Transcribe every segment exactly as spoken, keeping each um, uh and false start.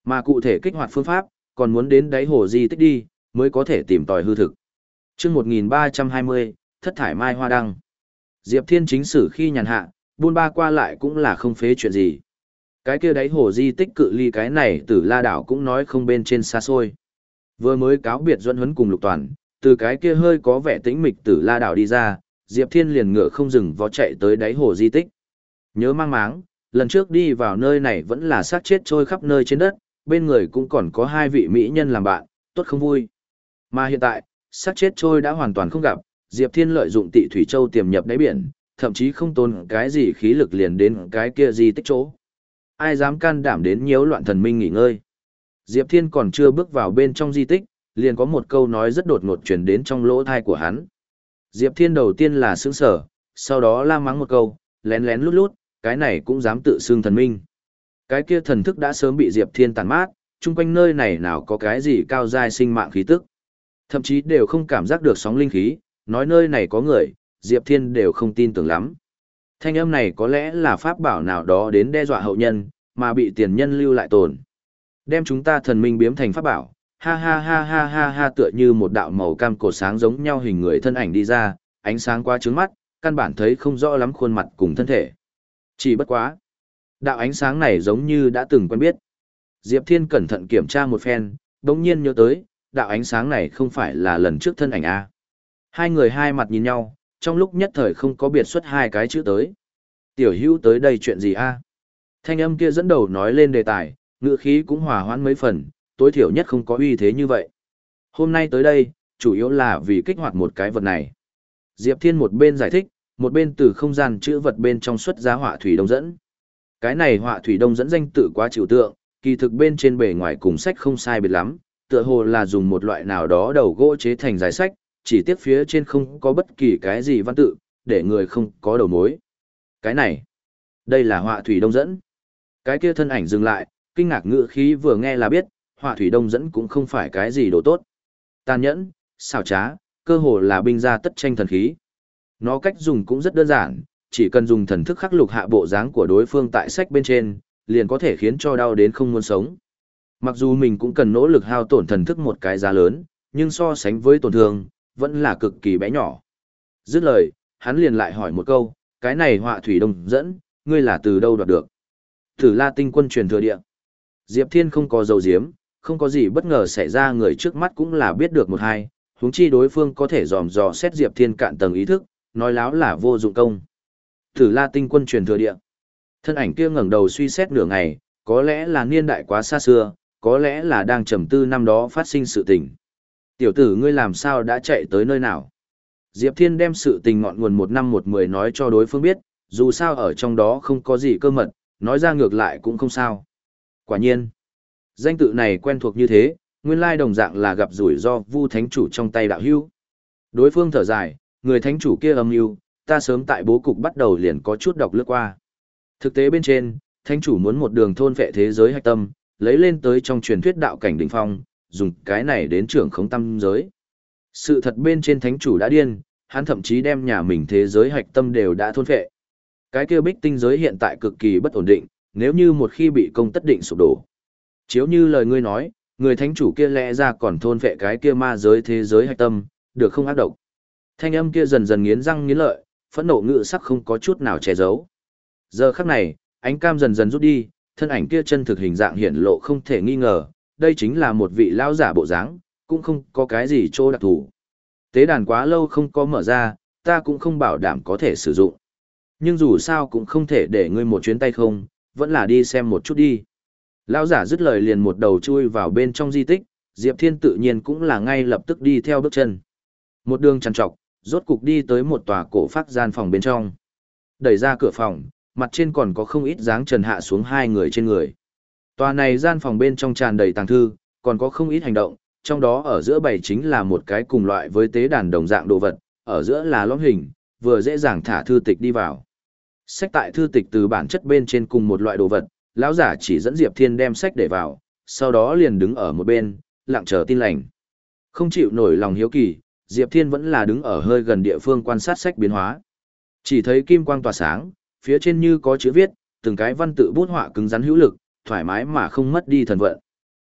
Mà cụ thể kích hoạt phương pháp, còn muốn đến đáy hồ di tích đi, mới có thể tìm tòi hư thực. chương một nghìn ba trăm hai mươi, thất thải mai hoa đăng. Diệp Thiên chính sử khi nhàn hạ, buôn ba qua lại cũng là không phế chuyện gì. Cái kia đáy hồ di tích cự ly cái này Tử La đảo cũng nói không bên trên xa xôi. Vừa mới cáo biệt Duẫn Huấn cùng Lục Toàn, từ cái kia hơi có vẻ tĩnh mịch Tử La đảo đi ra, Diệp Thiên liền ngựa không dừng vó chạy tới đáy hồ di tích. Nhớ mang máng, lần trước đi vào nơi này vẫn là xác chết trôi khắp nơi trên đất, bên người cũng còn có hai vị mỹ nhân làm bạn, tốt không vui. Mà hiện tại, xác chết trôi đã hoàn toàn không gặp, Diệp Thiên lợi dụng Tị Thủy Châu tiềm nhập đáy biển, thậm chí không tốn cái gì khí lực liền đến cái kia di tích chỗ. Ai dám can đảm đến nhiễu loạn thần minh nghỉ ngơi. Diệp Thiên còn chưa bước vào bên trong di tích, liền có một câu nói rất đột ngột truyền đến trong lỗ thai của hắn. Diệp Thiên đầu tiên là sững sở, sau đó la mắng một câu, lén lén lút lút, cái này cũng dám tự xưng thần minh. Cái kia thần thức đã sớm bị Diệp Thiên tàn mát, chung quanh nơi này nào có cái gì cao giai sinh mạng khí tức. Thậm chí đều không cảm giác được sóng linh khí, nói nơi này có người, Diệp Thiên đều không tin tưởng lắm. Thanh âm này có lẽ là pháp bảo nào đó đến đe dọa hậu nhân, mà bị tiền nhân lưu lại tồn. Đem chúng ta thần minh biếm thành pháp bảo, ha ha ha ha ha ha tựa như một đạo màu cam cổ sáng giống nhau hình người thân ảnh đi ra, ánh sáng qua trướng mắt, căn bản thấy không rõ lắm khuôn mặt cùng thân thể. Chỉ bất quá. Đạo ánh sáng này giống như đã từng quen biết. Diệp Thiên cẩn thận kiểm tra một phen, đồng nhiên nhớ tới, đạo ánh sáng này không phải là lần trước thân ảnh A. Hai người hai mặt nhìn nhau, trong lúc nhất thời không có biệt xuất hai cái chữ tới. Tiểu hữu tới đây chuyện gì A? Thanh âm kia dẫn đầu nói lên đề tài, ngữ khí cũng hòa hoãn mấy phần, tối thiểu nhất không có uy thế như vậy. Hôm nay tới đây, chủ yếu là vì kích hoạt một cái vật này. Diệp Thiên một bên giải thích, một bên từ không gian chữ vật bên trong xuất ra họa thủy đông dẫn. Cái này họa thủy đông dẫn danh tự quá trừu tượng, kỳ thực bên trên bề ngoài cùng sách không sai biệt lắm, tựa hồ là dùng một loại nào đó đầu gỗ chế thành dài sách, chỉ tiếc phía trên không có bất kỳ cái gì văn tự, để người không có đầu mối. Cái này, đây là họa thủy đông dẫn. Cái kia thân ảnh dừng lại, kinh ngạc ngữ khí vừa nghe là biết, họa thủy đông dẫn cũng không phải cái gì đồ tốt. Tàn nhẫn, xảo trá, cơ hồ là binh gia tất tranh thần khí. Nó cách dùng cũng rất đơn giản, chỉ cần dùng thần thức khắc lục hạ bộ dáng của đối phương tại sách bên trên, liền có thể khiến cho đau đến không muốn sống. Mặc dù mình cũng cần nỗ lực hao tổn thần thức một cái giá lớn, nhưng so sánh với tổn thương, vẫn là cực kỳ bé nhỏ. Dứt lời, hắn liền lại hỏi một câu, cái này họa thủy đông dẫn, ngươi là từ đâu đoạt được? Tử La tinh quân truyền thừa địa. Diệp Thiên không có dầu diếm, không có gì bất ngờ xảy ra, người trước mắt cũng là biết được một hai, huống chi đối phương có thể dòm dò xét Diệp Thiên cạn tầng ý thức, nói láo là vô dụng công. Tử La tinh quân truyền thừa địa. Thân ảnh kia ngẩng đầu suy xét nửa ngày, có lẽ là niên đại quá xa xưa, có lẽ là đang trầm tư năm đó phát sinh sự tình. Tiểu tử ngươi làm sao đã chạy tới nơi nào? Diệp Thiên đem sự tình ngọn nguồn một năm một mười nói cho đối phương biết, dù sao ở trong đó không có gì cơ mật, nói ra ngược lại cũng không sao. Quả nhiên, danh tự này quen thuộc như thế, nguyên lai đồng dạng là gặp rủi ro Vu thánh chủ trong tay đạo hữu. Đối phương thở dài, người thánh chủ kia âm mưu, ta sớm tại bố cục bắt đầu liền có chút đọc lướt qua. Thực tế bên trên, thánh chủ muốn một đường thôn phệ thế giới hạch tâm, lấy lên tới trong truyền thuyết đạo cảnh đỉnh phong, dùng cái này đến trưởng khống tâm giới. Sự thật bên trên thánh chủ đã điên, hắn thậm chí đem nhà mình thế giới hạch tâm đều đã thôn phệ. Cái kia bích tinh giới hiện tại cực kỳ bất ổn định, nếu như một khi bị công tất định sụp đổ. Chiếu như lời ngươi nói, người thánh chủ kia lẽ ra còn thôn phệ cái kia ma giới thế giới hạch tâm, được không ác độc. Thanh âm kia dần dần nghiến răng nghiến lợi, phẫn nộ ngự sắc không có chút nào che giấu. Giờ khắc này, ánh cam dần dần rút đi, thân ảnh kia chân thực hình dạng hiển lộ không thể nghi ngờ, đây chính là một vị lão giả bộ dáng, cũng không có cái gì chỗ đặc thù. Tế đàn quá lâu không có mở ra, ta cũng không bảo đảm có thể sử dụng. Nhưng dù sao cũng không thể để ngươi một chuyến tay không, vẫn là đi xem một chút đi. Lão giả dứt lời liền một đầu chui vào bên trong di tích, Diệp Thiên tự nhiên cũng là ngay lập tức đi theo bước chân. Một đường trằn trọc, rốt cục đi tới một tòa cổ phác gian phòng bên trong. Đẩy ra cửa phòng, mặt trên còn có không ít dáng trần hạ xuống hai người trên người. Tòa này gian phòng bên trong tràn đầy tàng thư, còn có không ít hành động, trong đó ở giữa bày chính là một cái cùng loại với tế đàn đồng dạng đồ vật, ở giữa là lõm hình, vừa dễ dàng thả thư tịch đi vào. Sách tại thư tịch từ bản chất bên trên cùng một loại đồ vật, lão giả chỉ dẫn Diệp Thiên đem sách để vào, sau đó liền đứng ở một bên, lặng chờ tin lành. Không chịu nổi lòng hiếu kỳ, Diệp Thiên vẫn là đứng ở hơi gần địa phương quan sát sách biến hóa. Chỉ thấy kim quang tỏa sáng, phía trên như có chữ viết, từng cái văn tự bút họa cứng rắn hữu lực, thoải mái mà không mất đi thần vận,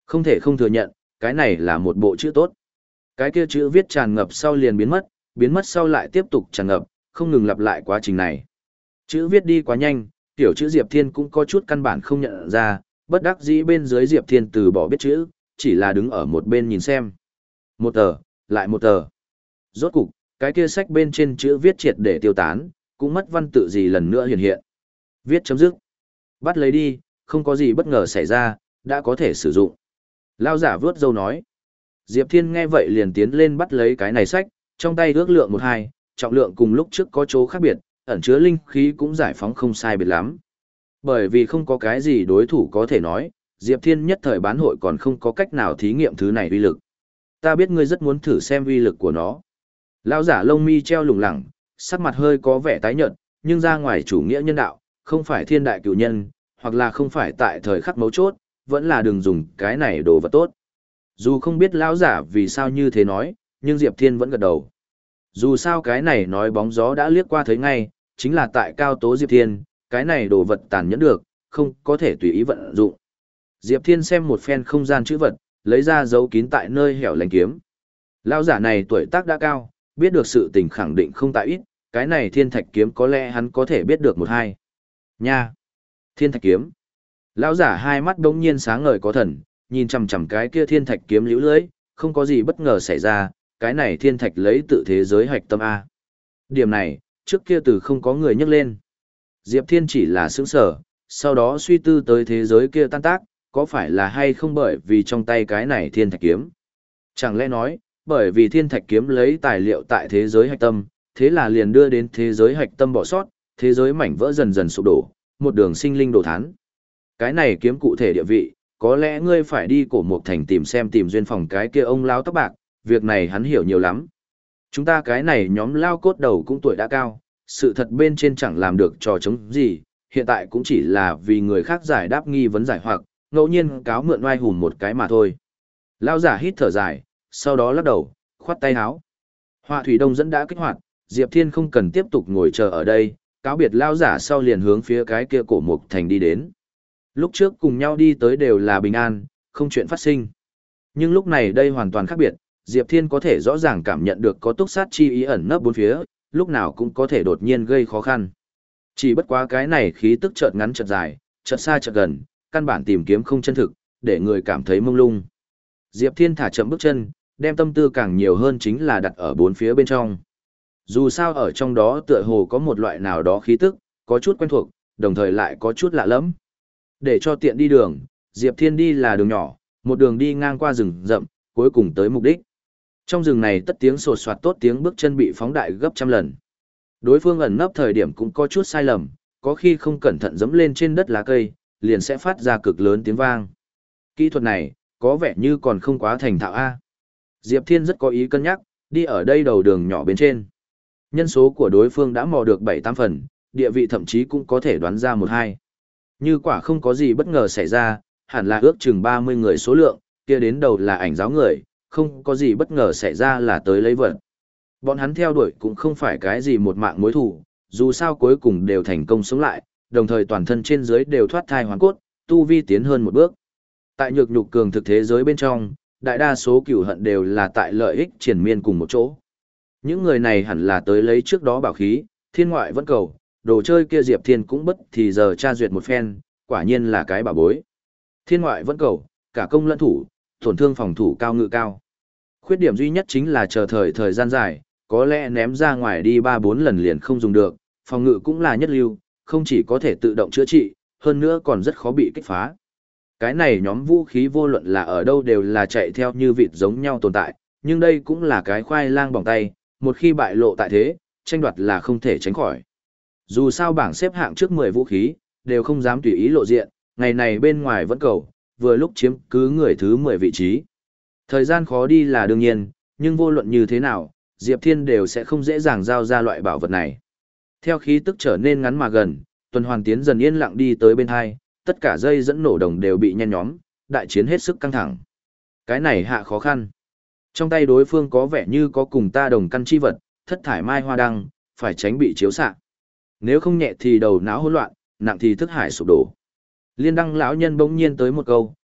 Không thể không thừa nhận, cái này là một bộ chữ tốt. Cái kia chữ viết tràn ngập sau liền biến mất, biến mất sau lại tiếp tục tràn ngập, không ngừng lặp lại quá trình này. Chữ viết đi quá nhanh, tiểu chữ Diệp Thiên cũng có chút căn bản không nhận ra, bất đắc dĩ bên dưới Diệp Thiên từ bỏ biết chữ, chỉ là đứng ở một bên nhìn xem. Một tờ, lại một tờ. Rốt cục, cái kia sách bên trên chữ viết triệt để tiêu tán, cũng mất văn tự gì lần nữa hiện hiện. Viết chấm dứt. Bắt lấy đi, không có gì bất ngờ xảy ra, đã có thể sử dụng. Lao giả vướt dâu nói. Diệp Thiên nghe vậy liền tiến lên bắt lấy cái này sách, trong tay ước lượng một hai, trọng lượng cùng lúc trước có chỗ khác biệt, ẩn chứa linh khí cũng giải phóng không sai biệt lắm. Bởi vì không có cái gì đối thủ có thể nói, Diệp Thiên nhất thời bán hội còn không có cách nào thí nghiệm thứ này uy lực. Ta biết ngươi rất muốn thử xem uy lực của nó. Lão giả lông mi treo lủng lẳng, sắc mặt hơi có vẻ tái nhợt, nhưng ra ngoài chủ nghĩa nhân đạo, không phải thiên đại cửu nhân, hoặc là không phải tại thời khắc mấu chốt, vẫn là đừng dùng cái này đồ vật tốt. Dù không biết lão giả vì sao như thế nói, nhưng Diệp Thiên vẫn gật đầu. Dù sao cái này nói bóng gió đã liếc qua thấy ngay, chính là tại cao tố Diệp Thiên, cái này đồ vật tàn nhẫn được, không có thể tùy ý vận dụng. Diệp Thiên xem một phen không gian chữ vật, lấy ra dấu kín tại nơi hẻo lánh kiếm. Lão giả này tuổi tác đã cao, biết được sự tình khẳng định không tại ít, cái này thiên thạch kiếm có lẽ hắn có thể biết được một hai. Nha! Thiên thạch kiếm! Lão giả hai mắt đống nhiên sáng ngời có thần, nhìn chằm chằm cái kia thiên thạch kiếm liễu lưới, không có gì bất ngờ xảy ra, cái này thiên thạch lấy tự thế giới hạch tâm A. Điểm này, trước kia từ không có người nhắc lên. Diệp Thiên chỉ là sững sở, sau đó suy tư tới thế giới kia tan tác, có phải là hay không bởi vì trong tay cái này thiên thạch kiếm. Chẳng lẽ nói, bởi vì thiên thạch kiếm lấy tài liệu tại thế giới hạch tâm, thế là liền đưa đến thế giới hạch tâm bỏ sót, thế giới mảnh vỡ dần dần sụp đổ, một đường sinh linh đổ thán. Cái này kiếm cụ thể địa vị, có lẽ ngươi phải đi cổ mục thành tìm xem tìm duyên phòng cái kia ông lao tóc bạc, việc này hắn hiểu nhiều lắm. Chúng ta cái này nhóm lao cốt đầu cũng tuổi đã cao, sự thật bên trên chẳng làm được trò chống gì, hiện tại cũng chỉ là vì người khác giải đáp nghi vấn giải hoặc, ngẫu nhiên cáo mượn oai hùn một cái mà thôi. Lao giả hít thở dài, sau đó lắc đầu, khoát tay áo. Họa thủy đông dẫn đã kích hoạt, Diệp Thiên không cần tiếp tục ngồi chờ ở đây, cáo biệt lao giả sau liền hướng phía cái kia cổ mục thành đi đến. Lúc trước cùng nhau đi tới đều là bình an, không chuyện phát sinh. Nhưng lúc này đây hoàn toàn khác biệt, Diệp Thiên có thể rõ ràng cảm nhận được có túc sát chi ý ẩn nấp bốn phía, lúc nào cũng có thể đột nhiên gây khó khăn. Chỉ bất quá cái này khí tức chợt ngắn chợt dài, chợt xa chợt gần, căn bản tìm kiếm không chân thực, để người cảm thấy mông lung. Diệp Thiên thả chậm bước chân, đem tâm tư càng nhiều hơn chính là đặt ở bốn phía bên trong. Dù sao ở trong đó tựa hồ có một loại nào đó khí tức, có chút quen thuộc, đồng thời lại có chút lạ lẫm. Để cho tiện đi đường, Diệp Thiên đi là đường nhỏ, một đường đi ngang qua rừng rậm, cuối cùng tới mục đích. Trong rừng này tất tiếng sột soạt tốt tiếng bước chân bị phóng đại gấp trăm lần. Đối phương ẩn nấp thời điểm cũng có chút sai lầm, có khi không cẩn thận dẫm lên trên đất lá cây, liền sẽ phát ra cực lớn tiếng vang. Kỹ thuật này, có vẻ như còn không quá thành thạo A. Diệp Thiên rất có ý cân nhắc, đi ở đây đầu đường nhỏ bên trên. Nhân số của đối phương đã mò được bảy tám phần, địa vị thậm chí cũng có thể đoán ra một hai. Như quả không có gì bất ngờ xảy ra, hẳn là ước chừng ba mươi người số lượng, kia đến đầu là ảnh giáo người, không có gì bất ngờ xảy ra là tới lấy vật. Bọn hắn theo đuổi cũng không phải cái gì một mạng mối thù, dù sao cuối cùng đều thành công sống lại, đồng thời toàn thân trên dưới đều thoát thai hoàn cốt, tu vi tiến hơn một bước. Tại nhược nhục cường thực thế giới bên trong, đại đa số cửu hận đều là tại lợi ích triển miên cùng một chỗ. Những người này hẳn là tới lấy trước đó bảo khí, thiên ngoại vẫn cầu, đồ chơi kia Diệp Thiên cũng bất thì giờ tra duyệt một phen, quả nhiên là cái bảo bối. Thiên ngoại vẫn cầu, cả công lẫn thủ, tổn thương phòng thủ cao ngự cao. Khuyết điểm duy nhất chính là chờ thời thời gian dài, có lẽ ném ra ngoài đi ba bốn lần liền không dùng được, phòng ngự cũng là nhất lưu, không chỉ có thể tự động chữa trị, hơn nữa còn rất khó bị kích phá. Cái này nhóm vũ khí vô luận là ở đâu đều là chạy theo như vịt giống nhau tồn tại, nhưng đây cũng là cái khoai lang bỏng tay, một khi bại lộ tại thế, tranh đoạt là không thể tránh khỏi. Dù sao bảng xếp hạng trước mười vũ khí, đều không dám tùy ý lộ diện, ngày này bên ngoài vẫn cầu, vừa lúc chiếm cứ người thứ mười vị trí. Thời gian khó đi là đương nhiên, nhưng vô luận như thế nào, Diệp Thiên đều sẽ không dễ dàng giao ra loại bảo vật này. Theo khí tức trở nên ngắn mà gần, tuần hoàn tiến dần yên lặng đi tới bên hai, tất cả dây dẫn nổ đồng đều bị nhen nhóm, đại chiến hết sức căng thẳng. Cái này hạ khó khăn. Trong tay đối phương có vẻ như có cùng ta đồng căn chi vật, thất thải mai hoa đăng, phải tránh bị chiếu xạ. Nếu không nhẹ thì đầu não hỗn loạn, nặng thì thức hải sụp đổ. Liên đăng lão nhân bỗng nhiên tới một câu,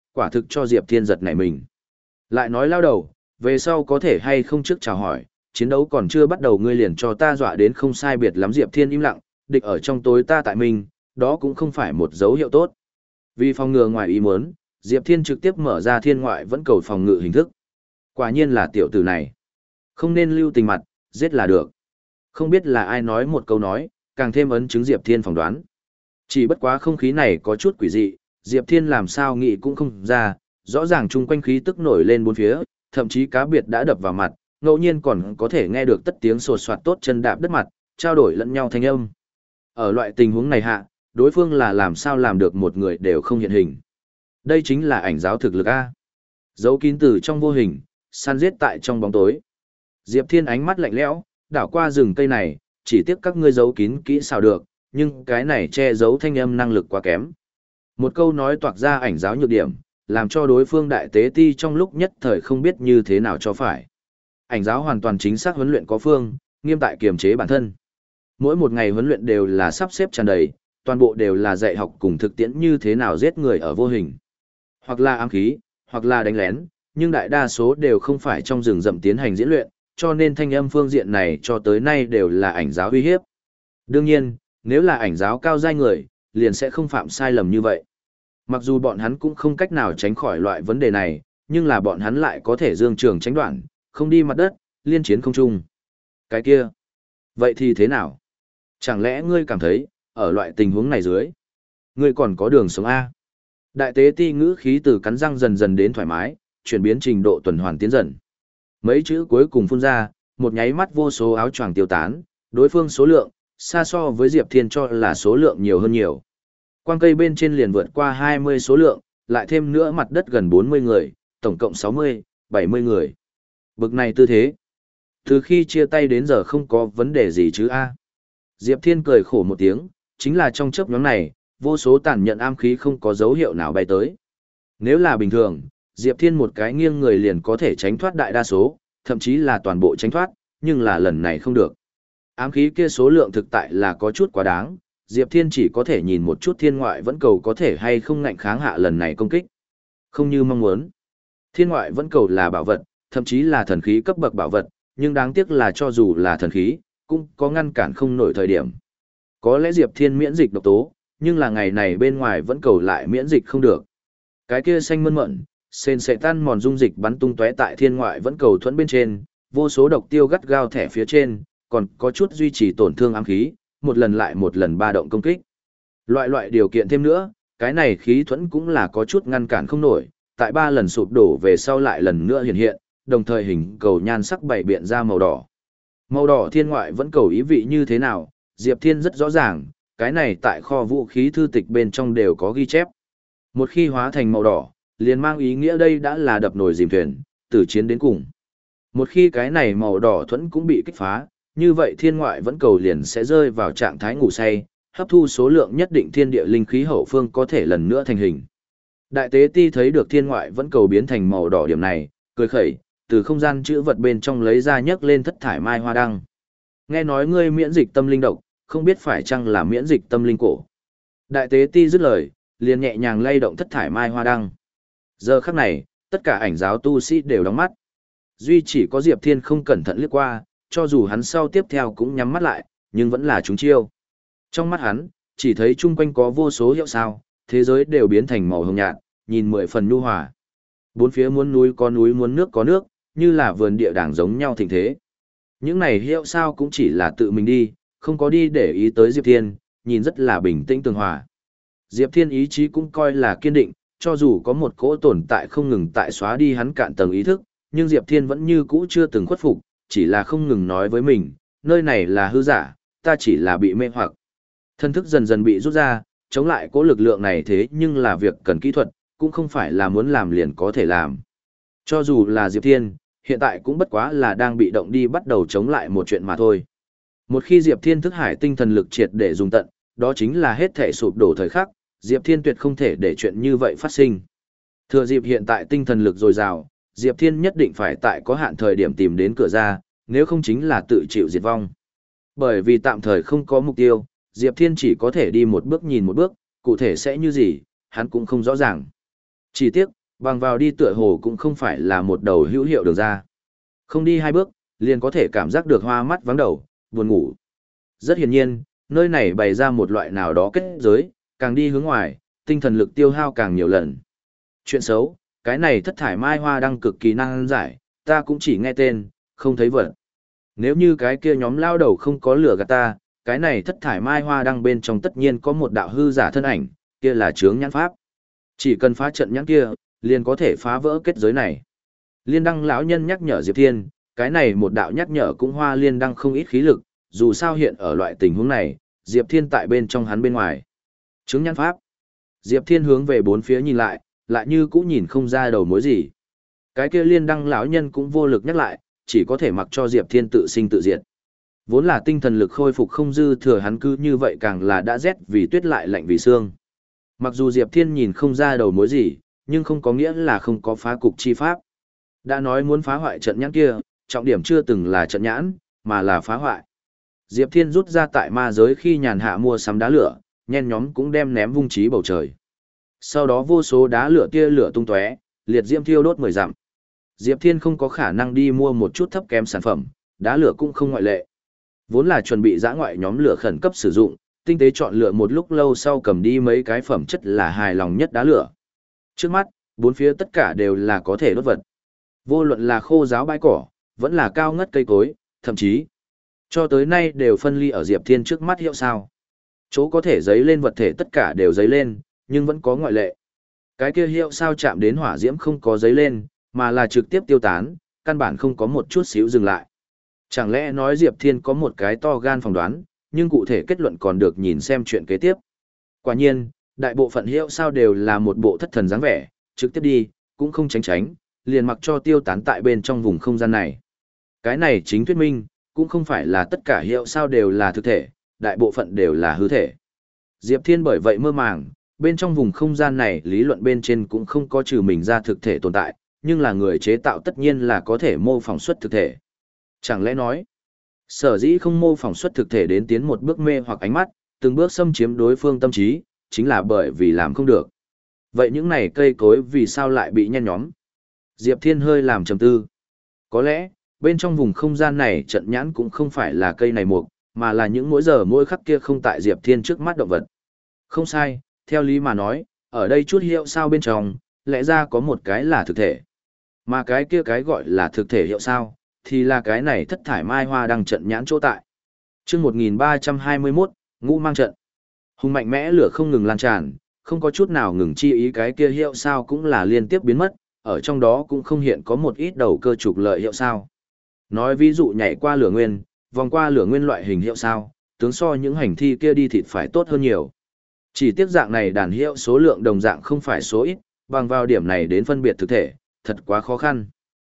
quả thực cho Diệp Thiên giật nảy mình. Lại nói lao đầu, về sau có thể hay không trước chào hỏi, chiến đấu còn chưa bắt đầu ngươi liền cho ta dọa đến không sai biệt lắm. Diệp Thiên im lặng, địch ở trong tối ta tại mình, đó cũng không phải một dấu hiệu tốt. Vì phòng ngừa ngoài ý muốn, Diệp Thiên trực tiếp mở ra thiên ngoại vẫn cầu phòng ngự hình thức. Quả nhiên là tiểu tử này. Không nên lưu tình mặt, giết là được. Không biết là ai nói một câu nói, càng thêm ấn chứng Diệp Thiên phỏng đoán. Chỉ bất quá không khí này có chút quỷ dị, Diệp Thiên làm sao nghĩ cũng không ra, rõ ràng chung quanh khí tức nổi lên bốn phía, thậm chí cá biệt đã đập vào mặt, ngẫu nhiên còn có thể nghe được tất tiếng sột soạt tốt chân đạp đất mặt, trao đổi lẫn nhau thanh âm. Ở loại tình huống này hạ, đối phương là làm sao làm được một người đều không hiện hình. Đây chính là ảnh giáo thực lực A. Giấu kín từ trong vô hình, săn giết tại trong bóng tối. Diệp Thiên ánh mắt lạnh lẽo, đảo qua rừng cây này, chỉ tiếc các ngươi giấu kín kỹ xảo được, nhưng cái này che giấu thanh âm năng lực quá kém. Một câu nói toạc ra ảnh giáo nhược điểm, làm cho đối phương đại tế ti trong lúc nhất thời không biết như thế nào cho phải. Ảnh giáo hoàn toàn chính xác huấn luyện có phương, nghiêm tại kiềm chế bản thân. Mỗi một ngày huấn luyện đều là sắp xếp tràn đầy, toàn bộ đều là dạy học cùng thực tiễn như thế nào giết người ở vô hình. Hoặc là ám khí, hoặc là đánh lén, nhưng đại đa số đều không phải trong rừng rậm tiến hành diễn luyện, cho nên thanh âm phương diện này cho tới nay đều là ảnh giáo uy hiếp. Đương nhiên, nếu là ảnh giáo cao giai người, liền sẽ không phạm sai lầm như vậy. Mặc dù bọn hắn cũng không cách nào tránh khỏi loại vấn đề này, nhưng là bọn hắn lại có thể dương trường tránh đoạn, không đi mặt đất, liên chiến không chung. Cái kia, vậy thì thế nào? Chẳng lẽ ngươi cảm thấy, ở loại tình huống này dưới, ngươi còn có đường sống A? Đại tế ti ngữ khí từ cắn răng dần dần đến thoải mái, chuyển biến trình độ tuần hoàn tiến dần. Mấy chữ cuối cùng phun ra, một nháy mắt vô số áo choàng tiêu tán, đối phương số lượng, xa so với Diệp Thiên cho là số lượng nhiều hơn nhiều. Quang cây bên trên liền vượt qua hai mươi số lượng, lại thêm nữa mặt đất gần bốn mươi người, tổng cộng sáu mươi, bảy mươi người. Bực này tư thế. Từ khi chia tay đến giờ không có vấn đề gì chứ a. Diệp Thiên cười khổ một tiếng, chính là trong chớp nhoáng này, vô số tàn nhận am khí không có dấu hiệu nào bay tới. Nếu là bình thường, Diệp Thiên một cái nghiêng người liền có thể tránh thoát đại đa số, thậm chí là toàn bộ tránh thoát, nhưng là lần này không được. Ám khí kia số lượng thực tại là có chút quá đáng, Diệp Thiên chỉ có thể nhìn một chút thiên ngoại vẫn cầu có thể hay không ngạnh kháng hạ lần này công kích. Không như mong muốn. Thiên ngoại vẫn cầu là bảo vật, thậm chí là thần khí cấp bậc bảo vật, nhưng đáng tiếc là cho dù là thần khí, cũng có ngăn cản không nổi thời điểm. Có lẽ Diệp Thiên miễn dịch độc tố, nhưng là ngày này bên ngoài vẫn cầu lại miễn dịch không được. Cái kia xanh mơn mận, sền sệ tan mòn dung dịch bắn tung tóe tại thiên ngoại vẫn cầu thuẫn bên trên, vô số độc tiêu gắt gao thẻ phía trên, còn có chút duy trì tổn thương ám khí, một lần lại một lần ba động công kích. Loại loại điều kiện thêm nữa, cái này khí thuẫn cũng là có chút ngăn cản không nổi, tại ba lần sụp đổ về sau lại lần nữa hiện hiện, đồng thời hình cầu nhan sắc bảy biện ra màu đỏ. Màu đỏ thiên ngoại vẫn cầu ý vị như thế nào, Diệp Thiên rất rõ ràng, cái này tại kho vũ khí thư tịch bên trong đều có ghi chép. Một khi hóa thành màu đỏ, liền mang ý nghĩa đây đã là đập nồi dìm thuyền, từ chiến đến cùng. Một khi cái này màu đỏ thuẫn cũng bị kích phá, như vậy thiên ngoại vẫn cầu liền sẽ rơi vào trạng thái ngủ say, hấp thu số lượng nhất định thiên địa linh khí hậu phương có thể lần nữa thành hình. Đại tế ti thấy được thiên ngoại vẫn cầu biến thành màu đỏ điểm này, cười khẩy, từ không gian chữ vật bên trong lấy ra nhấc lên thất thải mai hoa đăng. Nghe nói ngươi miễn dịch tâm linh độc, không biết phải chăng là miễn dịch tâm linh cổ. Đại tế ti dứt lời, liền nhẹ nhàng lay động thất thải mai hoa đăng. Giờ khắc này, tất cả ảnh giáo tu sĩ đều đóng mắt. Duy chỉ có Diệp Thiên không cẩn thận liếc qua, cho dù hắn sau tiếp theo cũng nhắm mắt lại, nhưng vẫn là trúng chiêu. Trong mắt hắn, chỉ thấy chung quanh có vô số hiệu sao, thế giới đều biến thành màu hồng nhạt, nhìn mười phần nhu hòa. Bốn phía muốn núi có núi, muốn nước có nước, như là vườn địa đàng giống nhau thịnh thế. Những này hiệu sao cũng chỉ là tự mình đi, không có đi để ý tới Diệp Thiên, nhìn rất là bình tĩnh tường hòa. Diệp Thiên ý chí cũng coi là kiên định, cho dù có một cỗ tồn tại không ngừng tại xóa đi hắn cạn tầng ý thức, nhưng Diệp Thiên vẫn như cũ chưa từng khuất phục, chỉ là không ngừng nói với mình, nơi này là hư giả, ta chỉ là bị mê hoặc. Thân thức dần dần bị rút ra, chống lại cỗ lực lượng này thế nhưng là việc cần kỹ thuật, cũng không phải là muốn làm liền có thể làm. Cho dù là Diệp Thiên, hiện tại cũng bất quá là đang bị động đi bắt đầu chống lại một chuyện mà thôi. Một khi Diệp Thiên thức hải tinh thần lực triệt để dùng tận, đó chính là hết thể sụp đổ thời khắc, Diệp Thiên tuyệt không thể để chuyện như vậy phát sinh. Thừa dịp hiện tại tinh thần lực dồi dào, Diệp Thiên nhất định phải tại có hạn thời điểm tìm đến cửa ra, nếu không chính là tự chịu diệt vong. Bởi vì tạm thời không có mục tiêu, Diệp Thiên chỉ có thể đi một bước nhìn một bước, cụ thể sẽ như gì, hắn cũng không rõ ràng. Chỉ tiếc, Bằng vào đi tựa hồ cũng không phải là một đầu hữu hiệu đường ra. Không đi hai bước, liền có thể cảm giác được hoa mắt vắng đầu, buồn ngủ. Rất hiển nhiên, nơi này bày ra một loại nào đó kết giới, càng đi hướng ngoài, tinh thần lực tiêu hao càng nhiều lần. Chuyện xấu, cái này thất thải mai hoa đăng cực kỳ năng giải, ta cũng chỉ nghe tên, không thấy vật. Nếu như cái kia nhóm lao đầu không có lửa gạt ta, cái này thất thải mai hoa đăng bên trong tất nhiên có một đạo hư giả thân ảnh, kia là chướng nhãn pháp. Chỉ cần phá trận nhãn kia, liền có thể phá vỡ kết giới này. Liên đăng lão nhân nhắc nhở Diệp Thiên, cái này một đạo nhắc nhở cũng hoa liên đăng không ít khí lực, dù sao hiện ở loại tình huống này, Diệp Thiên tại bên trong hắn bên ngoài. Chướng nhãn pháp. Diệp Thiên hướng về bốn phía nhìn lại, lại như cũng nhìn không ra đầu mối gì. Cái kia liên đăng lão nhân cũng vô lực nhắc lại, chỉ có thể mặc cho Diệp Thiên tự sinh tự diệt. Vốn là tinh thần lực khôi phục không dư thừa hắn cứ như vậy càng là đã rét vì tuyết lại lạnh vì xương. Mặc dù Diệp Thiên nhìn không ra đầu mối gì, nhưng không có nghĩa là không có phá cục chi pháp. Đã nói muốn phá hoại trận nhãn kia, trọng điểm chưa từng là trận nhãn, mà là phá hoại. Diệp Thiên rút ra tại ma giới khi nhàn hạ mua sắm đá lửa, nhen nhóm cũng đem ném vung trí bầu trời. Sau đó vô số đá lửa tia lửa tung tóe, liệt diễm thiêu đốt mười dặm. Diệp Thiên không có khả năng đi mua một chút thấp kém sản phẩm, đá lửa cũng không ngoại lệ. Vốn là chuẩn bị dã ngoại nhóm lửa khẩn cấp sử dụng, tinh tế chọn lựa một lúc lâu sau cầm đi mấy cái phẩm chất là hài lòng nhất đá lửa. Trước mắt, bốn phía tất cả đều là có thể đốt vật. Vô luận là khô giáo bãi cỏ, vẫn là cao ngất cây cối, thậm chí cho tới nay đều phân ly ở Diệp Thiên trước mắt hiệu sao. Chỗ có thể giấy lên vật thể tất cả đều giấy lên, nhưng vẫn có ngoại lệ. Cái kia hiệu sao chạm đến hỏa diễm không có giấy lên, mà là trực tiếp tiêu tán, căn bản không có một chút xíu dừng lại. Chẳng lẽ nói Diệp Thiên có một cái to gan phỏng đoán, nhưng cụ thể kết luận còn được nhìn xem chuyện kế tiếp. Quả nhiên, đại bộ phận hiệu sao đều là một bộ thất thần dáng vẻ, trực tiếp đi, cũng không tránh tránh, liền mặc cho tiêu tán tại bên trong vùng không gian này. Cái này chính thuyết minh, cũng không phải là tất cả hiệu sao đều là thực thể, đại bộ phận đều là hư thể. Diệp Thiên bởi vậy mơ màng, bên trong vùng không gian này lý luận bên trên cũng không có trừ mình ra thực thể tồn tại, nhưng là người chế tạo tất nhiên là có thể mô phỏng xuất thực thể. Chẳng lẽ nói, sở dĩ không mô phỏng xuất thực thể đến tiến một bước mê hoặc ánh mắt, từng bước xâm chiếm đối phương tâm trí, chính là bởi vì làm không được. Vậy những này cây cối vì sao lại bị nhen nhóm? Diệp Thiên hơi làm trầm tư. Có lẽ, bên trong vùng không gian này trận nhãn cũng không phải là cây này mục, mà là những mỗi giờ mỗi khắc kia không tại Diệp Thiên trước mắt động vật. Không sai, theo lý mà nói, ở đây chút hiệu sao bên trong, lẽ ra có một cái là thực thể. Mà cái kia cái gọi là thực thể hiệu sao, thì là cái này thất thải mai hoa đang trận nhãn chỗ tại. Chương một nghìn ba trăm hai mươi mốt, ngũ mang trận. Hùng mạnh mẽ lửa không ngừng lan tràn, không có chút nào ngừng chi ý cái kia hiệu sao cũng là liên tiếp biến mất, ở trong đó cũng không hiện có một ít đầu cơ trục lợi hiệu sao. Nói ví dụ nhảy qua lửa nguyên, vòng qua lửa nguyên loại hình hiệu sao, tướng so những hành thi kia đi thịt phải tốt hơn nhiều. Chỉ tiếc dạng này đàn hiệu số lượng đồng dạng không phải số ít, bằng vào điểm này đến phân biệt thực thể, thật quá khó khăn.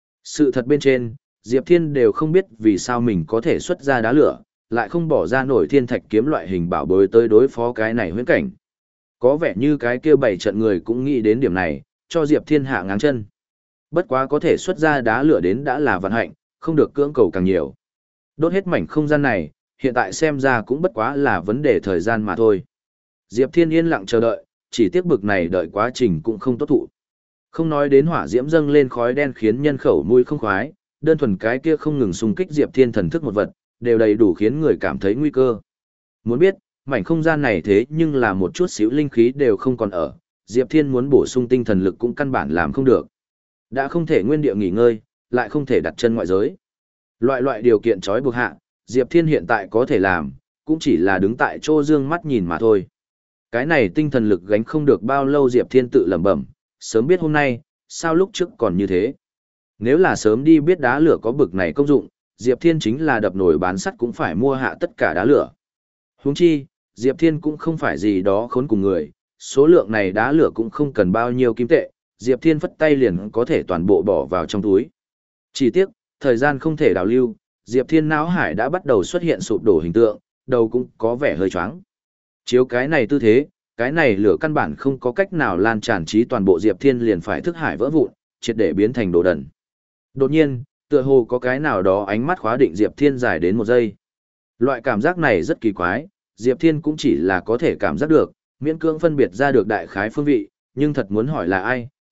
Sự thật bên trên, Diệp Thiên đều không biết vì sao mình có thể xuất ra đá lửa, lại không bỏ ra nổi thiên thạch kiếm loại hình bảo bối tới đối phó cái này huyễn cảnh. Có vẻ như cái kia bảy trận người cũng nghĩ đến điểm này, cho Diệp Thiên hạ ngáng chân. Bất quá có thể xuất ra đá lửa đến đã là vận hạnh, không được cưỡng cầu càng nhiều. Đốt hết mảnh không gian này, hiện tại xem ra cũng bất quá là vấn đề thời gian mà thôi. Diệp Thiên yên lặng chờ đợi, chỉ tiếc bực này đợi quá trình cũng không tốt thụ. Không nói đến hỏa diễm dâng lên khói đen khiến nhân khẩu mũi không khoái, đơn thuần cái kia không ngừng xung kích Diệp Thiên thần thức một vật, đều đầy đủ khiến người cảm thấy nguy cơ. Muốn biết, mảnh không gian này thế nhưng là một chút xíu linh khí đều không còn ở, Diệp Thiên muốn bổ sung tinh thần lực cũng căn bản làm không được. Đã không thể nguyên địa nghỉ ngơi, lại không thể đặt chân ngoại giới. Loại loại điều kiện trói buộc hạ, Diệp Thiên hiện tại có thể làm, cũng chỉ là đứng tại chỗ dương mắt nhìn mà thôi. Cái này tinh thần lực gánh không được bao lâu Diệp Thiên tự lẩm bẩm, sớm biết hôm nay, sao lúc trước còn như thế. Nếu là sớm đi biết đá lửa có bực này công dụng, Diệp Thiên chính là đập nồi bán sắt cũng phải mua hạ tất cả đá lửa. Huống chi, Diệp Thiên cũng không phải gì đó khốn cùng người, số lượng này đá lửa cũng không cần bao nhiêu kim tệ, Diệp Thiên phất tay liền có thể toàn bộ bỏ vào trong túi. Chỉ tiếc, thời gian không thể đào lưu, Diệp Thiên não hải đã bắt đầu xuất hiện sụp đổ hình tượng, đầu cũng có vẻ hơi choáng. Chiếu cái này tư thế, cái này lửa căn bản không có cách nào lan tràn trí toàn bộ Diệp Thiên liền phải thức hải vỡ vụn, triệt để biến thành đồ đần. Đột nhiên, tựa hồ có cái nào đó ánh mắt khóa định Diệp Thiên dài đến một giây. Loại cảm giác này rất kỳ quái, Diệp Thiên cũng chỉ là có thể cảm giác được, miễn cưỡng phân biệt ra được đại khái phương vị, nhưng thật muốn hỏi là ai,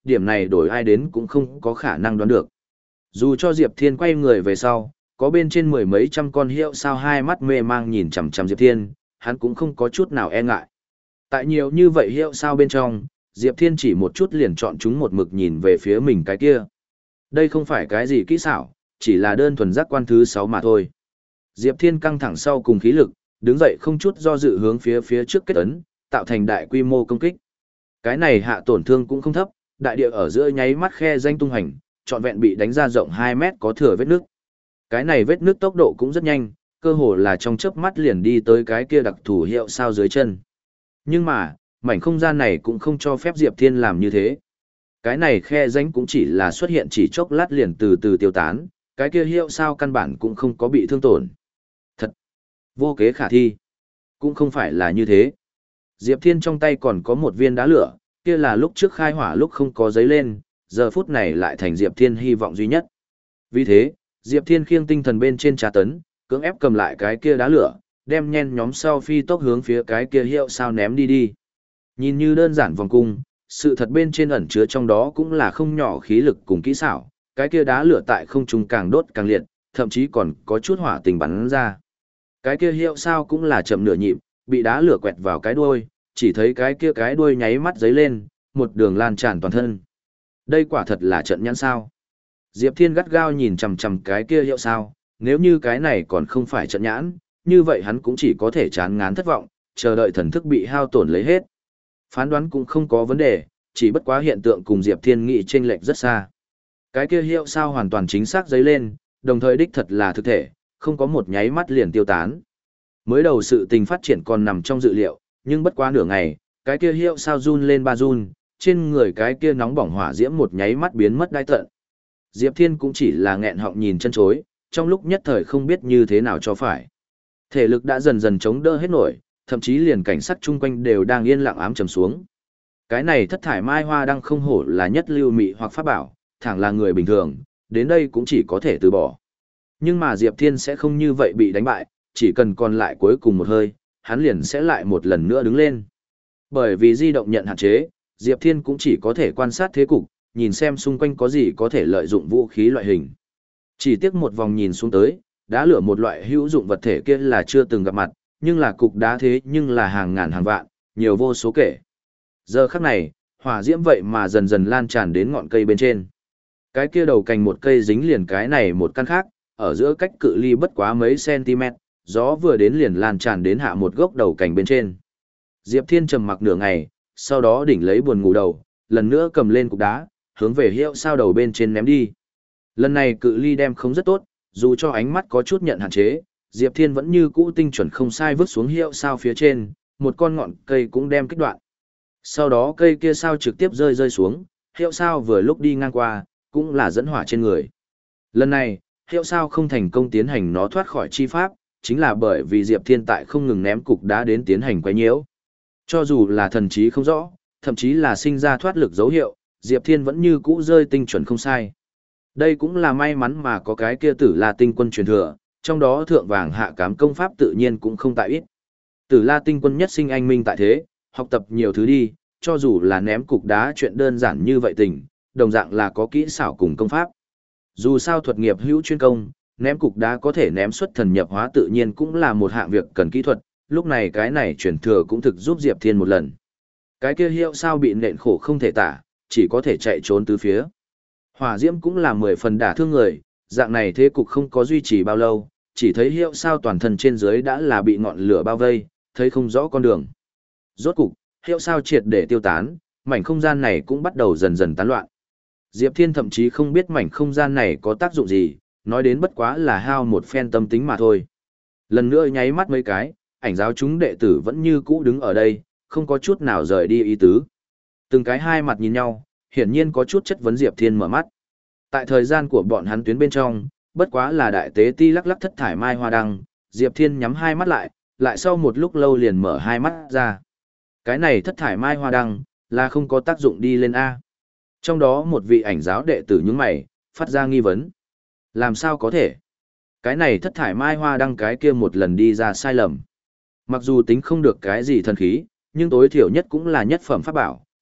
điểm này đổi ai đến cũng không có khả năng đoán được. Dù cho Diệp Thiên quay người về sau, có bên trên mười mấy trăm con hiệu sao hai mắt mê mang nhìn chằm chằm Diệp Thiên, hắn cũng không có chút nào e ngại. Tại nhiều như vậy hiệu sao bên trong, Diệp Thiên chỉ một chút liền chọn chúng một mực nhìn về phía mình cái kia. Đây không phải cái gì kỹ xảo, chỉ là đơn thuần giác quan thứ sáu mà thôi. Diệp Thiên căng thẳng sau cùng khí lực, đứng dậy không chút do dự hướng phía phía trước kết ấn, tạo thành đại quy mô công kích. Cái này hạ tổn thương cũng không thấp, đại địa ở giữa nháy mắt khe danh tung hành, trọn vẹn bị đánh ra rộng hai mét có thừa vết nước. Cái này vết nước tốc độ cũng rất nhanh, cơ hồ là trong chớp mắt liền đi tới cái kia đặc thủ hiệu sao dưới chân. Nhưng mà, mảnh không gian này cũng không cho phép Diệp Thiên làm như thế. Cái này khe danh cũng chỉ là xuất hiện chỉ chốc lát liền từ từ tiêu tán, cái kia hiệu sao căn bản cũng không có bị thương tổn. Thật vô kế khả thi. Cũng không phải là như thế. Diệp Thiên trong tay còn có một viên đá lửa, kia là lúc trước khai hỏa lúc không có giấy lên, giờ phút này lại thành Diệp Thiên hy vọng duy nhất. Vì thế, Diệp Thiên khiêng tinh thần bên trên trà tấn, cưỡng ép cầm lại cái kia đá lửa, đem nhen nhóm sau phi tốc hướng phía cái kia hiệu sao ném đi đi. Nhìn như đơn giản vòng cung, sự thật bên trên ẩn chứa trong đó cũng là không nhỏ khí lực cùng kỹ xảo, cái kia đá lửa tại không trung càng đốt càng liệt, thậm chí còn có chút hỏa tình bắn ra. Cái kia hiệu sao cũng là chậm nửa nhịp, bị đá lửa quẹt vào cái đuôi, chỉ thấy cái kia cái đuôi nháy mắt giấy lên, một đường lan tràn toàn thân. Đây quả thật là trận nhãn sao. Diệp Thiên gắt gao nhìn chằm chằm cái kia hiệu sao, nếu như cái này còn không phải trận nhãn, như vậy hắn cũng chỉ có thể chán ngán thất vọng, chờ đợi thần thức bị hao tổn lấy hết. Phán đoán cũng không có vấn đề, chỉ bất quá hiện tượng cùng Diệp Thiên nghĩ chênh lệch rất xa. Cái kia hiệu sao hoàn toàn chính xác giấy lên, đồng thời đích thật là thực thể, không có một nháy mắt liền tiêu tán. Mới đầu sự tình phát triển còn nằm trong dự liệu, nhưng bất quá nửa ngày, cái kia hiệu sao run lên ba run, trên người cái kia nóng bỏng hỏa diễm một nháy mắt biến mất đai tận. Diệp Thiên cũng chỉ là nghẹn họng nhìn chân chối, trong lúc nhất thời không biết như thế nào cho phải. Thể lực đã dần dần chống đỡ hết nổi, thậm chí liền cảnh sát chung quanh đều đang yên lặng ám trầm xuống. Cái này thất thải mai hoa đang không hổ là nhất lưu mị hoặc pháp bảo, thẳng là người bình thường, đến đây cũng chỉ có thể từ bỏ. Nhưng mà Diệp Thiên sẽ không như vậy bị đánh bại, chỉ cần còn lại cuối cùng một hơi, hắn liền sẽ lại một lần nữa đứng lên. Bởi vì di động nhận hạn chế, Diệp Thiên cũng chỉ có thể quan sát thế cục, nhìn xem xung quanh có gì có thể lợi dụng vũ khí loại hình. Chỉ tiếc một vòng nhìn xuống tới, đá lửa một loại hữu dụng vật thể kia là chưa từng gặp mặt, nhưng là cục đá thế nhưng là hàng ngàn hàng vạn, nhiều vô số kể. Giờ khắc này, hỏa diễm vậy mà dần dần lan tràn đến ngọn cây bên trên. Cái kia đầu cành một cây dính liền cái này một căn khác, ở giữa cách cự ly bất quá mấy cm, gió vừa đến liền lan tràn đến hạ một gốc đầu cành bên trên. Diệp Thiên trầm mặc nửa ngày, sau đó đỉnh lấy buồn ngủ đầu, lần nữa cầm lên cục đá, hướng về hiệu sao đầu bên trên ném đi. Lần này cự ly đem không rất tốt, dù cho ánh mắt có chút nhận hạn chế, Diệp Thiên vẫn như cũ tinh chuẩn không sai vứt xuống hiệu sao phía trên, một con ngọn cây cũng đem kích đoạn. Sau đó cây kia sao trực tiếp rơi rơi xuống, hiệu sao vừa lúc đi ngang qua, cũng là dẫn hỏa trên người. Lần này, hiệu sao không thành công tiến hành nó thoát khỏi chi pháp, chính là bởi vì Diệp Thiên tại không ngừng ném cục đá đến tiến hành quấy nhiễu. Cho dù là thần trí không rõ, thậm chí là sinh ra thoát lực dấu hiệu, Diệp Thiên vẫn như cũ rơi tinh chuẩn không sai. Đây cũng là may mắn mà có cái kia Tử La Tinh Quân truyền thừa, trong đó thượng vàng hạ cám công pháp tự nhiên cũng không tại ít. Tử La Tinh Quân nhất sinh anh minh tại thế, học tập nhiều thứ đi, cho dù là ném cục đá chuyện đơn giản như vậy tình, đồng dạng là có kỹ xảo cùng công pháp. Dù sao thuật nghiệp hữu chuyên công, ném cục đá có thể ném xuất thần nhập hóa tự nhiên cũng là một hạng việc cần kỹ thuật, lúc này cái này truyền thừa cũng thực giúp Diệp Thiên một lần. Cái kia hiệu sao bị nện khổ không thể tả, chỉ có thể chạy trốn tứ phía. Hỏa diễm cũng là mười phần đả thương người, dạng này thế cục không có duy trì bao lâu, chỉ thấy hiệu sao toàn thân trên dưới đã là bị ngọn lửa bao vây, thấy không rõ con đường. Rốt cục, hiệu sao triệt để tiêu tán, mảnh không gian này cũng bắt đầu dần dần tán loạn. Diệp Thiên thậm chí không biết mảnh không gian này có tác dụng gì, nói đến bất quá là hao một phen tâm tính mà thôi. Lần nữa nháy mắt mấy cái, ảnh giáo chúng đệ tử vẫn như cũ đứng ở đây, không có chút nào rời đi ý tứ. Từng cái hai mặt nhìn nhau, hiển nhiên có chút chất vấn Diệp Thiên mở mắt. Tại thời gian của bọn hắn tuyến bên trong, bất quá là đại tế ti lắc lắc thất thải mai hoa đăng, Diệp Thiên nhắm hai mắt lại, lại sau một lúc lâu liền mở hai mắt ra. Cái này thất thải mai hoa đăng, là không có tác dụng đi lên A. Trong đó một vị ảnh giáo đệ tử nhướng mày, phát ra nghi vấn. Làm sao có thể? Cái này thất thải mai hoa đăng cái kia một lần đi ra sai lầm. Mặc dù tính không được cái gì thần khí, nhưng tối thiểu nhất cũng là nhất phẩm pháp bảo,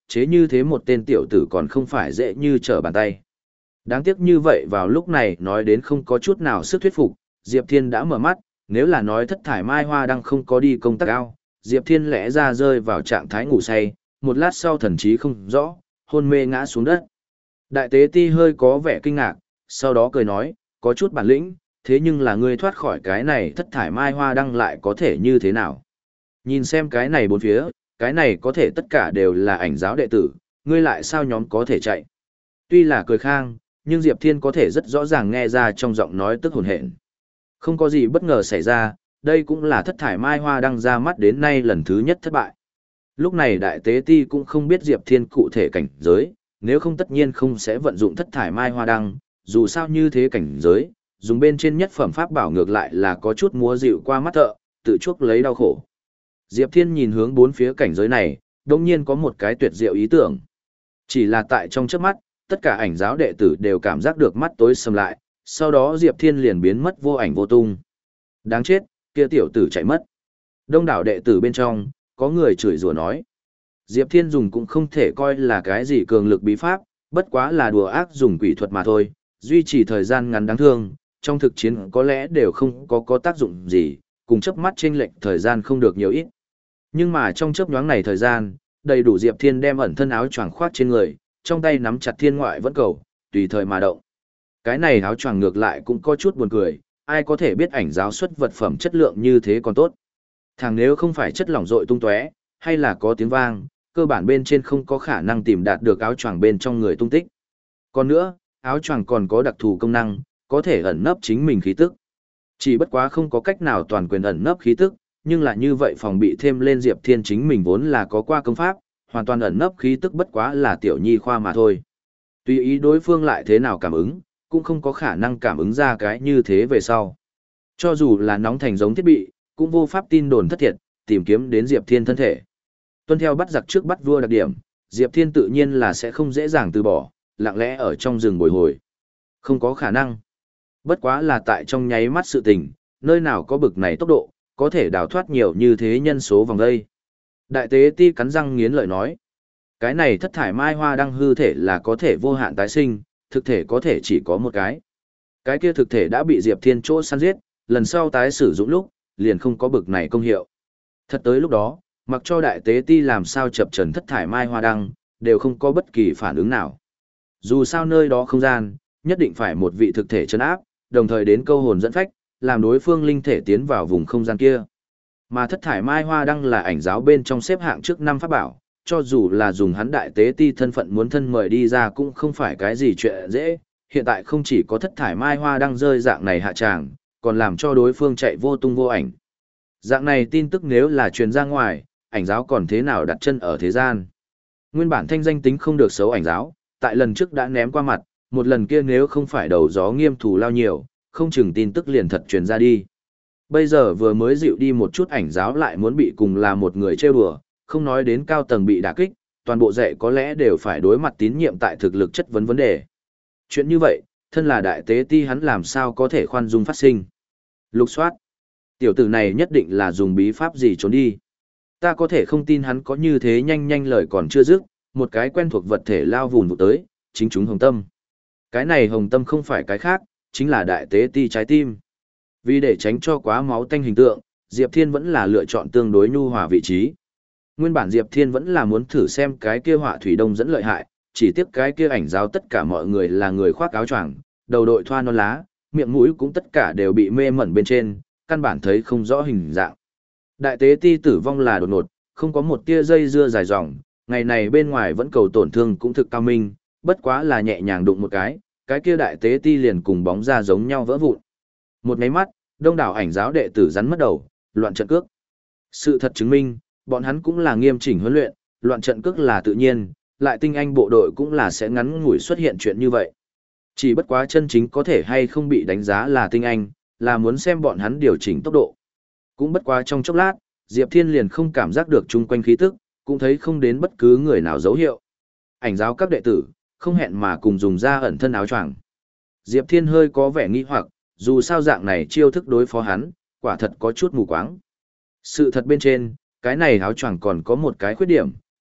chế như thế một tên tiểu tử còn không phải dễ như trở bàn tay. Đáng tiếc như vậy vào lúc này nói đến không có chút nào sức thuyết phục, Diệp Thiên đã mở mắt, nếu là nói thất thải mai hoa đang không có đi công tác ao, Diệp Thiên lẽ ra rơi vào trạng thái ngủ say, một lát sau thần trí không rõ, hôn mê ngã xuống đất. Đại tế ti hơi có vẻ kinh ngạc, sau đó cười nói, có chút bản lĩnh, thế nhưng là ngươi thoát khỏi cái này thất thải mai hoa đăng lại có thể như thế nào? Nhìn xem cái này bốn phía, cái này có thể tất cả đều là ảnh giáo đệ tử, ngươi lại sao nhóm có thể chạy? Tuy là cười khang, nhưng Diệp Thiên có thể rất rõ ràng nghe ra trong giọng nói tức hồn hển. Không có gì bất ngờ xảy ra, đây cũng là thất thải mai hoa đăng ra mắt đến nay lần thứ nhất thất bại. Lúc này đại tế ti cũng không biết Diệp Thiên cụ thể cảnh giới, nếu không tất nhiên không sẽ vận dụng thất thải mai hoa đăng, dù sao như thế cảnh giới, dùng bên trên nhất phẩm pháp bảo ngược lại là có chút múa dịu qua mắt thợ, tự chuốc lấy đau khổ. Diệp Thiên nhìn hướng bốn phía cảnh giới này, đồng nhiên có một cái tuyệt diệu ý tưởng. Chỉ là tại trong chớp mắt, tất cả ảnh giáo đệ tử đều cảm giác được mắt tối sầm lại, sau đó Diệp Thiên liền biến mất vô ảnh vô tung. Đáng chết, kia tiểu tử chạy mất. Đông đảo đệ tử bên trong, có người chửi rủa nói. Diệp Thiên dùng cũng không thể coi là cái gì cường lực bí pháp, bất quá là đùa ác dùng quỷ thuật mà thôi, duy trì thời gian ngắn đáng thương, trong thực chiến có lẽ đều không có có tác dụng gì, cùng chớp mắt chênh lệch thời gian không được nhiều ít. Nhưng mà trong chớp nhoáng này thời gian, đầy đủ Diệp Thiên đem ẩn thân áo choàng khoác trên người, trong tay nắm chặt thiên ngoại vẫn cầu, tùy thời mà động. Cái này áo choàng ngược lại cũng có chút buồn cười, ai có thể biết ảnh giáo xuất vật phẩm chất lượng như thế còn tốt. Thằng nếu không phải chất lỏng rội tung tóe, hay là có tiếng vang, cơ bản bên trên không có khả năng tìm đạt được áo choàng bên trong người tung tích. Còn nữa, áo choàng còn có đặc thù công năng, có thể ẩn nấp chính mình khí tức. Chỉ bất quá không có cách nào toàn quyền ẩn nấp khí tức, nhưng là như vậy phòng bị thêm lên Diệp Thiên chính mình vốn là có qua công pháp, hoàn toàn ẩn nấp khí tức bất quá là tiểu nhi khoa mà thôi. Tùy ý đối phương lại thế nào cảm ứng, cũng không có khả năng cảm ứng ra cái như thế về sau. Cho dù là nóng thành giống thiết bị, cũng vô pháp tin đồn thất thiệt, tìm kiếm đến Diệp Thiên thân thể. Tuân theo bắt giặc trước bắt vua đặc điểm, Diệp Thiên tự nhiên là sẽ không dễ dàng từ bỏ, lặng lẽ ở trong rừng bồi hồi. Không có khả năng. Bất quá là tại trong nháy mắt sự tình, nơi nào có bực này tốc độ, có thể đào thoát nhiều như thế nhân số vòng đây. Đại tế ti cắn răng nghiến lợi nói. Cái này thất thải mai hoa đăng hư thể là có thể vô hạn tái sinh, thực thể có thể chỉ có một cái. Cái kia thực thể đã bị Diệp Thiên chỗ săn giết, lần sau tái sử dụng lúc, liền không có bực này công hiệu. Thật tới lúc đó, mặc cho đại tế ti làm sao chập trần thất thải mai hoa đăng, đều không có bất kỳ phản ứng nào. Dù sao nơi đó không gian, nhất định phải một vị thực thể trấn áp, đồng thời đến câu hồn dẫn phách, làm đối phương linh thể tiến vào vùng không gian kia. Mà thất thải mai hoa đăng là ảnh giáo bên trong xếp hạng trước năm pháp bảo, cho dù là dùng hắn đại tế ti thân phận muốn thân mời đi ra cũng không phải cái gì chuyện dễ, hiện tại không chỉ có thất thải mai hoa đăng rơi dạng này hạ tràng, còn làm cho đối phương chạy vô tung vô ảnh. Dạng này tin tức nếu là truyền ra ngoài, ảnh giáo còn thế nào đặt chân ở thế gian. Nguyên bản thanh danh tính không được xấu ảnh giáo, tại lần trước đã ném qua mặt, một lần kia nếu không phải đầu gió nghiêm thù lao nhiều, không chừng tin tức liền thật truyền ra đi. Bây giờ vừa mới dịu đi một chút ảnh giáo lại muốn bị cùng là một người trêu đùa, không nói đến cao tầng bị đả kích, toàn bộ dạy có lẽ đều phải đối mặt tín nhiệm tại thực lực chất vấn vấn đề. Chuyện như vậy, thân là đại tế ti hắn làm sao có thể khoan dung phát sinh. Lục soát. Tiểu tử này nhất định là dùng bí pháp gì trốn đi. Ta có thể không tin hắn có như thế nhanh nhanh lời còn chưa dứt, một cái quen thuộc vật thể lao vùn vụt tới, chính chúng hồng tâm. Cái này hồng tâm không phải cái khác, chính là đại tế ti trái tim. Vì để tránh cho quá máu tanh hình tượng, Diệp Thiên vẫn là lựa chọn tương đối nhu hòa vị trí. Nguyên bản Diệp Thiên vẫn là muốn thử xem cái kia họa thủy đông dẫn lợi hại, chỉ tiếc cái kia ảnh giáo tất cả mọi người là người khoác áo choàng, đầu đội thoa non lá, miệng mũi cũng tất cả đều bị mê mẩn bên trên, căn bản thấy không rõ hình dạng. Đại tế ti tử vong là đột ngột, không có một tia dây dưa dài dòng, ngày này bên ngoài vẫn cầu tổn thương cũng thực cao minh, bất quá là nhẹ nhàng đụng một cái, cái kia đại tế ti liền cùng bóng ra giống nhau vỡ vụn. Một cái mắt, đông đảo ảnh giáo đệ tử rắn mất đầu, loạn trận cước. Sự thật chứng minh, bọn hắn cũng là nghiêm chỉnh huấn luyện, loạn trận cước là tự nhiên, lại tinh anh bộ đội cũng là sẽ ngắn ngủi xuất hiện chuyện như vậy. Chỉ bất quá chân chính có thể hay không bị đánh giá là tinh anh, là muốn xem bọn hắn điều chỉnh tốc độ. Cũng bất quá trong chốc lát, Diệp Thiên liền không cảm giác được chung quanh khí tức, cũng thấy không đến bất cứ người nào dấu hiệu. Ảnh giáo các đệ tử, không hẹn mà cùng dùng ra ẩn thân áo choàng. Diệp Thiên hơi có vẻ nghi hoặc, dù sao dạng này chiêu thức đối phó hắn, quả thật có chút mù quáng. Sự thật bên trên, cái này áo choàng còn có một cái khuyết điểm,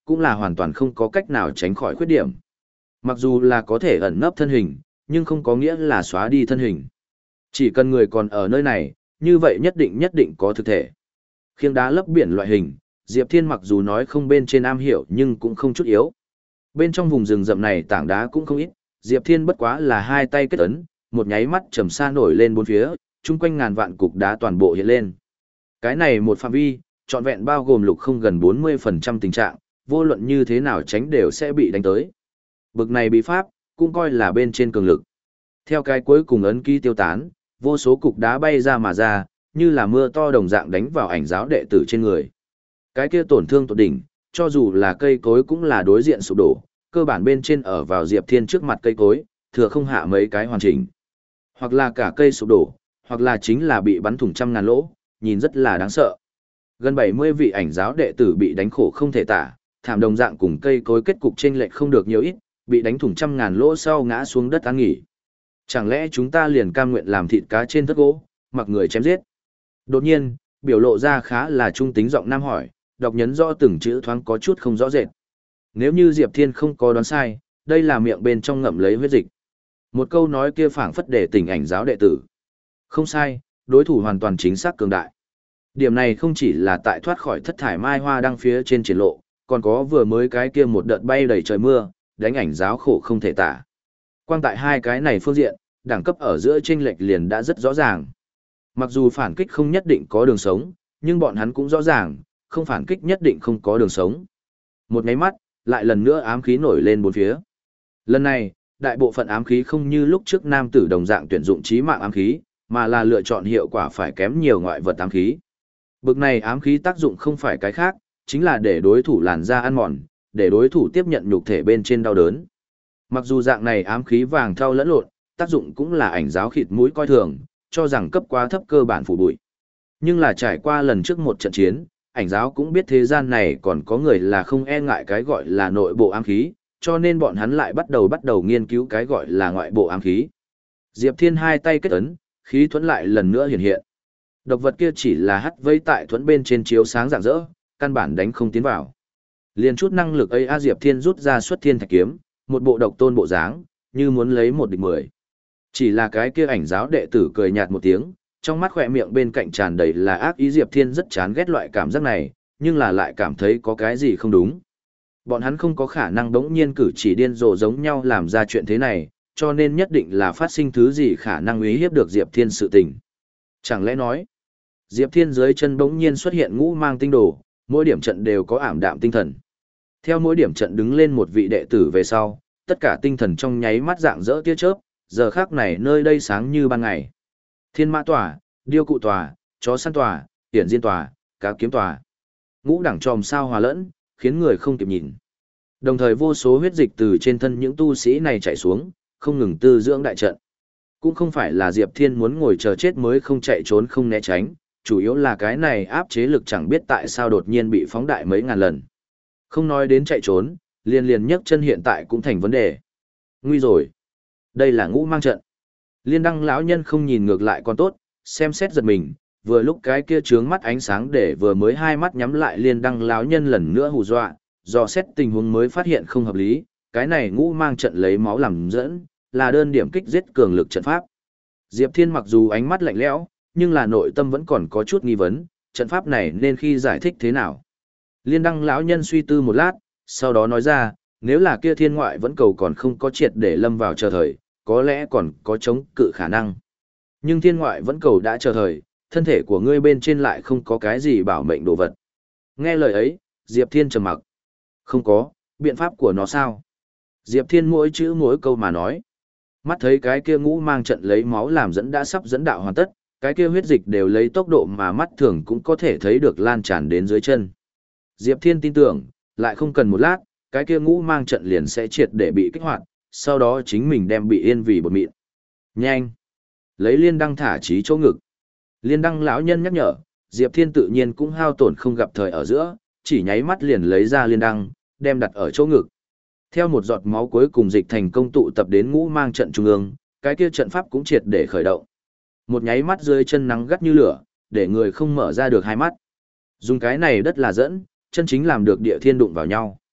cũng là hoàn toàn không có cách nào tránh khỏi khuyết điểm. Mặc dù là có thể ẩn nấp thân hình, nhưng không có nghĩa là xóa đi thân hình. Chỉ cần người còn ở nơi này, như vậy nhất định nhất định có thực thể. Khiêng đá lấp biển loại hình, Diệp Thiên mặc dù nói không bên trên am hiểu nhưng cũng không chút yếu. Bên trong vùng rừng rậm này tảng đá cũng không ít, Diệp Thiên bất quá là hai tay kết ấn, một nháy mắt trầm sa nổi lên bốn phía, chung quanh ngàn vạn cục đá toàn bộ hiện lên. Cái này một phạm vi, trọn vẹn bao gồm lục không gần bốn mươi phần trăm tình trạng, vô luận như thế nào tránh đều sẽ bị đánh tới. Bực này bí pháp, cũng coi là bên trên cường lực. Theo cái cuối cùng ấn ký tiêu tán, vô số cục đá bay ra mà ra, như là mưa to đồng dạng đánh vào ảnh giáo đệ tử trên người. Cái kia tổn thương tột đỉnh, cho dù là cây cối cũng là đối diện sụp đổ, cơ bản bên trên ở vào Diệp Thiên trước mặt cây cối, thừa không hạ mấy cái hoàn chỉnh. Hoặc là cả cây sụp đổ, hoặc là chính là bị bắn thủng trăm ngàn lỗ, nhìn rất là đáng sợ. Gần bảy mươi vị ảnh giáo đệ tử bị đánh khổ không thể tả, thảm đồng dạng cùng cây cối kết cục chênh lệch không được nhiều ít, bị đánh thủng trăm ngàn lỗ sau ngã xuống đất an nghỉ. Chẳng lẽ chúng ta liền cam nguyện làm thịt cá trên thất gỗ, mặc người chém giết? Đột nhiên, biểu lộ ra khá là trung tính giọng nam hỏi, đọc nhấn rõ từng chữ thoáng có chút không rõ rệt. Nếu như Diệp Thiên không có đoán sai, đây là miệng bên trong ngậm lấy huyết dịch. Một câu nói kia phảng phất để tỉnh ảnh giáo đệ tử. Không sai, đối thủ hoàn toàn chính xác cường đại. Điểm này không chỉ là tại thoát khỏi thất thải mai hoa đăng phía trên triển lộ, còn có vừa mới cái kia một đợt bay đầy trời mưa, đánh ảnh giáo khổ không thể tả. Quang tại hai cái này phương diện, đẳng cấp ở giữa chênh lệch liền đã rất rõ ràng. Mặc dù phản kích không nhất định có đường sống, nhưng bọn hắn cũng rõ ràng, không phản kích nhất định không có đường sống. Một máy mắt, lại lần nữa ám khí nổi lên bốn phía. Lần này, đại bộ phận ám khí không như lúc trước nam tử đồng dạng tuyển dụng chí mạng ám khí, mà là lựa chọn hiệu quả phải kém nhiều ngoại vật ám khí. Bực này ám khí tác dụng không phải cái khác, chính là để đối thủ làn da ăn mòn, để đối thủ tiếp nhận nhục thể bên trên đau đớn. Mặc dù dạng này ám khí vàng thau lẫn lộn, tác dụng cũng là ảnh giáo khịt mũi coi thường, cho rằng cấp quá thấp cơ bản phủ bụi. Nhưng là trải qua lần trước một trận chiến, ảnh giáo cũng biết thế gian này còn có người là không e ngại cái gọi là nội bộ ám khí, cho nên bọn hắn lại bắt đầu bắt đầu nghiên cứu cái gọi là ngoại bộ ám khí. Diệp Thiên hai tay kết ấn, khí thuẫn lại lần nữa hiện hiện. Độc vật kia chỉ là hắt vây tại thuẫn bên trên chiếu sáng rạng rỡ, căn bản đánh không tiến vào. Liên chút năng lực ấy A Diệp Thiên rút ra xuất thiên thạch kiếm, một bộ độc tôn bộ dáng, như muốn lấy một địch mười. Chỉ là cái kia ảnh giáo đệ tử cười nhạt một tiếng, trong mắt khỏe miệng bên cạnh tràn đầy là ác ý. Diệp Thiên rất chán ghét loại cảm giác này, nhưng là lại cảm thấy có cái gì không đúng. Bọn hắn không có khả năng đống nhiên cử chỉ điên rồ giống nhau làm ra chuyện thế này, cho nên nhất định là phát sinh thứ gì khả năng uy hiếp được Diệp Thiên sự tình. Chẳng lẽ nói, Diệp Thiên dưới chân bỗng nhiên xuất hiện ngũ mang tinh đồ, mỗi điểm trận đều có ảm đạm tinh thần. Theo mỗi điểm trận đứng lên một vị đệ tử về sau, tất cả tinh thần trong nháy mắt dạng dỡ tia chớp, giờ khác này nơi đây sáng như ban ngày. Thiên mã tòa, điêu cụ tòa, chó săn tòa, hiển diên tòa, cá kiếm tòa. Ngũ đẳng tròm sao hòa lẫn, khiến người không kịp nhìn. Đồng thời vô số huyết dịch từ trên thân những tu sĩ này chảy xuống, không ngừng tư dưỡng đại trận. Cũng không phải là Diệp Thiên muốn ngồi chờ chết mới không chạy trốn không né tránh, chủ yếu là cái này áp chế lực chẳng biết tại sao đột nhiên bị phóng đại mấy ngàn lần. Không nói đến chạy trốn, liền liền nhấc chân hiện tại cũng thành vấn đề. Nguy rồi. Đây là ngũ mang trận. Liên đăng lão nhân không nhìn ngược lại còn tốt, xem xét giật mình, vừa lúc cái kia trướng mắt ánh sáng để vừa mới hai mắt nhắm lại liên đăng lão nhân lần nữa hù dọa, dò xét tình huống mới phát hiện không hợp lý, cái này ngũ mang trận lấy máu làm dẫn, là đơn điểm kích giết cường lực trận pháp. Diệp Thiên mặc dù ánh mắt lạnh lẽo, nhưng là nội tâm vẫn còn có chút nghi vấn, trận pháp này nên khi giải thích thế nào. Liên đăng lão nhân suy tư một lát, sau đó nói ra, nếu là kia thiên ngoại vẫn cầu còn không có triệt để lâm vào chờ thời, có lẽ còn có chống cự khả năng. Nhưng thiên ngoại vẫn cầu đã chờ thời, thân thể của ngươi bên trên lại không có cái gì bảo mệnh đồ vật. Nghe lời ấy, Diệp Thiên trầm mặc. Không có, biện pháp của nó sao? Diệp Thiên mỗi chữ mỗi câu mà nói. Mắt thấy cái kia ngũ mang trận lấy máu làm dẫn đã sắp dẫn đạo hoàn tất, cái kia huyết dịch đều lấy tốc độ mà mắt thường cũng có thể thấy được lan tràn đến dưới chân. Diệp Thiên tin tưởng, lại không cần một lát, cái kia ngũ mang trận liền sẽ triệt để bị kích hoạt, sau đó chính mình đem bị yên vì bột mịn. Nhanh! Lấy liên đăng thả trí chỗ ngực. Liên đăng lão nhân nhắc nhở, Diệp Thiên tự nhiên cũng hao tổn không gặp thời ở giữa, chỉ nháy mắt liền lấy ra liên đăng, đem đặt ở chỗ ngực. Theo một giọt máu cuối cùng dịch thành công tụ tập đến ngũ mang trận trung ương, cái kia trận pháp cũng triệt để khởi động. Một nháy mắt dưới chân nắng gắt như lửa, để người không mở ra được hai mắt. Dùng cái này đất là dẫn, chân chính làm được địa thiên đụng vào nhau.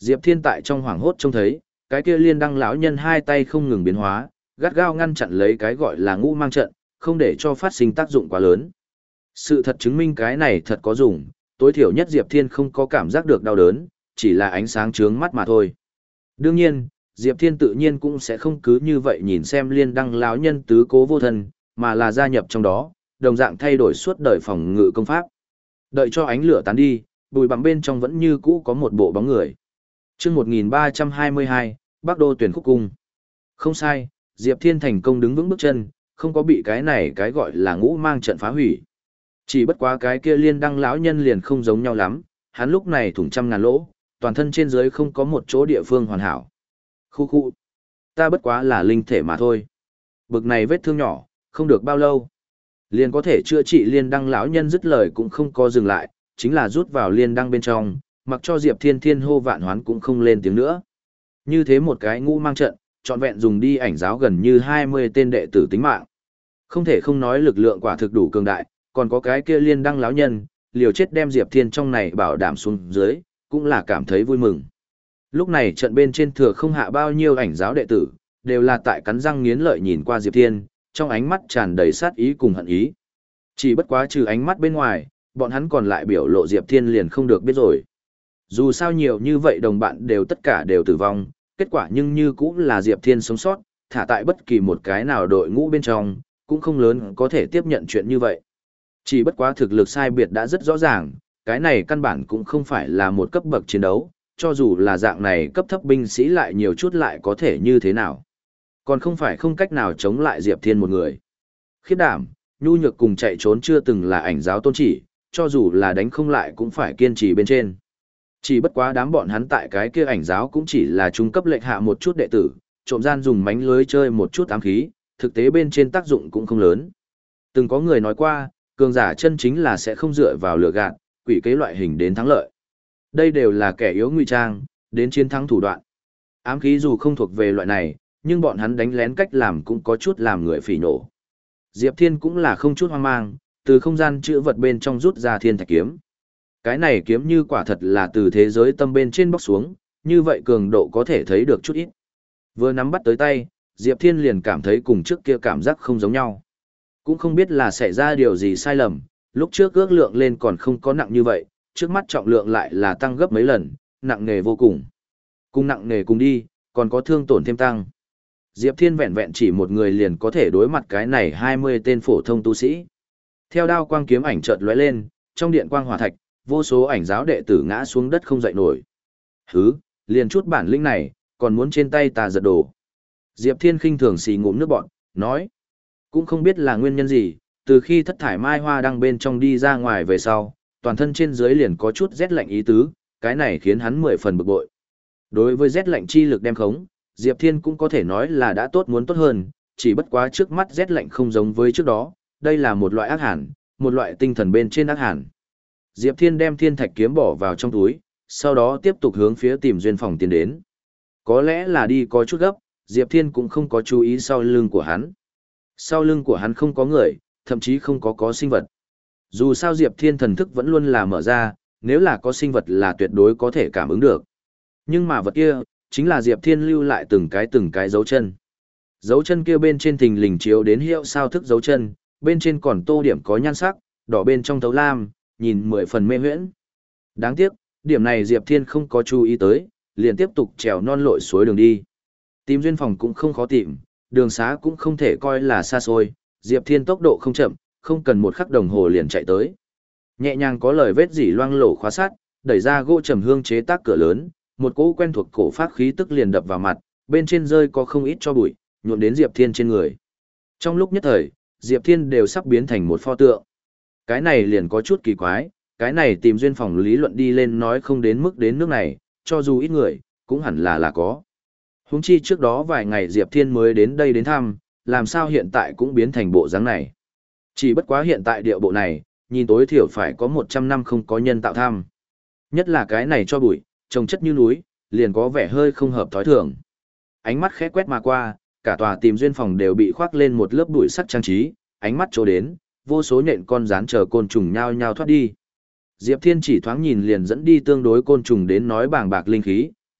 Diệp Thiên tại trong hoảng hốt trông thấy, cái kia liên đăng lão nhân hai tay không ngừng biến hóa, gắt gao ngăn chặn lấy cái gọi là ngũ mang trận, không để cho phát sinh tác dụng quá lớn. Sự thật chứng minh cái này thật có dùng, tối thiểu nhất Diệp Thiên không có cảm giác được đau đớn, chỉ là ánh sáng trướng mắt mà thôi. Đương nhiên, Diệp Thiên tự nhiên cũng sẽ không cứ như vậy nhìn xem liên đăng lão nhân tứ cố vô thân, mà là gia nhập trong đó, đồng dạng thay đổi suốt đời phòng ngự công pháp. Đợi cho ánh lửa tán đi, bụi bặm bên trong vẫn như cũ có một bộ bóng người. Chương một nghìn ba trăm hai mươi hai, Bắc Đô tuyển khúc cung. Không sai, Diệp Thiên thành công đứng vững bước chân, không có bị cái này cái gọi là ngũ mang trận phá hủy. Chỉ bất quá cái kia liên đăng lão nhân liền không giống nhau lắm, hắn lúc này thủng trăm ngàn lỗ, toàn thân trên dưới không có một chỗ địa phương hoàn hảo. Khu khu, ta bất quá là linh thể mà thôi. Bực này vết thương nhỏ, không được bao lâu. Liền có thể chữa trị liên đăng lão nhân dứt lời cũng không có dừng lại, chính là rút vào liên đăng bên trong, mặc cho Diệp Thiên thiên hô vạn hoán cũng không lên tiếng nữa. Như thế một cái ngũ mang trận, trọn vẹn dùng đi ảnh giáo gần như hai mươi tên đệ tử tính mạng. Không thể không nói lực lượng quả thực đủ cường đại, còn có cái kia liên đăng lão nhân, liều chết đem Diệp Thiên trong này bảo đảm xuống dưới, cũng là cảm thấy vui mừng. Lúc này trận bên trên thừa không hạ bao nhiêu ảnh giáo đệ tử, đều là tại cắn răng nghiến lợi nhìn qua Diệp Thiên, trong ánh mắt tràn đầy sát ý cùng hận ý. Chỉ bất quá trừ ánh mắt bên ngoài, bọn hắn còn lại biểu lộ Diệp Thiên liền không được biết rồi. Dù sao nhiều như vậy đồng bạn đều tất cả đều tử vong, kết quả nhưng như cũng là Diệp Thiên sống sót, thả tại bất kỳ một cái nào đội ngũ bên trong, cũng không lớn có thể tiếp nhận chuyện như vậy. Chỉ bất quá thực lực sai biệt đã rất rõ ràng, cái này căn bản cũng không phải là một cấp bậc chiến đấu, cho dù là dạng này cấp thấp binh sĩ lại nhiều chút lại có thể như thế nào. Còn không phải không cách nào chống lại Diệp Thiên một người. Khiếp đảm, nhu nhược cùng chạy trốn chưa từng là ảnh giáo tôn chỉ, cho dù là đánh không lại cũng phải kiên trì bên trên. Chỉ bất quá đám bọn hắn tại cái kia ảnh giáo cũng chỉ là trung cấp lệnh hạ một chút đệ tử, trộm gian dùng mánh lưới chơi một chút ám khí, thực tế bên trên tác dụng cũng không lớn. Từng có người nói qua, cường giả chân chính là sẽ không dựa vào lừa gạt, quỷ kế loại hình đến thắng lợi. Đây đều là kẻ yếu ngụy trang, đến chiến thắng thủ đoạn. Ám khí dù không thuộc về loại này, nhưng bọn hắn đánh lén cách làm cũng có chút làm người phỉ nổ. Diệp Thiên cũng là không chút hoang mang, từ không gian chữ vật bên trong rút ra thiên thạch kiếm. Cái này kiếm như quả thật là từ thế giới tâm bên trên bóc xuống, như vậy cường độ có thể thấy được chút ít. Vừa nắm bắt tới tay, Diệp Thiên liền cảm thấy cùng trước kia cảm giác không giống nhau. Cũng không biết là xảy ra điều gì sai lầm, lúc trước ước lượng lên còn không có nặng như vậy, trước mắt trọng lượng lại là tăng gấp mấy lần, nặng nề vô cùng. Cùng nặng nề cùng đi, còn có thương tổn thêm tăng. Diệp Thiên vẹn vẹn chỉ một người liền có thể đối mặt cái này hai mươi tên phổ thông tu sĩ. Theo đao quang kiếm ảnh chợt lóe lên, trong điện quang hỏa thạch, vô số ảnh giáo đệ tử ngã xuống đất không dậy nổi. Hứ, liền chút bản lĩnh này, còn muốn trên tay ta giật đồ. Diệp Thiên khinh thường xì ngụm nước bọn, nói. Cũng không biết là nguyên nhân gì, từ khi thất thải mai hoa đăng bên trong đi ra ngoài về sau, toàn thân trên dưới liền có chút rét lạnh ý tứ, cái này khiến hắn mười phần bực bội. Đối với rét lạnh chi lực đem khống, Diệp Thiên cũng có thể nói là đã tốt muốn tốt hơn, chỉ bất quá trước mắt rét lạnh không giống với trước đó, đây là một loại ác hàn, một loại tinh thần bên trên ác hàn. Diệp Thiên đem thiên thạch kiếm bỏ vào trong túi, sau đó tiếp tục hướng phía tìm duyên phòng tiến đến. Có lẽ là đi có chút gấp, Diệp Thiên cũng không có chú ý sau lưng của hắn. Sau lưng của hắn không có người, thậm chí không có có sinh vật. Dù sao Diệp Thiên thần thức vẫn luôn là mở ra, nếu là có sinh vật là tuyệt đối có thể cảm ứng được. Nhưng mà vật kia, chính là Diệp Thiên lưu lại từng cái từng cái dấu chân. Dấu chân kia bên trên thình lình chiếu đến hiệu sao thức dấu chân, bên trên còn tô điểm có nhan sắc, đỏ bên trong thấu lam, nhìn mười phần mê huyễn. Đáng tiếc, điểm này Diệp Thiên không có chú ý tới, liền tiếp tục trèo non lội suối đường đi. Tìm duyên phòng cũng không khó tìm, đường xá cũng không thể coi là xa xôi, Diệp Thiên tốc độ không chậm, không cần một khắc đồng hồ liền chạy tới. Nhẹ nhàng có lời vết dỉ loang lổ khóa sắt, đẩy ra gỗ trầm hương chế tác cửa lớn, một cỗ quen thuộc cổ phát khí tức liền đập vào mặt, bên trên rơi có không ít cho bụi, nhuộm đến Diệp Thiên trên người. Trong lúc nhất thời, Diệp Thiên đều sắp biến thành một pho tượng. Cái này liền có chút kỳ quái, cái này tìm duyên phòng lý luận đi lên nói không đến mức đến nước này, cho dù ít người, cũng hẳn là là có. Huống chi trước đó vài ngày Diệp Thiên mới đến đây đến thăm, làm sao hiện tại cũng biến thành bộ dáng này. Chỉ bất quá hiện tại điệu bộ này, nhìn tối thiểu phải có một trăm năm không có nhân tạo thăm. Nhất là cái này cho bụi, trồng chất như núi, liền có vẻ hơi không hợp thói thường. Ánh mắt khẽ quét mà qua, cả tòa tìm duyên phòng đều bị khoác lên một lớp bụi sắt trang trí, ánh mắt chỗ đến, vô số nhện con rán chờ côn trùng nhao nhao thoát đi. Diệp Thiên chỉ thoáng nhìn liền dẫn đi tương đối côn trùng đến nói bàng bạc linh khí,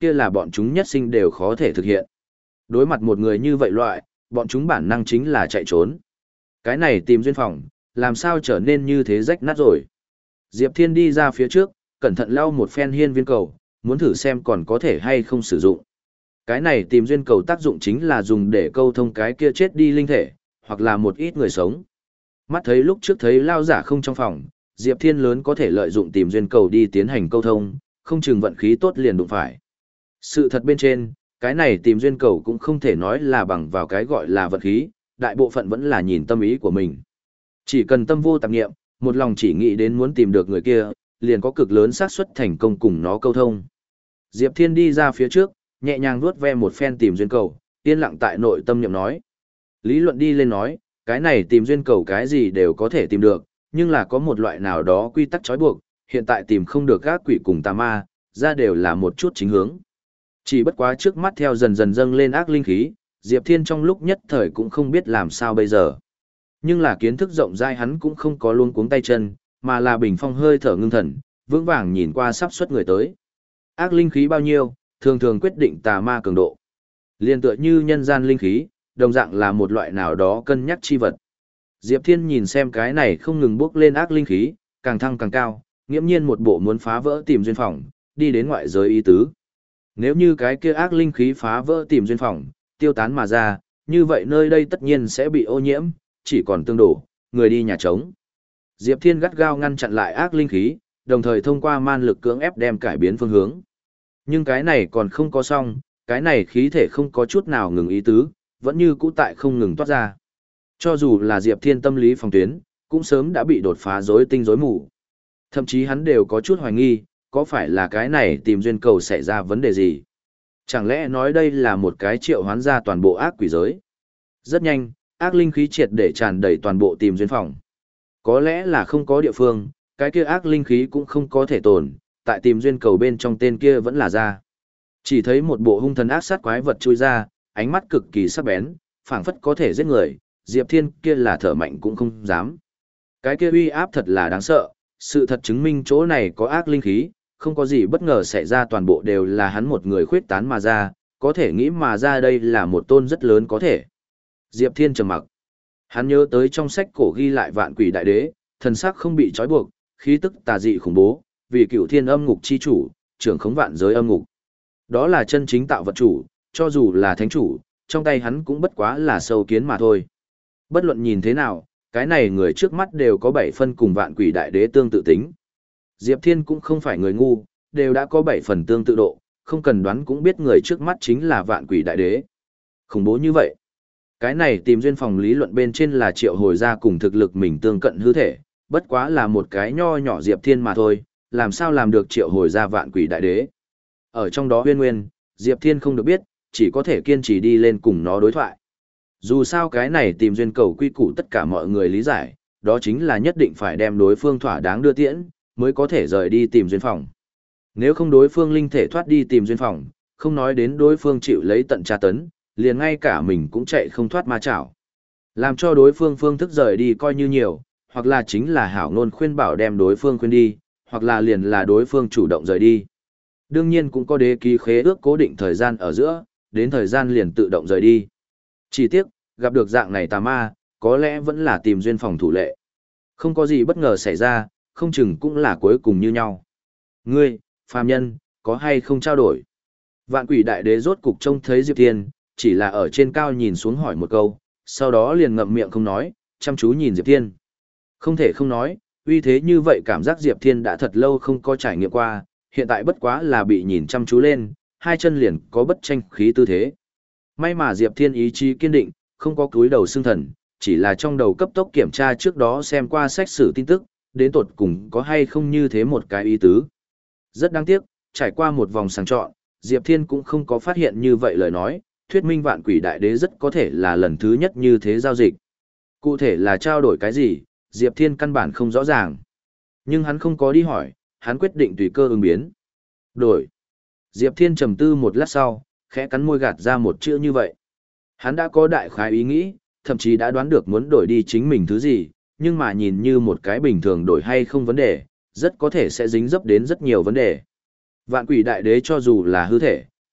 kia là bọn chúng nhất sinh đều khó thể thực hiện. Đối mặt một người như vậy loại, bọn chúng bản năng chính là chạy trốn. Cái này tìm duyên phòng, làm sao trở nên như thế rách nát rồi. Diệp Thiên đi ra phía trước, cẩn thận lau một phen hiên viên cầu, muốn thử xem còn có thể hay không sử dụng. Cái này tìm duyên cầu tác dụng chính là dùng để câu thông cái kia chết đi linh thể, hoặc là một ít người sống. Mắt thấy lúc trước thấy lao giả không trong phòng, Diệp Thiên lớn có thể lợi dụng tìm duyên cầu đi tiến hành câu thông, không chừng vận khí tốt liền đụng phải. Sự thật bên trên, cái này tìm duyên cầu cũng không thể nói là bằng vào cái gọi là vận khí, đại bộ phận vẫn là nhìn tâm ý của mình. Chỉ cần tâm vô tạp nghiệm, một lòng chỉ nghĩ đến muốn tìm được người kia, liền có cực lớn xác suất thành công cùng nó câu thông. Diệp Thiên đi ra phía trước, nhẹ nhàng vuốt ve một phen tìm duyên cầu, yên lặng tại nội tâm niệm nói. Lý luận đi lên nói, cái này tìm duyên cầu cái gì đều có thể tìm được, nhưng là có một loại nào đó quy tắc trói buộc, hiện tại tìm không được các quỷ cùng tà ma, ra đều là một chút chính hướng. Chỉ bất quá trước mắt theo dần dần dâng lên ác linh khí, Diệp Thiên trong lúc nhất thời cũng không biết làm sao bây giờ. Nhưng là kiến thức rộng rãi hắn cũng không có luôn cuống tay chân, mà là bình phong hơi thở ngưng thần, vững vàng nhìn qua sắp xuất người tới. Ác linh khí bao nhiêu, thường thường quyết định tà ma cường độ. Liên tựa như nhân gian linh khí, đồng dạng là một loại nào đó cân nhắc chi vật. Diệp Thiên nhìn xem cái này không ngừng bước lên ác linh khí, càng thăng càng cao, nghiễm nhiên một bộ muốn phá vỡ tìm duyên phòng, đi đến ngoại giới ý tứ. Nếu như cái kia ác linh khí phá vỡ tìm duyên phòng, tiêu tán mà ra, như vậy nơi đây tất nhiên sẽ bị ô nhiễm, chỉ còn tương đổ, người đi nhà trống. Diệp Thiên gắt gao ngăn chặn lại ác linh khí, đồng thời thông qua man lực cưỡng ép đem cải biến phương hướng. Nhưng cái này còn không có xong, cái này khí thể không có chút nào ngừng ý tứ, vẫn như cũ tại không ngừng toát ra. Cho dù là Diệp Thiên tâm lý phòng tuyến, cũng sớm đã bị đột phá rối tinh rối mù. Thậm chí hắn đều có chút hoài nghi, có phải là cái này tìm duyên cầu xảy ra vấn đề gì? Chẳng lẽ nói đây là một cái triệu hoán ra toàn bộ ác quỷ giới? Rất nhanh, ác linh khí triệt để tràn đầy toàn bộ tìm duyên phòng. Có lẽ là không có địa phương, cái kia ác linh khí cũng không có thể tồn, tại tìm duyên cầu bên trong tên kia vẫn là ra. Chỉ thấy một bộ hung thần ác sát quái vật chui ra, ánh mắt cực kỳ sắc bén, phảng phất có thể giết người, Diệp Thiên kia là thở mạnh cũng không dám. Cái kia uy áp thật là đáng sợ, sự thật chứng minh chỗ này có ác linh khí, không có gì bất ngờ xảy ra, toàn bộ đều là hắn một người khuyết tán mà ra, có thể nghĩ mà ra đây là một tôn rất lớn có thể. Diệp Thiên trầm mặc. Hắn nhớ tới trong sách cổ ghi lại vạn quỷ đại đế, thần sắc không bị trói buộc, khí tức tà dị khủng bố, vì cửu thiên âm ngục chi chủ, trưởng khống vạn giới âm ngục. Đó là chân chính tạo vật chủ, cho dù là thánh chủ, trong tay hắn cũng bất quá là sâu kiến mà thôi. Bất luận nhìn thế nào, cái này người trước mắt đều có bảy phân cùng vạn quỷ đại đế tương tự tính. Diệp Thiên cũng không phải người ngu, đều đã có bảy phần tương tự độ, không cần đoán cũng biết người trước mắt chính là vạn quỷ đại đế. Khủng bố như vậy. Cái này tìm duyên phòng lý luận bên trên là triệu hồi ra cùng thực lực mình tương cận hư thể, bất quá là một cái nho nhỏ Diệp Thiên mà thôi, làm sao làm được triệu hồi ra vạn quỷ đại đế. Ở trong đó huyên nguyên, Diệp Thiên không được biết, chỉ có thể kiên trì đi lên cùng nó đối thoại. Dù sao cái này tìm duyên cầu quy củ tất cả mọi người lý giải, đó chính là nhất định phải đem đối phương thỏa đáng đưa tiễn, mới có thể rời đi tìm duyên phòng. Nếu không đối phương linh thể thoát đi tìm duyên phòng, không nói đến đối phương chịu lấy tận tra tấn, liền ngay cả mình cũng chạy không thoát ma chảo. Làm cho đối phương phương thức rời đi coi như nhiều, hoặc là chính là hảo ngôn khuyên bảo đem đối phương khuyên đi, hoặc là liền là đối phương chủ động rời đi. Đương nhiên cũng có đế ký khế ước cố định thời gian ở giữa, đến thời gian liền tự động rời đi. Chỉ tiếc, gặp được dạng này tà ma, có lẽ vẫn là tìm duyên phòng thủ lệ. Không có gì bất ngờ xảy ra, không chừng cũng là cuối cùng như nhau. Ngươi, phàm nhân, có hay không trao đổi? Vạn quỷ đại đế rốt cục trông thấy Diệp Thiên, chỉ là ở trên cao nhìn xuống hỏi một câu, sau đó liền ngậm miệng không nói, chăm chú nhìn Diệp Thiên. Không thể không nói, uy thế như vậy cảm giác Diệp Thiên đã thật lâu không có trải nghiệm qua, hiện tại bất quá là bị nhìn chăm chú lên, hai chân liền có bất tranh khí tư thế. May mà Diệp Thiên ý chí kiên định, không có cúi đầu xương thần, chỉ là trong đầu cấp tốc kiểm tra trước đó xem qua sách sử tin tức, đến tột cùng có hay không như thế một cái ý tứ. Rất đáng tiếc, trải qua một vòng sàng chọn, Diệp Thiên cũng không có phát hiện như vậy lời nói, thuyết minh vạn quỷ đại đế rất có thể là lần thứ nhất như thế giao dịch. Cụ thể là trao đổi cái gì, Diệp Thiên căn bản không rõ ràng. Nhưng hắn không có đi hỏi, hắn quyết định tùy cơ ứng biến. Đổi. Diệp Thiên trầm tư một lát sau, khẽ cắn môi gạt ra một chữ như vậy. Hắn đã có đại khái ý nghĩ, thậm chí đã đoán được muốn đổi đi chính mình thứ gì, nhưng mà nhìn như một cái bình thường đổi hay không vấn đề, rất có thể sẽ dính dấp đến rất nhiều vấn đề. Vạn quỷ đại đế cho dù là hư thể,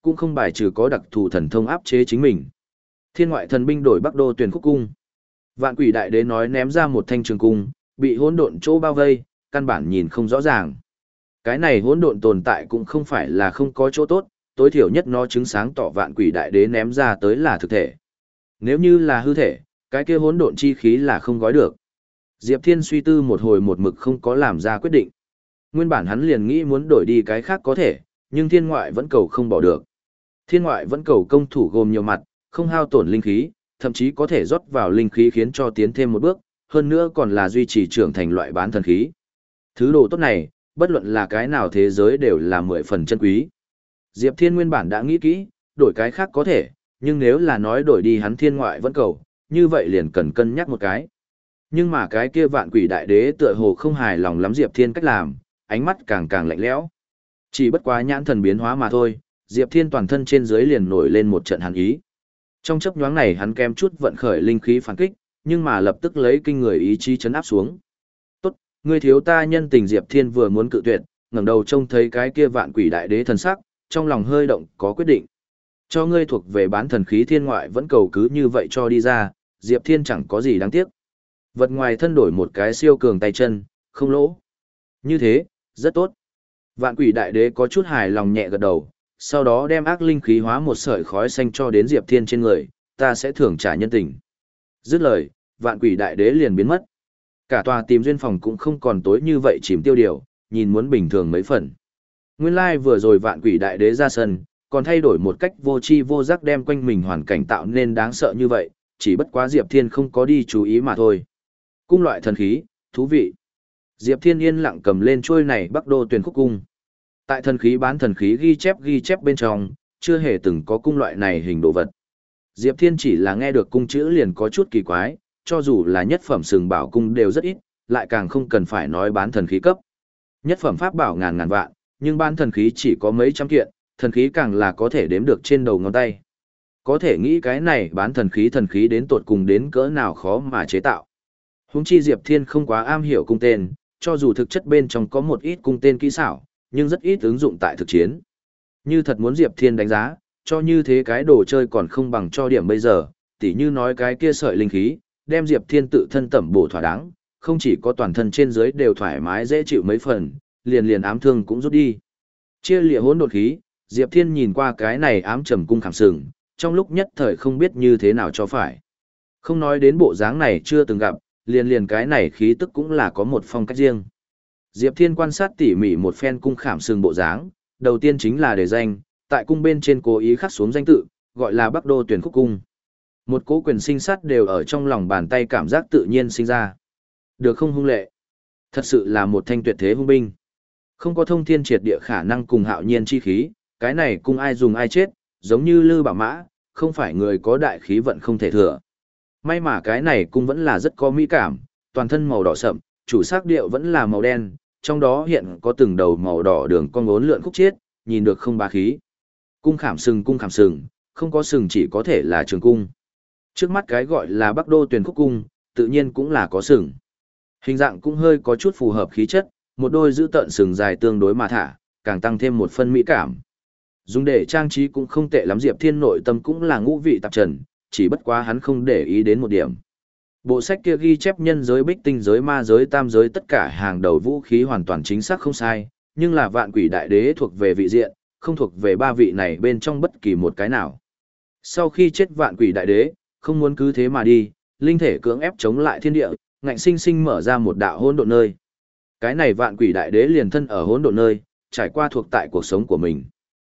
cũng không bài trừ có đặc thù thần thông áp chế chính mình. Thiên ngoại thần binh đổi Bắc Đô Tuyển Khúc cung. Vạn Quỷ Đại Đế nói ném ra một thanh trường cung, bị hỗn độn chỗ bao vây, căn bản nhìn không rõ ràng. Cái này hỗn độn tồn tại cũng không phải là không có chỗ tốt, tối thiểu nhất nó chứng sáng tỏ Vạn Quỷ Đại Đế ném ra tới là thực thể. Nếu như là hư thể, cái kia hỗn độn chi khí là không gói được. Diệp Thiên suy tư một hồi một mực không có làm ra quyết định. Nguyên bản hắn liền nghĩ muốn đổi đi cái khác có thể, nhưng thiên ngoại vẫn cầu không bỏ được. Thiên ngoại vẫn cầu công thủ gồm nhiều mặt, không hao tổn linh khí, thậm chí có thể rót vào linh khí khiến cho tiến thêm một bước, hơn nữa còn là duy trì trưởng thành loại bán thần khí. Thứ đồ tốt này, bất luận là cái nào thế giới đều là mười phần chân quý. Diệp Thiên nguyên bản đã nghĩ kỹ, đổi cái khác có thể, nhưng nếu là nói đổi đi hắn thiên ngoại vẫn cầu, như vậy liền cần cân nhắc một cái. Nhưng mà cái kia Vạn Quỷ Đại Đế tựa hồ không hài lòng lắm Diệp Thiên cách làm, ánh mắt càng càng lạnh lẽo. Chỉ bất quá nhãn thần biến hóa mà thôi, Diệp Thiên toàn thân trên dưới liền nổi lên một trận hàn ý. Trong chốc nhoáng này hắn kém chút vận khởi linh khí phản kích, nhưng mà lập tức lấy kinh người ý chí chấn áp xuống. "Tốt, ngươi thiếu ta nhân tình." Diệp Thiên vừa muốn cự tuyệt, ngẩng đầu trông thấy cái kia Vạn Quỷ Đại Đế thần sắc, trong lòng hơi động, có quyết định. Cho ngươi thuộc về bán thần khí thiên ngoại vẫn cầu cứ như vậy cho đi ra, Diệp Thiên chẳng có gì đáng tiếc. Vật ngoài thân đổi một cái siêu cường tay chân, không lỗ. Như thế, rất tốt. Vạn Quỷ Đại Đế có chút hài lòng nhẹ gật đầu, sau đó đem ác linh khí hóa một sợi khói xanh cho đến Diệp Thiên trên người, ta sẽ thưởng trả nhân tình. Dứt lời, Vạn Quỷ Đại Đế liền biến mất. Cả tòa tìm duyên phòng cũng không còn tối như vậy chìm tiêu điều, nhìn muốn bình thường mấy phần. Nguyên lai like vừa rồi Vạn Quỷ Đại Đế ra sân, còn thay đổi một cách vô tri vô giác đem quanh mình hoàn cảnh tạo nên đáng sợ như vậy, chỉ bất quá Diệp Thiên không có đi chú ý mà thôi. Cung loại thần khí, thú vị. Diệp Thiên yên lặng cầm lên chuôi này Bắc Đô Tuyển Khúc cung. Tại thần khí bán thần khí ghi chép ghi chép bên trong, chưa hề từng có cung loại này hình đồ vật. Diệp Thiên chỉ là nghe được cung chữ liền có chút kỳ quái, cho dù là nhất phẩm sừng bảo cung đều rất ít, lại càng không cần phải nói bán thần khí cấp. Nhất phẩm pháp bảo ngàn ngàn vạn, nhưng bán thần khí chỉ có mấy trăm kiện, thần khí càng là có thể đếm được trên đầu ngón tay. Có thể nghĩ cái này bán thần khí thần khí đến tột cùng đến cỡ nào khó mà chế tạo. Huống chi Diệp Thiên không quá am hiểu cung tên, cho dù thực chất bên trong có một ít cung tên kỹ xảo, nhưng rất ít ứng dụng tại thực chiến. Như thật muốn Diệp Thiên đánh giá, cho như thế cái đồ chơi còn không bằng cho điểm bây giờ, tỉ như nói cái kia sợi linh khí, đem Diệp Thiên tự thân tẩm bổ thỏa đáng, không chỉ có toàn thân trên dưới đều thoải mái dễ chịu mấy phần, liền liền ám thương cũng rút đi. Chia lịa hỗn độn khí, Diệp Thiên nhìn qua cái này ám trầm cung khảm sừng, trong lúc nhất thời không biết như thế nào cho phải. Không nói đến bộ dáng này chưa từng gặp, liền liền cái này khí tức cũng là có một phong cách riêng. Diệp Thiên quan sát tỉ mỉ một phen cung khảm sừng bộ dáng, đầu tiên chính là đề danh, tại cung bên trên cố ý khắc xuống danh tự, gọi là Bắc Đô Tuyển Khúc cung. Một cố quyền sinh sát đều ở trong lòng bàn tay cảm giác tự nhiên sinh ra. Được không hung lệ? Thật sự là một thanh tuyệt thế hung binh. Không có thông thiên triệt địa khả năng cùng hạo nhiên chi khí, cái này cung ai dùng ai chết, giống như Lư Bảo Mã, không phải người có đại khí vận không thể thừa. May mà cái này cung vẫn là rất có mỹ cảm, toàn thân màu đỏ sậm, chủ sắc điệu vẫn là màu đen, trong đó hiện có từng đầu màu đỏ đường con ngốn lượn khúc chiết, nhìn được không bá khí. Cung khảm sừng cung khảm sừng, không có sừng chỉ có thể là trường cung. Trước mắt cái gọi là Bắc Đô Tuyển Khúc cung, tự nhiên cũng là có sừng. Hình dạng cũng hơi có chút phù hợp khí chất, một đôi giữ tợn sừng dài tương đối mà thả, càng tăng thêm một phân mỹ cảm. Dùng để trang trí cũng không tệ lắm, Diệp Thiên nội tâm cũng là ngũ vị tạp trần, chỉ bất quá hắn không để ý đến một điểm. Bộ sách kia ghi chép nhân giới, bích tinh giới, ma giới, tam giới tất cả hàng đầu vũ khí hoàn toàn chính xác không sai, nhưng là Vạn Quỷ Đại Đế thuộc về vị diện, không thuộc về ba vị này bên trong bất kỳ một cái nào. Sau khi chết Vạn Quỷ Đại Đế, không muốn cứ thế mà đi, linh thể cưỡng ép chống lại thiên địa, ngạnh sinh sinh mở ra một đạo hỗn độn nơi. Cái này Vạn Quỷ Đại Đế liền thân ở hỗn độn nơi, trải qua thuộc tại cuộc sống của mình.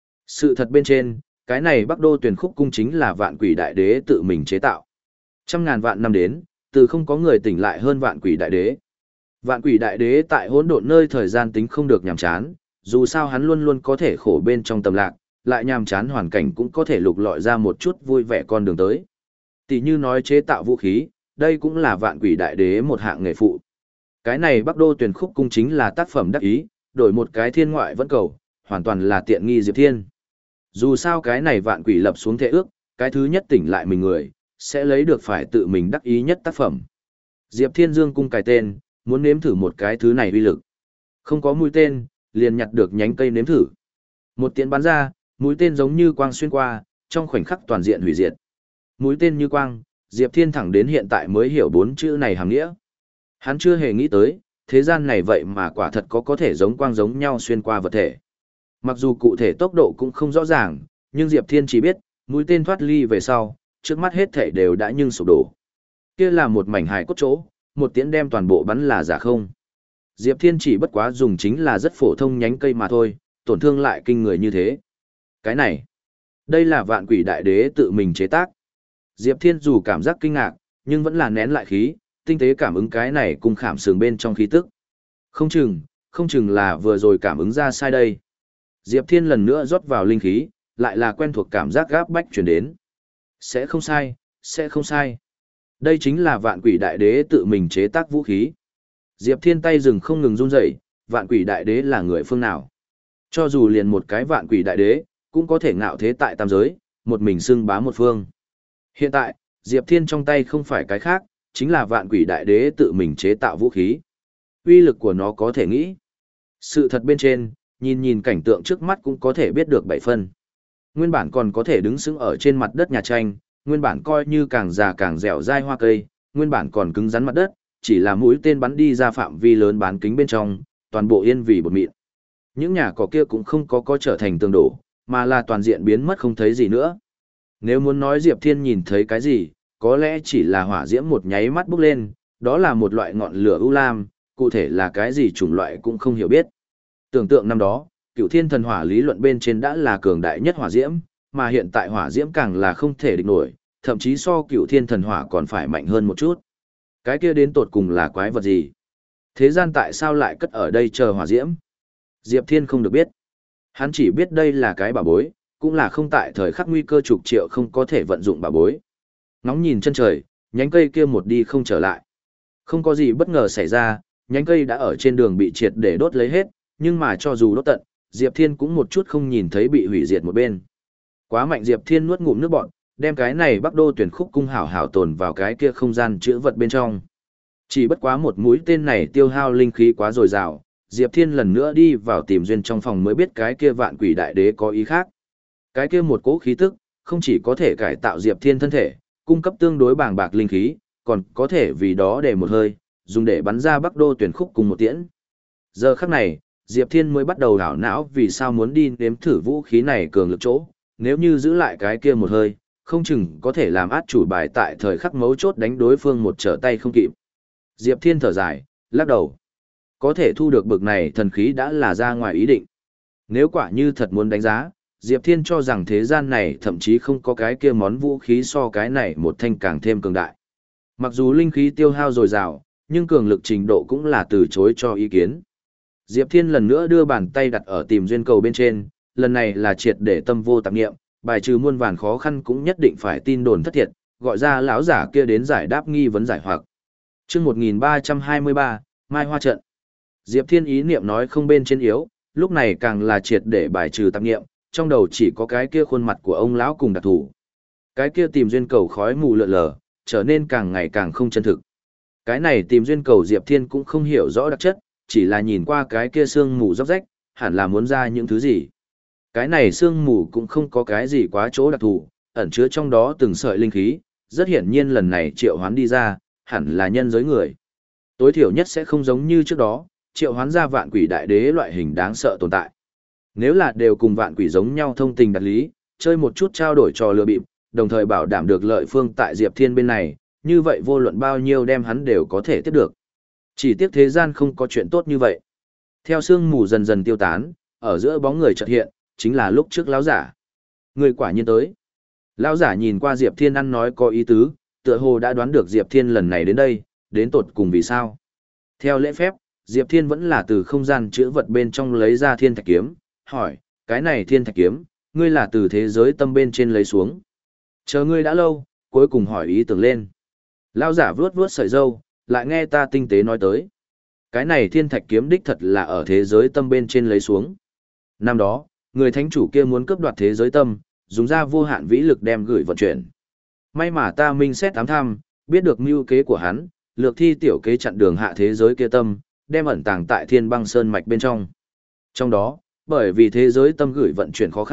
Sự thật bên trên, cái này Bắc Đô Tuyển Khúc cung chính là Vạn Quỷ Đại Đế tự mình chế tạo. Trăm ngàn vạn năm đến, từ không có người tỉnh lại hơn Vạn Quỷ Đại Đế. Vạn Quỷ Đại Đế tại hỗn độn nơi thời gian tính không được nhàm chán, dù sao hắn luôn luôn có thể khổ bên trong tầm lạc, lại nhàm chán hoàn cảnh cũng có thể lục lọi ra một chút vui vẻ con đường tới. Tỷ như nói chế tạo vũ khí, đây cũng là Vạn Quỷ Đại Đế một hạng nghề phụ. Cái này Bắc Đô Tuyển Khúc cung chính là tác phẩm đắc ý, đổi một cái thiên ngoại vẫn cầu, hoàn toàn là tiện nghi Diệp Thiên. Dù sao cái này Vạn Quỷ lập xuống thệ ước, cái thứ nhất tỉnh lại mình người, sẽ lấy được phải tự mình đắc ý nhất tác phẩm. Diệp Thiên dương cung cài tên, muốn nếm thử một cái thứ này uy lực. Không có mũi tên, liền nhặt được nhánh cây nếm thử. Một tiễn bắn ra, Mũi tên giống như quang xuyên qua, trong khoảnh khắc toàn diện hủy diệt. Mũi tên như quang, Diệp Thiên thẳng đến hiện tại mới hiểu bốn chữ này hàm nghĩa. Hắn chưa hề nghĩ tới, thế gian này vậy mà quả thật có có thể giống quang giống nhau xuyên qua vật thể. Mặc dù cụ thể tốc độ cũng không rõ ràng, nhưng Diệp Thiên chỉ biết, mũi tên thoát ly về sau, trước mắt hết thể đều đã nhưng sụp đổ. Kia là một mảnh hài cốt chỗ, một tiễn đem toàn bộ bắn là giả không. Diệp Thiên chỉ bất quá dùng chính là rất phổ thông nhánh cây mà thôi, tổn thương lại kinh người như thế. Cái này, đây là vạn quỷ đại đế tự mình chế tác. Diệp Thiên dù cảm giác kinh ngạc, nhưng vẫn là nén lại khí, tinh tế cảm ứng cái này cùng khảm sườn bên trong khí tức. Không chừng, không chừng là vừa rồi cảm ứng ra sai đây. Diệp Thiên lần nữa rót vào linh khí, lại là quen thuộc cảm giác gáp bách truyền đến. Sẽ không sai, sẽ không sai. Đây chính là vạn quỷ đại đế tự mình chế tác vũ khí. Diệp Thiên tay dừng không ngừng run rẩy, vạn quỷ đại đế là người phương nào? Cho dù liền một cái vạn quỷ đại đế, cũng có thể ngạo thế tại tam giới, một mình xưng bá một phương. Hiện tại, Diệp Thiên trong tay không phải cái khác, chính là vạn quỷ đại đế tự mình chế tạo vũ khí. Uy lực của nó có thể nghĩ. Sự thật bên trên, nhìn nhìn cảnh tượng trước mắt cũng có thể biết được bảy phân. Nguyên bản còn có thể đứng sững ở trên mặt đất nhà tranh, nguyên bản coi như càng già càng dẻo dai hoa cây, nguyên bản còn cứng rắn mặt đất, chỉ là mũi tên bắn đi ra phạm vi lớn bán kính bên trong, toàn bộ yên vì bột mịn. Những nhà cỏ kia cũng không có có trở thành tường đổ, mà là toàn diện biến mất không thấy gì nữa. Nếu muốn nói Diệp Thiên nhìn thấy cái gì, có lẽ chỉ là hỏa diễm một nháy mắt bốc lên, đó là một loại ngọn lửa u lam, cụ thể là cái gì chủng loại cũng không hiểu biết. Tưởng tượng năm đó, Cửu Thiên thần hỏa lý luận bên trên đã là cường đại nhất hỏa diễm, mà hiện tại hỏa diễm càng là không thể địch nổi, thậm chí so Cửu Thiên thần hỏa còn phải mạnh hơn một chút. Cái kia đến tột cùng là quái vật gì? Thế gian tại sao lại cất ở đây chờ hỏa diễm? Diệp Thiên không được biết. Hắn chỉ biết đây là cái bảo bối, cũng là không tại thời khắc nguy cơ chục triệu không có thể vận dụng bảo bối. Ngóng nhìn chân trời, nhánh cây kia một đi không trở lại. Không có gì bất ngờ xảy ra, nhánh cây đã ở trên đường bị triệt để đốt lấy hết, nhưng mà cho dù đốt tận, Diệp Thiên cũng một chút không nhìn thấy bị hủy diệt một bên. Quá mạnh, Diệp Thiên nuốt ngụm nước bọt, đem cái này Bắc Đô tuyển khúc cung hảo hảo tồn vào cái kia không gian chứa vật bên trong. Chỉ bất quá một mũi tên này tiêu hao linh khí quá dồi dào, Diệp Thiên lần nữa đi vào tìm duyên trong phòng mới biết cái kia vạn quỷ đại đế có ý khác. Cái kia một cỗ khí tức, không chỉ có thể cải tạo Diệp Thiên thân thể, cung cấp tương đối bàng bạc linh khí, còn có thể vì đó để một hơi, dùng để bắn ra Bắc Đô tuyển khúc cùng một tiễn. Giờ khắc này, Diệp Thiên mới bắt đầu đảo não vì sao muốn đi nếm thử vũ khí này cường lực chỗ, nếu như giữ lại cái kia một hơi, không chừng có thể làm át chủ bài tại thời khắc mấu chốt đánh đối phương một trở tay không kịp. Diệp Thiên thở dài, lắc đầu. Có thể thu được bực này thần khí đã là ra ngoài ý định. Nếu quả như thật muốn đánh giá, Diệp Thiên cho rằng thế gian này thậm chí không có cái kia món vũ khí so cái này một thanh càng thêm cường đại. Mặc dù linh khí tiêu hao dồi dào, nhưng cường lực trình độ cũng là từ chối cho ý kiến. Diệp Thiên lần nữa đưa bàn tay đặt ở tìm duyên cầu bên trên, lần này là triệt để tâm vô tạp nghiệm, bài trừ muôn vàn khó khăn cũng nhất định phải tin đồn thất thiệt, gọi ra lão giả kia đến giải đáp nghi vấn giải hoặc. Chương một nghìn ba trăm hai mươi ba, Mai Hoa trận. Diệp Thiên ý niệm nói không bên trên yếu, lúc này càng là triệt để bài trừ tạp nghiệm, trong đầu chỉ có cái kia khuôn mặt của ông lão cùng đặc thủ. Cái kia tìm duyên cầu khói mù lượn lờ, trở nên càng ngày càng không chân thực. Cái này tìm duyên cầu Diệp Thiên cũng không hiểu rõ đặc chất, chỉ là nhìn qua cái kia sương mù róc rách, hẳn là muốn ra những thứ gì. Cái này sương mù cũng không có cái gì quá chỗ đặc thù, ẩn chứa trong đó từng sợi linh khí, rất hiển nhiên lần này triệu hoán đi ra, hẳn là nhân giới người. Tối thiểu nhất sẽ không giống như trước đó, triệu hoán ra vạn quỷ đại đế loại hình đáng sợ tồn tại. Nếu là đều cùng vạn quỷ giống nhau thông tình đặt lý, chơi một chút trao đổi trò lừa bịp, đồng thời bảo đảm được lợi phương tại Diệp Thiên bên này, như vậy vô luận bao nhiêu đem hắn đều có thể tiếp được. Chỉ tiếc thế gian không có chuyện tốt như vậy. Theo sương mù dần dần tiêu tán, ở giữa bóng người chợt hiện, chính là lúc trước lão giả. Người quả nhiên tới. Lão giả nhìn qua Diệp Thiên ăn nói có ý tứ, tựa hồ đã đoán được Diệp Thiên lần này đến đây, đến tột cùng vì sao. Theo lễ phép, Diệp Thiên vẫn là từ không gian chữ vật bên trong lấy ra thiên thạch kiếm, hỏi, cái này thiên thạch kiếm, ngươi là từ thế giới tâm bên trên lấy xuống. Chờ ngươi đã lâu, cuối cùng hỏi ý tưởng lên. Lão giả vuốt vuốt sợi râu, lại nghe ta tinh tế nói tới. Cái này thiên thạch kiếm đích thật là ở thế giới tâm bên trên lấy xuống. Năm đó, người thánh chủ kia muốn cướp đoạt thế giới tâm, dùng ra vô hạn vĩ lực đem gửi vận chuyển. May mà ta minh xét ám thăm, biết được mưu kế của hắn, lược thi tiểu kế chặn đường hạ thế giới kia tâm, đem ẩn tàng tại thiên băng sơn mạch bên trong. Trong đó, bởi vì thế giới tâm gửi vận chuyển khó khăn,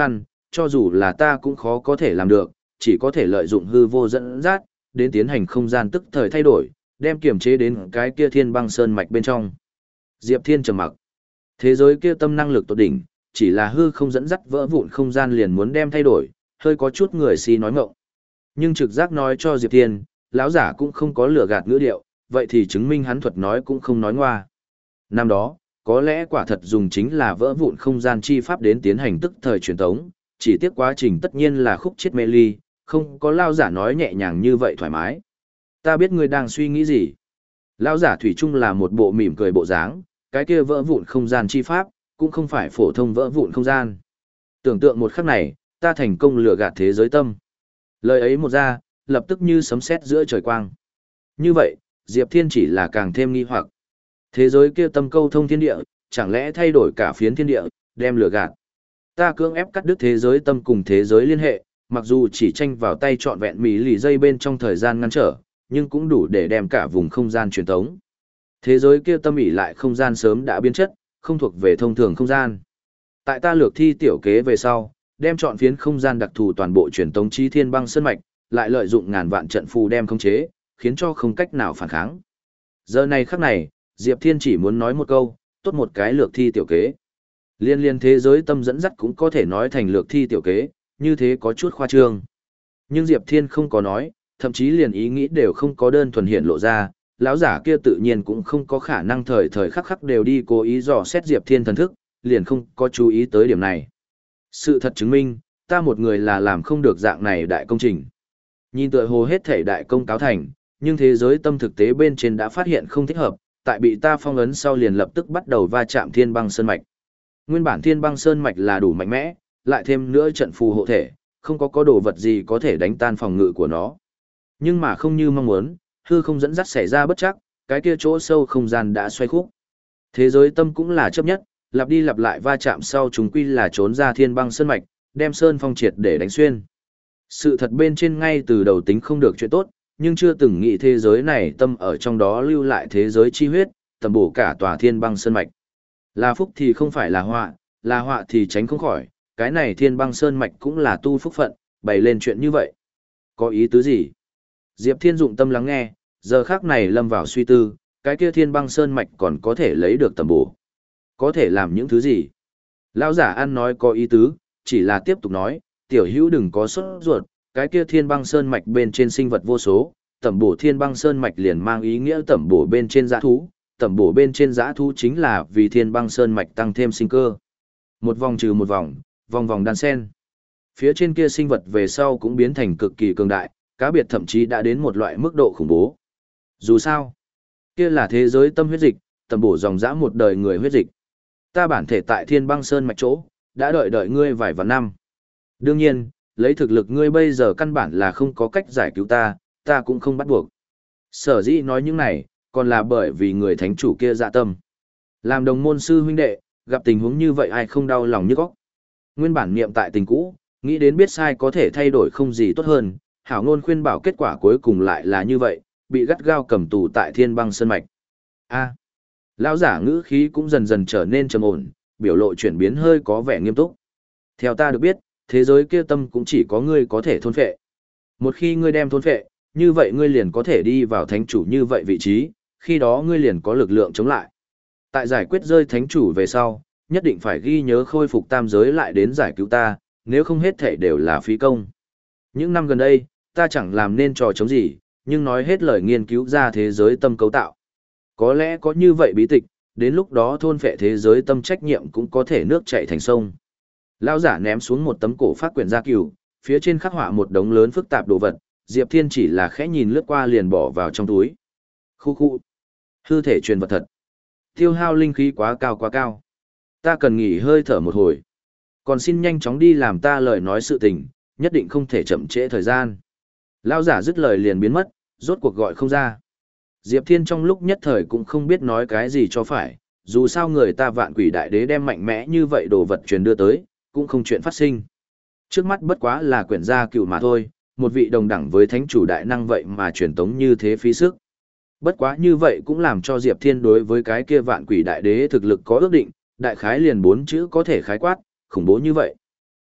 cho dù là ta cũng khó có thể làm được, chỉ có thể lợi dụng hư vô dẫn dắt, đến tiến hành không gian tức thời thay đổi, đem kiểm chế đến cái kia thiên băng sơn mạch bên trong. Diệp Thiên trầm mặc. Thế giới kia tâm năng lực tột đỉnh, chỉ là hư không dẫn dắt vỡ vụn không gian liền muốn đem thay đổi, hơi có chút người si nói ngọng. Nhưng trực giác nói cho Diệp Thiên, lão giả cũng không có lừa gạt ngữ điệu, vậy thì chứng minh hắn thuật nói cũng không nói ngoa. Năm đó, có lẽ quả thật dùng chính là vỡ vụn không gian chi pháp đến tiến hành tức thời truyền tống, chỉ tiếc quá trình tất nhiên là khúc chết mê ly, không có lão giả nói nhẹ nhàng như vậy thoải mái. Ta biết ngươi đang suy nghĩ gì. Lão giả thủy chung là một bộ mỉm cười bộ dáng, cái kia vỡ vụn không gian chi pháp, cũng không phải phổ thông vỡ vụn không gian. Tưởng tượng một khắc này, ta thành công lừa gạt thế giới tâm. Lời ấy một ra, lập tức như sấm sét giữa trời quang. Như vậy, Diệp Thiên chỉ là càng thêm nghi hoặc. Thế giới kia tâm câu thông thiên địa, chẳng lẽ thay đổi cả phiến thiên địa, đem lừa gạt. Ta cưỡng ép cắt đứt thế giới tâm cùng thế giới liên hệ, mặc dù chỉ tranh vào tay trọn vẹn mỹ lì dây bên trong thời gian ngăn trở, nhưng cũng đủ để đem cả vùng không gian truyền tống. Thế giới kia tâm ỉ lại không gian sớm đã biến chất, không thuộc về thông thường không gian. Tại ta lược thi tiểu kế về sau, đem chọn phiến không gian đặc thù toàn bộ truyền tống chi thiên băng sơn mạch, lại lợi dụng ngàn vạn trận phù đem khống chế, khiến cho không cách nào phản kháng. Giờ này khắc này, Diệp Thiên chỉ muốn nói một câu, tốt một cái lược thi tiểu kế. Liên liên thế giới tâm dẫn dắt cũng có thể nói thành lược thi tiểu kế, như thế có chút khoa trương. Nhưng Diệp Thiên không có nói, thậm chí liền ý nghĩ đều không có đơn thuần hiện lộ ra, lão giả kia tự nhiên cũng không có khả năng thời thời khắc khắc đều đi cố ý dò xét Diệp Thiên thần thức, liền không có chú ý tới điểm này. Sự thật chứng minh, ta một người là làm không được dạng này đại công trình. Nhìn tựa hồ hết thể đại công cáo thành, nhưng thế giới tâm thực tế bên trên đã phát hiện không thích hợp, tại bị ta phong ấn sau liền lập tức bắt đầu va chạm thiên băng sơn mạch. Nguyên bản thiên băng sơn mạch là đủ mạnh mẽ, lại thêm nữa trận phù hộ thể, không có có đồ vật gì có thể đánh tan phòng ngự của nó. Nhưng mà không như mong muốn, hư không dẫn dắt xảy ra bất chắc, cái kia chỗ sâu không gian đã xoay khúc. Thế giới tâm cũng là chấp nhất, lặp đi lặp lại va chạm sau chúng quy là trốn ra thiên băng sơn mạch, đem sơn phong triệt để đánh xuyên. Sự thật bên trên ngay từ đầu tính không được chuyện tốt, nhưng chưa từng nghĩ thế giới này tâm ở trong đó lưu lại thế giới chi huyết, tầm bổ cả tòa thiên băng sơn mạch. Là phúc thì không phải là họa, là họa thì tránh không khỏi, cái này thiên băng sơn mạch cũng là tu phúc phận, bày lên chuyện như vậy. Có ý tứ gì? Diệp Thiên dụng tâm lắng nghe, giờ khác này lâm vào suy tư, cái kia thiên băng sơn mạch còn có thể lấy được tầm bổ. Có thể làm những thứ gì? Lão giả ăn nói có ý tứ, chỉ là tiếp tục nói, tiểu hữu đừng có sốt ruột, cái kia thiên băng sơn mạch bên trên sinh vật vô số, tẩm bổ thiên băng sơn mạch liền mang ý nghĩa tẩm bổ bên trên dã thú, tẩm bổ bên trên dã thú chính là vì thiên băng sơn mạch tăng thêm sinh cơ. Một vòng trừ một vòng, vòng vòng đan sen. Phía trên kia sinh vật về sau cũng biến thành cực kỳ cường đại, cá biệt thậm chí đã đến một loại mức độ khủng bố. Dù sao, kia là thế giới tâm huyết dịch, tẩm bổ dòng dã một đời người huyết dịch. Ta bản thể tại thiên băng sơn mạch chỗ, đã đợi đợi ngươi vài vạn năm. Đương nhiên, lấy thực lực ngươi bây giờ căn bản là không có cách giải cứu ta, ta cũng không bắt buộc. Sở dĩ nói những này, còn là bởi vì người thánh chủ kia dạ tâm. Làm đồng môn sư huynh đệ, gặp tình huống như vậy ai không đau lòng như óc. Nguyên bản niệm tại tình cũ, nghĩ đến biết sai có thể thay đổi không gì tốt hơn, hảo ngôn khuyên bảo kết quả cuối cùng lại là như vậy, bị gắt gao cầm tù tại thiên băng sơn mạch. A. Lão giả ngữ khí cũng dần dần trở nên trầm ổn, biểu lộ chuyển biến hơi có vẻ nghiêm túc. Theo ta được biết, thế giới kia tâm cũng chỉ có ngươi có thể thôn phệ. Một khi ngươi đem thôn phệ, như vậy ngươi liền có thể đi vào thánh chủ như vậy vị trí, khi đó ngươi liền có lực lượng chống lại. Tại giải quyết rơi thánh chủ về sau, nhất định phải ghi nhớ khôi phục tam giới lại đến giải cứu ta, nếu không hết thể đều là phí công. Những năm gần đây, ta chẳng làm nên trò chống gì, nhưng nói hết lời nghiên cứu ra thế giới tâm cấu tạo. Có lẽ có như vậy bí tịch, đến lúc đó thôn phệ thế giới tâm trách nhiệm cũng có thể nước chảy thành sông. Lão giả ném xuống một tấm cổ phát quyển gia cửu, phía trên khắc họa một đống lớn phức tạp đồ vật, Diệp Thiên chỉ là khẽ nhìn lướt qua liền bỏ vào trong túi. Khu khu. Hư thể truyền vật thật. Tiêu hao linh khí quá cao quá cao. Ta cần nghỉ hơi thở một hồi. Còn xin nhanh chóng đi làm ta lời nói sự tình, nhất định không thể chậm trễ thời gian. Lão giả dứt lời liền biến mất, rốt cuộc gọi không ra. Diệp Thiên trong lúc nhất thời cũng không biết nói cái gì cho phải, dù sao người ta vạn quỷ đại đế đem mạnh mẽ như vậy đồ vật truyền đưa tới, cũng không chuyện phát sinh. Trước mắt bất quá là quyển gia cựu mà thôi, một vị đồng đẳng với thánh chủ đại năng vậy mà truyền tống như thế phí sức. Bất quá như vậy cũng làm cho Diệp Thiên đối với cái kia vạn quỷ đại đế thực lực có ước định, đại khái liền bốn chữ có thể khái quát, khủng bố như vậy.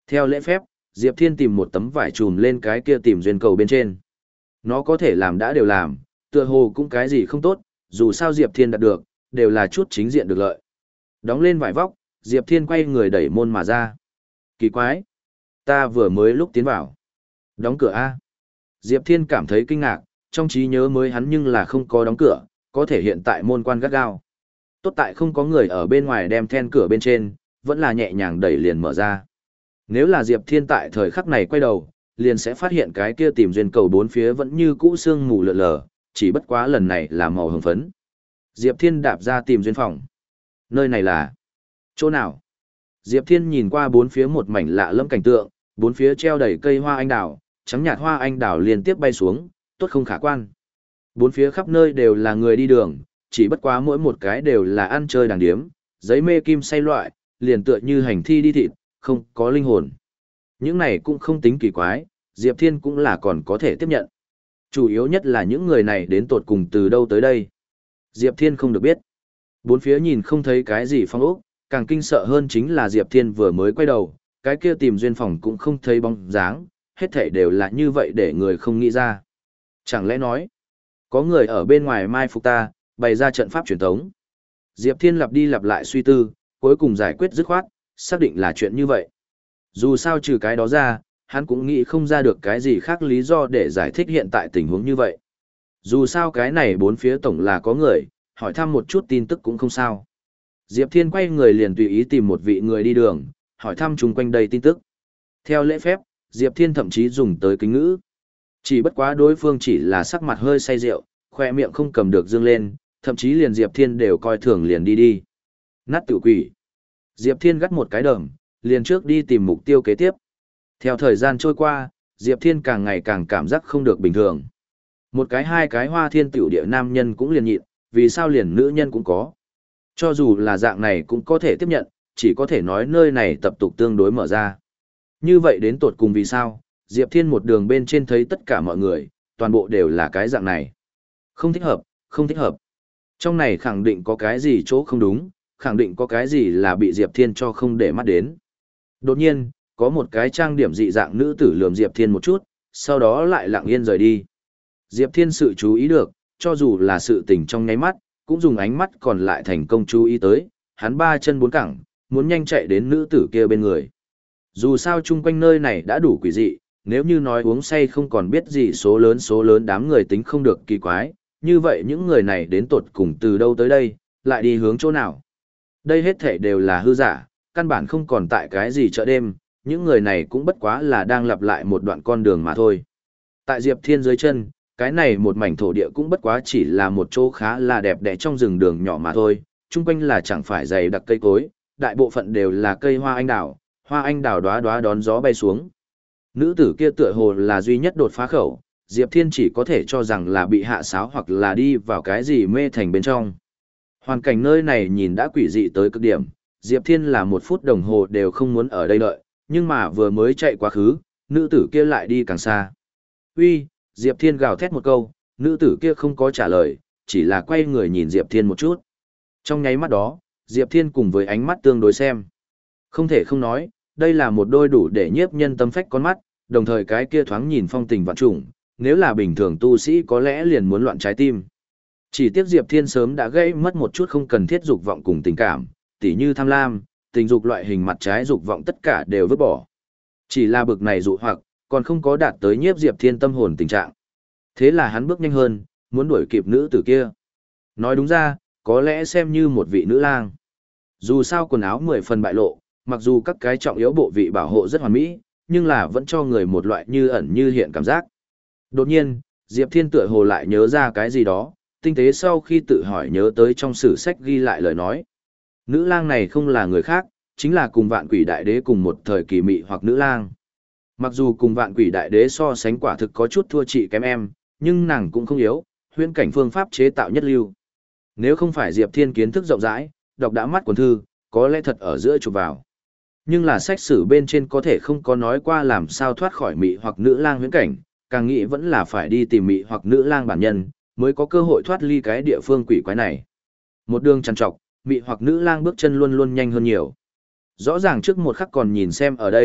Theo lễ phép, Diệp Thiên tìm một tấm vải trùm lên cái kia tìm duyên cầu bên trên. Nó có thể làm đã đều làm, tựa hồ cũng cái gì không tốt, dù sao Diệp Thiên đạt được, đều là chút chính diện được lợi. Đóng lên vải vóc, Diệp Thiên quay người đẩy môn mà ra. Kỳ quái! Ta vừa mới lúc tiến vào. Đóng cửa A. Diệp Thiên cảm thấy kinh ngạc, trong trí nhớ mới hắn nhưng là không có đóng cửa, có thể hiện tại môn quan gắt gao. Tốt tại không có người ở bên ngoài đem then cửa bên trên, vẫn là nhẹ nhàng đẩy liền mở ra. Nếu là Diệp Thiên tại thời khắc này quay đầu, liền sẽ phát hiện cái kia tìm duyên cầu bốn phía vẫn như cũ sương mù lượn lờ, chỉ bất quá lần này là màu hồng phấn. Diệp Thiên đạp ra tìm duyên phòng. Nơi này là chỗ nào? Diệp Thiên nhìn qua bốn phía một mảnh lạ lẫm cảnh tượng, bốn phía treo đầy cây hoa anh đào, trắng nhạt hoa anh đào liên tiếp bay xuống, tốt không khả quan. Bốn phía khắp nơi đều là người đi đường, chỉ bất quá mỗi một cái đều là ăn chơi đàng điếm, giấy mê kim say loại, liền tựa như hành thi đi thịt, không có linh hồn. Những này cũng không tính kỳ quái, Diệp Thiên cũng là còn có thể tiếp nhận. Chủ yếu nhất là những người này đến tột cùng từ đâu tới đây. Diệp Thiên không được biết. Bốn phía nhìn không thấy cái gì phong ốc, càng kinh sợ hơn chính là Diệp Thiên vừa mới quay đầu, cái kia tìm duyên phòng cũng không thấy bóng dáng, hết thảy đều là như vậy để người không nghĩ ra. Chẳng lẽ nói, có người ở bên ngoài mai phục ta, bày ra trận pháp truyền thống. Diệp Thiên lặp đi lặp lại suy tư, cuối cùng giải quyết dứt khoát, xác định là chuyện như vậy. Dù sao trừ cái đó ra, hắn cũng nghĩ không ra được cái gì khác lý do để giải thích hiện tại tình huống như vậy. Dù sao cái này bốn phía tổng là có người, hỏi thăm một chút tin tức cũng không sao. Diệp Thiên quay người liền tùy ý tìm một vị người đi đường, hỏi thăm chung quanh đây tin tức. Theo lễ phép, Diệp Thiên thậm chí dùng tới kính ngữ. Chỉ bất quá đối phương chỉ là sắc mặt hơi say rượu, khoe miệng không cầm được dương lên, thậm chí liền Diệp Thiên đều coi thường liền đi đi. Nát tự quỷ. Diệp Thiên gắt một cái đờm, liền trước đi tìm mục tiêu kế tiếp. Theo thời gian trôi qua, Diệp Thiên càng ngày càng cảm giác không được bình thường. Một cái hai cái hoa thiên tiểu địa nam nhân cũng liền nhịn, vì sao liền nữ nhân cũng có. Cho dù là dạng này cũng có thể tiếp nhận, chỉ có thể nói nơi này tập tục tương đối mở ra. Như vậy đến tột cùng vì sao, Diệp Thiên một đường bên trên thấy tất cả mọi người, toàn bộ đều là cái dạng này. Không thích hợp, không thích hợp. Trong này khẳng định có cái gì chỗ không đúng, khẳng định có cái gì là bị Diệp Thiên cho không để mắt đến. Đột nhiên, có một cái trang điểm dị dạng nữ tử lườm Diệp Thiên một chút, sau đó lại lặng yên rời đi. Diệp Thiên sự chú ý được, cho dù là sự tình trong nháy mắt, cũng dùng ánh mắt còn lại thành công chú ý tới, hắn ba chân bốn cẳng, muốn nhanh chạy đến nữ tử kia bên người. Dù sao chung quanh nơi này đã đủ quỷ dị, nếu như nói uống say không còn biết gì số lớn số lớn đám người tính không được kỳ quái, như vậy những người này đến tột cùng từ đâu tới đây, lại đi hướng chỗ nào. Đây hết thể đều là hư giả, căn bản không còn tại cái gì chợ đêm, những người này cũng bất quá là đang lặp lại một đoạn con đường mà thôi. Tại Diệp Thiên dưới chân, cái này một mảnh thổ địa cũng bất quá chỉ là một chỗ khá là đẹp đẽ trong rừng đường nhỏ mà thôi, chung quanh là chẳng phải dày đặc cây cối, đại bộ phận đều là cây hoa anh đào, hoa anh đào đóa đóa đón gió bay xuống. Nữ tử kia tựa hồ là duy nhất đột phá khẩu, Diệp Thiên chỉ có thể cho rằng là bị hạ sáo hoặc là đi vào cái gì mê thành bên trong. Hoàn cảnh nơi này nhìn đã quỷ dị tới cực điểm, Diệp Thiên là một phút đồng hồ đều không muốn ở đây đợi, nhưng mà vừa mới chạy quá khứ, nữ tử kia lại đi càng xa. Uy, Diệp Thiên gào thét một câu, nữ tử kia không có trả lời, chỉ là quay người nhìn Diệp Thiên một chút. Trong nháy mắt đó, Diệp Thiên cùng với ánh mắt tương đối xem. Không thể không nói, đây là một đôi đủ để nhiếp nhân tâm phách con mắt, đồng thời cái kia thoáng nhìn phong tình vạn trùng, nếu là bình thường tu sĩ có lẽ liền muốn loạn trái tim. Chỉ tiếc Diệp Thiên sớm đã gây mất một chút không cần thiết dục vọng cùng tình cảm, tỉ như tham lam, tình dục loại hình mặt trái dục vọng tất cả đều vứt bỏ. Chỉ là bực này dụ hoặc, còn không có đạt tới nhiếp Diệp Thiên tâm hồn tình trạng. Thế là hắn bước nhanh hơn, muốn đuổi kịp nữ tử kia. Nói đúng ra, có lẽ xem như một vị nữ lang. Dù sao quần áo mười phần bại lộ, mặc dù các cái trọng yếu bộ vị bảo hộ rất hoàn mỹ, nhưng là vẫn cho người một loại như ẩn như hiện cảm giác. Đột nhiên, Diệp Thiên tựa hồ lại nhớ ra cái gì đó, tinh tế sau khi tự hỏi nhớ tới trong sử sách ghi lại lời nói. Nữ lang này không là người khác, chính là cùng vạn quỷ đại đế cùng một thời kỳ mị hoặc nữ lang. Mặc dù cùng vạn quỷ đại đế so sánh quả thực có chút thua chị kém em, nhưng nàng cũng không yếu, huyễn cảnh phương pháp chế tạo nhất lưu. Nếu không phải Diệp Thiên kiến thức rộng rãi, đọc đã mắt cuốn thư, có lẽ thật ở giữa chụp vào. Nhưng là sách sử bên trên có thể không có nói qua làm sao thoát khỏi mị hoặc nữ lang huyễn cảnh, càng nghĩ vẫn là phải đi tìm mị hoặc nữ lang bản nhân, mới có cơ hội thoát ly cái địa phương quỷ quái này. Một đường trằn trọc, mị hoặc nữ lang bước chân luôn luôn nhanh hơn nhiều. Rõ ràng trước một khắc còn nhìn xem ở đây,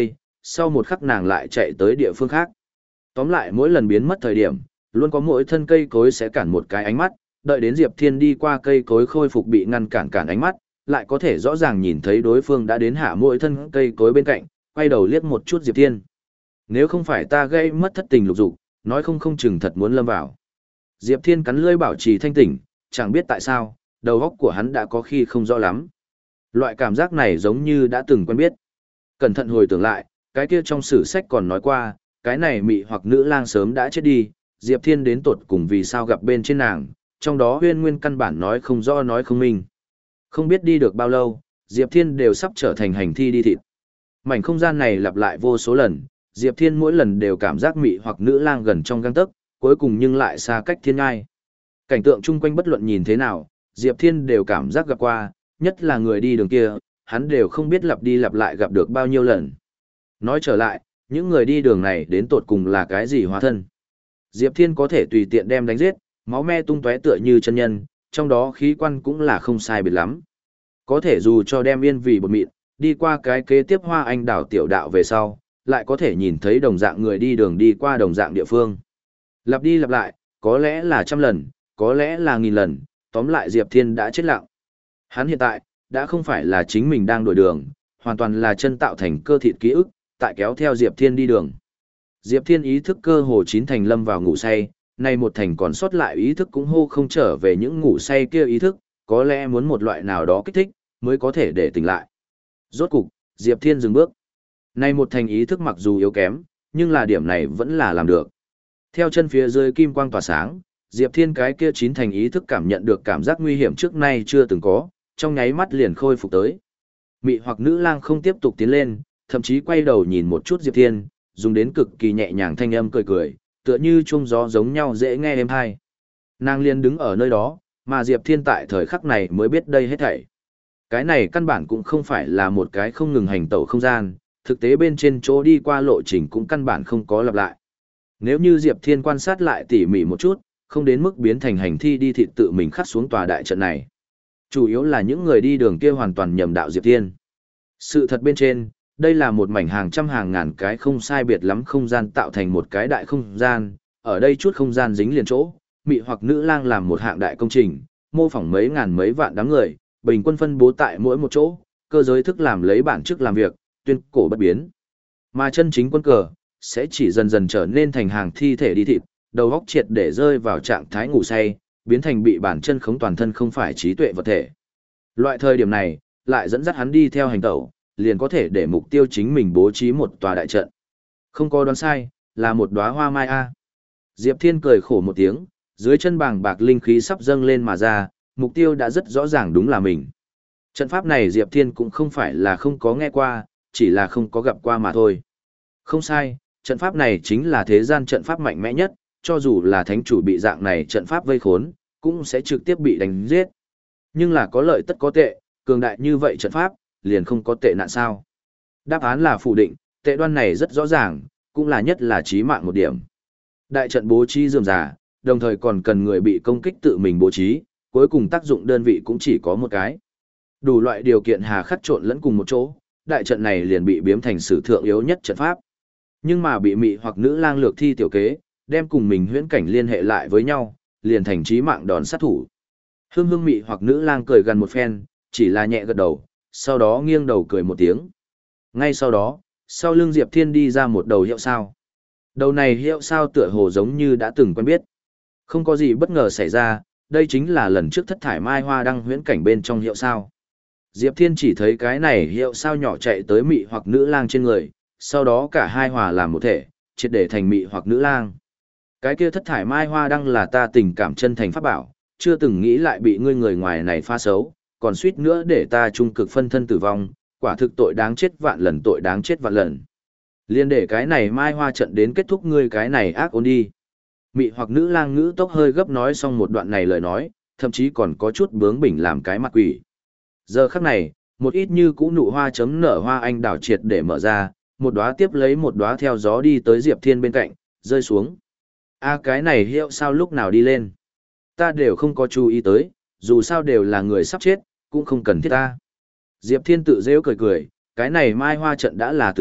sau một khắc nàng lại chạy tới địa phương khác. Tóm lại mỗi lần biến mất thời điểm, luôn có mỗi thân cây cối sẽ cản một cái ánh mắt, đợi đến Diệp Thiên đi qua cây cối khôi phục bị ngăn cản cản ánh mắt, lại có thể rõ ràng nhìn thấy đối phương đã đến hạ mỗi thân cây cối bên cạnh, quay đầu liếc một chút Diệp Thiên. Nếu không phải ta gây mất thất tình lục dục, nói không không chừng thật muốn lâm vào. Diệp Thiên cắn lưỡi bảo trì thanh tỉnh, chẳng biết tại sao, đầu óc của hắn đã có khi không rõ lắm. Loại cảm giác này giống như đã từng quen biết. Cẩn thận hồi tưởng lại, cái kia trong sử sách còn nói qua, cái này mị hoặc nữ lang sớm đã chết đi, Diệp Thiên đến tột cùng vì sao gặp bên trên nàng, trong đó huyên nguyên căn bản nói không rõ nói không minh. Không biết đi được bao lâu, Diệp Thiên đều sắp trở thành hành thi đi thịt. Mảnh không gian này lặp lại vô số lần, Diệp Thiên mỗi lần đều cảm giác mị hoặc nữ lang gần trong gang tấc, cuối cùng nhưng lại xa cách thiên ngai. Cảnh tượng chung quanh bất luận nhìn thế nào, Diệp Thiên đều cảm giác gặp qua, nhất là người đi đường kia, hắn đều không biết lặp đi lặp lại gặp được bao nhiêu lần. Nói trở lại, những người đi đường này đến tột cùng là cái gì hóa thân? Diệp Thiên có thể tùy tiện đem đánh giết, máu me tung tóe tựa như chân nhân, trong đó khí quan cũng là không sai biệt lắm. Có thể dù cho đem yên vì bột mịn, đi qua cái kế tiếp hoa anh đảo tiểu đạo về sau, lại có thể nhìn thấy đồng dạng người đi đường đi qua đồng dạng địa phương. Lặp đi lặp lại, có lẽ là trăm lần, có lẽ là nghìn lần, tóm lại Diệp Thiên đã chết lặng. Hắn hiện tại, đã không phải là chính mình đang đổi đường, hoàn toàn là chân tạo thành cơ thịt ký ức, tại kéo theo Diệp Thiên đi đường. Diệp Thiên ý thức cơ hồ chín thành lâm vào ngủ say, nay một thành còn sót lại ý thức cũng hô không trở về những ngủ say kia ý thức, có lẽ muốn một loại nào đó kích thích, mới có thể để tỉnh lại. Rốt cục, Diệp Thiên dừng bước. Nay một thành ý thức mặc dù yếu kém, nhưng là điểm này vẫn là làm được. Theo chân phía dưới kim quang tỏa sáng, Diệp Thiên cái kia chín thành ý thức cảm nhận được cảm giác nguy hiểm trước nay chưa từng có, trong nháy mắt liền khôi phục tới. Mị hoặc nữ lang không tiếp tục tiến lên, thậm chí quay đầu nhìn một chút Diệp Thiên, dùng đến cực kỳ nhẹ nhàng thanh âm cười cười, tựa như chuông gió giống nhau dễ nghe êm tai. Nàng liền đứng ở nơi đó, mà Diệp Thiên tại thời khắc này mới biết đây hết thảy. Cái này căn bản cũng không phải là một cái không ngừng hành tẩu không gian, thực tế bên trên chỗ đi qua lộ trình cũng căn bản không có lặp lại. Nếu như Diệp Thiên quan sát lại tỉ mỉ một chút, không đến mức biến thành hành thi đi thịt tự mình khắc xuống tòa đại trận này. Chủ yếu là những người đi đường kia hoàn toàn nhầm đạo Diệp Thiên. Sự thật bên trên, đây là một mảnh hàng trăm hàng ngàn cái không sai biệt lắm không gian tạo thành một cái đại không gian, ở đây chút không gian dính liền chỗ, mị hoặc nữ lang làm một hạng đại công trình, mô phỏng mấy ngàn mấy vạn đám người, bình quân phân bố tại mỗi một chỗ, cơ giới thức làm lấy bản chức làm việc, tuyên cổ bất biến. Mà chân chính quân cờ, sẽ chỉ dần dần trở nên thành hàng thi thể đi thịt, đầu óc triệt để rơi vào trạng thái ngủ say, biến thành bị bản chân khống toàn thân không phải trí tuệ vật thể. Loại thời điểm này, lại dẫn dắt hắn đi theo hành tẩu, liền có thể để mục tiêu chính mình bố trí một tòa đại trận. Không có đoán sai, là một đóa hoa mai a. Diệp Thiên cười khổ một tiếng, dưới chân bàng bạc linh khí sắp dâng lên mà ra, mục tiêu đã rất rõ ràng đúng là mình. Trận pháp này Diệp Thiên cũng không phải là không có nghe qua, chỉ là không có gặp qua mà thôi. Không sai, trận pháp này chính là thế gian trận pháp mạnh mẽ nhất, cho dù là thánh chủ bị dạng này trận pháp vây khốn, cũng sẽ trực tiếp bị đánh giết. Nhưng là có lợi tất có tệ, cường đại như vậy trận pháp, liền không có tệ nạn sao. Đáp án là phủ định, tệ đoan này rất rõ ràng, cũng là nhất là chí mạng một điểm. Đại trận bố trí rườm rà, đồng thời còn cần người bị công kích tự mình bố trí, cuối cùng tác dụng đơn vị cũng chỉ có một cái. Đủ loại điều kiện hà khắc trộn lẫn cùng một chỗ, đại trận này liền bị biếm thành sử thượng yếu nhất trận pháp. Nhưng mà bị mị hoặc nữ lang lược thi tiểu kế, đem cùng mình huyễn cảnh liên hệ lại với nhau, liền thành chí mạng đòn sát thủ. Hương hương mị hoặc nữ lang cười gần một phen, chỉ là nhẹ gật đầu, sau đó nghiêng đầu cười một tiếng. Ngay sau đó, sau lưng Diệp Thiên đi ra một đầu hiệu sao. Đầu này hiệu sao tựa hồ giống như đã từng quen biết. Không có gì bất ngờ xảy ra, đây chính là lần trước thất thải mai hoa đăng huyễn cảnh bên trong hiệu sao. Diệp Thiên chỉ thấy cái này hiệu sao nhỏ chạy tới mị hoặc nữ lang trên người, sau đó cả hai hòa làm một thể, triệt để thành mị hoặc nữ lang. Cái kia thất thải mai hoa đăng là ta tình cảm chân thành pháp bảo, chưa từng nghĩ lại bị ngươi người ngoài này pha xấu, còn suýt nữa để ta trung cực phân thân tử vong, quả thực tội đáng chết vạn lần tội đáng chết vạn lần. Liên để cái này mai hoa trận đến kết thúc ngươi cái này ác ôn đi. Mị hoặc nữ lang ngữ tốc hơi gấp nói xong một đoạn này lời nói, thậm chí còn có chút bướng bỉnh làm cái mặt quỷ. Giờ khắc này, một ít như cũ nụ hoa chấm nở hoa anh đảo triệt để mở ra, một đóa tiếp lấy một đóa theo gió đi tới Diệp Thiên bên cạnh, rơi xuống. A cái này hiệu sao lúc nào đi lên? Ta đều không có chú ý tới, dù sao đều là người sắp chết, cũng không cần thiết ta. Diệp Thiên tự rêu cười cười, cái này mai hoa trận đã là tử cục,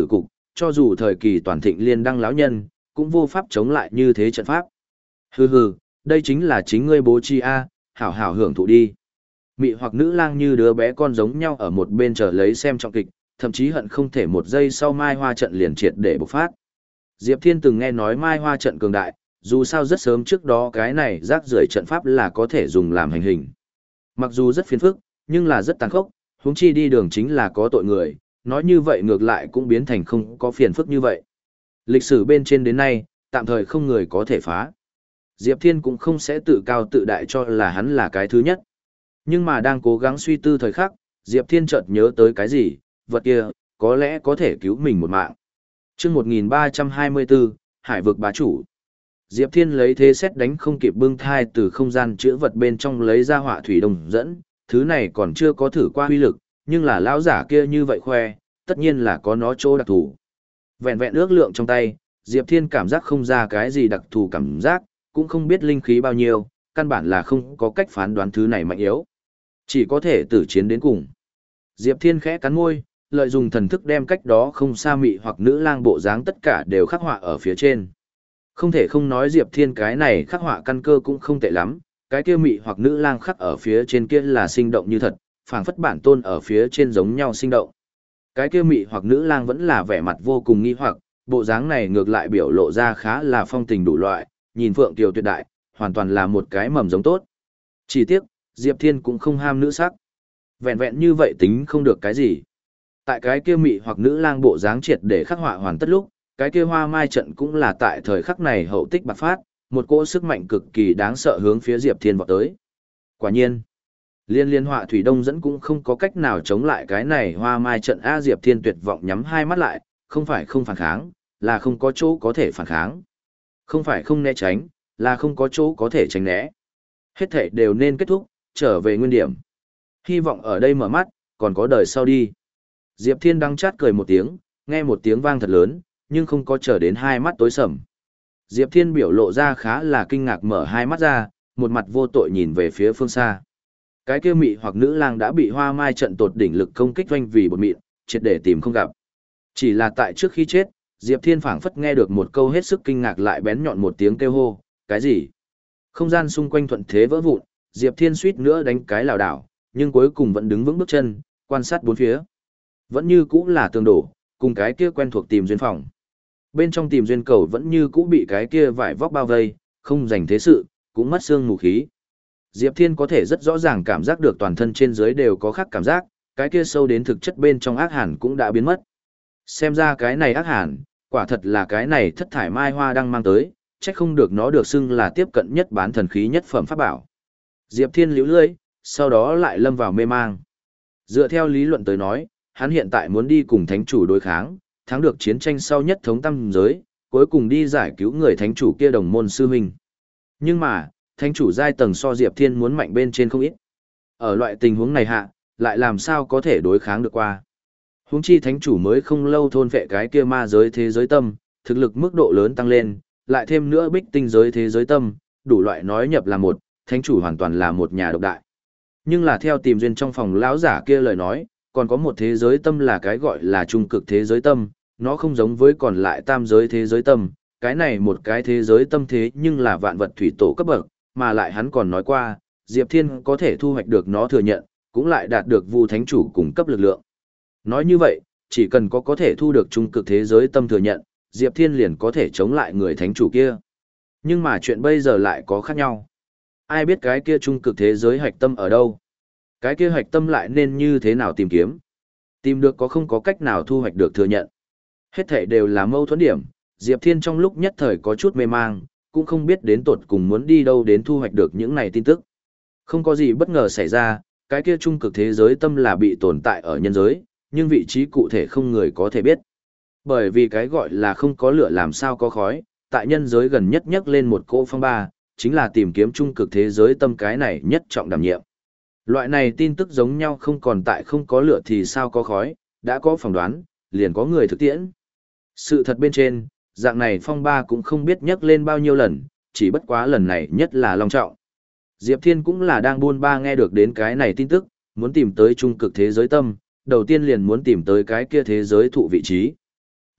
cho dù thời kỳ toàn thịnh liên đăng lão nhân, cũng vô pháp chống lại như thế trận pháp. Hừ hừ, đây chính là chính ngươi bố trí a, hảo hảo hưởng thụ đi. Mị hoặc nữ lang như đứa bé con giống nhau ở một bên chờ lấy xem trọng kịch, thậm chí hận không thể một giây sau mai hoa trận liền triệt để bộc phát. Diệp Thiên từng nghe nói mai hoa trận cường đại, dù sao rất sớm trước đó cái này rác rưởi trận pháp là có thể dùng làm hành hình. Mặc dù rất phiền phức, nhưng là rất tàn khốc, huống chi đi đường chính là có tội người, nói như vậy ngược lại cũng biến thành không có phiền phức như vậy. Lịch sử bên trên đến nay, tạm thời không người có thể phá. Diệp Thiên cũng không sẽ tự cao tự đại cho là hắn là cái thứ nhất. Nhưng mà đang cố gắng suy tư thời khắc, Diệp Thiên chợt nhớ tới cái gì, vật kia, có lẽ có thể cứu mình một mạng. chương một nghìn ba trăm hai mươi bốn, Hải vực bá chủ. Diệp Thiên lấy thế xét đánh không kịp bưng thai từ không gian chữa vật bên trong lấy ra hỏa thủy đồng dẫn, thứ này còn chưa có thử qua uy lực, nhưng là lão giả kia như vậy khoe, tất nhiên là có nó chỗ đặc thù. Vẹn vẹn ước lượng trong tay, Diệp Thiên cảm giác không ra cái gì đặc thù cảm giác, cũng không biết linh khí bao nhiêu, căn bản là không có cách phán đoán thứ này mạnh yếu. Chỉ có thể tử chiến đến cùng. Diệp Thiên khẽ cắn môi, lợi dùng thần thức đem cách đó không xa mị hoặc nữ lang bộ dáng tất cả đều khắc họa ở phía trên. Không thể không nói Diệp Thiên cái này khắc họa căn cơ cũng không tệ lắm, cái kia mị hoặc nữ lang khắc ở phía trên kia là sinh động như thật, phảng phất bản tôn ở phía trên giống nhau sinh động. Cái kia mị hoặc nữ lang vẫn là vẻ mặt vô cùng nghi hoặc, bộ dáng này ngược lại biểu lộ ra khá là phong tình đủ loại, nhìn phượng kiều tuyệt đại, hoàn toàn là một cái mầm giống tốt. Chỉ tiếc, Diệp Thiên cũng không ham nữ sắc. Vẹn vẹn như vậy tính không được cái gì. Tại cái kia mị hoặc nữ lang bộ dáng triệt để khắc họa hoàn tất lúc, cái kia hoa mai trận cũng là tại thời khắc này hậu tích bạc phát, một cỗ sức mạnh cực kỳ đáng sợ hướng phía Diệp Thiên vọt tới. Quả nhiên, liên liên họa thủy đông dẫn cũng không có cách nào chống lại cái này hoa mai trận a. Diệp Thiên tuyệt vọng nhắm hai mắt lại, không phải không phản kháng, là không có chỗ có thể phản kháng. Không phải không né tránh, là không có chỗ có thể tránh né. Hết thảy đều nên kết thúc, trở về nguyên điểm. Hy vọng ở đây mở mắt, còn có đời sau đi. Diệp Thiên đắng chát cười một tiếng, nghe một tiếng vang thật lớn, nhưng không có chờ đến hai mắt tối sầm. Diệp Thiên biểu lộ ra khá là kinh ngạc mở hai mắt ra, một mặt vô tội nhìn về phía phương xa. Cái kia mị hoặc nữ lang đã bị hoa mai trận tột đỉnh lực công kích doanh vì bột mịn, triệt để tìm không gặp. Chỉ là tại trước khi chết, Diệp Thiên phảng phất nghe được một câu hết sức kinh ngạc lại bén nhọn một tiếng kêu hô, cái gì? Không gian xung quanh thuận thế vỡ vụn, Diệp Thiên suýt nữa đánh cái lảo đảo, nhưng cuối cùng vẫn đứng vững bước chân, quan sát bốn phía. Vẫn như cũ là tường đổ, cùng cái kia quen thuộc tìm duyên phòng. Bên trong tìm duyên cầu vẫn như cũ bị cái kia vải vóc bao vây, không dành thế sự, cũng mất xương mù khí. Diệp Thiên có thể rất rõ ràng cảm giác được toàn thân trên dưới đều có khác cảm giác, cái kia sâu đến thực chất bên trong ác hàn cũng đã biến mất. Xem ra cái này ác hàn, quả thật là cái này thất thải mai hoa đang mang tới, chắc không được nó được xưng là tiếp cận nhất bán thần khí nhất phẩm pháp bảo. Diệp Thiên liễu lưỡi, sau đó lại lâm vào mê mang. Dựa theo lý luận tới nói, hắn hiện tại muốn đi cùng thánh chủ đối kháng, thắng được chiến tranh sau nhất thống tam giới, cuối cùng đi giải cứu người thánh chủ kia đồng môn sư huynh. Nhưng mà, thánh chủ giai tầng so Diệp Thiên muốn mạnh bên trên không ít. Ở loại tình huống này hạ, lại làm sao có thể đối kháng được qua. Huống chi thánh chủ mới không lâu thôn vệ cái kia ma giới thế giới tâm, thực lực mức độ lớn tăng lên, lại thêm nữa bích tinh giới thế giới tâm, đủ loại nói nhập là một, thánh chủ hoàn toàn là một nhà độc đại. Nhưng là theo tìm duyên trong phòng lão giả kia lời nói, còn có một thế giới tâm là cái gọi là trung cực thế giới tâm, nó không giống với còn lại tam giới thế giới tâm, cái này một cái thế giới tâm thế nhưng là vạn vật thủy tổ cấp bậc, mà lại hắn còn nói qua, Diệp Thiên có thể thu hoạch được nó thừa nhận, cũng lại đạt được Vu Thánh chủ cung cấp lực lượng. Nói như vậy, chỉ cần có có thể thu được trung cực thế giới tâm thừa nhận, Diệp Thiên liền có thể chống lại người thánh chủ kia. Nhưng mà chuyện bây giờ lại có khác nhau. Ai biết cái kia trung cực thế giới hạch tâm ở đâu? Cái kia hạch tâm lại nên như thế nào tìm kiếm? Tìm được có không có cách nào thu hoạch được thừa nhận? Hết thảy đều là mâu thuẫn điểm, Diệp Thiên trong lúc nhất thời có chút mê mang, cũng không biết đến tột cùng muốn đi đâu đến thu hoạch được những này tin tức. Không có gì bất ngờ xảy ra, cái kia trung cực thế giới tâm là bị tồn tại ở nhân giới, nhưng vị trí cụ thể không người có thể biết. Bởi vì cái gọi là không có lửa làm sao có khói, tại nhân giới gần nhất nhắc lên một cỗ phong ba, chính là tìm kiếm trung cực thế giới tâm cái này nhất trọng đảm nhiệm. Loại này tin tức giống nhau không còn tại không có lửa thì sao có khói, đã có phỏng đoán, liền có người thực tiễn. Sự thật bên trên, dạng này phong ba cũng không biết nhắc lên bao nhiêu lần, chỉ bất quá lần này nhất là long trọng. Diệp Thiên cũng là đang buôn ba nghe được đến cái này tin tức, muốn tìm tới trung cực thế giới tâm, đầu tiên liền muốn tìm tới cái kia thế giới thụ vị trí.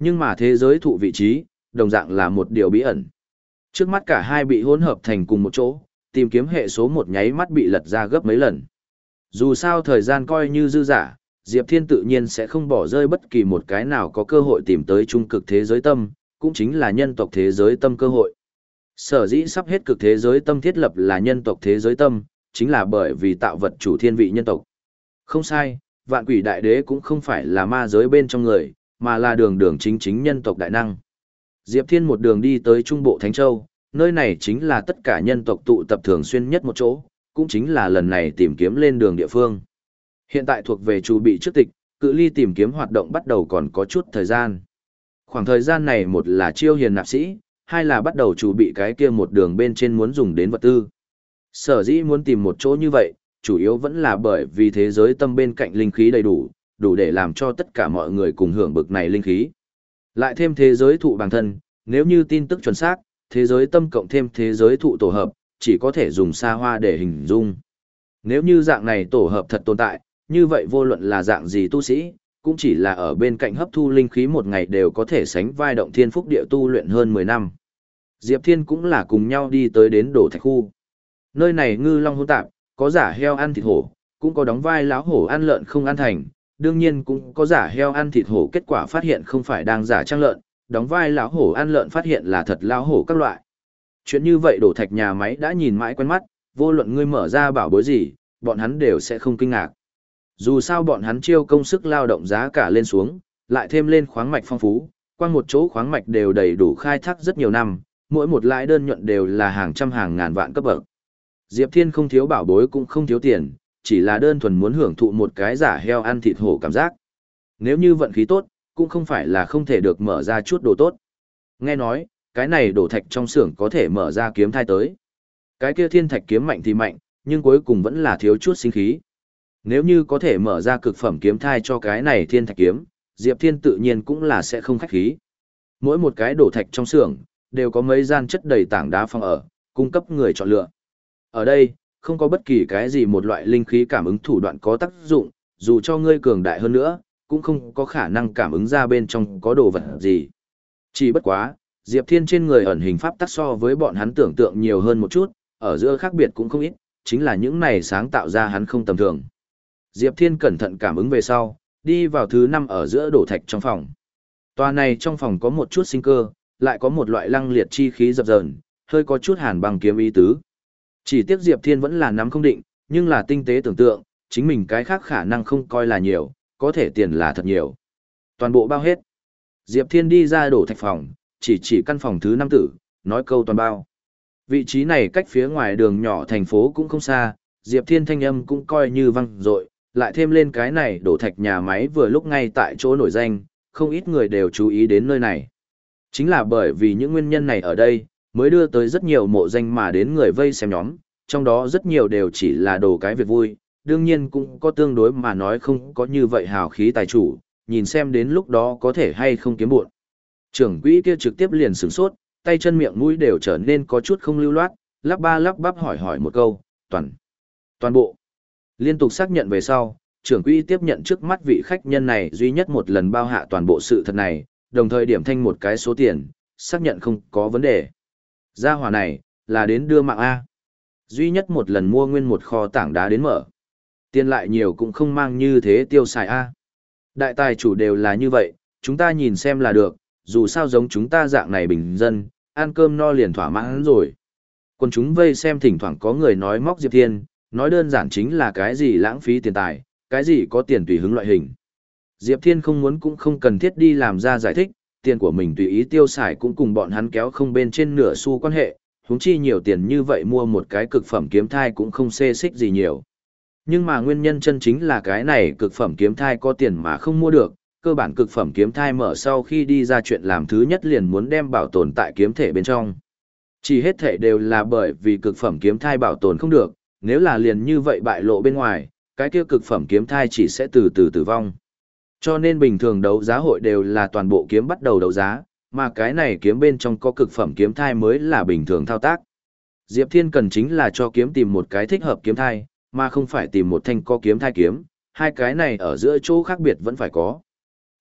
Nhưng mà thế giới thụ vị trí, đồng dạng là một điều bí ẩn. Trước mắt cả hai bị hỗn hợp thành cùng một chỗ, tìm kiếm hệ số một nháy mắt bị lật ra gấp mấy lần. Dù sao thời gian coi như dư giả, Diệp Thiên tự nhiên sẽ không bỏ rơi bất kỳ một cái nào có cơ hội tìm tới trung cực thế giới tâm, cũng chính là nhân tộc thế giới tâm cơ hội. Sở dĩ sắp hết cực thế giới tâm thiết lập là nhân tộc thế giới tâm, chính là bởi vì tạo vật chủ thiên vị nhân tộc. Không sai, vạn quỷ đại đế cũng không phải là ma giới bên trong người, mà là đường đường chính chính nhân tộc đại năng. Diệp Thiên một đường đi tới Trung Bộ Thánh Châu, nơi này chính là tất cả nhân tộc tụ tập thường xuyên nhất một chỗ, cũng chính là lần này tìm kiếm lên đường địa phương. Hiện tại thuộc về chủ bị trước tịch, cự ly tìm kiếm hoạt động bắt đầu còn có chút thời gian. Khoảng thời gian này một là chiêu hiền nạp sĩ, hai là bắt đầu chủ bị cái kia một đường bên trên muốn dùng đến vật tư. Sở dĩ muốn tìm một chỗ như vậy, chủ yếu vẫn là bởi vì thế giới tâm bên cạnh linh khí đầy đủ, đủ để làm cho tất cả mọi người cùng hưởng bực này linh khí. Lại thêm thế giới thụ bản thân, nếu như tin tức chuẩn xác, thế giới tâm cộng thêm thế giới thụ tổ hợp, chỉ có thể dùng xa hoa để hình dung. Nếu như dạng này tổ hợp thật tồn tại, như vậy vô luận là dạng gì tu sĩ, cũng chỉ là ở bên cạnh hấp thu linh khí một ngày đều có thể sánh vai động thiên phúc địa tu luyện hơn mười năm. Diệp Thiên cũng là cùng nhau đi tới đến đổ thạch khu. Nơi này ngư long hỗn tạp, có giả heo ăn thịt hổ, cũng có đóng vai láo hổ ăn lợn không ăn thành, đương nhiên cũng có giả heo ăn thịt hổ kết quả phát hiện không phải đang giả trang lợn, đóng vai láo hổ ăn lợn phát hiện là thật láo hổ các loại. Chuyện như vậy đổ thạch nhà máy đã nhìn mãi quen mắt, vô luận ngươi mở ra bảo bối gì, bọn hắn đều sẽ không kinh ngạc. Dù sao bọn hắn chiêu công sức lao động giá cả lên xuống, lại thêm lên khoáng mạch phong phú, quang một chỗ khoáng mạch đều đầy đủ khai thác rất nhiều năm, mỗi một lãi đơn nhuận đều là hàng trăm hàng ngàn vạn cấp bậc. Diệp Thiên không thiếu bảo bối cũng không thiếu tiền, chỉ là đơn thuần muốn hưởng thụ một cái giả heo ăn thịt hổ cảm giác. Nếu như vận khí tốt, cũng không phải là không thể được mở ra chút đồ tốt. Nghe nói, cái này đổ thạch trong xưởng có thể mở ra kiếm thai tới. Cái kia thiên thạch kiếm mạnh thì mạnh, nhưng cuối cùng vẫn là thiếu chút sinh khí. Nếu như có thể mở ra cực phẩm kiếm thai cho cái này thiên thạch kiếm, Diệp Thiên tự nhiên cũng là sẽ không khách khí. Mỗi một cái đổ thạch trong xưởng đều có mấy gian chất đầy tảng đá phong ở, cung cấp người chọn lựa. Ở đây, không có bất kỳ cái gì một loại linh khí cảm ứng thủ đoạn có tác dụng, dù cho ngươi cường đại hơn nữa, cũng không có khả năng cảm ứng ra bên trong có đồ vật gì. Chỉ bất quá, Diệp Thiên trên người ẩn hình pháp tắc so với bọn hắn tưởng tượng nhiều hơn một chút, ở giữa khác biệt cũng không ít, chính là những này sáng tạo ra hắn không tầm thường. Diệp Thiên cẩn thận cảm ứng về sau, đi vào thứ năm ở giữa đổ thạch trong phòng. Tòa này trong phòng có một chút sinh cơ, lại có một loại lăng liệt chi khí dập dờn, hơi có chút hàn băng kiếm ý tứ. Chỉ tiếc Diệp Thiên vẫn là nắm không định, nhưng là tinh tế tưởng tượng, chính mình cái khác khả năng không coi là nhiều, có thể tiền là thật nhiều. Toàn bộ bao hết. Diệp Thiên đi ra đổ thạch phòng, chỉ chỉ căn phòng thứ năm tử, nói câu toàn bao. Vị trí này cách phía ngoài đường nhỏ thành phố cũng không xa, Diệp Thiên thanh âm cũng coi như vang dội, lại thêm lên cái này đổ thạch nhà máy vừa lúc ngay tại chỗ nổi danh, không ít người đều chú ý đến nơi này. Chính là bởi vì những nguyên nhân này ở đây, mới đưa tới rất nhiều mộ danh mà đến người vây xem nhóm, trong đó rất nhiều đều chỉ là đồ cái việc vui, đương nhiên cũng có tương đối mà nói không có như vậy hào khí tài chủ, nhìn xem đến lúc đó có thể hay không kiếm buồn. Trưởng quỹ kia trực tiếp liền sửng sốt, tay chân miệng mũi đều trở nên có chút không lưu loát, lắp ba lắp bắp hỏi hỏi một câu, toàn, toàn bộ. Liên tục xác nhận về sau, trưởng quỹ tiếp nhận trước mắt vị khách nhân này duy nhất một lần bao hạ toàn bộ sự thật này, đồng thời điểm thanh một cái số tiền, xác nhận không có vấn đề. Gia hỏa này, là đến đưa mạng A. Duy nhất một lần mua nguyên một kho tảng đá đến mở. Tiền lại nhiều cũng không mang như thế tiêu xài A. Đại tài chủ đều là như vậy, chúng ta nhìn xem là được, dù sao giống chúng ta dạng này bình dân, ăn cơm no liền thỏa mãn rồi. Còn chúng vây xem thỉnh thoảng có người nói móc Diệp Thiên, nói đơn giản chính là cái gì lãng phí tiền tài, cái gì có tiền tùy hứng loại hình. Diệp Thiên không muốn cũng không cần thiết đi làm ra giải thích, tiền của mình tùy ý tiêu xài cũng cùng bọn hắn kéo không bên trên nửa xu quan hệ, huống chi nhiều tiền như vậy mua một cái cực phẩm kiếm thai cũng không xê xích gì nhiều. Nhưng mà nguyên nhân chân chính là cái này cực phẩm kiếm thai có tiền mà không mua được, cơ bản cực phẩm kiếm thai mở sau khi đi ra chuyện làm thứ nhất liền muốn đem bảo tồn tại kiếm thể bên trong. Chỉ hết thể đều là bởi vì cực phẩm kiếm thai bảo tồn không được, nếu là liền như vậy bại lộ bên ngoài, cái kia cực phẩm kiếm thai chỉ sẽ từ từ tử vong. Cho nên bình thường đấu giá hội đều là toàn bộ kiếm bắt đầu đấu giá, mà cái này kiếm bên trong có cực phẩm kiếm thai mới là bình thường thao tác. Diệp Thiên cần chính là cho kiếm tìm một cái thích hợp kiếm thai, mà không phải tìm một thanh có kiếm thai kiếm, hai cái này ở giữa chỗ khác biệt vẫn phải có.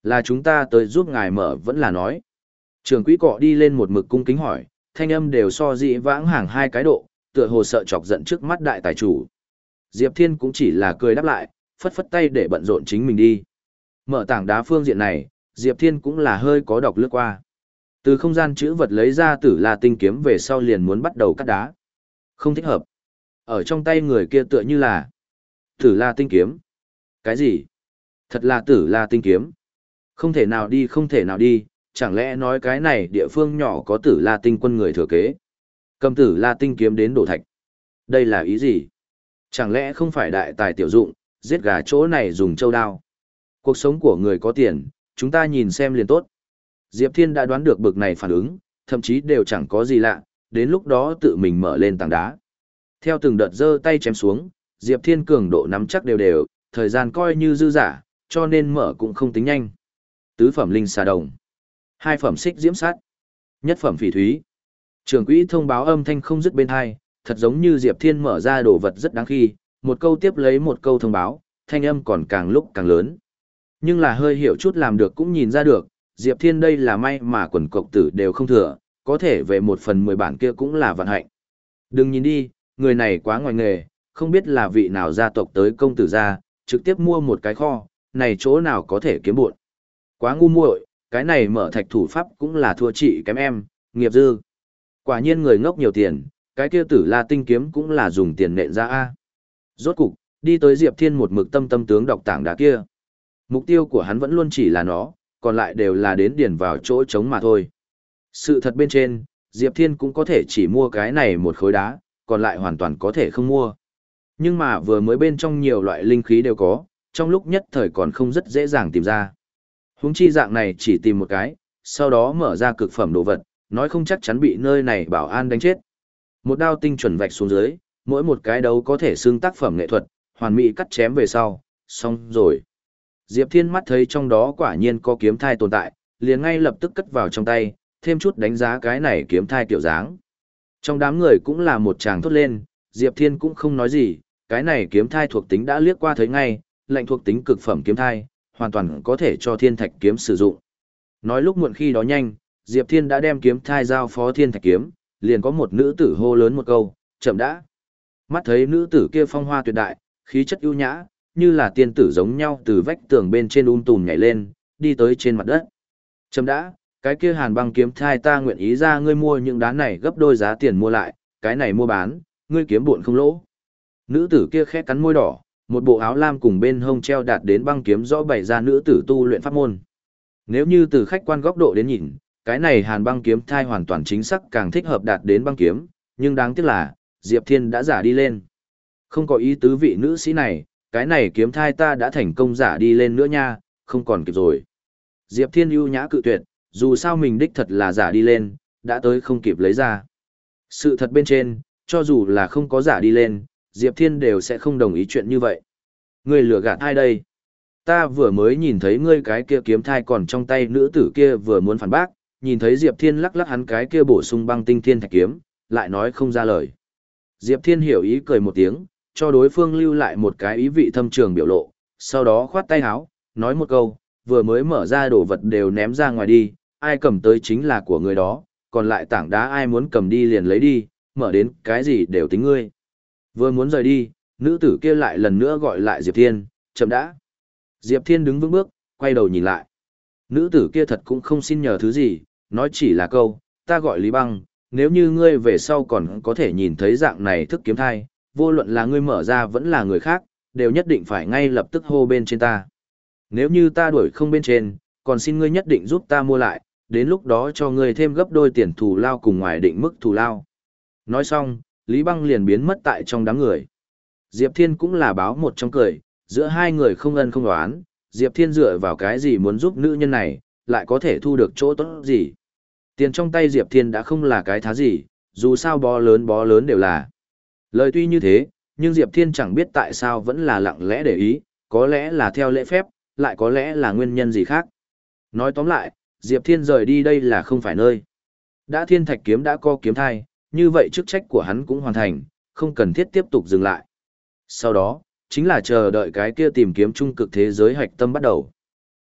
Là chúng ta tới giúp ngài mở vẫn là nói. Trưởng quỹ cọ đi lên một mực cung kính hỏi, thanh âm đều so dị vãng hàng hai cái độ, tựa hồ sợ chọc giận trước mắt đại tài chủ. Diệp Thiên cũng chỉ là cười đáp lại, phất phất tay để bận rộn chính mình đi. Mở tảng đá phương diện này, Diệp Thiên cũng là hơi có đọc lướt qua. Từ không gian chữ vật lấy ra Tử La tinh kiếm về sau liền muốn bắt đầu cắt đá. Không thích hợp. Ở trong tay người kia tựa như là Tử La tinh kiếm. Cái gì? Thật là Tử La tinh kiếm. Không thể nào đi không thể nào đi, chẳng lẽ nói cái này địa phương nhỏ có Tử La tinh quân người thừa kế. Cầm Tử La tinh kiếm đến đổ thạch. Đây là ý gì? Chẳng lẽ không phải đại tài tiểu dụng, giết gà chỗ này dùng châu đao. Cuộc sống của người có tiền, chúng ta nhìn xem liền tốt. Diệp Thiên đã đoán được bực này phản ứng, thậm chí đều chẳng có gì lạ, đến lúc đó tự mình mở lên tảng đá. Theo từng đợt giơ tay chém xuống, Diệp Thiên cường độ nắm chắc đều đều, thời gian coi như dư giả, cho nên mở cũng không tính nhanh. Tứ phẩm linh xà đồng, hai phẩm xích diễm sắt, nhất phẩm phỉ thúy. Trưởng quỹ thông báo âm thanh không dứt bên hai, thật giống như Diệp Thiên mở ra đồ vật rất đáng khi, một câu tiếp lấy một câu thông báo, thanh âm còn càng lúc càng lớn. Nhưng là hơi hiểu chút làm được cũng nhìn ra được, Diệp Thiên đây là may mà quần cộc tử đều không thừa, có thể về một phần mười bản kia cũng là vận hạnh. Đừng nhìn đi, người này quá ngoài nghề, không biết là vị nào gia tộc tới công tử gia, trực tiếp mua một cái kho, này chỗ nào có thể kiếm bộn. Quá ngu muội, cái này mở thạch thủ pháp cũng là thua chị kém em, nghiệp dư. Quả nhiên người ngốc nhiều tiền, cái kia Tử La tinh kiếm cũng là dùng tiền nện ra a. Rốt cục, đi tới Diệp Thiên một mực tâm tâm tướng đọc tảng đá kia. Mục tiêu của hắn vẫn luôn chỉ là nó, còn lại đều là đến điền vào chỗ trống mà thôi. Sự thật bên trên, Diệp Thiên cũng có thể chỉ mua cái này một khối đá, còn lại hoàn toàn có thể không mua. Nhưng mà vừa mới bên trong nhiều loại linh khí đều có, trong lúc nhất thời còn không rất dễ dàng tìm ra. Huống chi dạng này chỉ tìm một cái, sau đó mở ra cực phẩm đồ vật, nói không chắc chắn bị nơi này bảo an đánh chết. Một đao tinh chuẩn vạch xuống dưới, mỗi một cái đấu có thể xưng tác phẩm nghệ thuật, hoàn mỹ cắt chém về sau, xong rồi. Diệp Thiên mắt thấy trong đó quả nhiên có kiếm thai tồn tại, liền ngay lập tức cất vào trong tay, thêm chút đánh giá cái này kiếm thai kiểu dáng. Trong đám người cũng là một chàng thốt lên, Diệp Thiên cũng không nói gì, cái này kiếm thai thuộc tính đã liếc qua thấy ngay, lệnh thuộc tính cực phẩm kiếm thai, hoàn toàn có thể cho thiên thạch kiếm sử dụng. Nói lúc muộn khi đó nhanh, Diệp Thiên đã đem kiếm thai giao phó thiên thạch kiếm, liền có một nữ tử hô lớn một câu, chậm đã. Mắt thấy nữ tử kia phong hoa tuyệt đại, khí chất ưu nhã, như là tiên tử giống nhau từ vách tường bên trên um tùm nhảy lên, đi tới trên mặt đất. Chậm đã, cái kia hàn băng kiếm thai ta nguyện ý ra ngươi mua những đá này gấp đôi giá tiền mua lại, cái này mua bán, ngươi kiếm buồn không lỗ. Nữ tử kia khẽ cắn môi đỏ, một bộ áo lam cùng bên hông treo đạt đến băng kiếm rõ bày ra nữ tử tu luyện pháp môn. Nếu như từ khách quan góc độ đến nhìn, cái này hàn băng kiếm thai hoàn toàn chính xác càng thích hợp đạt đến băng kiếm, nhưng đáng tiếc là, Diệp Thiên đã giả đi lên. Không có ý tứ vị nữ sĩ này, cái này kiếm thai ta đã thành công giả đi lên nữa nha, không còn kịp rồi. Diệp Thiên ưu nhã cự tuyệt, dù sao mình đích thật là giả đi lên, đã tới không kịp lấy ra. Sự thật bên trên, cho dù là không có giả đi lên, Diệp Thiên đều sẽ không đồng ý chuyện như vậy. Ngươi lừa gạt ai đây? Ta vừa mới nhìn thấy ngươi cái kia kiếm thai còn trong tay nữ tử kia vừa muốn phản bác, nhìn thấy Diệp Thiên lắc lắc hắn cái kia bổ sung băng tinh thiên thạch kiếm, lại nói không ra lời. Diệp Thiên hiểu ý cười một tiếng, cho đối phương lưu lại một cái ý vị thâm trường biểu lộ, sau đó khoát tay áo, nói một câu, vừa mới mở ra đồ vật đều ném ra ngoài đi, ai cầm tới chính là của người đó, còn lại tảng đá ai muốn cầm đi liền lấy đi, mở đến cái gì đều tính ngươi. Vừa muốn rời đi, nữ tử kia lại lần nữa gọi lại Diệp Thiên, chậm đã. Diệp Thiên đứng vững bước, quay đầu nhìn lại. Nữ tử kia thật cũng không xin nhờ thứ gì, nói chỉ là câu, ta gọi Lý Băng, nếu như ngươi về sau còn có thể nhìn thấy dạng này thức kiếm thai, vô luận là ngươi mở ra vẫn là người khác, đều nhất định phải ngay lập tức hô bên trên ta. Nếu như ta đuổi không bên trên, còn xin ngươi nhất định giúp ta mua lại, đến lúc đó cho ngươi thêm gấp đôi tiền thù lao cùng ngoài định mức thù lao. Nói xong, Lý Băng liền biến mất tại trong đám người. Diệp Thiên cũng là báo một trong cười, giữa hai người không ân không đoán, Diệp Thiên dựa vào cái gì muốn giúp nữ nhân này, lại có thể thu được chỗ tốt gì. Tiền trong tay Diệp Thiên đã không là cái thá gì, dù sao bó lớn bó lớn đều là. Lời tuy như thế, nhưng Diệp Thiên chẳng biết tại sao vẫn là lặng lẽ để ý, có lẽ là theo lễ phép, lại có lẽ là nguyên nhân gì khác. Nói tóm lại, Diệp Thiên rời đi đây là không phải nơi. Đã thiên thạch kiếm đã có kiếm thai, như vậy chức trách của hắn cũng hoàn thành, không cần thiết tiếp tục dừng lại. Sau đó, chính là chờ đợi cái kia tìm kiếm trung cực thế giới hạch tâm bắt đầu.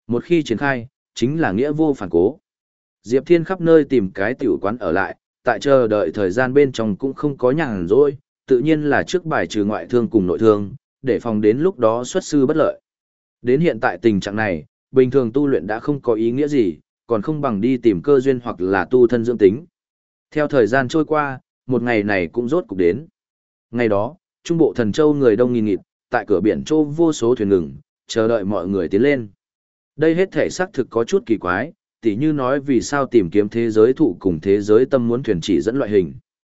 Một khi triển khai, chính là nghĩa vô phản cố. Diệp Thiên khắp nơi tìm cái tiểu quán ở lại, tại chờ đợi thời gian bên trong cũng không có nhàn rỗi, tự nhiên là trước bài trừ ngoại thương cùng nội thương, để phòng đến lúc đó xuất sư bất lợi. Đến hiện tại tình trạng này, bình thường tu luyện đã không có ý nghĩa gì, còn không bằng đi tìm cơ duyên hoặc là tu thân dưỡng tính. Theo thời gian trôi qua, một ngày này cũng rốt cục đến. Ngày đó, trung bộ Thần Châu người đông nghìn nghịt, tại cửa biển Châu vô số thuyền ngừng, chờ đợi mọi người tiến lên. Đây hết thể xác thực có chút kỳ quái, tỉ như nói vì sao tìm kiếm thế giới thụ cùng thế giới tâm muốn thuyền chỉ dẫn loại hình.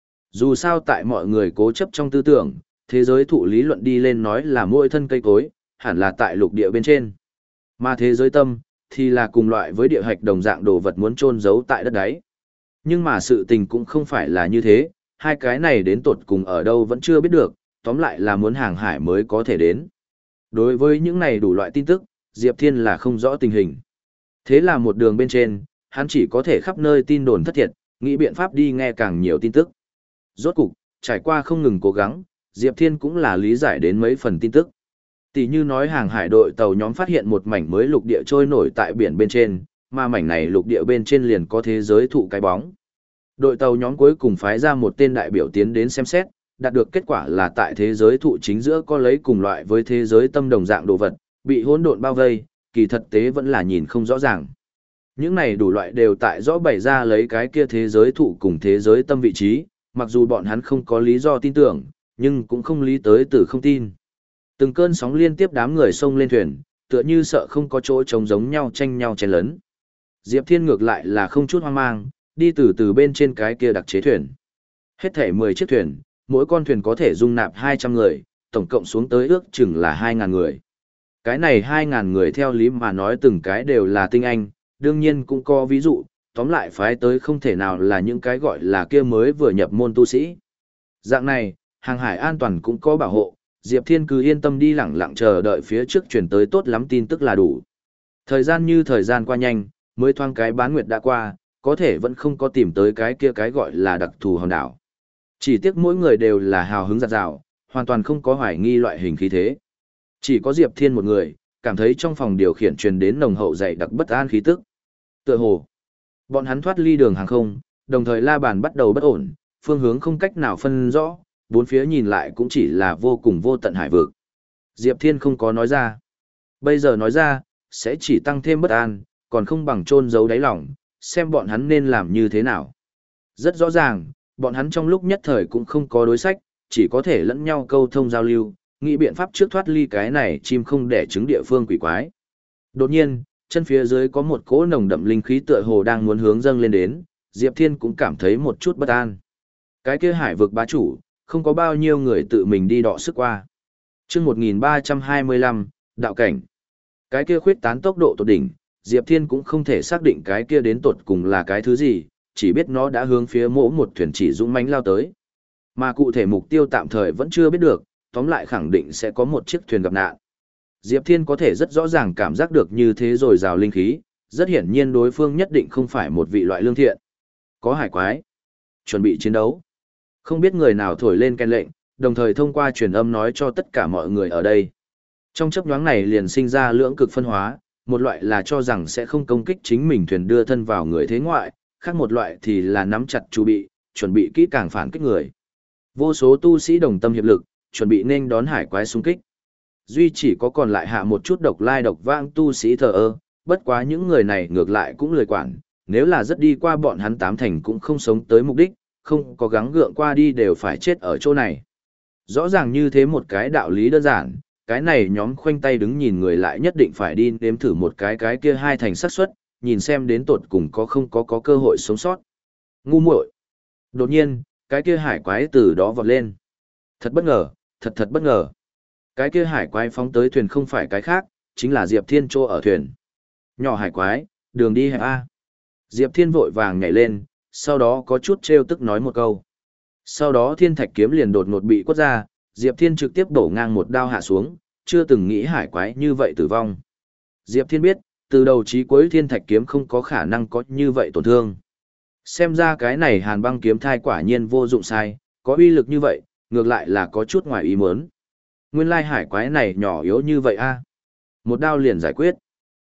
Dù sao tại mọi người cố chấp trong tư tưởng, thế giới thụ lý luận đi lên nói là mỗi thân cây cối, hẳn là tại lục địa bên trên. Mà thế giới tâm, thì là cùng loại với địa hạch đồng dạng đồ vật muốn chôn giấu tại đất đáy. Nhưng mà sự tình cũng không phải là như thế, hai cái này đến tột cùng ở đâu vẫn chưa biết được, tóm lại là muốn hàng hải mới có thể đến. Đối với những này đủ loại tin tức, Diệp Thiên là không rõ tình hình. Thế là một đường bên trên, hắn chỉ có thể khắp nơi tin đồn thất thiệt, nghĩ biện pháp đi nghe càng nhiều tin tức. Rốt cục, trải qua không ngừng cố gắng, Diệp Thiên cũng là lý giải đến mấy phần tin tức. Tỷ như nói hàng hải đội tàu nhóm phát hiện một mảnh mới lục địa trôi nổi tại biển bên trên, mà mảnh này lục địa bên trên liền có thế giới thụ cái bóng. Đội tàu nhóm cuối cùng phái ra một tên đại biểu tiến đến xem xét, đạt được kết quả là tại thế giới thụ chính giữa có lấy cùng loại với thế giới tâm đồng dạng đồ vật, bị hỗn độn bao vây, kỳ thật tế vẫn là nhìn không rõ ràng. Những này đủ loại đều tại rõ bày ra lấy cái kia thế giới thụ cùng thế giới tâm vị trí, mặc dù bọn hắn không có lý do tin tưởng, nhưng cũng không lý tới từ không tin. Từng cơn sóng liên tiếp đám người xông lên thuyền, tựa như sợ không có chỗ trống giống nhau tranh nhau chen lấn. Diệp Thiên ngược lại là không chút hoang mang, đi từ từ bên trên cái kia đặc chế thuyền. Hết thể mười chiếc thuyền, mỗi con thuyền có thể dung nạp hai trăm người, tổng cộng xuống tới ước chừng là hai nghìn người. Cái này hai nghìn người theo lý mà nói từng cái đều là tinh anh, đương nhiên cũng có ví dụ, tóm lại phái tới không thể nào là những cái gọi là kia mới vừa nhập môn tu sĩ. Dạng này, hàng hải an toàn cũng có bảo hộ, Diệp Thiên cứ yên tâm đi lẳng lặng chờ đợi phía trước chuyển tới tốt lắm tin tức là đủ. Thời gian như thời gian qua nhanh, mới thoáng cái bán nguyệt đã qua, có thể vẫn không có tìm tới cái kia cái gọi là đặc thù hòn đảo. Chỉ tiếc mỗi người đều là hào hứng giặt rào, hoàn toàn không có hoài nghi loại hình khí thế. Chỉ có Diệp Thiên một người, cảm thấy trong phòng điều khiển truyền đến nồng hậu dày đặc bất an khí tức. Tựa hồ, bọn hắn thoát ly đường hàng không, đồng thời la bàn bắt đầu bất ổn, phương hướng không cách nào phân rõ, bốn phía nhìn lại cũng chỉ là vô cùng vô tận hải vực. Diệp Thiên không có nói ra. Bây giờ nói ra, sẽ chỉ tăng thêm bất an, còn không bằng chôn giấu đáy lòng, xem bọn hắn nên làm như thế nào. Rất rõ ràng, bọn hắn trong lúc nhất thời cũng không có đối sách, chỉ có thể lẫn nhau câu thông giao lưu, nghĩ biện pháp trước thoát ly cái này chim không đẻ trứng địa phương quỷ quái. Đột nhiên, chân phía dưới có một cỗ nồng đậm linh khí tựa hồ đang muốn hướng dâng lên đến, Diệp Thiên cũng cảm thấy một chút bất an. Cái kia hải vực bá chủ, không có bao nhiêu người tự mình đi đọ sức qua. Chương một nghìn ba trăm hai mươi lăm, đạo cảnh. Cái kia khuyết tán tốc độ tột đỉnh, Diệp Thiên cũng không thể xác định cái kia đến tột cùng là cái thứ gì, chỉ biết nó đã hướng phía mỗi một thuyền chỉ dũng mãnh lao tới. Mà cụ thể mục tiêu tạm thời vẫn chưa biết được, tóm lại khẳng định sẽ có một chiếc thuyền gặp nạn. Diệp Thiên có thể rất rõ ràng cảm giác được như thế rồi rào linh khí, rất hiển nhiên đối phương nhất định không phải một vị loại lương thiện. Có hải quái. Chuẩn bị chiến đấu. Không biết người nào thổi lên kèn lệnh, đồng thời thông qua truyền âm nói cho tất cả mọi người ở đây. Trong chớp nhoáng này liền sinh ra lưỡng cực phân hóa, một loại là cho rằng sẽ không công kích chính mình thuyền đưa thân vào người thế ngoại, khác một loại thì là nắm chặt chu bị, chuẩn bị kỹ càng phản kích người. Vô số tu sĩ đồng tâm hiệp lực, chuẩn bị nên đón hải quái xung kích. Duy chỉ có còn lại hạ một chút độc lai độc vãng tu sĩ thờ ơ, bất quá những người này ngược lại cũng lười quản, nếu là rất đi qua bọn hắn tám thành cũng không sống tới mục đích, không có gắng gượng qua đi đều phải chết ở chỗ này. Rõ ràng như thế một cái đạo lý đơn giản, cái này nhóm khoanh tay đứng nhìn người lại nhất định phải đi nếm thử một cái cái kia hai thành xác suất, nhìn xem đến tột cùng có không có có cơ hội sống sót. Ngu muội. Đột nhiên, cái kia hải quái từ đó vọt lên. Thật bất ngờ, thật thật bất ngờ. Cái kia hải quái phóng tới thuyền không phải cái khác, chính là Diệp Thiên trô ở thuyền. Nhỏ hải quái, đường đi hẹp A. Diệp Thiên vội vàng nhảy lên, sau đó có chút trêu tức nói một câu. Sau đó thiên thạch kiếm liền đột ngột bị quất ra, Diệp Thiên trực tiếp đổ ngang một đao hạ xuống, chưa từng nghĩ hải quái như vậy tử vong. Diệp Thiên biết, từ đầu chí cuối thiên thạch kiếm không có khả năng có như vậy tổn thương. Xem ra cái này hàn băng kiếm thai quả nhiên vô dụng sai, có uy lực như vậy, ngược lại là có chút ngoài ý muốn. Nguyên lai hải quái này nhỏ yếu như vậy a, một đao liền giải quyết.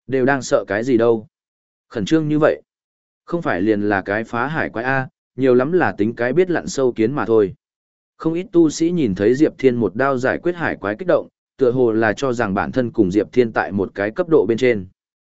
Đều đang sợ cái gì đâu. Khẩn trương như vậy. Không phải liền là cái phá hải quái A, nhiều lắm là tính cái biết lặn sâu kiến mà thôi. Không ít tu sĩ nhìn thấy Diệp Thiên một đao giải quyết hải quái kích động, tựa hồ là cho rằng bản thân cùng Diệp Thiên tại một cái cấp độ bên trên.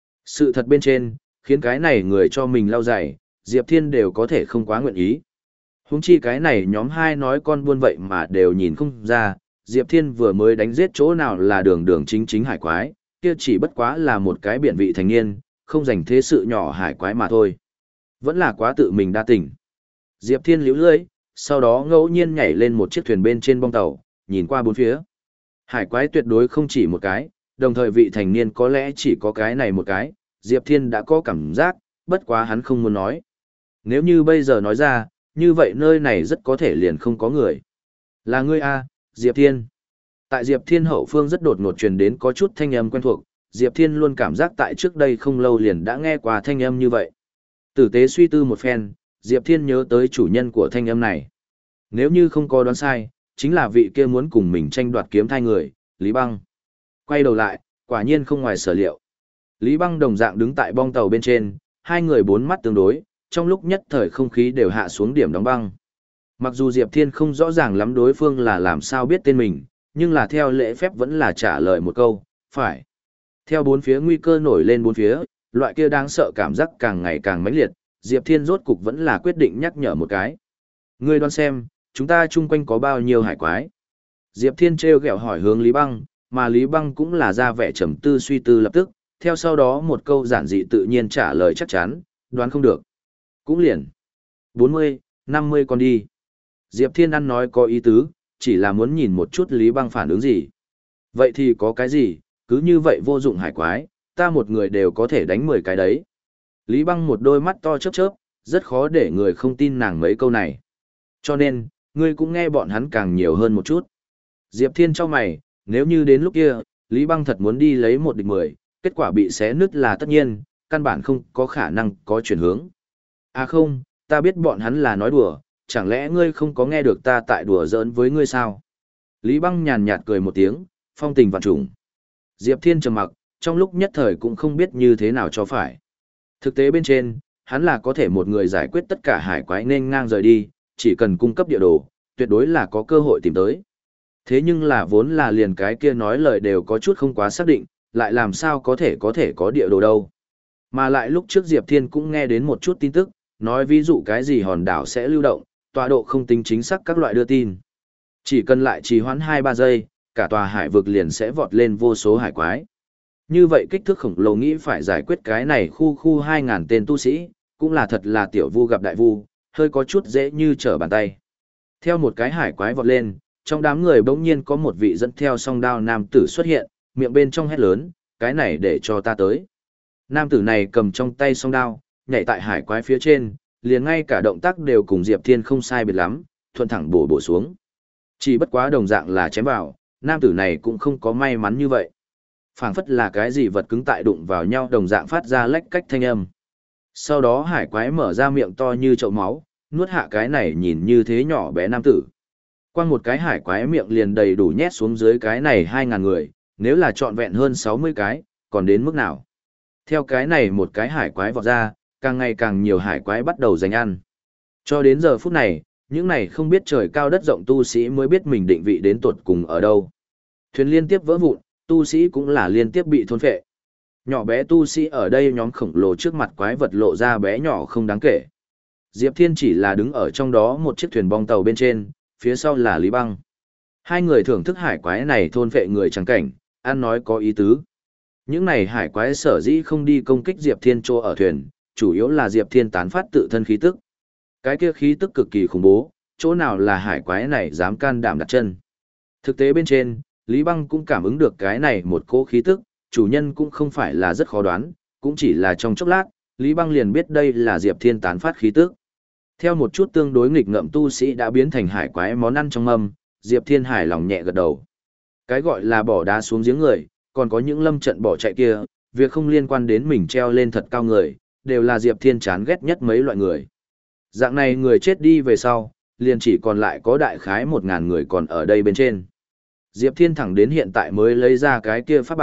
Sự thật bên trên, khiến cái này người cho mình lao giải, Diệp Thiên đều có thể không quá nguyện ý. Huống chi cái này nhóm hai nói con buôn vậy mà đều nhìn không ra, Diệp Thiên vừa mới đánh giết chỗ nào là đường đường chính chính hải quái, kia chỉ bất quá là một cái biển vị thành niên, không dành thế sự nhỏ hải quái mà thôi. Vẫn là quá tự mình đa tình. Diệp Thiên liễu lưỡi, sau đó ngẫu nhiên nhảy lên một chiếc thuyền bên trên bong tàu, nhìn qua bốn phía. Hải quái tuyệt đối không chỉ một cái, đồng thời vị thành niên có lẽ chỉ có cái này một cái, Diệp Thiên đã có cảm giác, bất quá hắn không muốn nói. Nếu như bây giờ nói ra, như vậy nơi này rất có thể liền không có người. Là ngươi a, Diệp Thiên. Tại Diệp Thiên hậu phương rất đột ngột truyền đến có chút thanh âm quen thuộc, Diệp Thiên luôn cảm giác tại trước đây không lâu liền đã nghe qua thanh âm như vậy. Tử tế suy tư một phen, Diệp Thiên nhớ tới chủ nhân của thanh âm này. Nếu như không có đoán sai, chính là vị kia muốn cùng mình tranh đoạt kiếm thai người, Lý Băng. Quay đầu lại, quả nhiên không ngoài sở liệu. Lý Băng đồng dạng đứng tại bong tàu bên trên, hai người bốn mắt tương đối, trong lúc nhất thời không khí đều hạ xuống điểm đóng băng. Mặc dù Diệp Thiên không rõ ràng lắm đối phương là làm sao biết tên mình, nhưng là theo lễ phép vẫn là trả lời một câu, phải. Theo bốn phía nguy cơ nổi lên bốn phía, loại kia đáng sợ cảm giác càng ngày càng mãnh liệt, Diệp Thiên rốt cục vẫn là quyết định nhắc nhở một cái. Ngươi đoán xem, chúng ta chung quanh có bao nhiêu hải quái? Diệp Thiên trêu ghẹo hỏi hướng Lý Băng, mà Lý Băng cũng là ra vẻ trầm tư suy tư lập tức, theo sau đó một câu giản dị tự nhiên trả lời chắc chắn, đoán không được. Cũng liền. bốn mươi, năm mươi con đi. Diệp Thiên ăn nói có ý tứ, chỉ là muốn nhìn một chút Lý Băng phản ứng gì. Vậy thì có cái gì, cứ như vậy vô dụng hải quái, ta một người đều có thể đánh mười cái đấy. Lý Băng một đôi mắt to chớp chớp, rất khó để người không tin nàng mấy câu này. Cho nên, ngươi cũng nghe bọn hắn càng nhiều hơn một chút. Diệp Thiên cho mày, nếu như đến lúc kia, Lý Băng thật muốn đi lấy một địch mười, kết quả bị xé nứt là tất nhiên, căn bản không có khả năng có chuyển hướng. À không, ta biết bọn hắn là nói đùa, chẳng lẽ ngươi không có nghe được ta tại đùa giỡn với ngươi sao? Lý Băng nhàn nhạt cười một tiếng, phong tình vạn trùng. Diệp Thiên trầm mặc, trong lúc nhất thời cũng không biết như thế nào cho phải. Thực tế bên trên, hắn là có thể một người giải quyết tất cả hải quái nên ngang rời đi, chỉ cần cung cấp địa đồ, tuyệt đối là có cơ hội tìm tới. Thế nhưng là vốn là liền cái kia nói lời đều có chút không quá xác định, lại làm sao có thể có thể có địa đồ đâu. Mà lại lúc trước Diệp Thiên cũng nghe đến một chút tin tức, nói ví dụ cái gì hòn đảo sẽ lưu động, tọa độ không tính chính xác các loại đưa tin. Chỉ cần lại trì hoãn hai ba giây, cả tòa hải vực liền sẽ vọt lên vô số hải quái. Như vậy kích thước khổng lồ nghĩ phải giải quyết cái này khu khu hai ngàn tên tu sĩ, cũng là thật là tiểu vu gặp đại vu, hơi có chút dễ như trở bàn tay. Theo một cái hải quái vọt lên, trong đám người bỗng nhiên có một vị dẫn theo song đao nam tử xuất hiện, miệng bên trong hét lớn, cái này để cho ta tới. Nam tử này cầm trong tay song đao, nhảy tại hải quái phía trên, liền ngay cả động tác đều cùng Diệp Thiên không sai biệt lắm, thuận thẳng bổ bổ xuống. Chỉ bất quá đồng dạng là chém vào, nam tử này cũng không có may mắn như vậy. Phảng phất là cái gì vật cứng tại đụng vào nhau đồng dạng phát ra lách cách thanh âm. Sau đó hải quái mở ra miệng to như chậu máu, nuốt hạ cái này nhìn như thế nhỏ bé nam tử. Quang một cái hải quái miệng liền đầy đủ nhét xuống dưới cái này hai ngàn người, nếu là trọn vẹn hơn sáu mươi cái, còn đến mức nào? Theo cái này một cái hải quái vọt ra, càng ngày càng nhiều hải quái bắt đầu giành ăn. Cho đến giờ phút này, những này không biết trời cao đất rộng tu sĩ mới biết mình định vị đến tuột cùng ở đâu. Thuyền liên tiếp vỡ vụn, tu sĩ cũng là liên tiếp bị thôn phệ. Nhỏ bé tu sĩ ở đây nhóm khổng lồ trước mặt quái vật lộ ra bé nhỏ không đáng kể. Diệp Thiên chỉ là đứng ở trong đó một chiếc thuyền bong tàu bên trên, phía sau là Lý Băng. Hai người thưởng thức hải quái này thôn phệ người trắng cảnh, ăn nói có ý tứ. Những này hải quái sở dĩ không đi công kích Diệp Thiên chỗ ở thuyền, chủ yếu là Diệp Thiên tán phát tự thân khí tức. Cái kia khí tức cực kỳ khủng bố, chỗ nào là hải quái này dám can đảm đặt chân. Thực tế bên trên, Lý Băng cũng cảm ứng được cái này một cỗ khí tức, chủ nhân cũng không phải là rất khó đoán, cũng chỉ là trong chốc lát, Lý Băng liền biết đây là Diệp Thiên tán phát khí tức. Theo một chút tương đối nghịch ngợm tu sĩ đã biến thành hải quái món ăn trong mâm, Diệp Thiên hài lòng nhẹ gật đầu. Cái gọi là bỏ đá xuống giếng người, còn có những lâm trận bỏ chạy kia, việc không liên quan đến mình treo lên thật cao người, đều là Diệp Thiên chán ghét nhất mấy loại người. Dạng này người chết đi về sau, liền chỉ còn lại có đại khái một ngàn người còn ở đây bên trên. Diệp Thiên thẳng đến hiện tại mới lấy ra cái kia pháp bảo,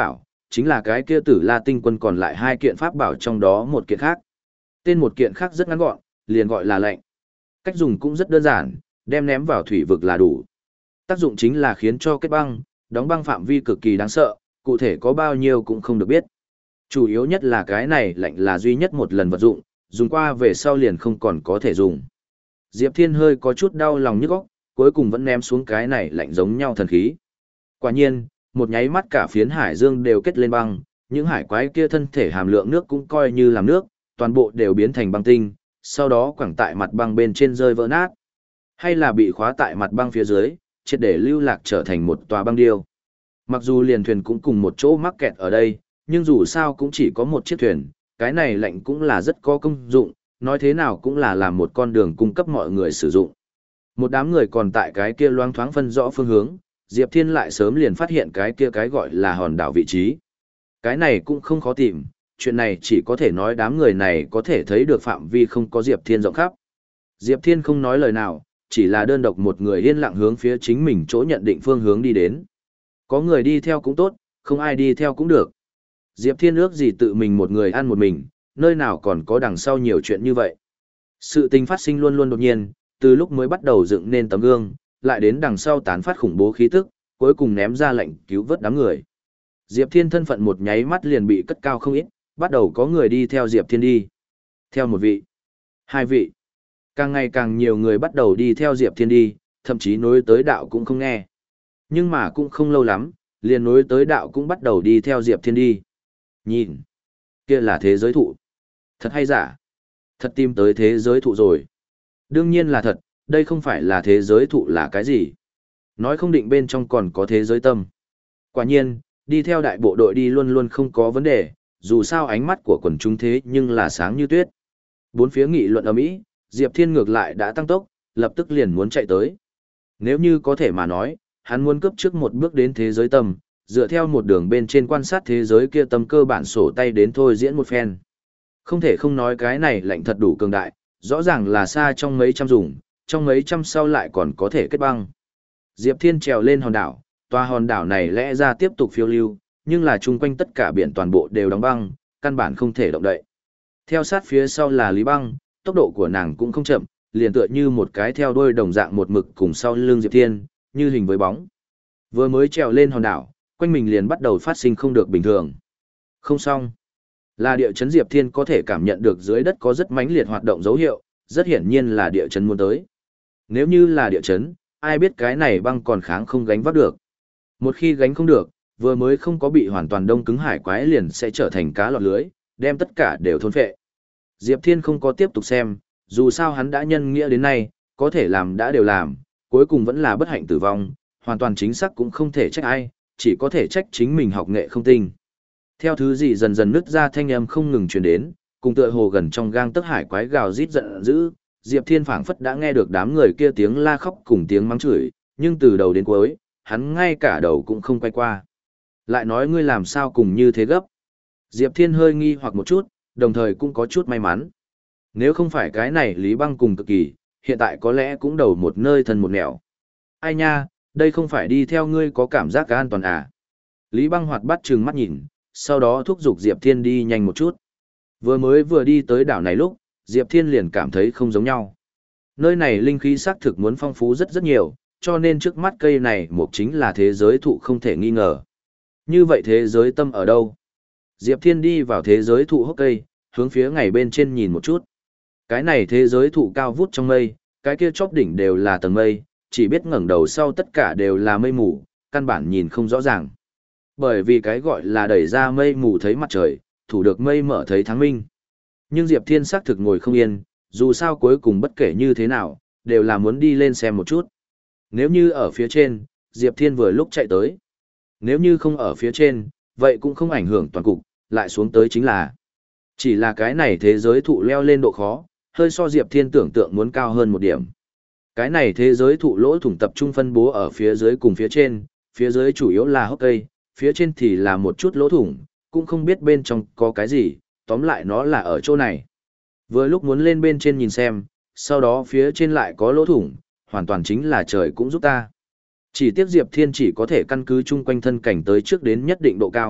chính là cái kia Tử La Tinh Quân còn lại hai kiện pháp bảo trong đó một kiện khác. Tên một kiện khác rất ngắn gọn, liền gọi là lệnh. Cách dùng cũng rất đơn giản, đem ném vào thủy vực là đủ. Tác dụng chính là khiến cho kết băng, đóng băng phạm vi cực kỳ đáng sợ, cụ thể có bao nhiêu cũng không được biết. Chủ yếu nhất là cái này lệnh là duy nhất một lần vật dụng, dùng qua về sau liền không còn có thể dùng. Diệp Thiên hơi có chút đau lòng nhức óc, cuối cùng vẫn ném xuống cái này lạnh giống nhau thần khí. Quả nhiên, một nháy mắt cả phiến hải dương đều kết lên băng, những hải quái kia thân thể hàm lượng nước cũng coi như làm nước, toàn bộ đều biến thành băng tinh, sau đó quẳng tại mặt băng bên trên rơi vỡ nát. Hay là bị khóa tại mặt băng phía dưới, triệt để lưu lạc trở thành một tòa băng điêu. Mặc dù liền thuyền cũng cùng một chỗ mắc kẹt ở đây, nhưng dù sao cũng chỉ có một chiếc thuyền, cái này lạnh cũng là rất có công dụng, nói thế nào cũng là làm một con đường cung cấp mọi người sử dụng. Một đám người còn tại cái kia loang thoáng phân rõ phương hướng, Diệp Thiên lại sớm liền phát hiện cái kia cái gọi là hòn đảo vị trí. Cái này cũng không khó tìm, chuyện này chỉ có thể nói đám người này có thể thấy được phạm vi không có Diệp Thiên rộng khắp. Diệp Thiên không nói lời nào, chỉ là đơn độc một người yên lặng hướng phía chính mình chỗ nhận định phương hướng đi đến. Có người đi theo cũng tốt, không ai đi theo cũng được. Diệp Thiên ước gì tự mình một người ăn một mình, nơi nào còn có đằng sau nhiều chuyện như vậy. Sự tình phát sinh luôn luôn đột nhiên, từ lúc mới bắt đầu dựng nên tấm gương, lại đến đằng sau tán phát khủng bố khí tức, cuối cùng ném ra lệnh cứu vớt đám người. Diệp Thiên thân phận một nháy mắt liền bị cất cao không ít, bắt đầu có người đi theo Diệp Thiên đi. Theo một vị, hai vị, càng ngày càng nhiều người bắt đầu đi theo Diệp Thiên đi, thậm chí nối tới đạo cũng không nghe. Nhưng mà cũng không lâu lắm, liền nối tới đạo cũng bắt đầu đi theo Diệp Thiên đi. Nhìn, kia là thế giới thụ. Thật hay giả? Thật tìm tới thế giới thụ rồi. Đương nhiên là thật, đây không phải là thế giới thụ là cái gì. Nói không định bên trong còn có thế giới tâm. Quả nhiên, đi theo đại bộ đội đi luôn luôn không có vấn đề, dù sao ánh mắt của quần chúng thế nhưng là sáng như tuyết. Bốn phía nghị luận ầm ĩ, Diệp Thiên ngược lại đã tăng tốc, lập tức liền muốn chạy tới. Nếu như có thể mà nói, hắn muốn cướp trước một bước đến thế giới tâm, dựa theo một đường bên trên quan sát thế giới kia tâm cơ bản sổ tay đến thôi diễn một phen. Không thể không nói cái này lạnh thật đủ cường đại, rõ ràng là xa trong mấy trăm dùng, trong mấy trăm sau lại còn có thể kết băng. Diệp Thiên trèo lên hòn đảo, tòa hòn đảo này lẽ ra tiếp tục phiêu lưu, nhưng là chung quanh tất cả biển toàn bộ đều đóng băng, căn bản không thể động đậy. Theo sát phía sau là Lý Băng, tốc độ của nàng cũng không chậm, liền tựa như một cái theo đuôi đồng dạng một mực cùng sau lưng Diệp Thiên, như hình với bóng. Vừa mới trèo lên hòn đảo, quanh mình liền bắt đầu phát sinh không được bình thường. Không xong. Là địa chấn. Diệp Thiên có thể cảm nhận được dưới đất có rất mãnh liệt hoạt động dấu hiệu, rất hiển nhiên là địa chấn muốn tới. Nếu như là địa chấn, ai biết cái này băng còn kháng không gánh vác được. Một khi gánh không được, vừa mới không có bị hoàn toàn đông cứng hải quái liền sẽ trở thành cá lọt lưới, đem tất cả đều thôn phệ. Diệp Thiên không có tiếp tục xem, dù sao hắn đã nhân nghĩa đến nay, có thể làm đã đều làm, cuối cùng vẫn là bất hạnh tử vong, hoàn toàn chính xác cũng không thể trách ai, chỉ có thể trách chính mình học nghệ không tinh. Theo thứ gì dần dần nứt ra thanh âm không ngừng truyền đến, cùng tựa hồ gần trong gang tấc hải quái gào rít giận dữ, Diệp Thiên phảng phất đã nghe được đám người kia tiếng la khóc cùng tiếng mắng chửi, nhưng từ đầu đến cuối, hắn ngay cả đầu cũng không quay qua. Lại nói ngươi làm sao cùng như thế gấp? Diệp Thiên hơi nghi hoặc một chút, đồng thời cũng có chút may mắn. Nếu không phải cái này Lý Băng cùng cực kỳ, hiện tại có lẽ cũng đầu một nơi thân một nẻo. Ai nha, đây không phải đi theo ngươi có cảm giác an toàn à? Lý Băng hoạt bát trừng mắt nhìn, sau đó thúc giục Diệp Thiên đi nhanh một chút. Vừa mới vừa đi tới đảo này lúc, Diệp Thiên liền cảm thấy không giống nhau. Nơi này linh khí xác thực muốn phong phú rất rất nhiều, cho nên trước mắt cây này mục chính là thế giới thụ không thể nghi ngờ. Như vậy thế giới tâm ở đâu? Diệp Thiên đi vào thế giới thụ hốc cây, hướng phía ngày bên trên nhìn một chút. Cái này thế giới thụ cao vút trong mây, cái kia chóp đỉnh đều là tầng mây, chỉ biết ngẩng đầu sau tất cả đều là mây mù, căn bản nhìn không rõ ràng. Bởi vì cái gọi là đẩy ra mây mù thấy mặt trời, thủ được mây mở thấy tháng minh. Nhưng Diệp Thiên xác thực ngồi không yên, dù sao cuối cùng bất kể như thế nào, đều là muốn đi lên xem một chút. Nếu như ở phía trên, Diệp Thiên vừa lúc chạy tới. Nếu như không ở phía trên, vậy cũng không ảnh hưởng toàn cục, lại xuống tới chính là. Chỉ là cái này thế giới thụ leo lên độ khó, hơi so Diệp Thiên tưởng tượng muốn cao hơn một điểm. Cái này thế giới thụ lỗ thủng tập trung phân bố ở phía dưới cùng phía trên, phía dưới chủ yếu là hốc cây, phía trên thì là một chút lỗ thủng, cũng không biết bên trong có cái gì, tóm lại nó là ở chỗ này. Vừa lúc muốn lên bên trên nhìn xem, sau đó phía trên lại có lỗ thủng, hoàn toàn chính là trời cũng giúp ta. Chỉ tiếc Diệp Thiên chỉ có thể căn cứ chung quanh thân cảnh tới trước đến nhất định độ cao,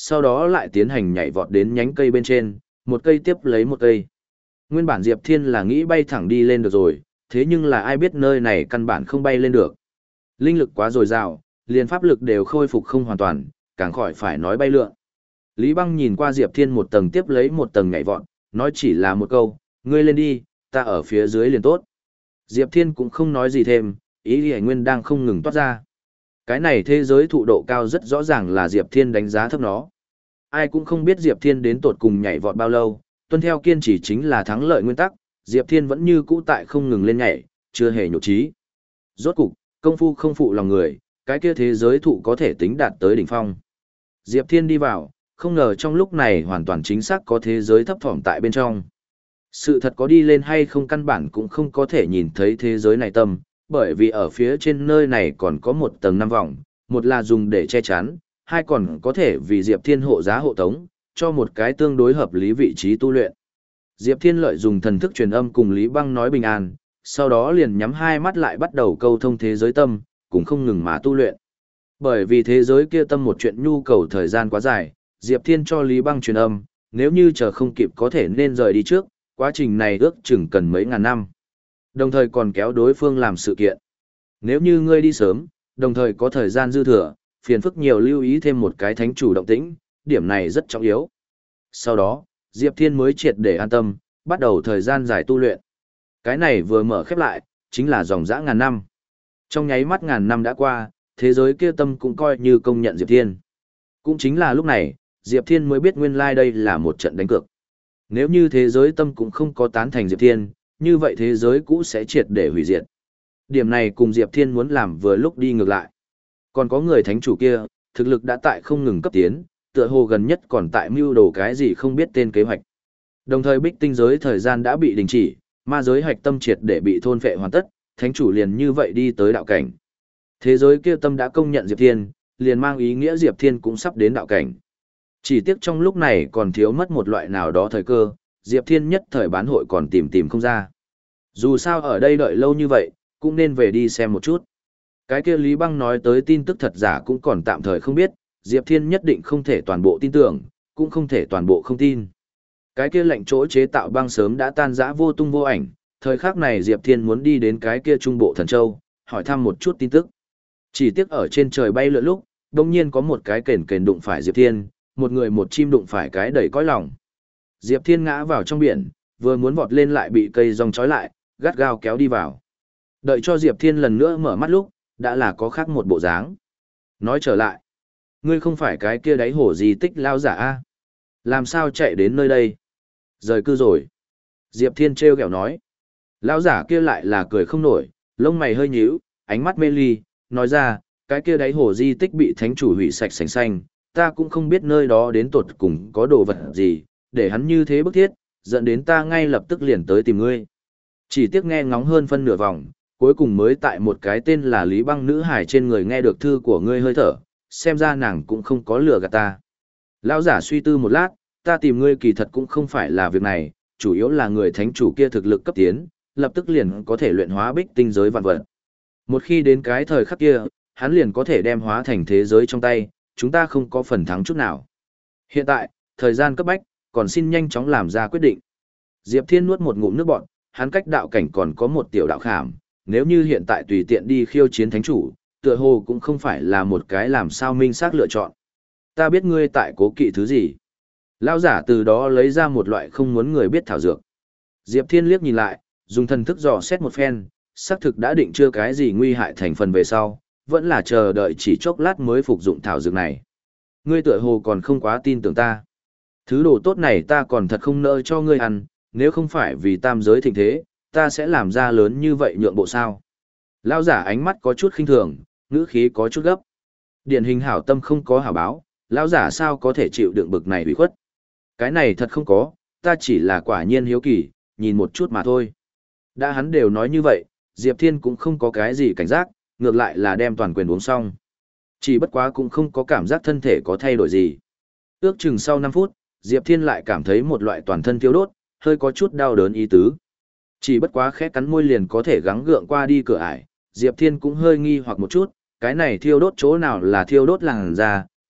sau đó lại tiến hành nhảy vọt đến nhánh cây bên trên, một cây tiếp lấy một cây. Nguyên bản Diệp Thiên là nghĩ bay thẳng đi lên được rồi, thế nhưng là ai biết nơi này căn bản không bay lên được. Linh lực quá dồi dào, liền pháp lực đều khôi phục không hoàn toàn, càng khỏi phải nói bay lượn. Lý Băng nhìn qua Diệp Thiên một tầng tiếp lấy một tầng nhảy vọt, nói chỉ là một câu, ngươi lên đi, ta ở phía dưới liền tốt. Diệp Thiên cũng không nói gì thêm, ý Hải Nguyên đang không ngừng toát ra. Cái này thế giới thụ độ cao rất rõ ràng là Diệp Thiên đánh giá thấp nó. Ai cũng không biết Diệp Thiên đến tột cùng nhảy vọt bao lâu, tuân theo kiên trì chính là thắng lợi nguyên tắc, Diệp Thiên vẫn như cũ tại không ngừng lên nhảy, chưa hề nhụt chí. Rốt cục, công phu không phụ lòng người, cái kia thế giới thụ có thể tính đạt tới đỉnh phong. Diệp Thiên đi vào, không ngờ trong lúc này hoàn toàn chính xác có thế giới thấp thỏm tại bên trong. Sự thật có đi lên hay không căn bản cũng không có thể nhìn thấy thế giới này tâm, bởi vì ở phía trên nơi này còn có một tầng năm vòng, một là dùng để che chắn, hai còn có thể vì Diệp Thiên hộ giá hộ tống, cho một cái tương đối hợp lý vị trí tu luyện. Diệp Thiên lợi dùng thần thức truyền âm cùng Lý Băng nói bình an, sau đó liền nhắm hai mắt lại bắt đầu câu thông thế giới tâm, cũng không ngừng mà tu luyện. Bởi vì thế giới kia tâm một chuyện nhu cầu thời gian quá dài, Diệp Thiên cho Lý Băng truyền âm, nếu như chờ không kịp có thể nên rời đi trước, quá trình này ước chừng cần mấy ngàn năm. Đồng thời còn kéo đối phương làm sự kiện. Nếu như ngươi đi sớm, đồng thời có thời gian dư thừa, phiền phức nhiều lưu ý thêm một cái thánh chủ động tĩnh, điểm này rất trọng yếu. Sau đó, Diệp Thiên mới triệt để an tâm, bắt đầu thời gian dài tu luyện. Cái này vừa mở khép lại, chính là dòng dã ngàn năm. Trong nháy mắt ngàn năm đã qua, thế giới kia tâm cũng coi như công nhận Diệp Thiên. Cũng chính là lúc này, Diệp Thiên mới biết nguyên lai đây là một trận đánh cược. Nếu như thế giới tâm cũng không có tán thành Diệp Thiên, như vậy thế giới cũ sẽ triệt để hủy diệt. Điểm này cùng Diệp Thiên muốn làm vừa lúc đi ngược lại. Còn có người thánh chủ kia, thực lực đã tại không ngừng cấp tiến, tựa hồ gần nhất còn tại mưu đồ cái gì không biết tên kế hoạch. Đồng thời bích tinh giới thời gian đã bị đình chỉ, ma giới hạch tâm triệt để bị thôn phệ hoàn tất, thánh chủ liền như vậy đi tới đạo cảnh. Thế giới kia tâm đã công nhận Diệp Thiên, liền mang ý nghĩa Diệp Thiên cũng sắp đến đạo cảnh. Chỉ tiếc trong lúc này còn thiếu mất một loại nào đó thời cơ, Diệp Thiên nhất thời bán hội còn tìm tìm không ra. Dù sao ở đây đợi lâu như vậy, cũng nên về đi xem một chút. Cái kia Lý Băng nói tới tin tức thật giả cũng còn tạm thời không biết, Diệp Thiên nhất định không thể toàn bộ tin tưởng, cũng không thể toàn bộ không tin. Cái kia lệnh chỗ chế tạo băng sớm đã tan rã vô tung vô ảnh, thời khắc này Diệp Thiên muốn đi đến cái kia trung bộ thần châu, hỏi thăm một chút tin tức. Chỉ tiếc ở trên trời bay lượn lúc, đột nhiên có một cái kền kền đụng phải Diệp Thiên, một người một chim đụng phải cái đầy cõi lòng. Diệp Thiên ngã vào trong biển, vừa muốn vọt lên lại bị cây rong trói lại, gắt gao kéo đi vào. Đợi cho Diệp Thiên lần nữa mở mắt lúc, đã là có khác một bộ dáng. Nói trở lại, ngươi không phải cái kia đáy hổ gì tích lao giả a? Làm sao chạy đến nơi đây? Rời cư rồi. Diệp Thiên trêu ghẹo nói. Lão giả kia lại là cười không nổi, lông mày hơi nhíu, ánh mắt mê ly, nói ra, cái kia đáy hồ di tích bị thánh chủ hủy sạch sành xanh, ta cũng không biết nơi đó đến tột cùng có đồ vật gì, để hắn như thế bức thiết, dẫn đến ta ngay lập tức liền tới tìm ngươi. Chỉ tiếc nghe ngóng hơn phân nửa vòng, cuối cùng mới tại một cái tên là Lý Băng nữ hải trên người nghe được thư của ngươi hơi thở, xem ra nàng cũng không có lừa gạt ta. Lão giả suy tư một lát, ta tìm ngươi kỳ thật cũng không phải là việc này, chủ yếu là người thánh chủ kia thực lực cấp tiến, lập tức liền có thể luyện hóa bích tinh giới vạn vật. Một khi đến cái thời khắc kia, hắn liền có thể đem hóa thành thế giới trong tay, chúng ta không có phần thắng chút nào. Hiện tại, thời gian cấp bách, còn xin nhanh chóng làm ra quyết định. Diệp Thiên nuốt một ngụm nước bọt, hắn cách đạo cảnh còn có một tiểu đạo khảm, nếu như hiện tại tùy tiện đi khiêu chiến thánh chủ, tựa hồ cũng không phải là một cái làm sao minh xác lựa chọn. Ta biết ngươi tại cố kỵ thứ gì. Lão giả từ đó lấy ra một loại không muốn người biết thảo dược. Diệp Thiên liếc nhìn lại, dùng thần thức dò xét một phen, xác thực đã định chưa cái gì nguy hại thành phần về sau, vẫn là chờ đợi chỉ chốc lát mới phục dụng thảo dược này. Ngươi tựa hồ còn không quá tin tưởng ta. Thứ đồ tốt này ta còn thật không nỡ cho ngươi ăn, nếu không phải vì tam giới thịnh thế, ta sẽ làm ra lớn như vậy nhượng bộ sao. Lão giả ánh mắt có chút khinh thường, ngữ khí có chút gấp. Điển hình hảo tâm không có hảo báo, lão giả sao có thể chịu đựng bực này ủy khuất. Cái này thật không có, ta chỉ là quả nhiên hiếu kỳ, nhìn một chút mà thôi. Đã hắn đều nói như vậy, Diệp Thiên cũng không có cái gì cảnh giác, ngược lại là đem toàn quyền uống xong. Chỉ bất quá cũng không có cảm giác thân thể có thay đổi gì. Ước chừng sau năm phút, Diệp Thiên lại cảm thấy một loại toàn thân thiêu đốt, hơi có chút đau đớn ý tứ. Chỉ bất quá khẽ cắn môi liền có thể gắng gượng qua đi cửa ải, Diệp Thiên cũng hơi nghi hoặc một chút, cái này thiêu đốt chỗ nào là thiêu đốt làn da,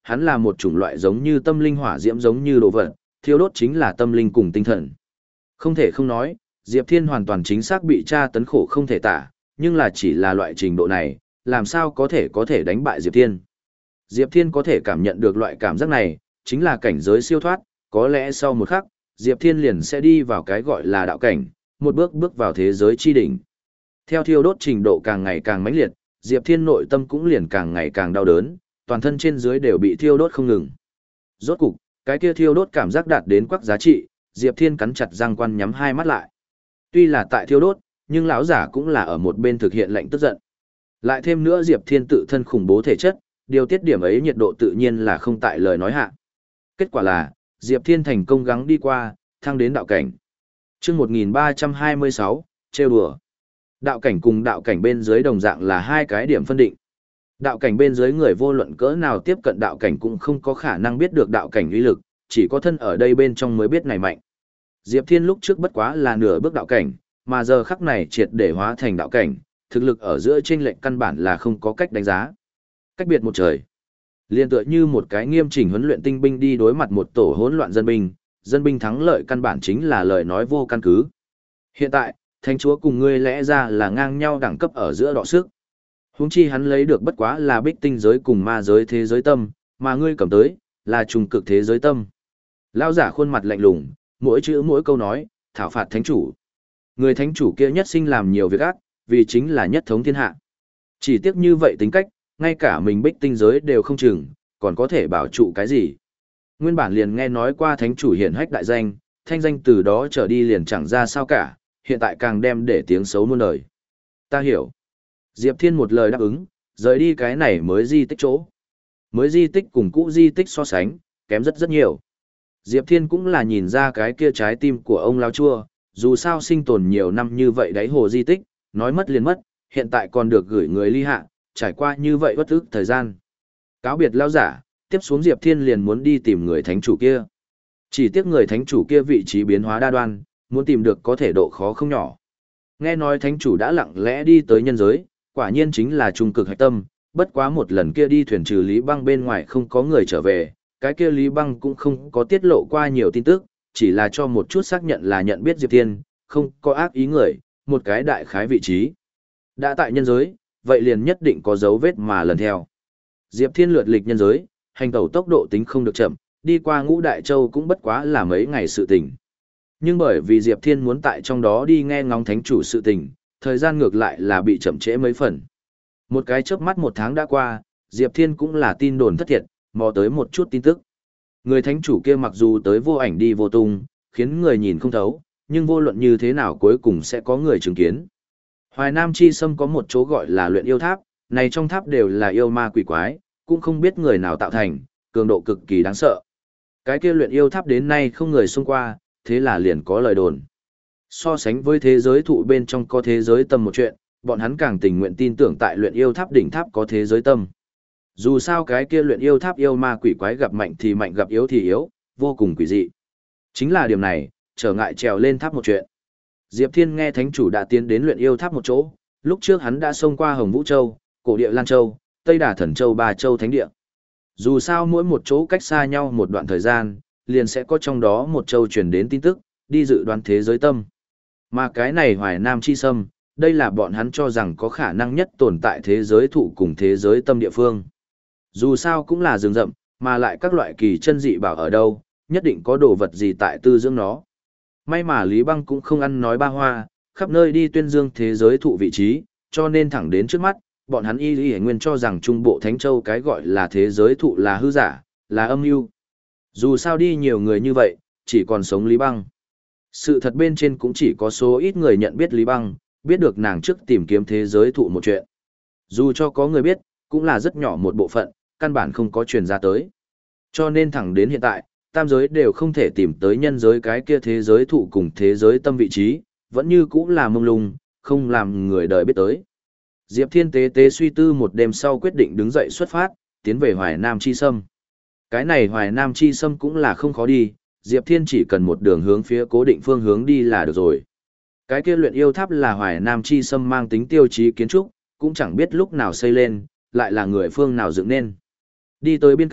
hắn là một chủng loại giống như tâm linh hỏa diễm giống như đồ vật, thiêu đốt chính là tâm linh cùng tinh thần. Không thể không nói, Diệp Thiên hoàn toàn chính xác bị tra tấn khổ không thể tả, nhưng là chỉ là loại trình độ này, làm sao có thể có thể đánh bại Diệp Thiên. Diệp Thiên có thể cảm nhận được loại cảm giác này, chính là cảnh giới siêu thoát, có lẽ sau một khắc, Diệp Thiên liền sẽ đi vào cái gọi là đạo cảnh, một bước bước vào thế giới chi đỉnh. Theo thiêu đốt trình độ càng ngày càng mãnh liệt, Diệp Thiên nội tâm cũng liền càng ngày càng đau đớn, toàn thân trên dưới đều bị thiêu đốt không ngừng. Rốt cục, cái kia thiêu đốt cảm giác đạt đến quắc giá trị, Diệp Thiên cắn chặt răng quan nhắm hai mắt lại. Tuy là tại thiêu đốt, nhưng lão giả cũng là ở một bên thực hiện lệnh tức giận. Lại thêm nữa Diệp Thiên tự thân khủng bố thể chất, điều tiết điểm ấy nhiệt độ tự nhiên là không tại lời nói hạ. Kết quả là, Diệp Thiên thành công gắng đi qua, thăng đến đạo cảnh. Chương một nghìn ba trăm hai mươi sáu, trêu đùa. Đạo cảnh cùng đạo cảnh bên dưới đồng dạng là hai cái điểm phân định. Đạo cảnh bên dưới người vô luận cỡ nào tiếp cận đạo cảnh cũng không có khả năng biết được đạo cảnh uy lực, chỉ có thân ở đây bên trong mới biết này mạnh. Diệp Thiên lúc trước bất quá là nửa bước đạo cảnh, mà giờ khắc này triệt để hóa thành đạo cảnh, thực lực ở giữa chênh lệch căn bản là không có cách đánh giá. Cách biệt một trời. Liên tựa như một cái nghiêm chỉnh huấn luyện tinh binh đi đối mặt một tổ hỗn loạn dân binh, dân binh thắng lợi căn bản chính là lời nói vô căn cứ. Hiện tại, Thánh Chúa cùng ngươi lẽ ra là ngang nhau đẳng cấp ở giữa đọ sức. Huống chi hắn lấy được bất quá là bích tinh giới cùng ma giới thế giới tâm, mà ngươi cầm tới, là trùng cực thế giới tâm. Lão giả khuôn mặt lạnh lùng, mỗi chữ mỗi câu nói, thảo phạt thánh chủ. Người thánh chủ kia nhất sinh làm nhiều việc ác, vì chính là nhất thống thiên hạ. Chỉ tiếc như vậy tính cách, ngay cả mình bích tinh giới đều không chừng, còn có thể bảo trụ cái gì. Nguyên bản liền nghe nói qua thánh chủ hiển hách đại danh, thanh danh từ đó trở đi liền chẳng ra sao cả, hiện tại càng đem để tiếng xấu muôn đời. Ta hiểu. Diệp Thiên một lời đáp ứng, rời đi cái này mới di tích chỗ. Mới di tích cùng cũ di tích so sánh, kém rất rất nhiều. Diệp Thiên cũng là nhìn ra cái kia trái tim của ông lao chua, dù sao sinh tồn nhiều năm như vậy đáy hồ di tích, nói mất liền mất, hiện tại còn được gửi người ly hạ, trải qua như vậy bất ức thời gian. Cáo biệt lao giả, tiếp xuống Diệp Thiên liền muốn đi tìm người thánh chủ kia. Chỉ tiếc người thánh chủ kia vị trí biến hóa đa đoan, muốn tìm được có thể độ khó không nhỏ. Nghe nói thánh chủ đã lặng lẽ đi tới nhân giới, quả nhiên chính là trung cực hạch tâm, bất quá một lần kia đi thuyền trừ Lý Băng bên ngoài không có người trở về, cái kia Lý Băng cũng không có tiết lộ qua nhiều tin tức, chỉ là cho một chút xác nhận là nhận biết Diệp Thiên, không có ác ý người, một cái đại khái vị trí. Đã tại nhân giới, vậy liền nhất định có dấu vết mà lần theo. Diệp Thiên lượt lịch nhân giới, hành tẩu tốc độ tính không được chậm, đi qua Ngũ Đại Châu cũng bất quá là mấy ngày sự tình. Nhưng bởi vì Diệp Thiên muốn tại trong đó đi nghe ngóng thánh chủ sự tình, thời gian ngược lại là bị chậm trễ mấy phần. Một cái chớp mắt một tháng đã qua, Diệp Thiên cũng là tin đồn thất thiệt, mò tới một chút tin tức. Người thánh chủ kia mặc dù tới vô ảnh đi vô tung, khiến người nhìn không thấu, nhưng vô luận như thế nào cuối cùng sẽ có người chứng kiến. Hoài Nam Chi Sâm có một chỗ gọi là luyện yêu tháp, này trong tháp đều là yêu ma quỷ quái, cũng không biết người nào tạo thành, cường độ cực kỳ đáng sợ. Cái kia luyện yêu tháp đến nay không người xông qua, thế là liền có lời đồn. So sánh với thế giới thụ bên trong có thế giới tâm một chuyện, bọn hắn càng tình nguyện tin tưởng tại luyện yêu tháp đỉnh tháp có thế giới tâm. Dù sao cái kia luyện yêu tháp yêu ma quỷ quái gặp mạnh thì mạnh gặp yếu thì yếu, vô cùng quỷ dị. Chính là điểm này, trở ngại trèo lên tháp một chuyện. Diệp Thiên nghe thánh chủ đã tiến đến luyện yêu tháp một chỗ, lúc trước hắn đã xông qua Hồng Vũ Châu, Cổ Địa Lan Châu, Tây Đà Thần Châu ba châu thánh địa. Dù sao mỗi một chỗ cách xa nhau một đoạn thời gian, liền sẽ có trong đó một châu truyền đến tin tức, đi dự đoán thế giới tâm. Mà cái này Hoài Nam Chi Sâm, đây là bọn hắn cho rằng có khả năng nhất tồn tại thế giới thụ cùng thế giới tâm địa phương. Dù sao cũng là rừng rậm, mà lại các loại kỳ chân dị bảo ở đâu, nhất định có đồ vật gì tại tư dưỡng nó. May mà Lý Băng cũng không ăn nói ba hoa, khắp nơi đi tuyên dương thế giới thụ vị trí, cho nên thẳng đến trước mắt, bọn hắn y y nguyên cho rằng Trung Bộ Thánh Châu cái gọi là thế giới thụ là hư giả, là âm mưu. Dù sao đi nhiều người như vậy, chỉ còn sống Lý Băng. Sự thật bên trên cũng chỉ có số ít người nhận biết Lý Băng, biết được nàng trước tìm kiếm thế giới thụ một chuyện. Dù cho có người biết, cũng là rất nhỏ một bộ phận, căn bản không có truyền ra tới. Cho nên thẳng đến hiện tại, tam giới đều không thể tìm tới nhân giới cái kia thế giới thụ cùng thế giới tâm vị trí, vẫn như cũng là mông lung, không làm người đời biết tới. Diệp Thiên tế tế suy tư một đêm sau quyết định đứng dậy xuất phát, tiến về Hoài Nam Chi Sâm. Cái này Hoài Nam Chi Sâm cũng là không khó đi, Diệp Thiên chỉ cần một đường hướng phía cố định phương hướng đi là được rồi. Cái kia luyện yêu tháp là Hoài Nam Chi Sâm mang tính tiêu chí kiến trúc, cũng chẳng biết lúc nào xây lên, lại là người phương nào dựng nên. Đi tới biên cảnh,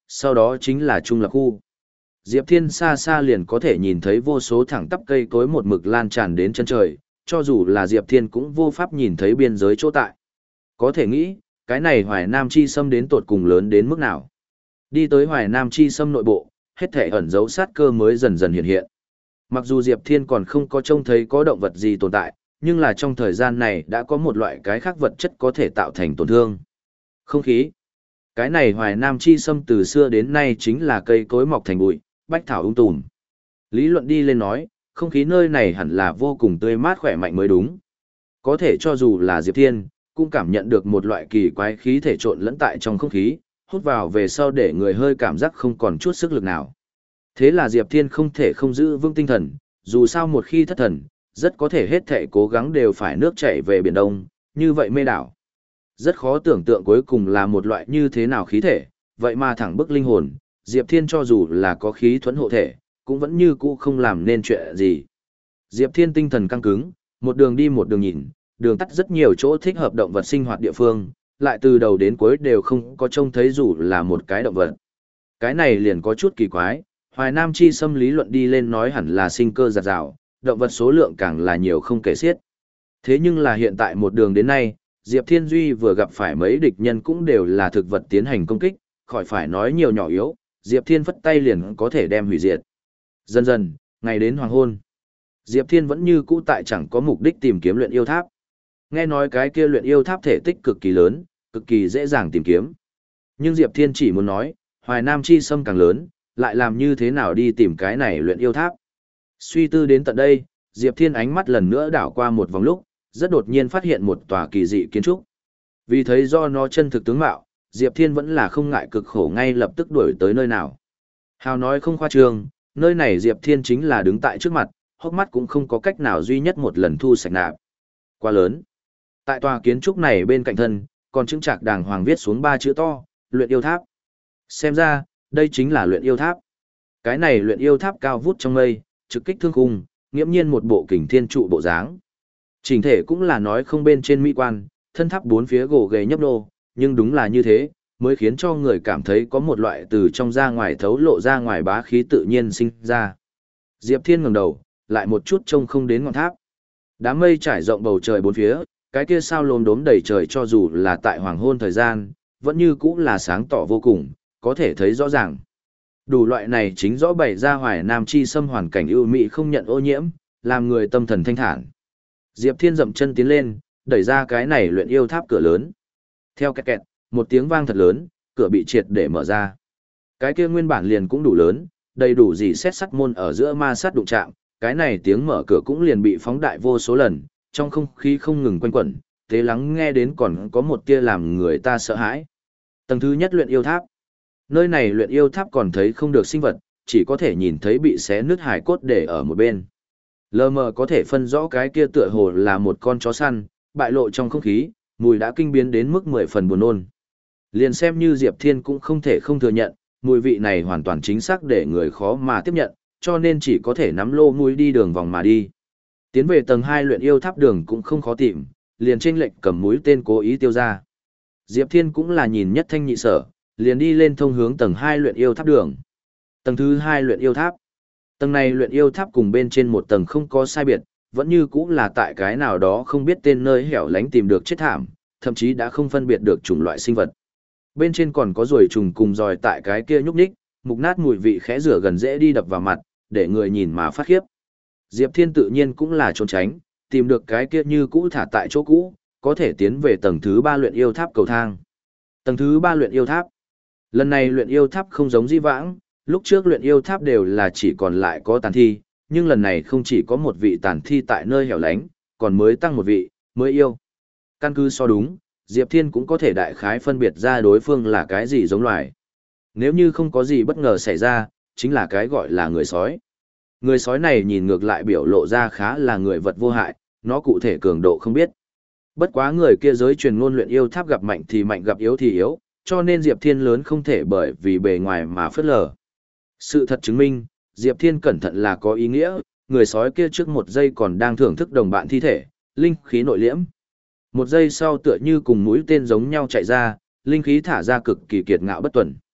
sau đó chính là trung lập khu. Diệp Thiên xa xa liền có thể nhìn thấy vô số thẳng tắp cây cối một mực lan tràn đến chân trời, cho dù là Diệp Thiên cũng vô pháp nhìn thấy biên giới chỗ tại. Có thể nghĩ, cái này Hoài Nam Chi Sâm đến tột cùng lớn đến mức nào. Đi tới Hoài Nam Chi Sâm nội bộ, hết thể ẩn dấu sát cơ mới dần dần hiện hiện. Mặc dù Diệp Thiên còn không có trông thấy có động vật gì tồn tại, nhưng là trong thời gian này đã có một loại cái khác vật chất có thể tạo thành tổn thương. Không khí. Cái này Hoài Nam Chi Sâm từ xưa đến nay chính là cây cối mọc thành bụi, bách thảo ung tùm. Lý luận đi lên nói, không khí nơi này hẳn là vô cùng tươi mát khỏe mạnh mới đúng. Có thể cho dù là Diệp Thiên, cũng cảm nhận được một loại kỳ quái khí thể trộn lẫn tại trong không khí, hút vào về sau để người hơi cảm giác không còn chút sức lực nào. Thế là Diệp Thiên không thể không giữ vững tinh thần, dù sao một khi thất thần, rất có thể hết thể cố gắng đều phải nước chảy về biển Đông, như vậy mê đảo. Rất khó tưởng tượng cuối cùng là một loại như thế nào khí thể, vậy mà thẳng bức linh hồn, Diệp Thiên cho dù là có khí thuẫn hộ thể, cũng vẫn như cũ không làm nên chuyện gì. Diệp Thiên tinh thần căng cứng, một đường đi một đường nhìn, đường tắt rất nhiều chỗ thích hợp động vật sinh hoạt địa phương, lại từ đầu đến cuối đều không có trông thấy dù là một cái động vật. Cái này liền có chút kỳ quái, Hoài Nam Chi Sâm lý luận đi lên nói hẳn là sinh cơ giạt rào, động vật số lượng càng là nhiều không kể xiết. Thế nhưng là hiện tại một đường đến nay, Diệp Thiên Duy vừa gặp phải mấy địch nhân cũng đều là thực vật tiến hành công kích, khỏi phải nói nhiều nhỏ yếu, Diệp Thiên phất tay liền có thể đem hủy diệt. Dần dần, ngày đến hoàng hôn, Diệp Thiên vẫn như cũ tại chẳng có mục đích tìm kiếm luyện yêu tháp. Nghe nói cái kia luyện yêu tháp thể tích cực kỳ lớn, cực kỳ dễ dàng tìm kiếm. Nhưng Diệp Thiên chỉ muốn nói, Hoài Nam Chi Sâm càng lớn, lại làm như thế nào đi tìm cái này luyện yêu tháp. Suy tư đến tận đây, Diệp Thiên ánh mắt lần nữa đảo qua một vòng lúc, rất đột nhiên phát hiện một tòa kỳ dị kiến trúc. Vì thấy do nó chân thực tướng mạo, Diệp Thiên vẫn là không ngại cực khổ ngay lập tức đuổi tới nơi nào. Hào nói không khoa trương, nơi này Diệp Thiên chính là đứng tại trước mặt, hốc mắt cũng không có cách nào duy nhất một lần thu sạch nạp. Quá lớn. Tại tòa kiến trúc này bên cạnh thân, còn chứng trạc đàng hoàng viết xuống ba chữ to, luyện yêu tháp. Xem ra, đây chính là luyện yêu tháp. Cái này luyện yêu tháp cao vút trong mây, trực kích thương khung, nghiễm nhiên một bộ kình thiên trụ bộ dáng. Chỉnh thể cũng là nói không bên trên mỹ quan, thân tháp bốn phía gồ ghề nhấp nô, nhưng đúng là như thế, mới khiến cho người cảm thấy có một loại từ trong ra ngoài thấu lộ ra ngoài bá khí tự nhiên sinh ra. Diệp Thiên ngẩng đầu, lại một chút trông không đến ngọn tháp. Đám mây trải rộng bầu trời bốn phía, cái kia sao lốm đốm đầy trời cho dù là tại hoàng hôn thời gian, vẫn như cũ là sáng tỏ vô cùng, có thể thấy rõ ràng. Đủ loại này chính rõ bày ra Hoài Nam Chi Sâm hoàn cảnh ưu mỹ không nhận ô nhiễm, làm người tâm thần thanh thản. Diệp Thiên dậm chân tiến lên, đẩy ra cái này luyện yêu tháp cửa lớn. Theo kẹt kẹt, một tiếng vang thật lớn, cửa bị triệt để mở ra. Cái kia nguyên bản liền cũng đủ lớn, đầy đủ gì xét sắt môn ở giữa ma sát đụng chạm, cái này tiếng mở cửa cũng liền bị phóng đại vô số lần, trong không khí không ngừng quanh quẩn, tế lắng nghe đến còn có một tia làm người ta sợ hãi. Tầng thứ nhất luyện yêu tháp. Nơi này luyện yêu tháp còn thấy không được sinh vật, chỉ có thể nhìn thấy bị xé nứt hài cốt để ở một bên. Lờ mờ có thể phân rõ cái kia tựa hồ là một con chó săn, bại lộ trong không khí, mùi đã kinh biến đến mức mười phần buồn nôn. Liền xem như Diệp Thiên cũng không thể không thừa nhận, mùi vị này hoàn toàn chính xác để người khó mà tiếp nhận, cho nên chỉ có thể nắm lô mũi đi đường vòng mà đi. Tiến về tầng hai luyện yêu tháp đường cũng không khó tìm, liền chênh lệch cầm mũi tên cố ý tiêu ra. Diệp Thiên cũng là nhìn nhất thanh nhị sở, liền đi lên thông hướng tầng hai luyện yêu tháp đường. Tầng thứ hai luyện yêu tháp. Tầng này luyện yêu tháp cùng bên trên một tầng không có sai biệt, vẫn như cũng là tại cái nào đó không biết tên nơi hẻo lánh tìm được chết thảm, thậm chí đã không phân biệt được chủng loại sinh vật. Bên trên còn có ruồi trùng cùng giòi tại cái kia nhúc nhích, mục nát mùi vị khẽ rửa gần dễ đi đập vào mặt, để người nhìn mà phát khiếp. Diệp Thiên tự nhiên cũng là trốn tránh, tìm được cái kia như cũ thả tại chỗ cũ, có thể tiến về tầng thứ ba luyện yêu tháp cầu thang. Tầng thứ ba luyện yêu tháp. Lần này luyện yêu tháp không giống di vãng, lúc trước luyện yêu tháp đều là chỉ còn lại có tàn thi, nhưng lần này không chỉ có một vị tàn thi tại nơi hẻo lánh, còn mới tăng một vị, mới yêu. Căn cứ so đúng, Diệp Thiên cũng có thể đại khái phân biệt ra đối phương là cái gì giống loài. Nếu như không có gì bất ngờ xảy ra, chính là cái gọi là người sói. Người sói này nhìn ngược lại biểu lộ ra khá là người vật vô hại, nó cụ thể cường độ không biết. Bất quá người kia giới truyền ngôn luyện yêu tháp gặp mạnh thì mạnh gặp yếu thì yếu, cho nên Diệp Thiên lớn không thể bởi vì bề ngoài mà phớt lờ. Sự thật chứng minh, Diệp Thiên cẩn thận là có ý nghĩa, người sói kia trước một giây còn đang thưởng thức đồng bạn thi thể, linh khí nội liễm. Một giây sau tựa như cùng mũi tên giống nhau chạy ra, linh khí thả ra cực kỳ kiệt ngạo bất tuần.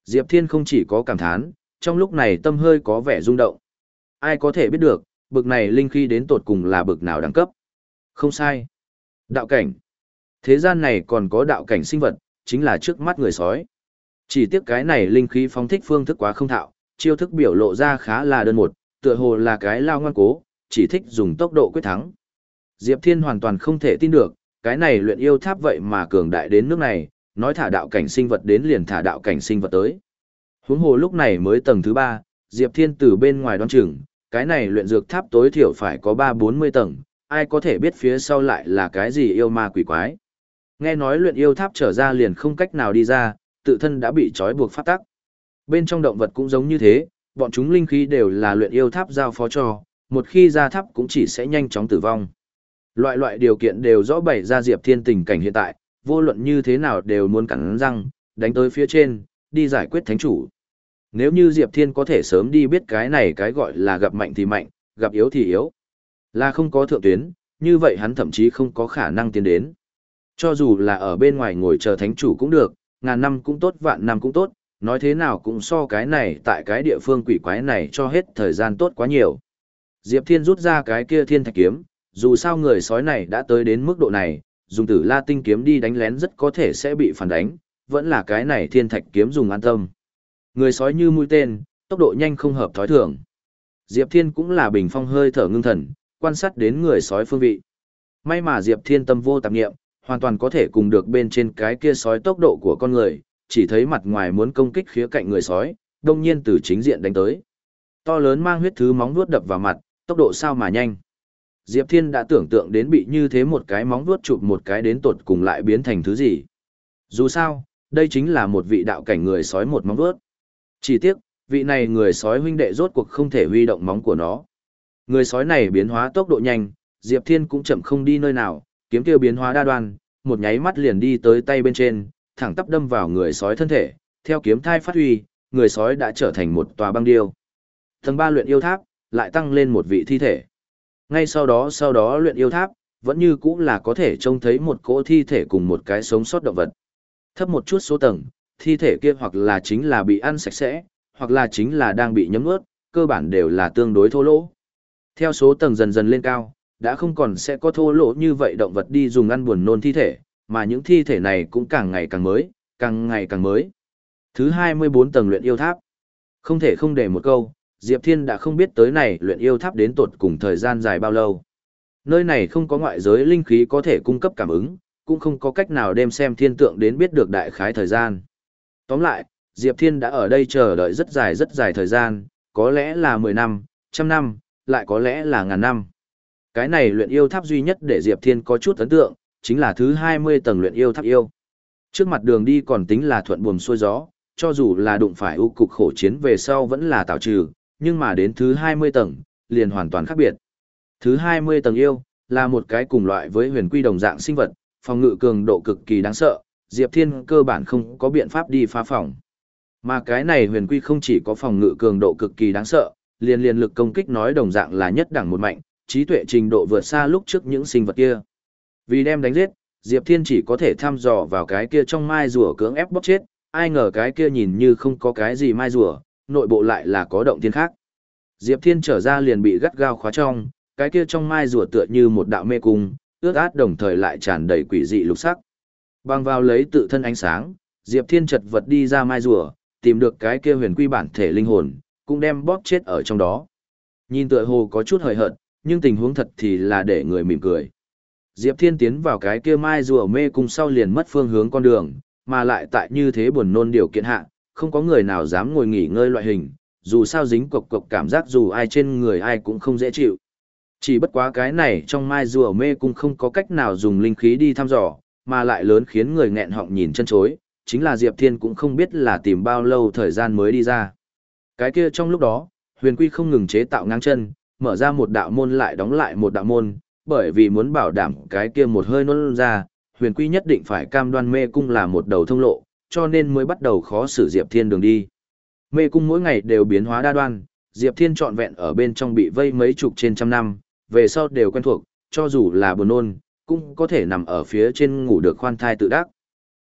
Diệp Thiên không chỉ có cảm thán, trong lúc này tâm hơi có vẻ rung động. Ai có thể biết được, bực này linh khí đến tột cùng là bực nào đẳng cấp? Không sai. Đạo cảnh. Thế gian này còn có đạo cảnh sinh vật, chính là trước mắt người sói. Chỉ tiếc cái này linh khí phóng thích phương thức quá không thạo, chiêu thức biểu lộ ra khá là đơn một, tựa hồ là cái lao ngoan cố, chỉ thích dùng tốc độ quyết thắng. Diệp Thiên hoàn toàn không thể tin được, cái này luyện yêu tháp vậy mà cường đại đến nước này, nói thả đạo cảnh sinh vật đến liền thả đạo cảnh sinh vật tới. Huống hồ lúc này mới tầng thứ ba, Diệp Thiên từ bên ngoài đoán chừng, cái này luyện dược tháp tối thiểu phải có ba bốn mươi tầng, ai có thể biết phía sau lại là cái gì yêu ma quỷ quái. Nghe nói luyện yêu tháp trở ra liền không cách nào đi ra, tự thân đã bị trói buộc pháp tắc. Bên trong động vật cũng giống như thế, bọn chúng linh khí đều là luyện yêu tháp giao phó cho, một khi ra tháp cũng chỉ sẽ nhanh chóng tử vong. Loại loại điều kiện đều rõ bày ra Diệp Thiên tình cảnh hiện tại, vô luận như thế nào đều muốn cắn răng, đánh tới phía trên, đi giải quyết thánh chủ. Nếu như Diệp Thiên có thể sớm đi biết cái này cái gọi là gặp mạnh thì mạnh, gặp yếu thì yếu, là không có thượng tuyến, như vậy hắn thậm chí không có khả năng tiến đến. Cho dù là ở bên ngoài ngồi chờ thánh chủ cũng được, ngàn năm cũng tốt vạn năm cũng tốt, nói thế nào cũng so cái này tại cái địa phương quỷ quái này cho hết thời gian tốt quá nhiều. Diệp Thiên rút ra cái kia thiên thạch kiếm, dù sao người sói này đã tới đến mức độ này, dùng tử la tinh kiếm đi đánh lén rất có thể sẽ bị phản đánh, vẫn là cái này thiên thạch kiếm dùng an tâm. Người sói như mũi tên, tốc độ nhanh không hợp thói thường. Diệp Thiên cũng là bình phong hơi thở ngưng thần, quan sát đến người sói phương vị. May mà Diệp Thiên tâm vô tạp niệm, hoàn toàn có thể cùng được bên trên cái kia sói tốc độ của con người, chỉ thấy mặt ngoài muốn công kích khía cạnh người sói, đông nhiên từ chính diện đánh tới. To lớn mang huyết thứ móng vuốt đập vào mặt, tốc độ sao mà nhanh. Diệp Thiên đã tưởng tượng đến bị như thế một cái móng vuốt chụp một cái đến tột cùng lại biến thành thứ gì. Dù sao, đây chính là một vị đạo cảnh người sói một móng vuốt. Chỉ tiếc, vị này người sói huynh đệ rốt cuộc không thể huy động móng của nó. Người sói này biến hóa tốc độ nhanh, Diệp Thiên cũng chậm không đi nơi nào, kiếm tiêu biến hóa đa đoan, một nháy mắt liền đi tới tay bên trên, thẳng tắp đâm vào người sói thân thể, theo kiếm thai phát huy, người sói đã trở thành một tòa băng điêu. Tầng ba luyện yêu tháp, lại tăng lên một vị thi thể. Ngay sau đó sau đó luyện yêu tháp, vẫn như cũng là có thể trông thấy một cỗ thi thể cùng một cái sống sót động vật. Thấp một chút số tầng, thi thể kia hoặc là chính là bị ăn sạch sẽ, hoặc là chính là đang bị nhấm nuốt, cơ bản đều là tương đối thô lỗ. Theo số tầng dần dần lên cao, đã không còn sẽ có thô lỗ như vậy động vật đi dùng ăn buồn nôn thi thể, mà những thi thể này cũng càng ngày càng mới, càng ngày càng mới. Thứ hai mươi bốn tầng luyện yêu tháp. Không thể không để một câu, Diệp Thiên đã không biết tới này luyện yêu tháp đến tột cùng thời gian dài bao lâu. Nơi này không có ngoại giới linh khí có thể cung cấp cảm ứng, cũng không có cách nào đem xem thiên tượng đến biết được đại khái thời gian. Tóm lại, Diệp Thiên đã ở đây chờ đợi rất dài rất dài thời gian, có lẽ là mười năm, trăm năm, lại có lẽ là ngàn năm. Cái này luyện yêu tháp duy nhất để Diệp Thiên có chút ấn tượng, chính là thứ hai mươi tầng luyện yêu tháp yêu. Trước mặt đường đi còn tính là thuận buồm xuôi gió, cho dù là đụng phải ưu cục khổ chiến về sau vẫn là tạo trừ, nhưng mà đến thứ hai mươi tầng, liền hoàn toàn khác biệt. Thứ hai mươi tầng yêu, là một cái cùng loại với huyền quy đồng dạng sinh vật, phòng ngự cường độ cực kỳ đáng sợ, Diệp Thiên cơ bản không có biện pháp đi phá phòng. Mà cái này huyền quy không chỉ có phòng ngự cường độ cực kỳ đáng sợ, liền liền lực công kích nói đồng dạng là nhất đẳng một mạnh, trí tuệ trình độ vượt xa lúc trước những sinh vật kia. Vì đem đánh giết, Diệp Thiên chỉ có thể thăm dò vào cái kia trong mai rùa cưỡng ép bóp chết, ai ngờ cái kia nhìn như không có cái gì mai rùa, nội bộ lại là có động thiên khác. Diệp Thiên trở ra liền bị gắt gao khóa trong, cái kia trong mai rùa tựa như một đạo mê cung, ướt át đồng thời lại tràn đầy quỷ dị lục sắc. Bằng vào lấy tự thân ánh sáng, Diệp Thiên chật vật đi ra mai rùa, tìm được cái kia huyền quy bản thể linh hồn, cũng đem bóp chết ở trong đó. Nhìn tựa hồ có chút hời hợt, nhưng tình huống thật thì là để người mỉm cười. Diệp Thiên tiến vào cái kia mai rùa mê cung sau liền mất phương hướng con đường, mà lại tại như thế buồn nôn điều kiện hạ, không có người nào dám ngồi nghỉ ngơi loại hình, dù sao dính cộc cộc cảm giác dù ai trên người ai cũng không dễ chịu. Chỉ bất quá cái này trong mai rùa mê cung không có cách nào dùng linh khí đi thăm dò, mà lại lớn khiến người nghẹn họng nhìn chân chối, chính là Diệp Thiên cũng không biết là tìm bao lâu thời gian mới đi ra. Cái kia trong lúc đó, huyền quy không ngừng chế tạo ngang chân, mở ra một đạo môn lại đóng lại một đạo môn, bởi vì muốn bảo đảm cái kia một hơi nôn ra, huyền quy nhất định phải cam đoan mê cung là một đầu thông lộ, cho nên mới bắt đầu khó xử Diệp Thiên đường đi. Mê cung mỗi ngày đều biến hóa đa đoan, Diệp Thiên trọn vẹn ở bên trong bị vây mấy chục trên trăm năm, về sau đều quen thuộc, cho dù là buồn nôn, cũng có thể nằm ở phía trên ngủ được khoan thai tự đắc.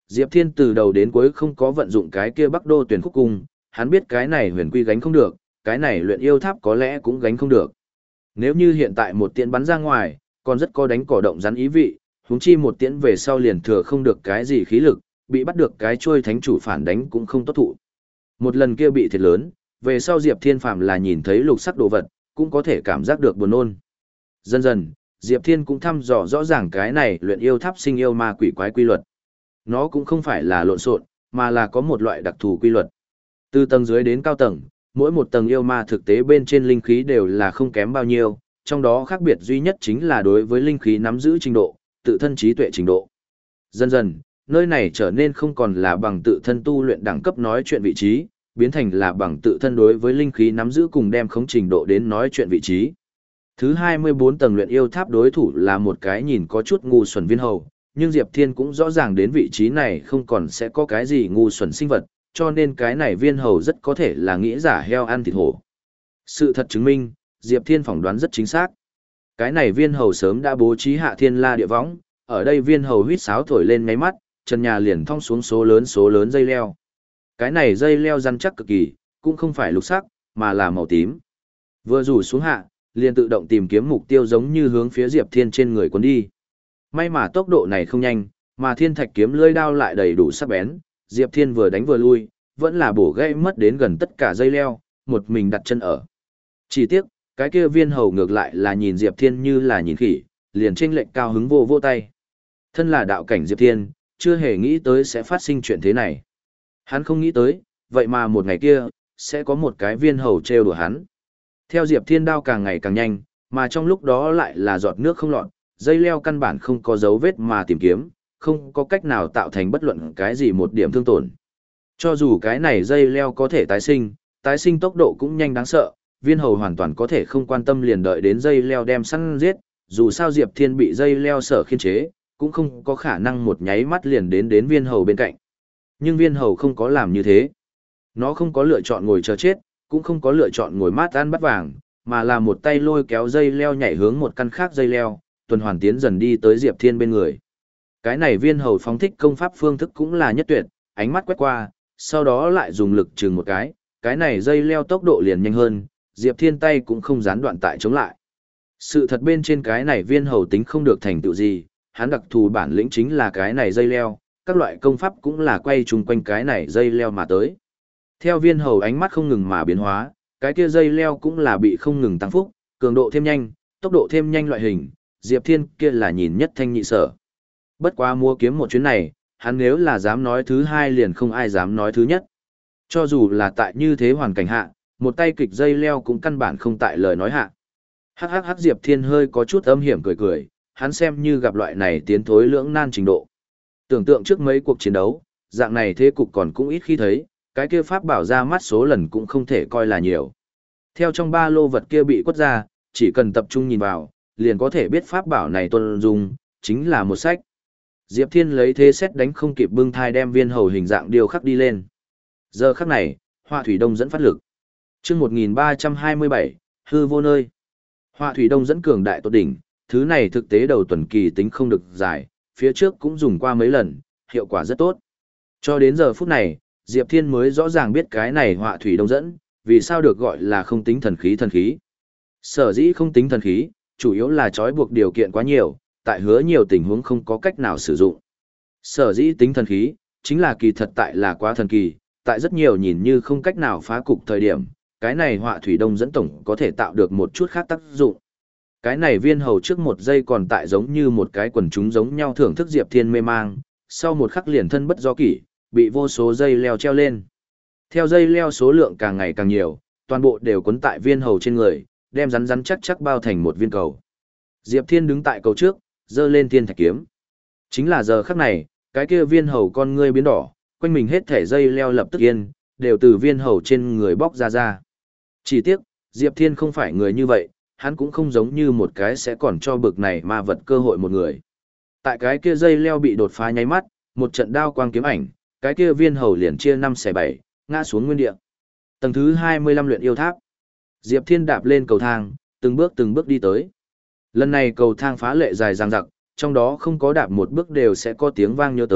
Diệp Thiên từ đầu đến cuối không có vận dụng cái kia Bắc Đô tuyển khúc cung, hắn biết cái này huyền quy gánh không được, cái này luyện yêu tháp có lẽ cũng gánh không được. Nếu như hiện tại một tiễn bắn ra ngoài, còn rất có đánh cỏ động rắn ý vị, huống chi một tiễn về sau liền thừa không được cái gì khí lực, bị bắt được cái chuôi thánh chủ phản đánh cũng không tốt thụ. Một lần kia bị thiệt lớn, về sau Diệp Thiên phàm là nhìn thấy lục sắc đồ vật, cũng có thể cảm giác được buồn nôn. Dần dần, Diệp Thiên cũng thăm dò rõ ràng cái này luyện yêu tháp sinh yêu ma quỷ quái quy luật. Nó cũng không phải là lộn xộn, mà là có một loại đặc thù quy luật. Từ tầng dưới đến cao tầng, mỗi một tầng yêu ma thực tế bên trên linh khí đều là không kém bao nhiêu, trong đó khác biệt duy nhất chính là đối với linh khí nắm giữ trình độ, tự thân trí tuệ trình độ. Dần dần, nơi này trở nên không còn là bằng tự thân tu luyện đẳng cấp nói chuyện vị trí, biến thành là bằng tự thân đối với linh khí nắm giữ cùng đem khống trình độ đến nói chuyện vị trí. Thứ hai mươi bốn tầng luyện yêu tháp đối thủ là một cái nhìn có chút ngu xuẩn viên hầu, nhưng Diệp Thiên cũng rõ ràng đến vị trí này không còn sẽ có cái gì ngu xuẩn sinh vật, cho nên cái này viên hầu rất có thể là nghĩ giả heo ăn thịt hổ. Sự thật chứng minh, Diệp Thiên phỏng đoán rất chính xác. Cái này viên hầu sớm đã bố trí hạ thiên la địa võng, ở đây viên hầu huýt sáo thổi lên ngáy mắt, trần nhà liền thong xuống số lớn số lớn dây leo. Cái này dây leo rắn chắc cực kỳ, cũng không phải lục sắc, mà là màu tím. Vừa rủ xuống hạ, liền tự động tìm kiếm mục tiêu giống như hướng phía Diệp Thiên trên người cuốn đi. May mà tốc độ này không nhanh, mà thiên thạch kiếm lưỡi đao lại đầy đủ sắc bén, Diệp Thiên vừa đánh vừa lui, vẫn là bổ gãy mất đến gần tất cả dây leo, một mình đặt chân ở. Chỉ tiếc, cái kia viên hầu ngược lại là nhìn Diệp Thiên như là nhìn khỉ, liền chênh lệch cao hứng vô vô tay. Thân là đạo cảnh Diệp Thiên, chưa hề nghĩ tới sẽ phát sinh chuyện thế này. Hắn không nghĩ tới, vậy mà một ngày kia, sẽ có một cái viên hầu trêu đùa hắn. Theo Diệp Thiên đao càng ngày càng nhanh, mà trong lúc đó lại là giọt nước không lọt, dây leo căn bản không có dấu vết mà tìm kiếm, không có cách nào tạo thành bất luận cái gì một điểm thương tổn. Cho dù cái này dây leo có thể tái sinh, tái sinh tốc độ cũng nhanh đáng sợ, viên hầu hoàn toàn có thể không quan tâm liền đợi đến dây leo đem săn giết, dù sao Diệp Thiên bị dây leo sở khiên chế, cũng không có khả năng một nháy mắt liền đến đến viên hầu bên cạnh. Nhưng viên hầu không có làm như thế. Nó không có lựa chọn ngồi chờ chết, cũng không có lựa chọn ngồi mát ăn bắt vàng, mà là một tay lôi kéo dây leo nhảy hướng một căn khác dây leo, tuần hoàn tiến dần đi tới Diệp Thiên bên người. Cái này viên hầu phóng thích công pháp phương thức cũng là nhất tuyệt, ánh mắt quét qua, sau đó lại dùng lực chừng một cái, cái này dây leo tốc độ liền nhanh hơn, Diệp Thiên tay cũng không gián đoạn tại chống lại. Sự thật bên trên cái này viên hầu tính không được thành tựu gì, hắn đặc thù bản lĩnh chính là cái này dây leo, các loại công pháp cũng là quay chung quanh cái này dây leo mà tới. Theo viên hầu ánh mắt không ngừng mà biến hóa, cái kia dây leo cũng là bị không ngừng tăng phúc, cường độ thêm nhanh, tốc độ thêm nhanh loại hình, Diệp Thiên kia là nhìn nhất thanh nhị sở. Bất quá mua kiếm một chuyến này, hắn nếu là dám nói thứ hai liền không ai dám nói thứ nhất. Cho dù là tại như thế hoàn cảnh hạ, một tay kịch dây leo cũng căn bản không tại lời nói hạ. Hắc hắc hắc Diệp Thiên hơi có chút âm hiểm cười cười, hắn xem như gặp loại này tiến thối lưỡng nan trình độ. Tưởng tượng trước mấy cuộc chiến đấu, dạng này thế cục còn cũng ít khi thấy, cái kia pháp bảo ra mắt số lần cũng không thể coi là nhiều. Theo trong ba lô vật kia bị quất ra, chỉ cần tập trung nhìn vào, liền có thể biết pháp bảo này tuân dung, chính là một sách. Diệp Thiên lấy thế xét đánh không kịp bưng thai đem viên hầu hình dạng điêu khắc đi lên. Giờ khắc này, Họa Thủy Đông dẫn phát lực. Chương một nghìn ba trăm hai mươi bảy, hư vô nơi. Họa Thủy Đông dẫn cường đại tột đỉnh, thứ này thực tế đầu tuần kỳ tính không được dài, phía trước cũng dùng qua mấy lần, hiệu quả rất tốt. Cho đến giờ phút này, Diệp Thiên mới rõ ràng biết cái này Họa Thủy Đông dẫn, vì sao được gọi là không tính thần khí thần khí. Sở dĩ không tính thần khí, chủ yếu là trói buộc điều kiện quá nhiều, tại hứa nhiều tình huống không có cách nào sử dụng. Sở dĩ tính thần khí, chính là kỳ thật tại là quá thần kỳ, tại rất nhiều nhìn như không cách nào phá cục thời điểm, cái này Họa Thủy Đông dẫn tổng có thể tạo được một chút khác tác dụng. Cái này viên hầu trước một giây còn tại giống như một cái quần chúng giống nhau thưởng thức Diệp Thiên mê mang, sau một khắc liền thân bất do kỷ, bị vô số dây leo treo lên. Theo dây leo số lượng càng ngày càng nhiều, toàn bộ đều quấn tại viên hầu trên người, đem rắn rắn chắc chắc bao thành một viên cầu. Diệp Thiên đứng tại cầu trước, giơ lên thiên thạch kiếm. Chính là giờ khắc này, cái kia viên hầu con ngươi biến đỏ, quanh mình hết thể dây leo lập tức yên, đều từ viên hầu trên người bóc ra ra. Chỉ tiếc, Diệp Thiên không phải người như vậy, hắn cũng không giống như một cái sẽ còn cho bực này ma vật cơ hội một người. Tại cái kia dây leo bị đột phá nháy mắt, một trận đao quang kiếm ảnh, cái kia viên hầu liền chia năm xẻ bảy, ngã xuống nguyên địa. Tầng thứ hai mươi lăm luyện yêu tháp. Diệp Thiên đạp lên cầu thang, từng bước từng bước đi tới. Lần này cầu thang phá lệ dài dằng dặc, trong đó không có đạp một bước đều sẽ có tiếng vang nhớ tới,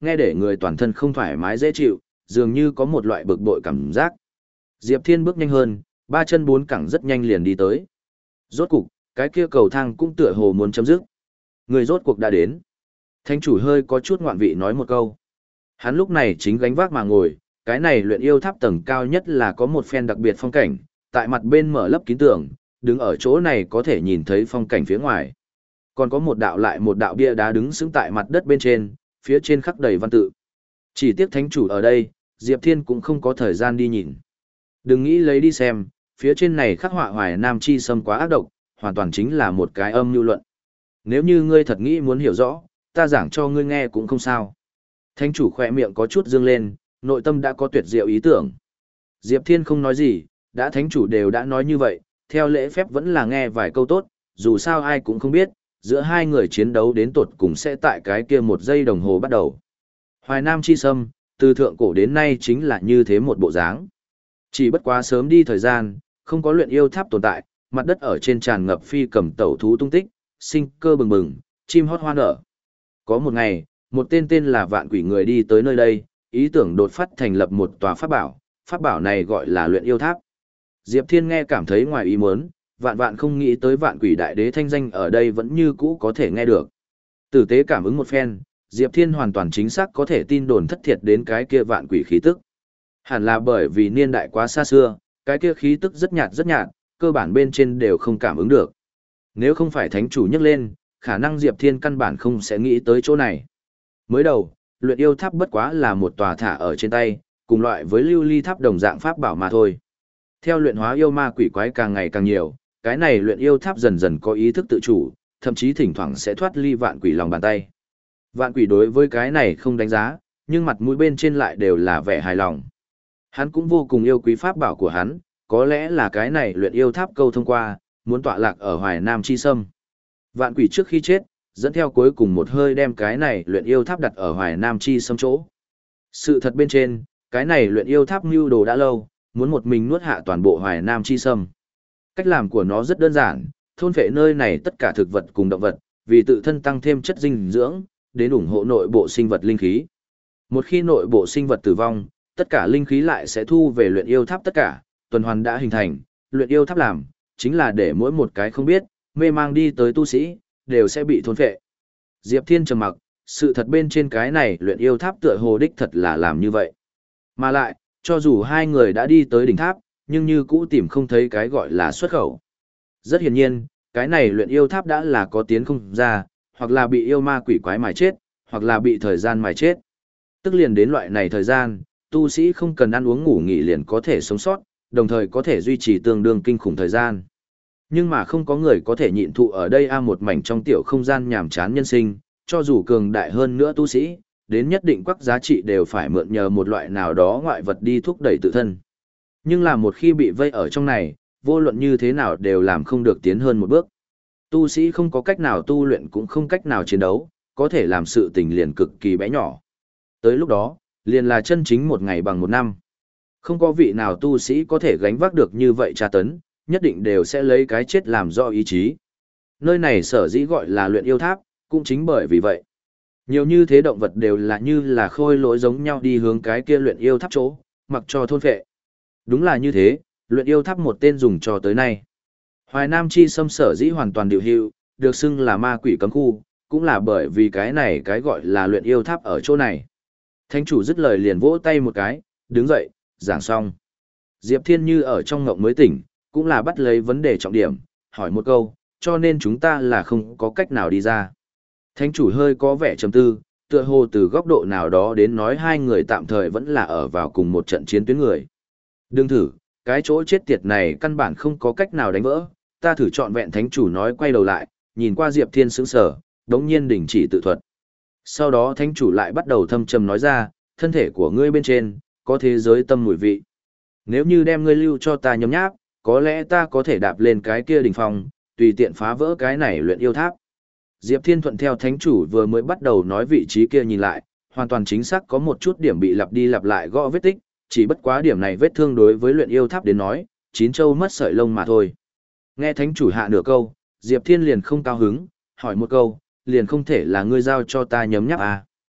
nghe để người toàn thân không thoải mái dễ chịu, dường như có một loại bực bội cảm giác. Diệp Thiên bước nhanh hơn, ba chân bốn cẳng rất nhanh liền đi tới. Rốt cục, cái kia cầu thang cũng tựa hồ muốn chấm dứt. Người rốt cuộc đã đến. Thánh chủ hơi có chút ngoạn vị nói một câu. Hắn lúc này chính gánh vác mà ngồi, cái này luyện yêu tháp tầng cao nhất là có một phen đặc biệt phong cảnh, tại mặt bên mở lấp kín tường, đứng ở chỗ này có thể nhìn thấy phong cảnh phía ngoài. Còn có một đạo lại một đạo bia đá đứng sững tại mặt đất bên trên, phía trên khắc đầy văn tự. Chỉ tiếc thánh chủ ở đây, Diệp Thiên cũng không có thời gian đi nhìn. Đừng nghĩ lấy đi xem, phía trên này khắc họa Hoài Nam chi xâm quá ác độc, hoàn toàn chính là một cái âm mưu luận. Nếu như ngươi thật nghĩ muốn hiểu rõ, ta giảng cho ngươi nghe cũng không sao. Thánh chủ khỏe miệng có chút dương lên, nội tâm đã có tuyệt diệu ý tưởng. Diệp Thiên không nói gì, đã thánh chủ đều đã nói như vậy, theo lễ phép vẫn là nghe vài câu tốt, dù sao ai cũng không biết, giữa hai người chiến đấu đến tột cùng sẽ tại cái kia một giây đồng hồ bắt đầu. Hoài Nam chi xâm, từ thượng cổ đến nay chính là như thế một bộ dáng. Chỉ bất quá sớm đi thời gian, không có luyện yêu tháp tồn tại, mặt đất ở trên tràn ngập phi cầm tẩu thú tung tích, sinh cơ bừng bừng, chim hót hoa nở. Có một ngày, một tên tên là Vạn Quỷ người đi tới nơi đây, ý tưởng đột phát thành lập một tòa pháp bảo, pháp bảo này gọi là luyện yêu tháp. Diệp Thiên nghe cảm thấy ngoài ý muốn, vạn vạn không nghĩ tới Vạn Quỷ đại đế thanh danh ở đây vẫn như cũ có thể nghe được. Tử tế cảm ứng một phen, Diệp Thiên hoàn toàn chính xác có thể tin đồn thất thiệt đến cái kia Vạn Quỷ khí tức. Hẳn là bởi vì niên đại quá xa xưa, cái kia khí tức rất nhạt rất nhạt, cơ bản bên trên đều không cảm ứng được. Nếu không phải thánh chủ nhắc lên, khả năng Diệp Thiên căn bản không sẽ nghĩ tới chỗ này. Mới đầu, luyện yêu tháp bất quá là một tòa thả ở trên tay, cùng loại với lưu ly tháp đồng dạng pháp bảo mà thôi. Theo luyện hóa yêu ma quỷ quái càng ngày càng nhiều, cái này luyện yêu tháp dần dần có ý thức tự chủ, thậm chí thỉnh thoảng sẽ thoát ly vạn quỷ lòng bàn tay. Vạn quỷ đối với cái này không đánh giá, nhưng mặt mũi bên trên lại đều là vẻ hài lòng. Hắn cũng vô cùng yêu quý pháp bảo của hắn, có lẽ là cái này luyện yêu tháp câu thông qua, muốn tọa lạc ở Hoài Nam chi sâm. Vạn quỷ trước khi chết, dẫn theo cuối cùng một hơi đem cái này luyện yêu tháp đặt ở Hoài Nam chi sâm chỗ. Sự thật bên trên, cái này luyện yêu tháp mưu đồ đã lâu, muốn một mình nuốt hạ toàn bộ Hoài Nam chi sâm. Cách làm của nó rất đơn giản, thôn phệ nơi này tất cả thực vật cùng động vật, vì tự thân tăng thêm chất dinh dưỡng, đến ủng hộ nội bộ sinh vật linh khí. Một khi nội bộ sinh vật tử vong, tất cả linh khí lại sẽ thu về luyện yêu tháp tất cả, tuần hoàn đã hình thành, luyện yêu tháp làm, chính là để mỗi một cái không biết, mê mang đi tới tu sĩ, đều sẽ bị thôn phệ. Diệp Thiên trầm mặc, sự thật bên trên cái này luyện yêu tháp tựa hồ đích thật là làm như vậy. Mà lại, cho dù hai người đã đi tới đỉnh tháp, nhưng như cũ tìm không thấy cái gọi là xuất khẩu. Rất hiển nhiên, cái này luyện yêu tháp đã là có tiến không ra, hoặc là bị yêu ma quỷ quái mài chết, hoặc là bị thời gian mài chết. Tức liền đến loại này thời gian, tu sĩ không cần ăn uống ngủ nghỉ liền có thể sống sót, đồng thời có thể duy trì tương đương kinh khủng thời gian. Nhưng mà không có người có thể nhịn thụ ở đây a một mảnh trong tiểu không gian nhàm chán nhân sinh, cho dù cường đại hơn nữa tu sĩ, đến nhất định quắc giá trị đều phải mượn nhờ một loại nào đó ngoại vật đi thúc đẩy tự thân. Nhưng là một khi bị vây ở trong này, vô luận như thế nào đều làm không được tiến hơn một bước. Tu sĩ không có cách nào tu luyện cũng không cách nào chiến đấu, có thể làm sự tình liền cực kỳ bé nhỏ. Tới lúc đó, liền là chân chính một ngày bằng một năm. Không có vị nào tu sĩ có thể gánh vác được như vậy tra tấn, nhất định đều sẽ lấy cái chết làm do ý chí. Nơi này sở dĩ gọi là luyện yêu tháp, cũng chính bởi vì vậy. Nhiều như thế động vật đều là như là khôi lỗi giống nhau đi hướng cái kia luyện yêu tháp chỗ, mặc cho thôn phệ. Đúng là như thế, luyện yêu tháp một tên dùng cho tới nay. Hoài Nam chi xâm sở dĩ hoàn toàn điều hữu, được xưng là ma quỷ cấm khu, cũng là bởi vì cái này cái gọi là luyện yêu tháp ở chỗ này. Thánh chủ dứt lời liền vỗ tay một cái, đứng dậy, giảng xong. Diệp Thiên như ở trong ngộng mới tỉnh, cũng là bắt lấy vấn đề trọng điểm, hỏi một câu, cho nên chúng ta là không có cách nào đi ra. Thánh chủ hơi có vẻ trầm tư, tựa hồ từ góc độ nào đó đến nói hai người tạm thời vẫn là ở vào cùng một trận chiến tuyến người. Đừng thử, cái chỗ chết tiệt này căn bản không có cách nào đánh vỡ, ta thử chọn vẹn thánh chủ nói quay đầu lại, nhìn qua Diệp Thiên sững sờ, đống nhiên đình chỉ tự thuật. Sau đó thánh chủ lại bắt đầu thâm trầm nói ra, thân thể của ngươi bên trên, có thế giới tâm mùi vị. Nếu như đem ngươi lưu cho ta nhấm nháp, có lẽ ta có thể đạp lên cái kia đỉnh phong, tùy tiện phá vỡ cái này luyện yêu tháp. Diệp Thiên thuận theo thánh chủ vừa mới bắt đầu nói vị trí kia nhìn lại, hoàn toàn chính xác có một chút điểm bị lặp đi lặp lại gõ vết tích, chỉ bất quá điểm này vết thương đối với luyện yêu tháp đến nói, chín châu mất sợi lông mà thôi. Nghe thánh chủ hạ nửa câu, Diệp Thiên liền không cao hứng, hỏi một câu, liền không thể là ngươi giao cho ta nhấm nháp à.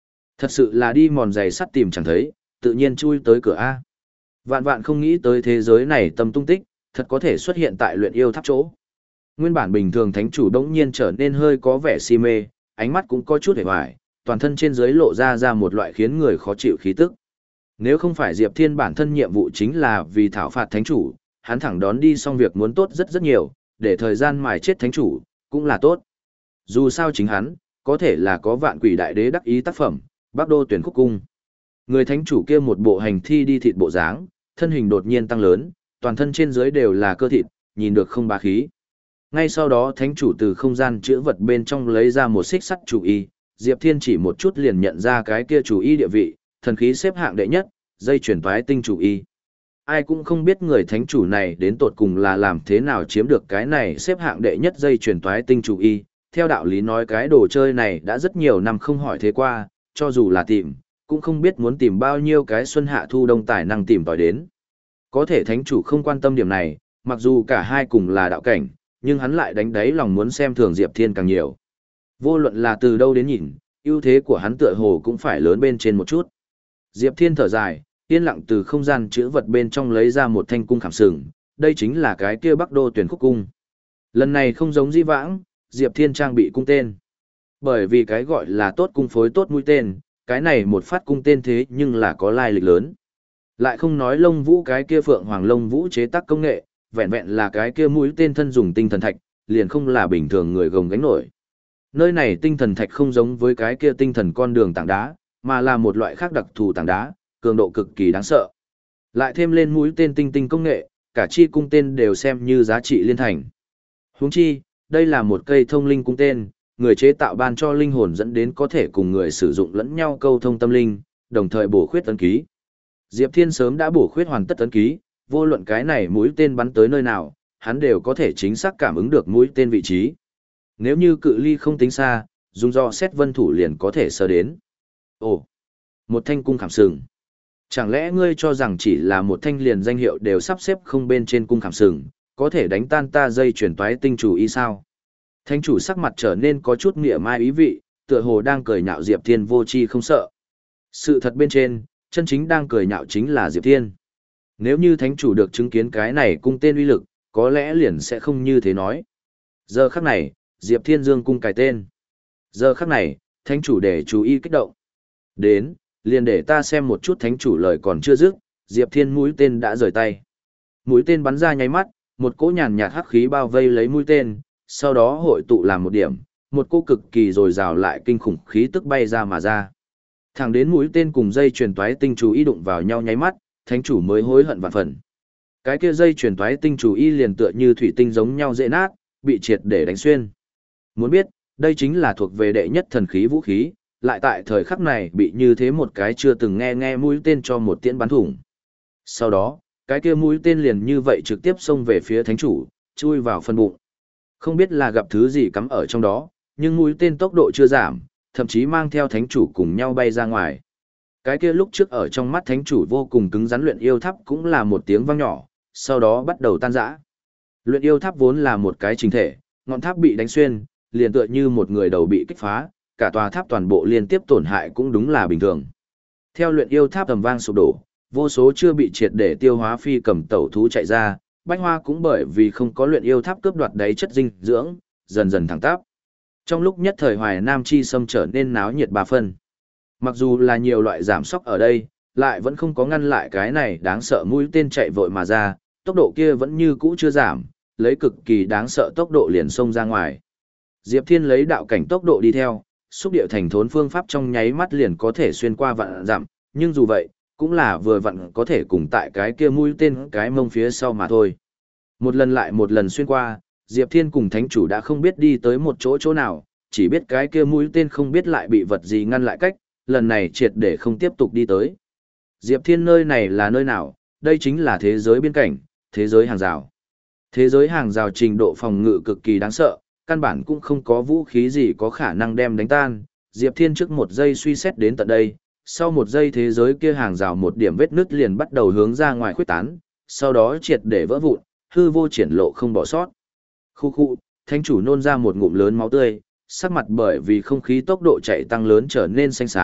Thật sự là đi mòn giày sắt tìm chẳng thấy, tự nhiên chui tới cửa A. Vạn vạn không nghĩ tới thế giới này tâm tung tích, thật có thể xuất hiện tại luyện yêu tháp chỗ. Nguyên bản bình thường thánh chủ đống nhiên trở nên hơi có vẻ si mê, ánh mắt cũng có chút hề hoài, toàn thân trên dưới lộ ra ra một loại khiến người khó chịu khí tức. Nếu không phải Diệp Thiên bản thân nhiệm vụ chính là vì thảo phạt thánh chủ, hắn thẳng đón đi xong việc muốn tốt rất rất nhiều, để thời gian mài chết thánh chủ, cũng là tốt. Dù sao chính hắn, có thể là có vạn quỷ đại đế đắc ý tác phẩm, Bắc Đô tuyển khúc cung. Người thánh chủ kia một bộ hành thi đi thịt bộ dáng, thân hình đột nhiên tăng lớn, toàn thân trên dưới đều là cơ thịt, nhìn được không bá khí. Ngay sau đó thánh chủ từ không gian chữa vật bên trong lấy ra một xích sắt chủ y, Diệp Thiên chỉ một chút liền nhận ra cái kia chủ y địa vị, thần khí xếp hạng đệ nhất, dây chuyển toái tinh chủ y. Ai cũng không biết người thánh chủ này đến tột cùng là làm thế nào chiếm được cái này xếp hạng đệ nhất dây chuyển toái tinh chủ y. Theo đạo lý nói cái đồ chơi này đã rất nhiều năm không hỏi thế qua, cho dù là tìm, cũng không biết muốn tìm bao nhiêu cái xuân hạ thu đông tài năng tìm tòi đến. Có thể thánh chủ không quan tâm điểm này, mặc dù cả hai cùng là đạo cảnh, nhưng hắn lại đánh đáy lòng muốn xem thường Diệp Thiên càng nhiều. Vô luận là từ đâu đến nhìn, ưu thế của hắn tựa hồ cũng phải lớn bên trên một chút. Diệp Thiên thở dài, yên lặng từ không gian chữ vật bên trong lấy ra một thanh cung khảm sừng, đây chính là cái kia Bắc Đô tuyển khúc cung. Lần này không giống di vãng, Diệp Thiên trang bị cung tên. Bởi vì cái gọi là tốt cung phối tốt mũi tên, cái này một phát cung tên thế nhưng là có lai lịch lớn. Lại không nói lông vũ cái kia phượng hoàng lông vũ chế tác công nghệ, vẹn vẹn là cái kia mũi tên thân dùng tinh thần thạch, liền không là bình thường người gồng gánh nổi. Nơi này tinh thần thạch không giống với cái kia tinh thần con đường tảng đá, mà là một loại khác đặc thù tảng đá, cường độ cực kỳ đáng sợ. Lại thêm lên mũi tên tinh tinh công nghệ, cả chi cung tên đều xem như giá trị liên thành. Huống chi, đây là một cây thông linh cung tên, người chế tạo ban cho linh hồn dẫn đến có thể cùng người sử dụng lẫn nhau câu thông tâm linh, đồng thời bổ khuyết ấn ký. Diệp Thiên sớm đã bổ khuyết hoàn tất ấn ký, vô luận cái này mũi tên bắn tới nơi nào, hắn đều có thể chính xác cảm ứng được mũi tên vị trí. Nếu như cự ly không tính xa, dùng do xét vân thủ liền có thể sơ đến. Ồ, một thanh cung khảm sừng. Chẳng lẽ ngươi cho rằng chỉ là một thanh liền danh hiệu đều sắp xếp không bên trên cung khảm sừng, có thể đánh tan ta dây chuyển toái tinh chủ y sao? Thánh chủ sắc mặt trở nên có chút mỉa mai ý vị, tựa hồ đang cười nhạo Diệp Thiên vô tri không sợ. Sự thật bên trên, chân chính đang cười nhạo chính là Diệp Thiên. Nếu như thánh chủ được chứng kiến cái này cung tên uy lực, có lẽ liền sẽ không như thế nói. Giờ khắc này, Diệp Thiên dương cung cài tên. Giờ khắc này, thánh chủ để chú ý kích động. Đến, liền để ta xem một chút thánh chủ lời còn chưa dứt, Diệp Thiên mũi tên đã rời tay. Mũi tên bắn ra nháy mắt, một cỗ nhàn nhạt hắc khí bao vây lấy mũi tên, sau đó hội tụ làm một điểm, một cỗ cực kỳ dồi dào lại kinh khủng khí tức bay ra mà ra. Thẳng đến mũi tên cùng dây truyền toái tinh chú ý đụng vào nhau nháy mắt, thánh chủ mới hối hận vạn phần. Cái kia dây truyền toái tinh chú ý liền tựa như thủy tinh giống nhau dễ nát, bị triệt để đánh xuyên. Muốn biết, đây chính là thuộc về đệ nhất thần khí vũ khí, lại tại thời khắc này bị như thế một cái chưa từng nghe nghe mũi tên cho một tiễn bắn thủng. Sau đó, cái kia mũi tên liền như vậy trực tiếp xông về phía thánh chủ, chui vào phân bụng. Không biết là gặp thứ gì cắm ở trong đó, nhưng mũi tên tốc độ chưa giảm, thậm chí mang theo thánh chủ cùng nhau bay ra ngoài. Cái kia lúc trước ở trong mắt thánh chủ vô cùng cứng rắn luyện yêu tháp cũng là một tiếng vang nhỏ, sau đó bắt đầu tan rã. Luyện yêu tháp vốn là một cái trình thể, ngọn tháp bị đánh xuyên, liền tựa như một người đầu bị kích phá, cả tòa tháp toàn bộ liên tiếp tổn hại cũng đúng là bình thường. Theo luyện yêu tháp tầm vang sụp đổ, vô số chưa bị triệt để tiêu hóa phi cầm tẩu thú chạy ra, Bách Hoa cũng bởi vì không có luyện yêu tháp cướp đoạt đáy chất dinh dưỡng, dần dần thẳng tắp. Trong lúc nhất thời Hoài Nam chi sâm trở nên náo nhiệt ba phân. Mặc dù là nhiều loại giảm sóc ở đây, lại vẫn không có ngăn lại cái này đáng sợ mũi tên chạy vội mà ra, tốc độ kia vẫn như cũ chưa giảm, lấy cực kỳ đáng sợ tốc độ liền xông ra ngoài. Diệp Thiên lấy đạo cảnh tốc độ đi theo, xúc điệu thành thốn phương pháp trong nháy mắt liền có thể xuyên qua vạn dặm, nhưng dù vậy, cũng là vừa vặn có thể cùng tại cái kia mũi tên cái mông phía sau mà thôi. Một lần lại một lần xuyên qua, Diệp Thiên cùng thánh chủ đã không biết đi tới một chỗ chỗ nào, chỉ biết cái kia mũi tên không biết lại bị vật gì ngăn lại cách, lần này triệt để không tiếp tục đi tới. Diệp Thiên nơi này là nơi nào? Đây chính là thế giới biên cảnh, thế giới hàng rào. Thế giới hàng rào trình độ phòng ngự cực kỳ đáng sợ, căn bản cũng không có vũ khí gì có khả năng đem đánh tan. Diệp Thiên trước một giây suy xét đến tận đây, sau một giây thế giới kia hàng rào một điểm vết nứt liền bắt đầu hướng ra ngoài khuếch tán, sau đó triệt để vỡ vụn, hư vô triển lộ không bỏ sót. Khu khu, thánh chủ nôn ra một ngụm lớn máu tươi, sắc mặt bởi vì không khí tốc độ chạy tăng lớn trở nên xanh xám,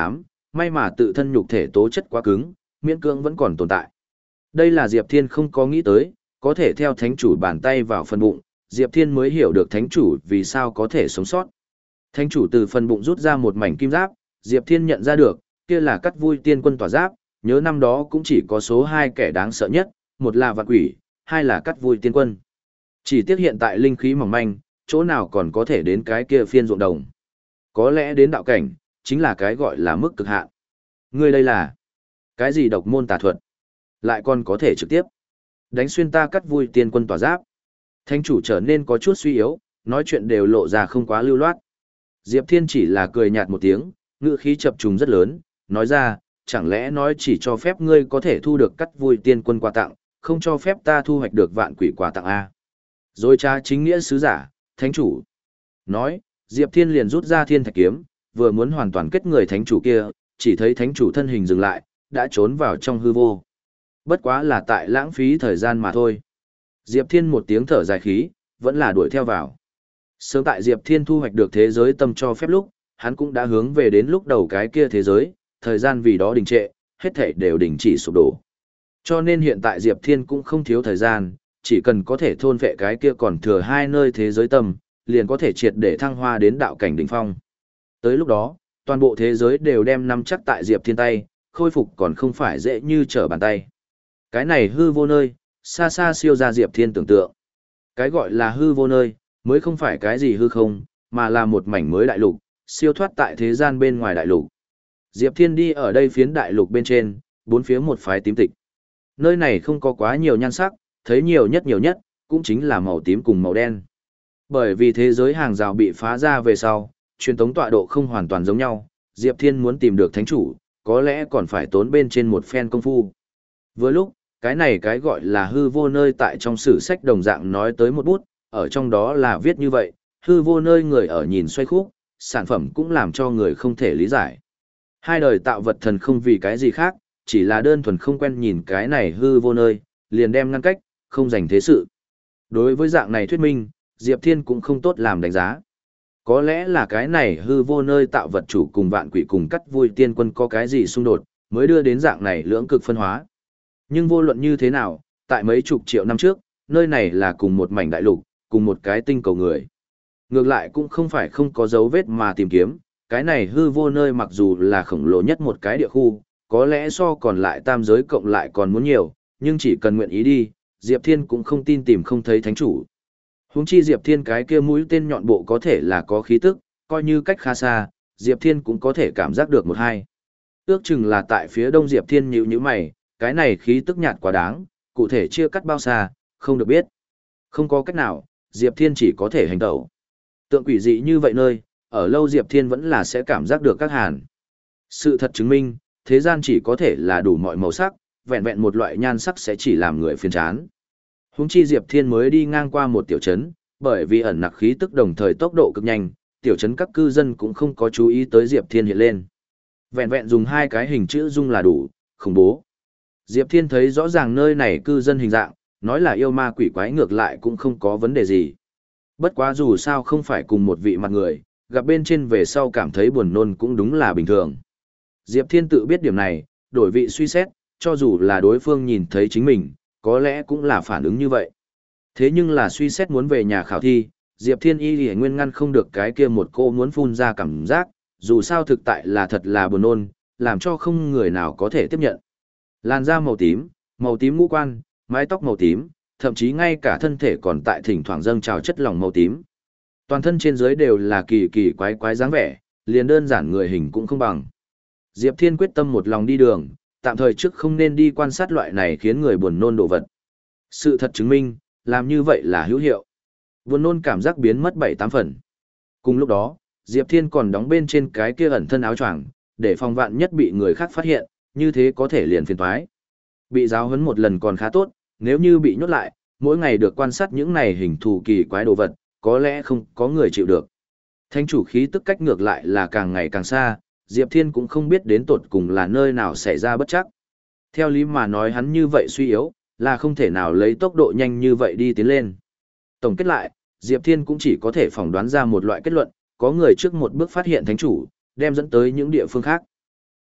may mà tự thân nhục thể tố chất quá cứng, miễn cưỡng vẫn còn tồn tại. Đây là Diệp Thiên không có nghĩ tới, có thể theo thánh chủ bàn tay vào phần bụng, Diệp Thiên mới hiểu được thánh chủ vì sao có thể sống sót. Thánh chủ từ phần bụng rút ra một mảnh kim giáp, Diệp Thiên nhận ra được, kia là cắt vui tiên quân tỏa giáp, nhớ năm đó cũng chỉ có số hai kẻ đáng sợ nhất, một là vạn quỷ, hai là cắt vui tiên quân. Chỉ tiếc hiện tại linh khí mỏng manh, chỗ nào còn có thể đến cái kia phiên ruộng đồng. Có lẽ đến đạo cảnh, chính là cái gọi là mức cực hạn. Ngươi đây là cái gì độc môn tà thuật? Lại còn có thể trực tiếp đánh xuyên ta cắt vui tiên quân tỏa giáp. Thánh chủ trở nên có chút suy yếu, nói chuyện đều lộ ra không quá lưu loát. Diệp Thiên chỉ là cười nhạt một tiếng, ngữ khí chập trùng rất lớn, nói ra, chẳng lẽ nói chỉ cho phép ngươi có thể thu được cắt vui tiên quân quà tặng, không cho phép ta thu hoạch được vạn quỷ quà tặng a? Rồi cha chính nghĩa sứ giả, thánh chủ. Nói, Diệp Thiên liền rút ra thiên thạch kiếm, vừa muốn hoàn toàn kết người thánh chủ kia, chỉ thấy thánh chủ thân hình dừng lại, đã trốn vào trong hư vô. Bất quá là tại lãng phí thời gian mà thôi. Diệp Thiên một tiếng thở dài khí, vẫn là đuổi theo vào. Sớm tại Diệp Thiên thu hoạch được thế giới tâm cho phép lúc, hắn cũng đã hướng về đến lúc đầu cái kia thế giới, thời gian vì đó đình trệ, hết thảy đều đình chỉ sụp đổ. Cho nên hiện tại Diệp Thiên cũng không thiếu thời gian, chỉ cần có thể thôn vệ cái kia còn thừa hai nơi thế giới tâm, liền có thể triệt để thăng hoa đến đạo cảnh đỉnh phong. Tới lúc đó, toàn bộ thế giới đều đem nắm chắc tại Diệp Thiên tay, khôi phục còn không phải dễ như trở bàn tay. Cái này hư vô nơi, xa xa siêu ra Diệp Thiên tưởng tượng. Cái gọi là hư vô nơi, mới không phải cái gì hư không, mà là một mảnh mới đại lục, siêu thoát tại thế gian bên ngoài đại lục. Diệp Thiên đi ở đây phiến đại lục bên trên, bốn phía một phái tím tịch. Nơi này không có quá nhiều nhan sắc, thấy nhiều nhất nhiều nhất, cũng chính là màu tím cùng màu đen. Bởi vì thế giới hàng rào bị phá ra về sau, truyền tống tọa độ không hoàn toàn giống nhau, Diệp Thiên muốn tìm được thánh chủ, có lẽ còn phải tốn bên trên một phen công phu. Vừa lúc, cái này cái gọi là hư vô nơi tại trong sử sách đồng dạng nói tới một bút, ở trong đó là viết như vậy, hư vô nơi người ở nhìn xoay khúc, sản phẩm cũng làm cho người không thể lý giải. Hai đời tạo vật thần không vì cái gì khác, chỉ là đơn thuần không quen nhìn cái này hư vô nơi, liền đem ngăn cách, không dành thế sự. Đối với dạng này thuyết minh, Diệp Thiên cũng không tốt làm đánh giá. Có lẽ là cái này hư vô nơi tạo vật chủ cùng vạn quỷ cùng cắt vui tiên quân có cái gì xung đột, mới đưa đến dạng này lưỡng cực phân hóa. Nhưng vô luận như thế nào, tại mấy chục triệu năm trước, nơi này là cùng một mảnh đại lục, cùng một cái tinh cầu người. Ngược lại cũng không phải không có dấu vết mà tìm kiếm, cái này hư vô nơi mặc dù là khổng lồ nhất một cái địa khu, có lẽ so còn lại tam giới cộng lại còn muốn nhiều, nhưng chỉ cần nguyện ý đi, Diệp Thiên cũng không tin tìm không thấy thánh chủ. Huống chi Diệp Thiên cái kia mũi tên nhọn bộ có thể là có khí tức, coi như cách khá xa, Diệp Thiên cũng có thể cảm giác được một hai. Ước chừng là tại phía đông Diệp Thiên nhíu nhíu mày, cái này khí tức nhạt quá đáng, cụ thể chia cắt bao xa, không được biết. Không có cách nào, Diệp Thiên chỉ có thể hành động. Tượng quỷ dị như vậy nơi, ở lâu Diệp Thiên vẫn là sẽ cảm giác được các hàn. Sự thật chứng minh, thế gian chỉ có thể là đủ mọi màu sắc, vẹn vẹn một loại nhan sắc sẽ chỉ làm người phiền chán. Huống chi Diệp Thiên mới đi ngang qua một tiểu trấn, bởi vì ẩn nặc khí tức đồng thời tốc độ cực nhanh, tiểu trấn các cư dân cũng không có chú ý tới Diệp Thiên hiện lên. Vẹn vẹn dùng hai cái hình chữ dung là đủ, khủng bố. Diệp Thiên thấy rõ ràng nơi này cư dân hình dạng, nói là yêu ma quỷ quái ngược lại cũng không có vấn đề gì. Bất quá dù sao không phải cùng một vị mặt người, gặp bên trên về sau cảm thấy buồn nôn cũng đúng là bình thường. Diệp Thiên tự biết điểm này, đổi vị suy xét, cho dù là đối phương nhìn thấy chính mình, có lẽ cũng là phản ứng như vậy. Thế nhưng là suy xét muốn về nhà khảo thi, Diệp Thiên y lìa nguyên ngăn không được cái kia một cô muốn phun ra cảm giác, dù sao thực tại là thật là buồn nôn, làm cho không người nào có thể tiếp nhận. Làn da màu tím, màu tím ngũ quan, mái tóc màu tím, thậm chí ngay cả thân thể còn tại thỉnh thoảng dâng trào chất lỏng màu tím. Toàn thân trên dưới đều là kỳ kỳ quái quái dáng vẻ, liền đơn giản người hình cũng không bằng. Diệp Thiên quyết tâm một lòng đi đường, tạm thời trước không nên đi quan sát loại này khiến người buồn nôn đồ vật. Sự thật chứng minh, làm như vậy là hữu hiệu. Buồn nôn cảm giác biến mất bảy tám phần. Cùng lúc đó, Diệp Thiên còn đóng bên trên cái kia ẩn thân áo choàng, để phòng vạn nhất bị người khác phát hiện, như thế có thể liền phiền toái. Bị giáo huấn một lần còn khá tốt, nếu như bị nhốt lại, mỗi ngày được quan sát những này hình thù kỳ quái đồ vật, có lẽ không có người chịu được. Thánh chủ khí tức cách ngược lại là càng ngày càng xa, Diệp Thiên cũng không biết đến tột cùng là nơi nào xảy ra bất chắc. Theo lý mà nói hắn như vậy suy yếu, là không thể nào lấy tốc độ nhanh như vậy đi tiến lên. Tổng kết lại, Diệp Thiên cũng chỉ có thể phỏng đoán ra một loại kết luận, có người trước một bước phát hiện thánh chủ, đem dẫn tới những địa phương khác.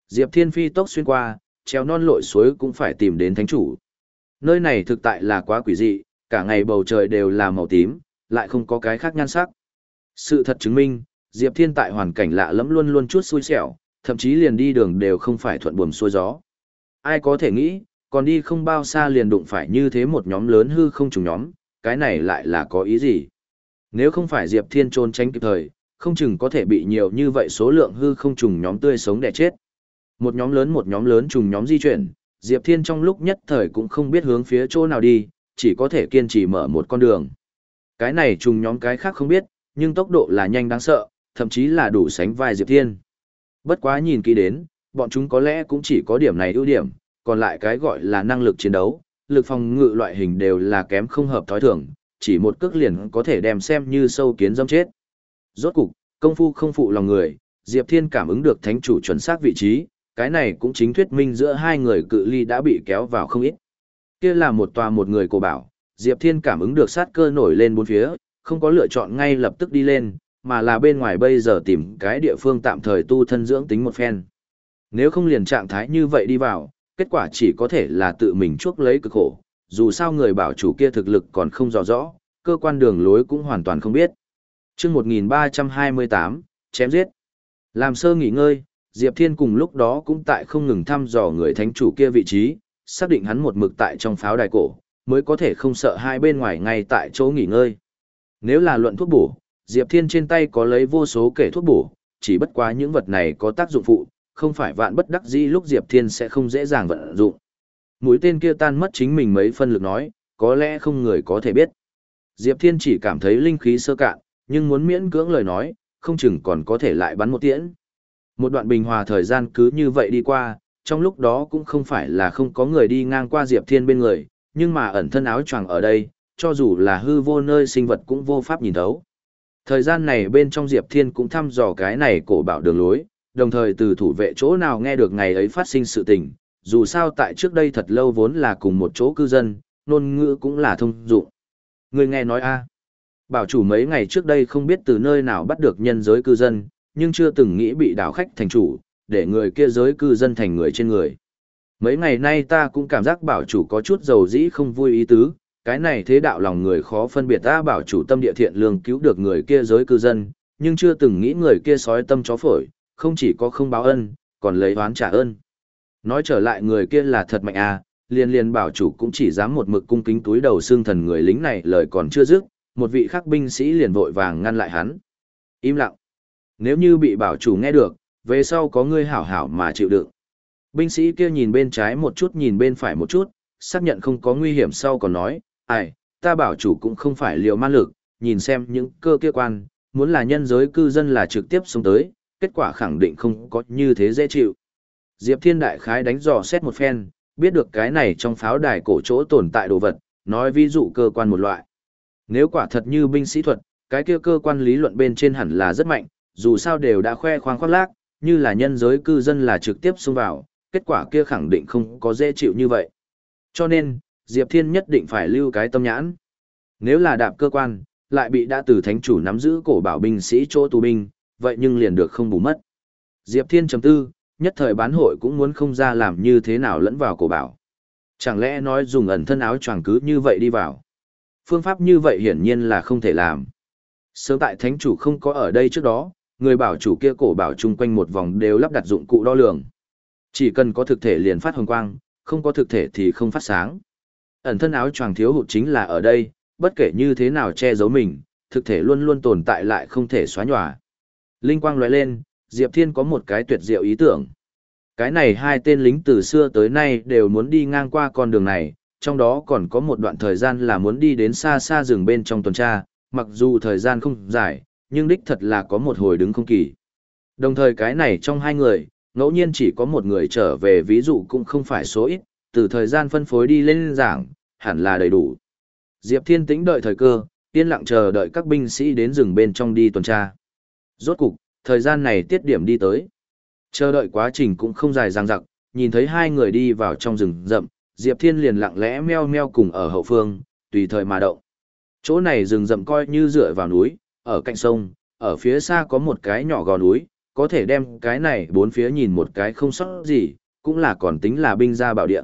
Diệp Thiên phi tốc xuyên qua, treo non lội suối cũng phải tìm đến thánh chủ. Nơi này thực tại là quá quỷ dị, cả ngày bầu trời đều là màu tím, lại không có cái khác nhan sắc. Sự thật chứng minh, Diệp Thiên tại hoàn cảnh lạ lẫm luôn luôn chút xui xẻo, thậm chí liền đi đường đều không phải thuận buồm xuôi gió. Ai có thể nghĩ, còn đi không bao xa liền đụng phải như thế một nhóm lớn hư không trùng nhóm, cái này lại là có ý gì? Nếu không phải Diệp Thiên trốn tránh kịp thời, không chừng có thể bị nhiều như vậy số lượng hư không trùng nhóm tươi sống đẻ chết. Một nhóm lớn một nhóm lớn trùng nhóm di chuyển, Diệp Thiên trong lúc nhất thời cũng không biết hướng phía chỗ nào đi, chỉ có thể kiên trì mở một con đường. Cái này trùng nhóm cái khác không biết, nhưng tốc độ là nhanh đáng sợ, thậm chí là đủ sánh vai Diệp Thiên. Bất quá nhìn kỹ đến, bọn chúng có lẽ cũng chỉ có điểm này ưu điểm, còn lại cái gọi là năng lực chiến đấu, lực phòng ngự loại hình đều là kém không hợp thói thường, chỉ một cước liền có thể đem xem như sâu kiến dâm chết. Rốt cục, công phu không phụ lòng người, Diệp Thiên cảm ứng được thánh chủ chuẩn xác vị trí, cái này cũng chính thuyết minh giữa hai người cự ly đã bị kéo vào không ít. Kia là một tòa một người cổ bảo, Diệp Thiên cảm ứng được sát cơ nổi lên bốn phía, không có lựa chọn ngay lập tức đi lên, mà là bên ngoài bây giờ tìm cái địa phương tạm thời tu thân dưỡng tính một phen. Nếu không liền trạng thái như vậy đi vào, kết quả chỉ có thể là tự mình chuốc lấy cực khổ, dù sao người bảo chủ kia thực lực còn không rõ rõ, cơ quan đường lối cũng hoàn toàn không biết. Chương một nghìn ba trăm hai mươi tám, chém giết. Làm sơ nghỉ ngơi, Diệp Thiên cùng lúc đó cũng tại không ngừng thăm dò người thánh chủ kia vị trí, xác định hắn một mực tại trong pháo đài cổ, mới có thể không sợ hai bên ngoài ngay tại chỗ nghỉ ngơi. Nếu là luận thuốc bổ, Diệp Thiên trên tay có lấy vô số kể thuốc bổ, chỉ bất quá những vật này có tác dụng phụ, không phải vạn bất đắc dĩ lúc Diệp Thiên sẽ không dễ dàng vận dụng. Mũi tên kia tan mất chính mình mấy phân lực nói, có lẽ không người có thể biết. Diệp Thiên chỉ cảm thấy linh khí sơ cạn, nhưng muốn miễn cưỡng lời nói, không chừng còn có thể lại bắn một tiễn. Một đoạn bình hòa thời gian cứ như vậy đi qua, trong lúc đó cũng không phải là không có người đi ngang qua Diệp Thiên bên người, nhưng mà ẩn thân áo choàng ở đây, cho dù là hư vô nơi sinh vật cũng vô pháp nhìn thấu. Thời gian này bên trong Diệp Thiên cũng thăm dò cái này cổ bảo đường lối, đồng thời từ thủ vệ chỗ nào nghe được ngày ấy phát sinh sự tình, dù sao tại trước đây thật lâu vốn là cùng một chỗ cư dân, ngôn ngữ cũng là thông dụng. Người nghe nói a, bảo chủ mấy ngày trước đây không biết từ nơi nào bắt được nhân giới cư dân, nhưng chưa từng nghĩ bị đảo khách thành chủ, để người kia giới cư dân thành người trên người. Mấy ngày nay ta cũng cảm giác bảo chủ có chút dầu dĩ không vui ý tứ, cái này thế đạo lòng người khó phân biệt, ta bảo chủ tâm địa thiện lương cứu được người kia giới cư dân, nhưng chưa từng nghĩ người kia sói tâm chó phổi, không chỉ có không báo ân, còn lấy oán trả ơn. Nói trở lại người kia là thật mạnh à, liền liền bảo chủ cũng chỉ dám một mực cung kính túi đầu xương thần người lính này lời còn chưa dứt, một vị khắc binh sĩ liền vội vàng ngăn lại hắn. Im lặng. Nếu như bị bảo chủ nghe được, về sau có ngươi hảo hảo mà chịu đựng. Binh sĩ kia nhìn bên trái một chút nhìn bên phải một chút, xác nhận không có nguy hiểm sau còn nói, ai, ta bảo chủ cũng không phải liều man lực, nhìn xem những cơ kia quan, muốn là nhân giới cư dân là trực tiếp xuống tới, kết quả khẳng định không có như thế dễ chịu. Diệp Thiên đại khái đánh dò xét một phen, biết được cái này trong pháo đài cổ chỗ tồn tại đồ vật, nói ví dụ cơ quan một loại. Nếu quả thật như binh sĩ thuật, cái kia cơ quan lý luận bên trên hẳn là rất mạnh, dù sao đều đã khoe khoang khoác lác, như là nhân giới cư dân là trực tiếp xông vào, kết quả kia khẳng định không có dễ chịu như vậy. Cho nên, Diệp Thiên nhất định phải lưu cái tâm nhãn. Nếu là đạp cơ quan, lại bị đã từ thánh chủ nắm giữ cổ bảo binh sĩ chỗ tù binh, vậy nhưng liền được không bù mất. Diệp Thiên trầm tư, nhất thời bán hội cũng muốn không ra làm như thế nào lẫn vào cổ bảo. Chẳng lẽ nói dùng ẩn thân áo choàng cứ như vậy đi vào. Phương pháp như vậy hiển nhiên là không thể làm. Sớm tại thánh chủ không có ở đây trước đó, người bảo chủ kia cổ bảo chung quanh một vòng đều lắp đặt dụng cụ đo lường. Chỉ cần có thực thể liền phát hồng quang, không có thực thể thì không phát sáng. Ẩn thân áo choàng thiếu hụt chính là ở đây, bất kể như thế nào che giấu mình, thực thể luôn luôn tồn tại lại không thể xóa nhòa. Linh quang lóe lên, Diệp Thiên có một cái tuyệt diệu ý tưởng. Cái này hai tên lính từ xưa tới nay đều muốn đi ngang qua con đường này, trong đó còn có một đoạn thời gian là muốn đi đến xa xa rừng bên trong tuần tra, mặc dù thời gian không dài, nhưng đích thật là có một hồi đứng không kỳ. Đồng thời cái này trong hai người, ngẫu nhiên chỉ có một người trở về ví dụ cũng không phải số ít, từ thời gian phân phối đi lên giảng, hẳn là đầy đủ. Diệp Thiên tĩnh đợi thời cơ, yên lặng chờ đợi các binh sĩ đến rừng bên trong đi tuần tra. Rốt cục, thời gian này tiết điểm đi tới. Chờ đợi quá trình cũng không dài dằng dặc, nhìn thấy hai người đi vào trong rừng rậm, Diệp Thiên liền lặng lẽ meo meo cùng ở hậu phương, tùy thời mà động. Chỗ này rừng rậm coi như dựa vào núi, ở cạnh sông, ở phía xa có một cái nhỏ gò núi, có thể đem cái này bốn phía nhìn một cái không sót gì, cũng là còn tính là binh gia bảo địa.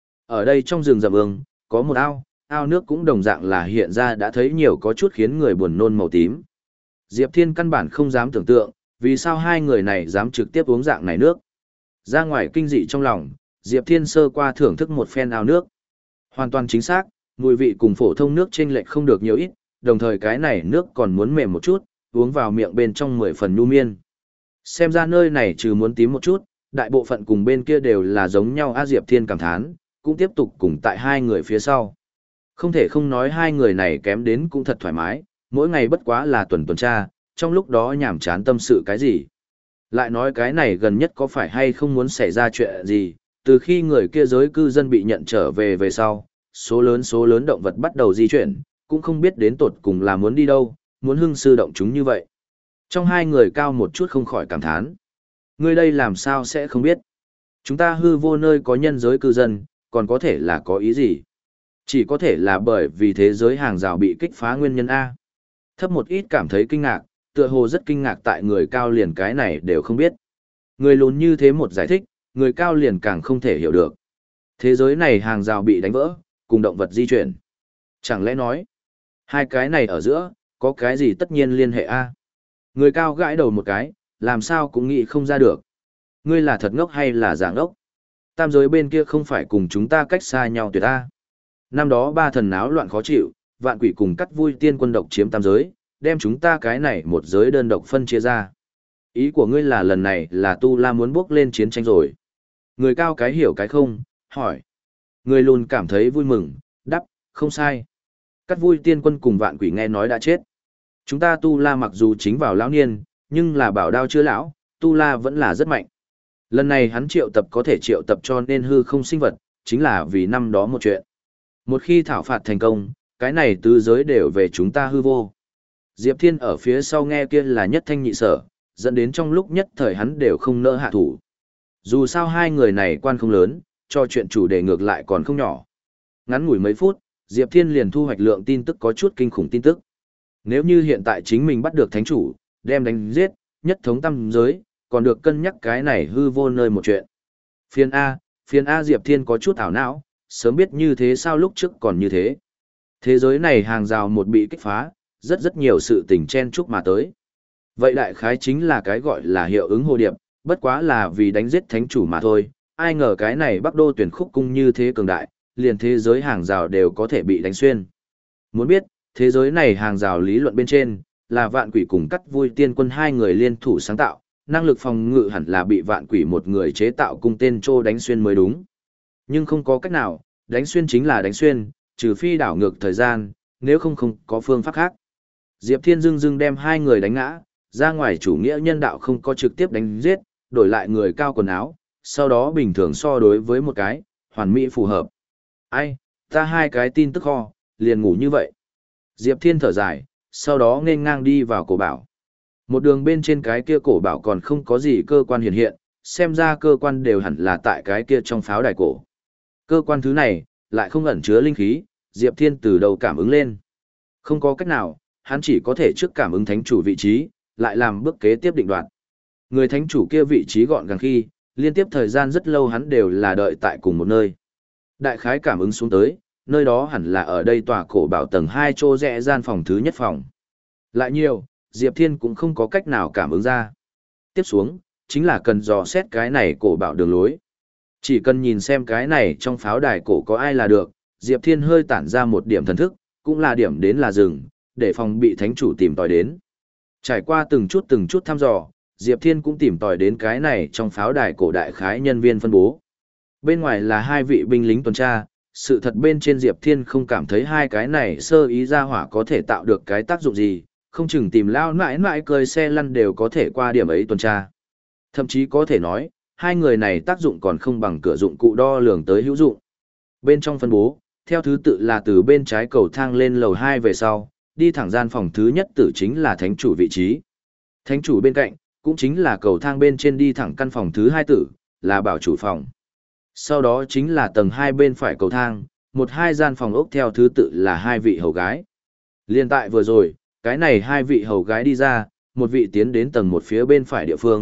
Ở đây trong rừng rậm ương, có một ao, ao nước cũng đồng dạng là hiện ra đã thấy nhiều có chút khiến người buồn nôn màu tím. Diệp Thiên căn bản không dám tưởng tượng, vì sao hai người này dám trực tiếp uống dạng này nước. Ra ngoài kinh dị trong lòng, Diệp Thiên sơ qua thưởng thức một phen ao nước. Hoàn toàn chính xác, mùi vị cùng phổ thông nước chênh lệch không được nhiều ít, đồng thời cái này nước còn muốn mềm một chút, uống vào miệng bên trong mười phần nhu miên. Xem ra nơi này trừ muốn tím một chút, đại bộ phận cùng bên kia đều là giống nhau. A Diệp Thiên cảm thán, cũng tiếp tục cùng tại hai người phía sau. Không thể không nói hai người này kém đến cũng thật thoải mái, mỗi ngày bất quá là tuần tuần tra, trong lúc đó nhảm chán tâm sự cái gì. Lại nói cái này gần nhất có phải hay không muốn xảy ra chuyện gì, từ khi người kia giới cư dân bị nhận trở về về sau, số lớn số lớn động vật bắt đầu di chuyển, cũng không biết đến tột cùng là muốn đi đâu, muốn hưng sư động chúng như vậy. Trong hai người cao một chút không khỏi cảm thán. Ngươi đây làm sao sẽ không biết. Chúng ta hư vô nơi có nhân giới cư dân, còn có thể là có ý gì? Chỉ có thể là bởi vì thế giới hàng rào bị kích phá nguyên nhân A. Thấp một ít cảm thấy kinh ngạc, tựa hồ rất kinh ngạc tại người cao liền cái này đều không biết. Người lùn như thế một giải thích, người cao liền càng không thể hiểu được. Thế giới này hàng rào bị đánh vỡ, cùng động vật di chuyển. Chẳng lẽ nói, hai cái này ở giữa, có cái gì tất nhiên liên hệ A? Người cao gãi đầu một cái, làm sao cũng nghĩ không ra được. Ngươi là thật ngốc hay là giả ngốc? Tam giới bên kia không phải cùng chúng ta cách xa nhau tuyệt A. Năm đó ba thần náo loạn khó chịu, vạn quỷ cùng cắt vui tiên quân độc chiếm tam giới, đem chúng ta cái này một giới đơn độc phân chia ra. Ý của ngươi là lần này là Tu La muốn bước lên chiến tranh rồi. Người cao cái hiểu cái không, hỏi. Người lùn cảm thấy vui mừng, đắp, không sai. Cắt vui tiên quân cùng vạn quỷ nghe nói đã chết. Chúng ta Tu La mặc dù chính vào lão niên, nhưng là bảo đao chưa lão, Tu La vẫn là rất mạnh. Lần này hắn triệu tập có thể triệu tập cho nên hư không sinh vật, chính là vì năm đó một chuyện. Một khi thảo phạt thành công, cái này tứ giới đều về chúng ta hư vô. Diệp Thiên ở phía sau nghe kia là nhất thanh nhị sở, dẫn đến trong lúc nhất thời hắn đều không nỡ hạ thủ. Dù sao hai người này quan không lớn, cho chuyện chủ đề ngược lại còn không nhỏ. Ngắn ngủi mấy phút, Diệp Thiên liền thu hoạch lượng tin tức có chút kinh khủng tin tức. Nếu như hiện tại chính mình bắt được thánh chủ, đem đánh giết, nhất thống tam giới, còn được cân nhắc cái này hư vô nơi một chuyện. Phiên A, phiên A Diệp Thiên có chút ảo não, sớm biết như thế sao lúc trước còn như thế. Thế giới này hàng rào một bị kích phá, rất rất nhiều sự tình chen chúc mà tới. Vậy đại khái chính là cái gọi là hiệu ứng hồ điệp, bất quá là vì đánh giết thánh chủ mà thôi, ai ngờ cái này Bắc Đô tuyển khúc cung như thế cường đại, liền thế giới hàng rào đều có thể bị đánh xuyên. Muốn biết, thế giới này hàng rào lý luận bên trên, là vạn quỷ cùng cắt vui tiên quân hai người liên thủ sáng tạo, năng lực phòng ngự hẳn là bị vạn quỷ một người chế tạo cung tên trô đánh xuyên mới đúng. Nhưng không có cách nào, đánh xuyên chính là đánh xuyên, trừ phi đảo ngược thời gian, nếu không không có phương pháp khác. Diệp Thiên dưng dưng đem hai người đánh ngã, ra ngoài chủ nghĩa nhân đạo không có trực tiếp đánh giết, đổi lại người cao quần áo, sau đó bình thường so đối với một cái, hoàn mỹ phù hợp. Ai, ta hai cái tin tức kho, liền ngủ như vậy. Diệp Thiên thở dài, sau đó nên ngang đi vào cổ bảo. Một đường bên trên cái kia cổ bảo còn không có gì cơ quan hiện hiện, xem ra cơ quan đều hẳn là tại cái kia trong pháo đài cổ. Cơ quan thứ này, lại không ẩn chứa linh khí, Diệp Thiên từ đầu cảm ứng lên. Không có cách nào, hắn chỉ có thể trước cảm ứng thánh chủ vị trí, lại làm bước kế tiếp định đoạt. Người thánh chủ kia vị trí gọn gàng khi, liên tiếp thời gian rất lâu hắn đều là đợi tại cùng một nơi. Đại khái cảm ứng xuống tới, nơi đó hẳn là ở đây tòa cổ bảo tầng hai chỗ rẽ gian phòng thứ nhất phòng. Lại nhiều, Diệp Thiên cũng không có cách nào cảm ứng ra. Tiếp xuống, chính là cần dò xét cái này cổ bảo đường lối. Chỉ cần nhìn xem cái này trong pháo đài cổ có ai là được, Diệp Thiên hơi tản ra một điểm thần thức, cũng là điểm đến là rừng, để phòng bị thánh chủ tìm tòi đến. Trải qua từng chút từng chút thăm dò, Diệp Thiên cũng tìm tòi đến cái này trong pháo đài cổ đại khái nhân viên phân bố. Bên ngoài là hai vị binh lính tuần tra, sự thật bên trên Diệp Thiên không cảm thấy hai cái này sơ ý ra hỏa có thể tạo được cái tác dụng gì, không chừng tìm lao mãi mãi cơi xe lăn đều có thể qua điểm ấy tuần tra. Thậm chí có thể nói, hai người này tác dụng còn không bằng cửa dụng cụ đo lường tới hữu dụng. Bên trong phân bố, theo thứ tự là từ bên trái cầu thang lên lầu hai về sau, đi thẳng gian phòng thứ nhất tử chính là thánh chủ vị trí. Thánh chủ bên cạnh, cũng chính là cầu thang bên trên đi thẳng căn phòng thứ hai tử, là bảo chủ phòng. Sau đó chính là tầng hai bên phải cầu thang, một hai gian phòng ốc theo thứ tự là hai vị hầu gái. Liên tại vừa rồi, cái này hai vị hầu gái đi ra, một vị tiến đến tầng một phía bên phải địa phương,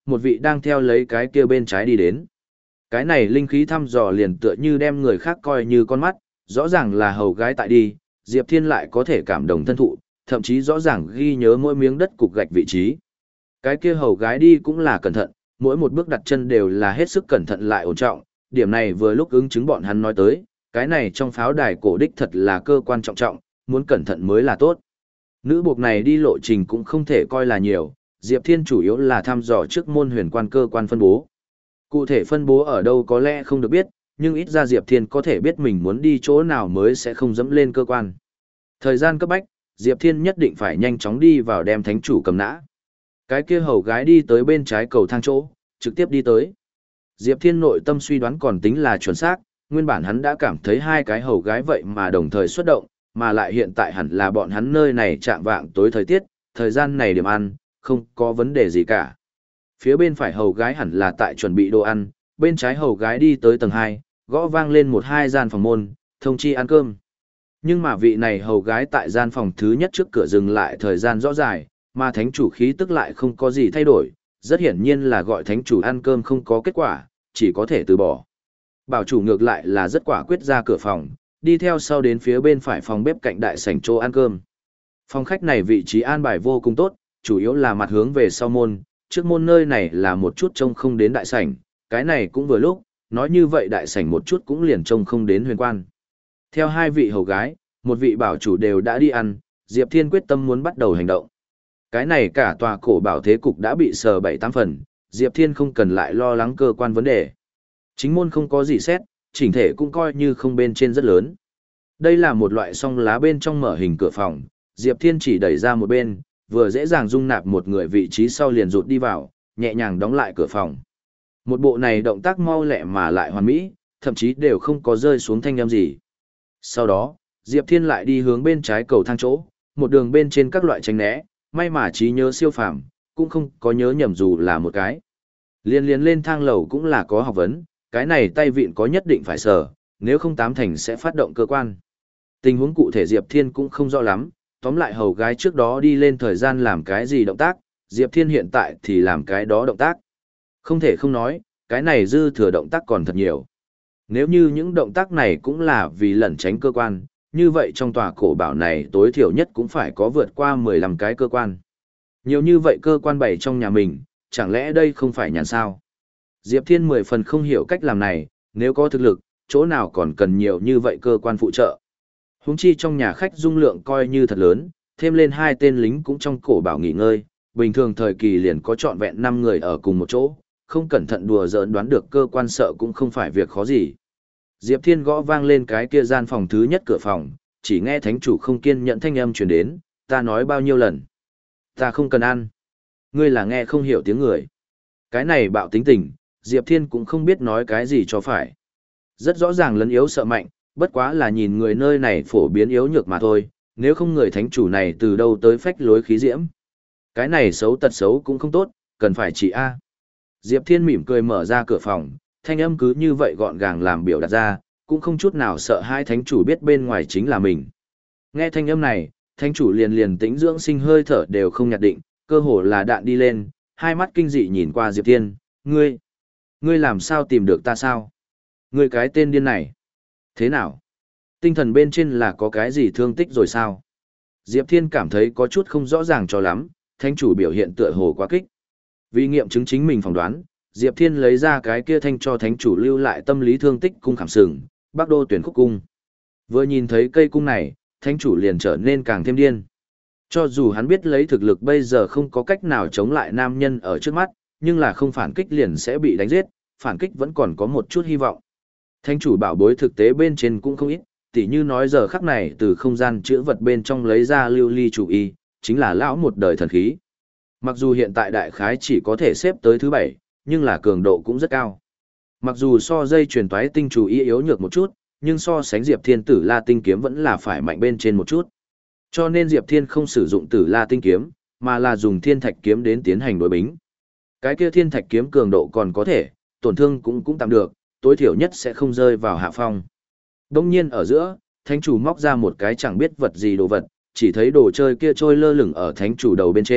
một vị đang theo lấy cái kia bên trái đi đến. Cái này linh khí thăm dò liền tựa như đem người khác coi như con mắt, rõ ràng là hầu gái tại đi, Diệp Thiên lại có thể cảm động thân thụ, thậm chí rõ ràng ghi nhớ mỗi miếng đất cục gạch vị trí. Cái kia hầu gái đi cũng là cẩn thận, mỗi một bước đặt chân đều là hết sức cẩn thận lại ổn trọng, điểm này vừa lúc ứng chứng bọn hắn nói tới, cái này trong pháo đài cổ đích thật là cơ quan trọng trọng, muốn cẩn thận mới là tốt. Nữ buộc này đi lộ trình cũng không thể coi là nhiều, Diệp Thiên chủ yếu là thăm dò trước môn huyền quan cơ quan phân bố. Cụ thể phân bố ở đâu có lẽ không được biết, nhưng ít ra Diệp Thiên có thể biết mình muốn đi chỗ nào mới sẽ không dẫm lên cơ quan. Thời gian cấp bách, Diệp Thiên nhất định phải nhanh chóng đi vào đem thánh chủ cầm nã. Cái kia hầu gái đi tới bên trái cầu thang chỗ, trực tiếp đi tới. Diệp Thiên nội tâm suy đoán còn tính là chuẩn xác, nguyên bản hắn đã cảm thấy hai cái hầu gái vậy mà đồng thời xuất động, mà lại hiện tại hẳn là bọn hắn nơi này chạm vạng tối thời tiết, thời gian này điểm ăn, không có vấn đề gì cả. Phía bên phải hầu gái hẳn là tại chuẩn bị đồ ăn, bên trái hầu gái đi tới tầng hai, gõ vang lên một hai gian phòng môn, thông chi ăn cơm. Nhưng mà vị này hầu gái tại gian phòng thứ nhất trước cửa dừng lại thời gian rõ dài, mà thánh chủ khí tức lại không có gì thay đổi, rất hiển nhiên là gọi thánh chủ ăn cơm không có kết quả, chỉ có thể từ bỏ. Bảo chủ ngược lại là rất quả quyết ra cửa phòng, đi theo sau đến phía bên phải phòng bếp cạnh đại sảnh chỗ ăn cơm. Phòng khách này vị trí an bài vô cùng tốt, chủ yếu là mặt hướng về sau môn, trước môn nơi này là một chút trông không đến đại sảnh, cái này cũng vừa lúc, nói như vậy đại sảnh một chút cũng liền trông không đến huyền quan. Theo hai vị hầu gái, một vị bảo chủ đều đã đi ăn, Diệp Thiên quyết tâm muốn bắt đầu hành động. Cái này cả tòa cổ bảo thế cục đã bị sờ bảy tám phần, Diệp Thiên không cần lại lo lắng cơ quan vấn đề. Chính môn không có gì xét, chỉnh thể cũng coi như không bên trên rất lớn. Đây là một loại song lá bên trong mở hình cửa phòng, Diệp Thiên chỉ đẩy ra một bên, vừa dễ dàng dung nạp một người vị trí sau liền rụt đi vào, nhẹ nhàng đóng lại cửa phòng. Một bộ này động tác mau lẹ mà lại hoàn mỹ, thậm chí đều không có rơi xuống thanh âm gì. Sau đó, Diệp Thiên lại đi hướng bên trái cầu thang chỗ, một đường bên trên các loại tránh né, may mà trí nhớ siêu phàm, cũng không có nhớ nhầm dù là một cái. Liên liên lên thang lầu cũng là có học vấn, cái này tay vịn có nhất định phải sở, nếu không tám thành sẽ phát động cơ quan. Tình huống cụ thể Diệp Thiên cũng không rõ lắm, tóm lại hầu gái trước đó đi lên thời gian làm cái gì động tác, Diệp Thiên hiện tại thì làm cái đó động tác. Không thể không nói, cái này dư thừa động tác còn thật nhiều. Nếu như những động tác này cũng là vì lẩn tránh cơ quan, như vậy trong tòa cổ bảo này tối thiểu nhất cũng phải có vượt qua mười lăm cái cơ quan. Nhiều như vậy cơ quan bày trong nhà mình, chẳng lẽ đây không phải nhàn sao? Diệp Thiên mười phần không hiểu cách làm này, nếu có thực lực, chỗ nào còn cần nhiều như vậy cơ quan phụ trợ. Huống chi trong nhà khách dung lượng coi như thật lớn, thêm lên hai tên lính cũng trong cổ bảo nghỉ ngơi, bình thường thời kỳ liền có trọn vẹn năm người ở cùng một chỗ, không cẩn thận đùa giỡn đoán được cơ quan sợ cũng không phải việc khó gì. Diệp Thiên gõ vang lên cái kia gian phòng thứ nhất cửa phòng, chỉ nghe thánh chủ không kiên nhẫn thanh âm truyền đến, ta nói bao nhiêu lần. Ta không cần ăn. Ngươi là nghe không hiểu tiếng người. Cái này bạo tính tình, Diệp Thiên cũng không biết nói cái gì cho phải. Rất rõ ràng lấn yếu sợ mạnh, bất quá là nhìn người nơi này phổ biến yếu nhược mà thôi, nếu không người thánh chủ này từ đâu tới phách lối khí diễm. Cái này xấu tật xấu cũng không tốt, cần phải chỉ A. Diệp Thiên mỉm cười mở ra cửa phòng, thanh âm cứ như vậy gọn gàng làm biểu đạt ra, cũng không chút nào sợ hai thánh chủ biết bên ngoài chính là mình. Nghe thanh âm này, thánh chủ liền liền tĩnh dưỡng sinh hơi thở đều không nhạt định, cơ hồ là đạn đi lên, hai mắt kinh dị nhìn qua Diệp Thiên, ngươi, ngươi làm sao tìm được ta sao? Ngươi cái tên điên này. Thế nào? Tinh thần bên trên là có cái gì thương tích rồi sao? Diệp Thiên cảm thấy có chút không rõ ràng cho lắm, thánh chủ biểu hiện tựa hồ quá kích. Vì nghiệm chứng chính mình phỏng đoán, Diệp Thiên lấy ra cái kia thanh cho thánh chủ lưu lại tâm lý thương tích cung khảm sừng, Bắc Đô tuyển khúc cung. Vừa nhìn thấy cây cung này, thánh chủ liền trở nên càng thêm điên. Cho dù hắn biết lấy thực lực bây giờ không có cách nào chống lại nam nhân ở trước mắt, nhưng là không phản kích liền sẽ bị đánh giết, phản kích vẫn còn có một chút hy vọng. Thánh chủ bảo bối thực tế bên trên cũng không ít, tỉ như nói giờ khắc này từ không gian chữa vật bên trong lấy ra lưu ly chủ y, chính là lão một đời thần khí. Mặc dù hiện tại đại khái chỉ có thể xếp tới thứ bảy, nhưng là cường độ cũng rất cao. Mặc dù so dây truyền toái tinh chủ y yếu nhược một chút, nhưng so sánh Diệp Thiên Tử La tinh kiếm vẫn là phải mạnh bên trên một chút. Cho nên Diệp Thiên không sử dụng Tử La tinh kiếm, mà là dùng Thiên Thạch kiếm đến tiến hành đối bính. Cái kia Thiên Thạch kiếm cường độ còn có thể, tổn thương cũng cũng tạm được, tối thiểu nhất sẽ không rơi vào hạ phong. Đông nhiên ở giữa, thánh chủ móc ra một cái chẳng biết vật gì đồ vật, chỉ thấy đồ chơi kia trôi lơ lửng ở thánh chủ đầu bên trên,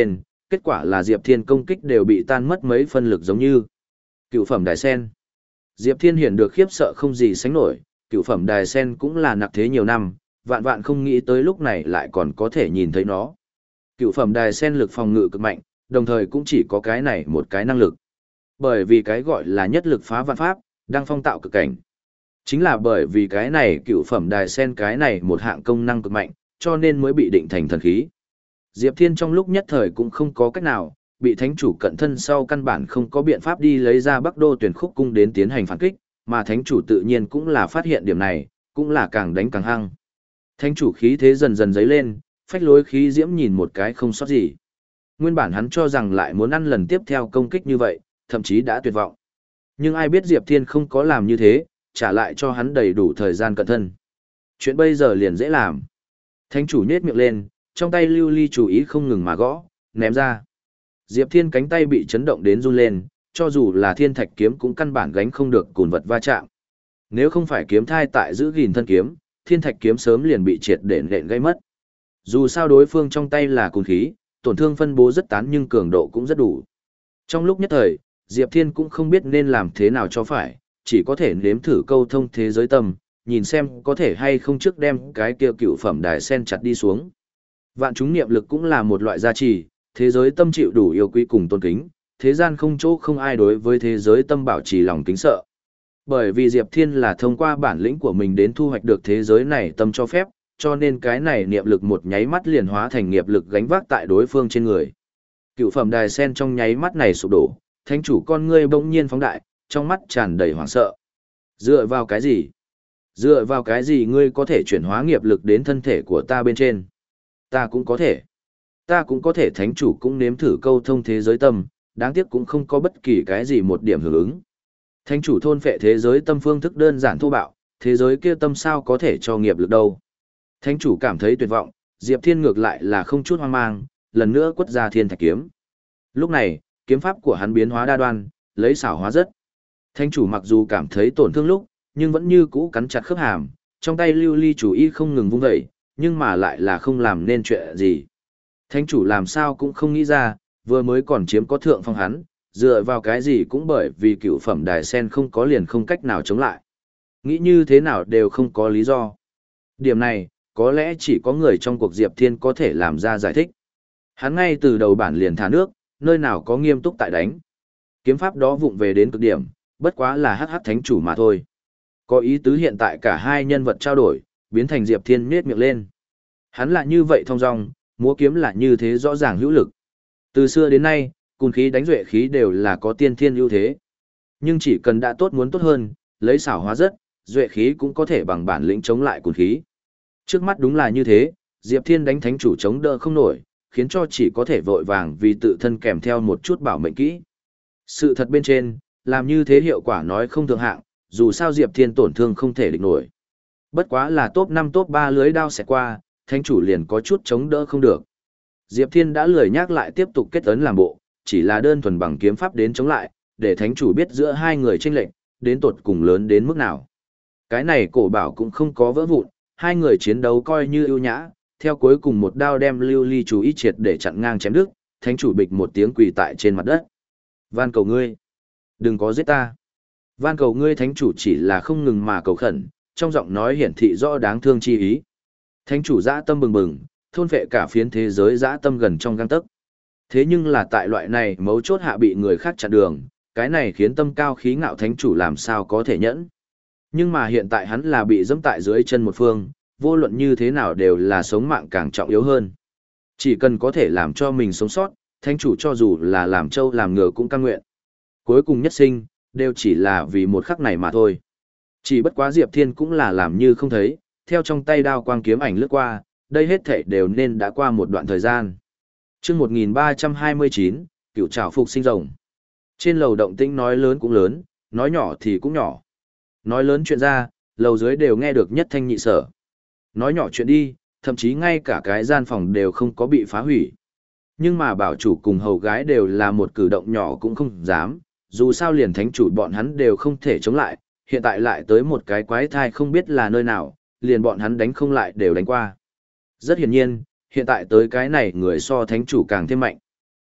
kết quả là Diệp Thiên công kích đều bị tan mất mấy phân lực giống như cựu phẩm đài sen. Diệp Thiên hiện được khiếp sợ không gì sánh nổi, cựu phẩm đài sen cũng là nặc thế nhiều năm, vạn vạn không nghĩ tới lúc này lại còn có thể nhìn thấy nó. Cựu phẩm đài sen lực phòng ngự cực mạnh, đồng thời cũng chỉ có cái này một cái năng lực. Bởi vì cái gọi là nhất lực phá vạn pháp, đang phong tạo cực cảnh. Chính là bởi vì cái này cựu phẩm đài sen cái này một hạng công năng cực mạnh, cho nên mới bị định thành thần khí. Diệp Thiên trong lúc nhất thời cũng không có cách nào, bị thánh chủ cận thân sau căn bản không có biện pháp đi lấy ra Bắc Đô Tuyển Khúc cung đến tiến hành phản kích, mà thánh chủ tự nhiên cũng là phát hiện điểm này, cũng là càng đánh càng hăng. Thánh chủ khí thế dần dần dấy lên, phách lối khí diễm nhìn một cái không sót gì. Nguyên bản hắn cho rằng lại muốn ăn lần tiếp theo công kích như vậy, thậm chí đã tuyệt vọng. Nhưng ai biết Diệp Thiên không có làm như thế, trả lại cho hắn đầy đủ thời gian cận thân. Chuyện bây giờ liền dễ làm. Thánh chủ nhếch miệng lên, trong tay lưu ly chủ ý không ngừng mà gõ, ném ra. Diệp Thiên cánh tay bị chấn động đến run lên, cho dù là thiên thạch kiếm cũng căn bản gánh không được cùn vật va chạm. Nếu không phải kiếm thai tại giữ gìn thân kiếm, thiên thạch kiếm sớm liền bị triệt để nện gây mất. Dù sao đối phương trong tay là cùn khí, tổn thương phân bố rất tán nhưng cường độ cũng rất đủ. Trong lúc nhất thời, Diệp Thiên cũng không biết nên làm thế nào cho phải, chỉ có thể nếm thử câu thông thế giới tâm, nhìn xem có thể hay không trước đem cái kia cựu phẩm đài sen chặt đi xuống. Vạn chúng niệm lực cũng là một loại gia trì, thế giới tâm chịu đủ yêu quý cùng tôn kính, thế gian không chỗ không ai đối với thế giới tâm bảo trì lòng kính sợ. Bởi vì Diệp Thiên là thông qua bản lĩnh của mình đến thu hoạch được thế giới này tâm cho phép, cho nên cái này niệm lực một nháy mắt liền hóa thành nghiệp lực gánh vác tại đối phương trên người. Cựu phẩm đài sen trong nháy mắt này sụp đổ, thánh chủ con ngươi bỗng nhiên phóng đại, trong mắt tràn đầy hoảng sợ. Dựa vào cái gì? Dựa vào cái gì ngươi có thể chuyển hóa nghiệp lực đến thân thể của ta bên trên? Ta cũng có thể. Ta cũng có thể, thánh chủ cũng nếm thử câu thông thế giới tâm, đáng tiếc cũng không có bất kỳ cái gì một điểm hưởng ứng. Thánh chủ thôn phệ thế giới tâm phương thức đơn giản thô bạo, thế giới kia tâm sao có thể cho nghiệp lực đâu. Thánh chủ cảm thấy tuyệt vọng, Diệp Thiên ngược lại là không chút hoang mang, lần nữa quất ra thiên thạch kiếm. Lúc này, kiếm pháp của hắn biến hóa đa đoan, lấy xảo hóa rất. Thánh chủ mặc dù cảm thấy tổn thương lúc, nhưng vẫn như cũ cắn chặt khớp hàm, trong tay lưu ly chủ y không ngừng vung dậy, nhưng mà lại là không làm nên chuyện gì. Thánh chủ làm sao cũng không nghĩ ra, vừa mới còn chiếm có thượng phong hắn, dựa vào cái gì cũng bởi vì cựu phẩm đài sen không có liền không cách nào chống lại. Nghĩ như thế nào đều không có lý do. Điểm này, có lẽ chỉ có người trong cuộc Diệp Thiên có thể làm ra giải thích. Hắn ngay từ đầu bản liền thả nước, nơi nào có nghiêm túc tại đánh. Kiếm pháp đó vụng về đến cực điểm, bất quá là hắc hắc thánh chủ mà thôi. Có ý tứ hiện tại cả hai nhân vật trao đổi, biến thành Diệp Thiên nhếch miệng lên. Hắn là như vậy thong dong, múa kiếm là như thế rõ ràng hữu lực. Từ xưa đến nay, cùn khí đánh duệ khí đều là có tiên thiên ưu thế. Nhưng chỉ cần đã tốt muốn tốt hơn, lấy xảo hóa rất, duệ khí cũng có thể bằng bản lĩnh chống lại cùn khí. Trước mắt đúng là như thế, Diệp Thiên đánh thánh chủ chống đỡ không nổi, khiến cho chỉ có thể vội vàng vì tự thân kèm theo một chút bảo mệnh kỹ. Sự thật bên trên, làm như thế hiệu quả nói không thượng hạng, dù sao Diệp Thiên tổn thương không thể địch nổi. Bất quá là top năm top ba lưới đao xẹt qua, thánh chủ liền có chút chống đỡ không được. Diệp Thiên đã lười nhắc lại tiếp tục kết ấn làm bộ, chỉ là đơn thuần bằng kiếm pháp đến chống lại, để thánh chủ biết giữa hai người chênh lệch đến tột cùng lớn đến mức nào. Cái này cổ bảo cũng không có vỡ vụn, hai người chiến đấu coi như ưu nhã, theo cuối cùng một đao đem lưu ly chú ý triệt để chặn ngang chém đứt, thánh chủ bịch một tiếng quỳ tại trên mặt đất. Van cầu ngươi, đừng có giết ta. Van cầu ngươi, thánh chủ chỉ là không ngừng mà cầu khẩn, trong giọng nói hiển thị rõ đáng thương chi ý. Thánh chủ dã tâm bừng bừng, thôn phệ cả phiến thế giới dã tâm gần trong gang tấc. Thế nhưng là tại loại này mấu chốt hạ bị người khác chặn đường, cái này khiến tâm cao khí ngạo thánh chủ làm sao có thể nhẫn. Nhưng mà hiện tại hắn là bị dẫm tại dưới chân một phương, vô luận như thế nào đều là sống mạng càng trọng yếu hơn. Chỉ cần có thể làm cho mình sống sót, thánh chủ cho dù là làm trâu làm ngựa cũng cam nguyện. Cuối cùng nhất sinh, đều chỉ là vì một khắc này mà thôi. Chỉ bất quá Diệp Thiên cũng là làm như không thấy, theo trong tay đao quang kiếm ảnh lướt qua, đây hết thảy đều nên đã qua một đoạn thời gian. Chương một nghìn ba trăm hai mươi chín, Cựu Trảo Phục Sinh Rồng. Trên lầu động tĩnh nói lớn cũng lớn, nói nhỏ thì cũng nhỏ. Nói lớn chuyện ra, lầu dưới đều nghe được nhất thanh nhị sở. Nói nhỏ chuyện đi, thậm chí ngay cả cái gian phòng đều không có bị phá hủy. Nhưng mà bảo chủ cùng hầu gái đều là một cử động nhỏ cũng không dám, dù sao liền thánh chủ bọn hắn đều không thể chống lại, hiện tại lại tới một cái quái thai không biết là nơi nào, liền bọn hắn đánh không lại đều đánh qua. Rất hiển nhiên, hiện tại tới cái này người so thánh chủ càng thêm mạnh.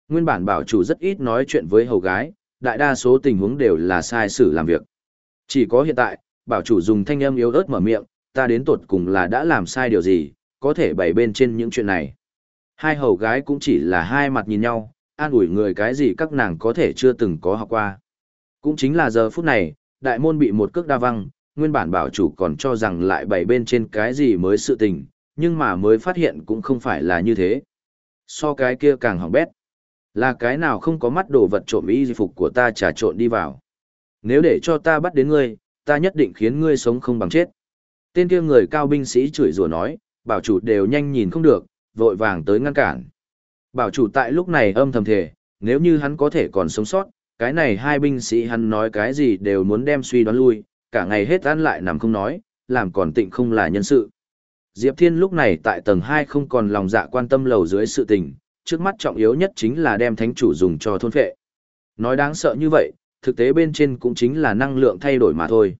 Nguyên bản bảo chủ rất ít nói chuyện với hầu gái, đại đa số tình huống đều là sai sử làm việc. Chỉ có hiện tại, bảo chủ dùng thanh âm yếu ớt mở miệng, ta đến tột cùng là đã làm sai điều gì, có thể bày bên trên những chuyện này. Hai hầu gái cũng chỉ là hai mặt nhìn nhau, an ủi người cái gì các nàng có thể chưa từng có học qua. Cũng chính là giờ phút này, đại môn bị một cước đa văng, nguyên bản bảo chủ còn cho rằng lại bày bên trên cái gì mới sự tình, nhưng mà mới phát hiện cũng không phải là như thế. So cái kia càng hỏng bét. Là cái nào không có mắt đồ vật trộm y phục của ta trà trộn đi vào. Nếu để cho ta bắt đến ngươi, ta nhất định khiến ngươi sống không bằng chết. Tên kia người cao binh sĩ chửi rủa nói, bảo chủ đều nhanh nhìn không được, vội vàng tới ngăn cản. Bảo chủ tại lúc này âm thầm thề, nếu như hắn có thể còn sống sót, cái này hai binh sĩ hắn nói cái gì đều muốn đem suy đoán lui, cả ngày hết ăn lại nằm không nói, làm còn tịnh không là nhân sự. Diệp Thiên lúc này tại tầng hai không còn lòng dạ quan tâm lầu dưới sự tình, trước mắt trọng yếu nhất chính là đem thánh chủ dùng cho thôn phệ. Nói đáng sợ như vậy, thực tế bên trên cũng chính là năng lượng thay đổi mà thôi.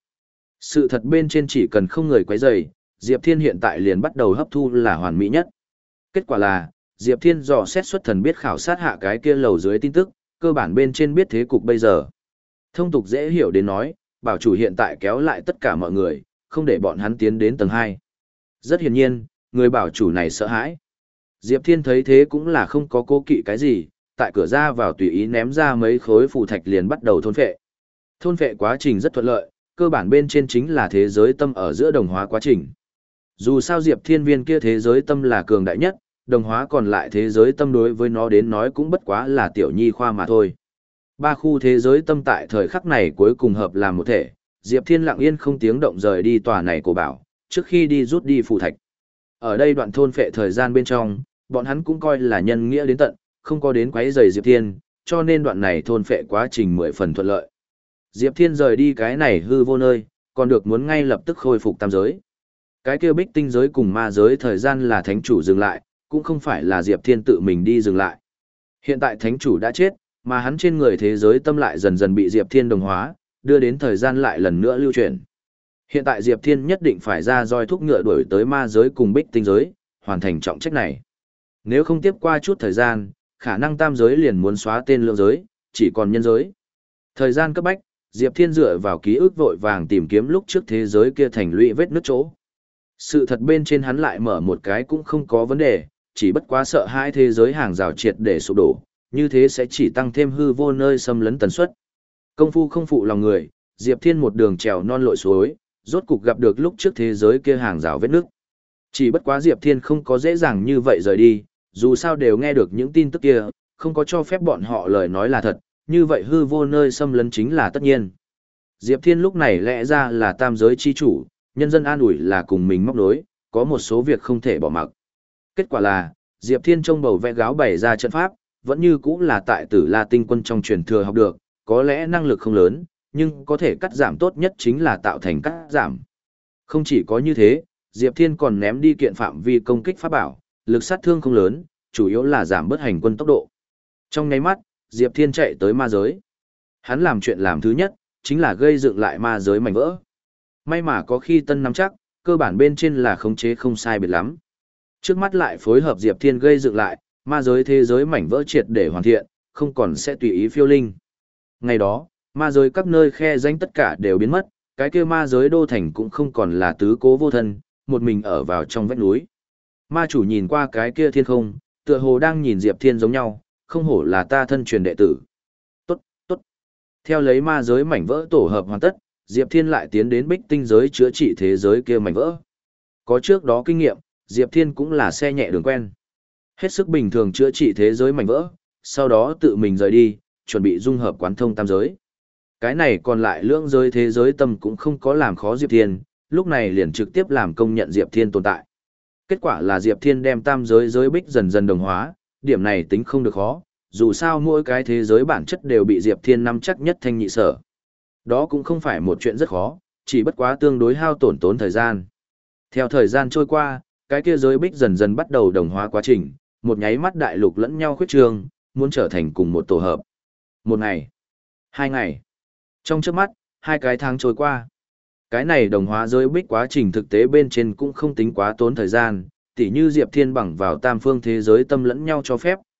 Sự thật bên trên chỉ cần không người quấy rầy, Diệp Thiên hiện tại liền bắt đầu hấp thu là hoàn mỹ nhất. Kết quả là, Diệp Thiên dò xét xuất thần biết khảo sát hạ cái kia lầu dưới tin tức, cơ bản bên trên biết thế cục bây giờ. Thông tục dễ hiểu đến nói, bảo chủ hiện tại kéo lại tất cả mọi người, không để bọn hắn tiến đến tầng hai. Rất hiển nhiên, người bảo chủ này sợ hãi. Diệp Thiên thấy thế cũng là không có cố kỵ cái gì, tại cửa ra vào tùy ý ném ra mấy khối phù thạch liền bắt đầu thôn phệ. Thôn phệ quá trình rất thuận lợi, cơ bản bên trên chính là thế giới tâm ở giữa đồng hóa quá trình. Dù sao Diệp Thiên viên kia thế giới tâm là cường đại nhất, đồng hóa còn lại thế giới tâm đối với nó đến nói cũng bất quá là tiểu nhi khoa mà thôi. Ba khu thế giới tâm tại thời khắc này cuối cùng hợp làm một thể, Diệp Thiên lặng yên không tiếng động rời đi tòa này của bảo, trước khi đi rút đi phù thạch. Ở đây đoạn thôn phệ thời gian bên trong, bọn hắn cũng coi là nhân nghĩa đến tận, không có đến quấy rầy Diệp Thiên, cho nên đoạn này thôn phệ quá trình mười phần thuận lợi. Diệp Thiên rời đi cái này hư vô nơi, còn được muốn ngay lập tức khôi phục tam giới. Cái kia bích tinh giới cùng ma giới thời gian là thánh chủ dừng lại, cũng không phải là Diệp Thiên tự mình đi dừng lại. Hiện tại thánh chủ đã chết, mà hắn trên người thế giới tâm lại dần dần bị Diệp Thiên đồng hóa, đưa đến thời gian lại lần nữa lưu chuyển. Hiện tại Diệp Thiên nhất định phải ra roi thúc ngựa đuổi tới ma giới cùng bích tinh giới, hoàn thành trọng trách này. Nếu không tiếp qua chút thời gian, khả năng tam giới liền muốn xóa tên lượng giới, chỉ còn nhân giới. Thời gian cấp bách, Diệp Thiên dựa vào ký ức vội vàng tìm kiếm lúc trước thế giới kia thành lũy vết nứt chỗ. Sự thật bên trên hắn lại mở một cái cũng không có vấn đề, chỉ bất quá sợ hai thế giới hàng rào triệt để sụp đổ, như thế sẽ chỉ tăng thêm hư vô nơi xâm lấn tần suất. Công phu không phụ lòng người, Diệp Thiên một đường trèo non lội suối, rốt cục gặp được lúc trước thế giới kia hàng rào vết nứt. Chỉ bất quá Diệp Thiên không có dễ dàng như vậy rời đi, dù sao đều nghe được những tin tức kia, không có cho phép bọn họ lời nói là thật, như vậy hư vô nơi xâm lấn chính là tất nhiên. Diệp Thiên lúc này lẽ ra là tam giới chi chủ, nhân dân an ủi là cùng mình móc nối, có một số việc không thể bỏ mặc. Kết quả là, Diệp Thiên trông bầu vẽ gáo bày ra trận pháp, vẫn như cũng là tại Tử La Tinh quân trong truyền thừa học được, có lẽ năng lực không lớn, nhưng có thể cắt giảm tốt nhất chính là tạo thành cắt giảm. Không chỉ có như thế, Diệp Thiên còn ném đi kiện phạm vi công kích pháp bảo, lực sát thương không lớn, chủ yếu là giảm bớt hành quân tốc độ. Trong nháy mắt, Diệp Thiên chạy tới ma giới. Hắn làm chuyện làm thứ nhất, chính là gây dựng lại ma giới mảnh vỡ. May mà có khi tân nắm chắc, cơ bản bên trên là khống chế không sai biệt lắm. Trước mắt lại phối hợp Diệp Thiên gây dựng lại, ma giới thế giới mảnh vỡ triệt để hoàn thiện, không còn sẽ tùy ý phiêu linh. Ngày đó, ma giới các nơi khe danh tất cả đều biến mất, cái kia ma giới đô thành cũng không còn là tứ cố vô thân, một mình ở vào trong vách núi. Ma chủ nhìn qua cái kia thiên không, tựa hồ đang nhìn Diệp Thiên giống nhau, không hổ là ta thân truyền đệ tử. Tốt, tốt. Theo lấy ma giới mảnh vỡ tổ hợp hoàn tất, Diệp Thiên lại tiến đến bích tinh giới chữa trị thế giới kia mảnh vỡ. Có trước đó kinh nghiệm, Diệp Thiên cũng là xe nhẹ đường quen. Hết sức bình thường chữa trị thế giới mảnh vỡ, sau đó tự mình rời đi, chuẩn bị dung hợp quán thông tam giới. Cái này còn lại lưỡng giới thế giới tâm cũng không có làm khó Diệp Thiên, lúc này liền trực tiếp làm công nhận Diệp Thiên tồn tại. Kết quả là Diệp Thiên đem tam giới giới bích dần dần đồng hóa, điểm này tính không được khó, dù sao mỗi cái thế giới bản chất đều bị Diệp Thiên nắm chắc nhất thanh nhị sở. Đó cũng không phải một chuyện rất khó, chỉ bất quá tương đối hao tổn tốn thời gian. Theo thời gian trôi qua, cái kia giới bích dần dần bắt đầu đồng hóa quá trình, một nháy mắt đại lục lẫn nhau khuyết trương, muốn trở thành cùng một tổ hợp. Một ngày, hai ngày. Trong chớp mắt, hai cái tháng trôi qua. Cái này đồng hóa giới bích quá trình thực tế bên trên cũng không tính quá tốn thời gian, tỉ như Diệp Thiên bằng vào tam phương thế giới tâm lẫn nhau cho phép,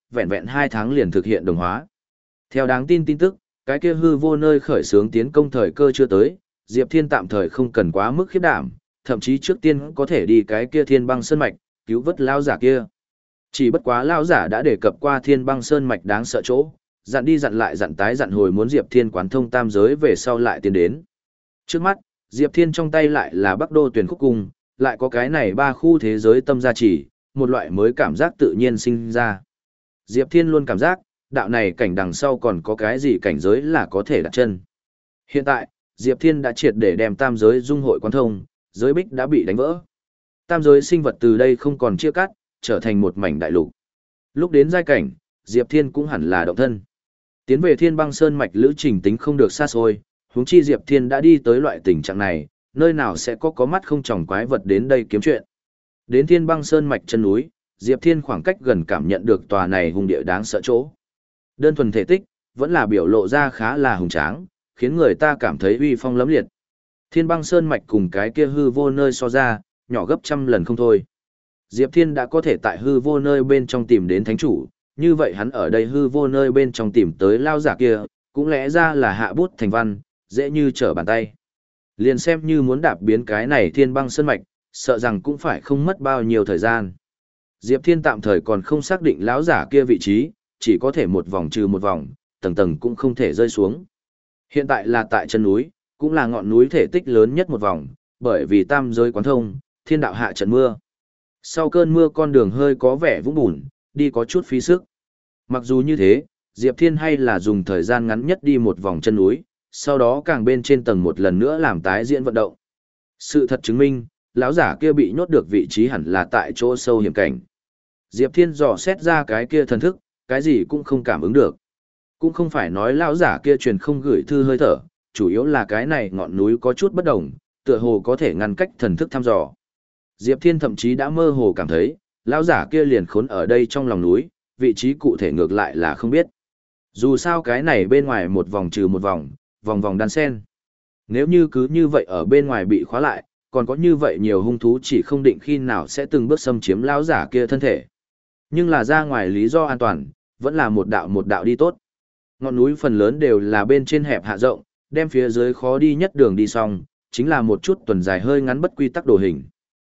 vẹn vẹn hai tháng liền thực hiện đồng hóa. Theo đáng tin tin tức, cái kia hư vô nơi khởi xướng tiến công thời cơ chưa tới, Diệp Thiên tạm thời không cần quá mức khiếp đảm, thậm chí trước tiên có thể đi cái kia Thiên Băng Sơn mạch, cứu vớt lão giả kia. Chỉ bất quá lão giả đã đề cập qua Thiên Băng Sơn mạch đáng sợ chỗ, dặn đi dặn lại dặn tái dặn hồi muốn Diệp Thiên quán thông tam giới về sau lại tiến đến. Trước mắt, Diệp Thiên trong tay lại là Bắc Đô Tuyển Khúc Cung, lại có cái này ba khu thế giới tâm gia chỉ, một loại mới cảm giác tự nhiên sinh ra. Diệp Thiên luôn cảm giác, đạo này cảnh đằng sau còn có cái gì cảnh giới là có thể đặt chân. Hiện tại, Diệp Thiên đã triệt để đem tam giới dung hội quán thông, giới bích đã bị đánh vỡ. Tam giới sinh vật từ đây không còn chia cắt, trở thành một mảnh đại lục. Lúc đến giai cảnh, Diệp Thiên cũng hẳn là động thân. Tiến về Thiên Băng Sơn mạch lữ trình tính không được xa xôi, huống chi Diệp Thiên đã đi tới loại tình trạng này, nơi nào sẽ có có mắt không tròng quái vật đến đây kiếm chuyện. Đến Thiên Băng Sơn mạch chân núi, Diệp Thiên khoảng cách gần cảm nhận được tòa này hùng địa đáng sợ chỗ. Đơn thuần thể tích, vẫn là biểu lộ ra khá là hùng tráng, khiến người ta cảm thấy uy phong lẫm liệt. Thiên Băng Sơn mạch cùng cái kia hư vô nơi so ra, nhỏ gấp trăm lần không thôi. Diệp Thiên đã có thể tại hư vô nơi bên trong tìm đến thánh chủ, như vậy hắn ở đây hư vô nơi bên trong tìm tới lao giả kia, cũng lẽ ra là hạ bút thành văn, dễ như trở bàn tay. Liền xem như muốn đạp biến cái này Thiên Băng Sơn mạch, sợ rằng cũng phải không mất bao nhiêu thời gian. Diệp Thiên tạm thời còn không xác định lão giả kia vị trí, chỉ có thể một vòng trừ một vòng, tầng tầng cũng không thể rơi xuống. Hiện tại là tại chân núi, cũng là ngọn núi thể tích lớn nhất một vòng, bởi vì tam giới quán thông, thiên đạo hạ trận mưa. Sau cơn mưa con đường hơi có vẻ vũng bùn, đi có chút phí sức. Mặc dù như thế, Diệp Thiên hay là dùng thời gian ngắn nhất đi một vòng chân núi, sau đó càng bên trên tầng một lần nữa làm tái diễn vận động. Sự thật chứng minh, lão giả kia bị nhốt được vị trí hẳn là tại chỗ sâu hiểm cảnh. Diệp Thiên dò xét ra cái kia thần thức, cái gì cũng không cảm ứng được. Cũng không phải nói lão giả kia truyền không gửi thư hơi thở, chủ yếu là cái này ngọn núi có chút bất đồng, tựa hồ có thể ngăn cách thần thức thăm dò. Diệp Thiên thậm chí đã mơ hồ cảm thấy, lão giả kia liền khốn ở đây trong lòng núi, vị trí cụ thể ngược lại là không biết. Dù sao cái này bên ngoài một vòng trừ một vòng, vòng vòng đan sen. Nếu như cứ như vậy ở bên ngoài bị khóa lại, còn có như vậy nhiều hung thú chỉ không định khi nào sẽ từng bước xâm chiếm lão giả kia thân thể. Nhưng là ra ngoài lý do an toàn, vẫn là một đạo một đạo đi tốt. Ngọn núi phần lớn đều là bên trên hẹp hạ rộng, đem phía dưới khó đi nhất đường đi xong, chính là một chút tuần dài hơi ngắn bất quy tắc đồ hình.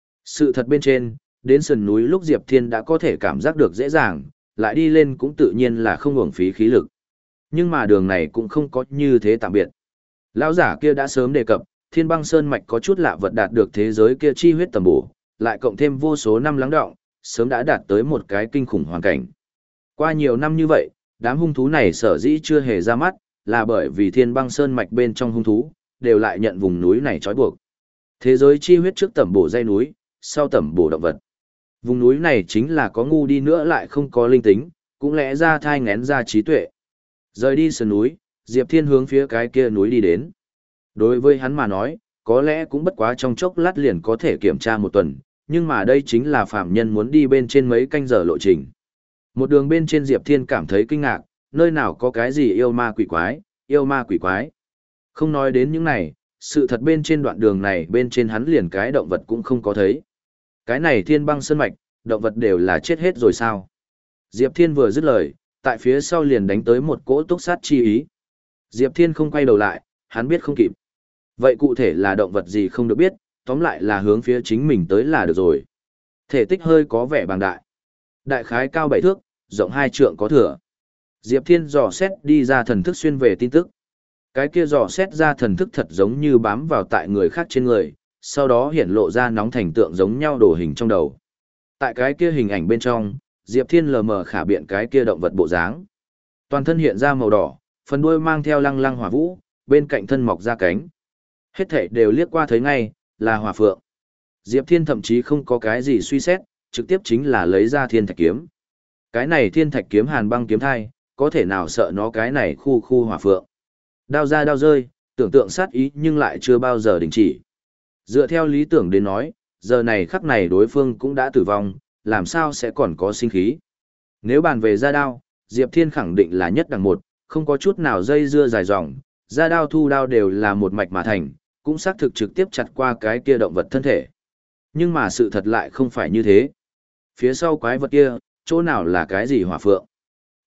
Sự thật bên trên, đến sườn núi lúc Diệp Thiên đã có thể cảm giác được dễ dàng, lại đi lên cũng tự nhiên là không uổng phí khí lực. Nhưng mà đường này cũng không có như thế tạm biệt. Lão giả kia đã sớm đề cập, Thiên Băng Sơn mạch có chút lạ vật đạt được thế giới kia chi huyết tầm bổ, lại cộng thêm vô số năm lắng đọng, sớm đã đạt tới một cái kinh khủng hoàn cảnh. Qua nhiều năm như vậy, đám hung thú này sở dĩ chưa hề ra mắt, là bởi vì Thiên Băng Sơn mạch bên trong hung thú, đều lại nhận vùng núi này trói buộc. Thế giới chi huyết trước tẩm bổ dây núi, sau tẩm bổ động vật. Vùng núi này chính là có ngu đi nữa lại không có linh tính, cũng lẽ ra thai ngén ra trí tuệ. Rời đi sườn núi, Diệp Thiên hướng phía cái kia núi đi đến. Đối với hắn mà nói, có lẽ cũng bất quá trong chốc lát liền có thể kiểm tra một tuần, nhưng mà đây chính là phạm nhân muốn đi bên trên mấy canh giờ lộ trình. Một đường bên trên Diệp Thiên cảm thấy kinh ngạc, nơi nào có cái gì yêu ma quỷ quái, yêu ma quỷ quái. Không nói đến những này, sự thật bên trên đoạn đường này bên trên hắn liền cái động vật cũng không có thấy. Cái này Thiên Băng Sơn mạch, động vật đều là chết hết rồi sao? Diệp Thiên vừa dứt lời, tại phía sau liền đánh tới một cỗ túc sát chi ý. Diệp Thiên không quay đầu lại, hắn biết không kịp. Vậy cụ thể là động vật gì không được biết, tóm lại là hướng phía chính mình tới là được rồi. Thể tích hơi có vẻ bằng đại. Đại khái cao bảy thước, rộng hai trượng có thừa. Diệp Thiên dò xét đi ra thần thức xuyên về tin tức. Cái kia dò xét ra thần thức thật giống như bám vào tại người khác trên người, sau đó hiển lộ ra nóng thành tượng giống nhau đồ hình trong đầu. Tại cái kia hình ảnh bên trong, Diệp Thiên lờ mờ khả biện cái kia động vật bộ dáng. Toàn thân hiện ra màu đỏ, phần đuôi mang theo lăng lăng hỏa vũ, bên cạnh thân mọc ra cánh. Hết thảy đều liếc qua thấy ngay, là hỏa phượng. Diệp Thiên thậm chí không có cái gì suy xét, trực tiếp chính là lấy ra thiên thạch kiếm. Cái này thiên thạch kiếm hàn băng kiếm thai, có thể nào sợ nó cái này khu khu hỏa phượng. Đao ra đao rơi, tưởng tượng sát ý nhưng lại chưa bao giờ đình chỉ. Dựa theo lý tưởng đến nói, giờ này khắc này đối phương cũng đã tử vong, làm sao sẽ còn có sinh khí. Nếu bàn về ra đao, Diệp Thiên khẳng định là nhất đẳng một, không có chút nào dây dưa dài dòng, ra đao thu đao đều là một mạch mà thành, cũng xác thực trực tiếp chặt qua cái kia động vật thân thể. Nhưng mà sự thật lại không phải như thế. Phía sau quái vật kia, chỗ nào là cái gì hỏa phượng?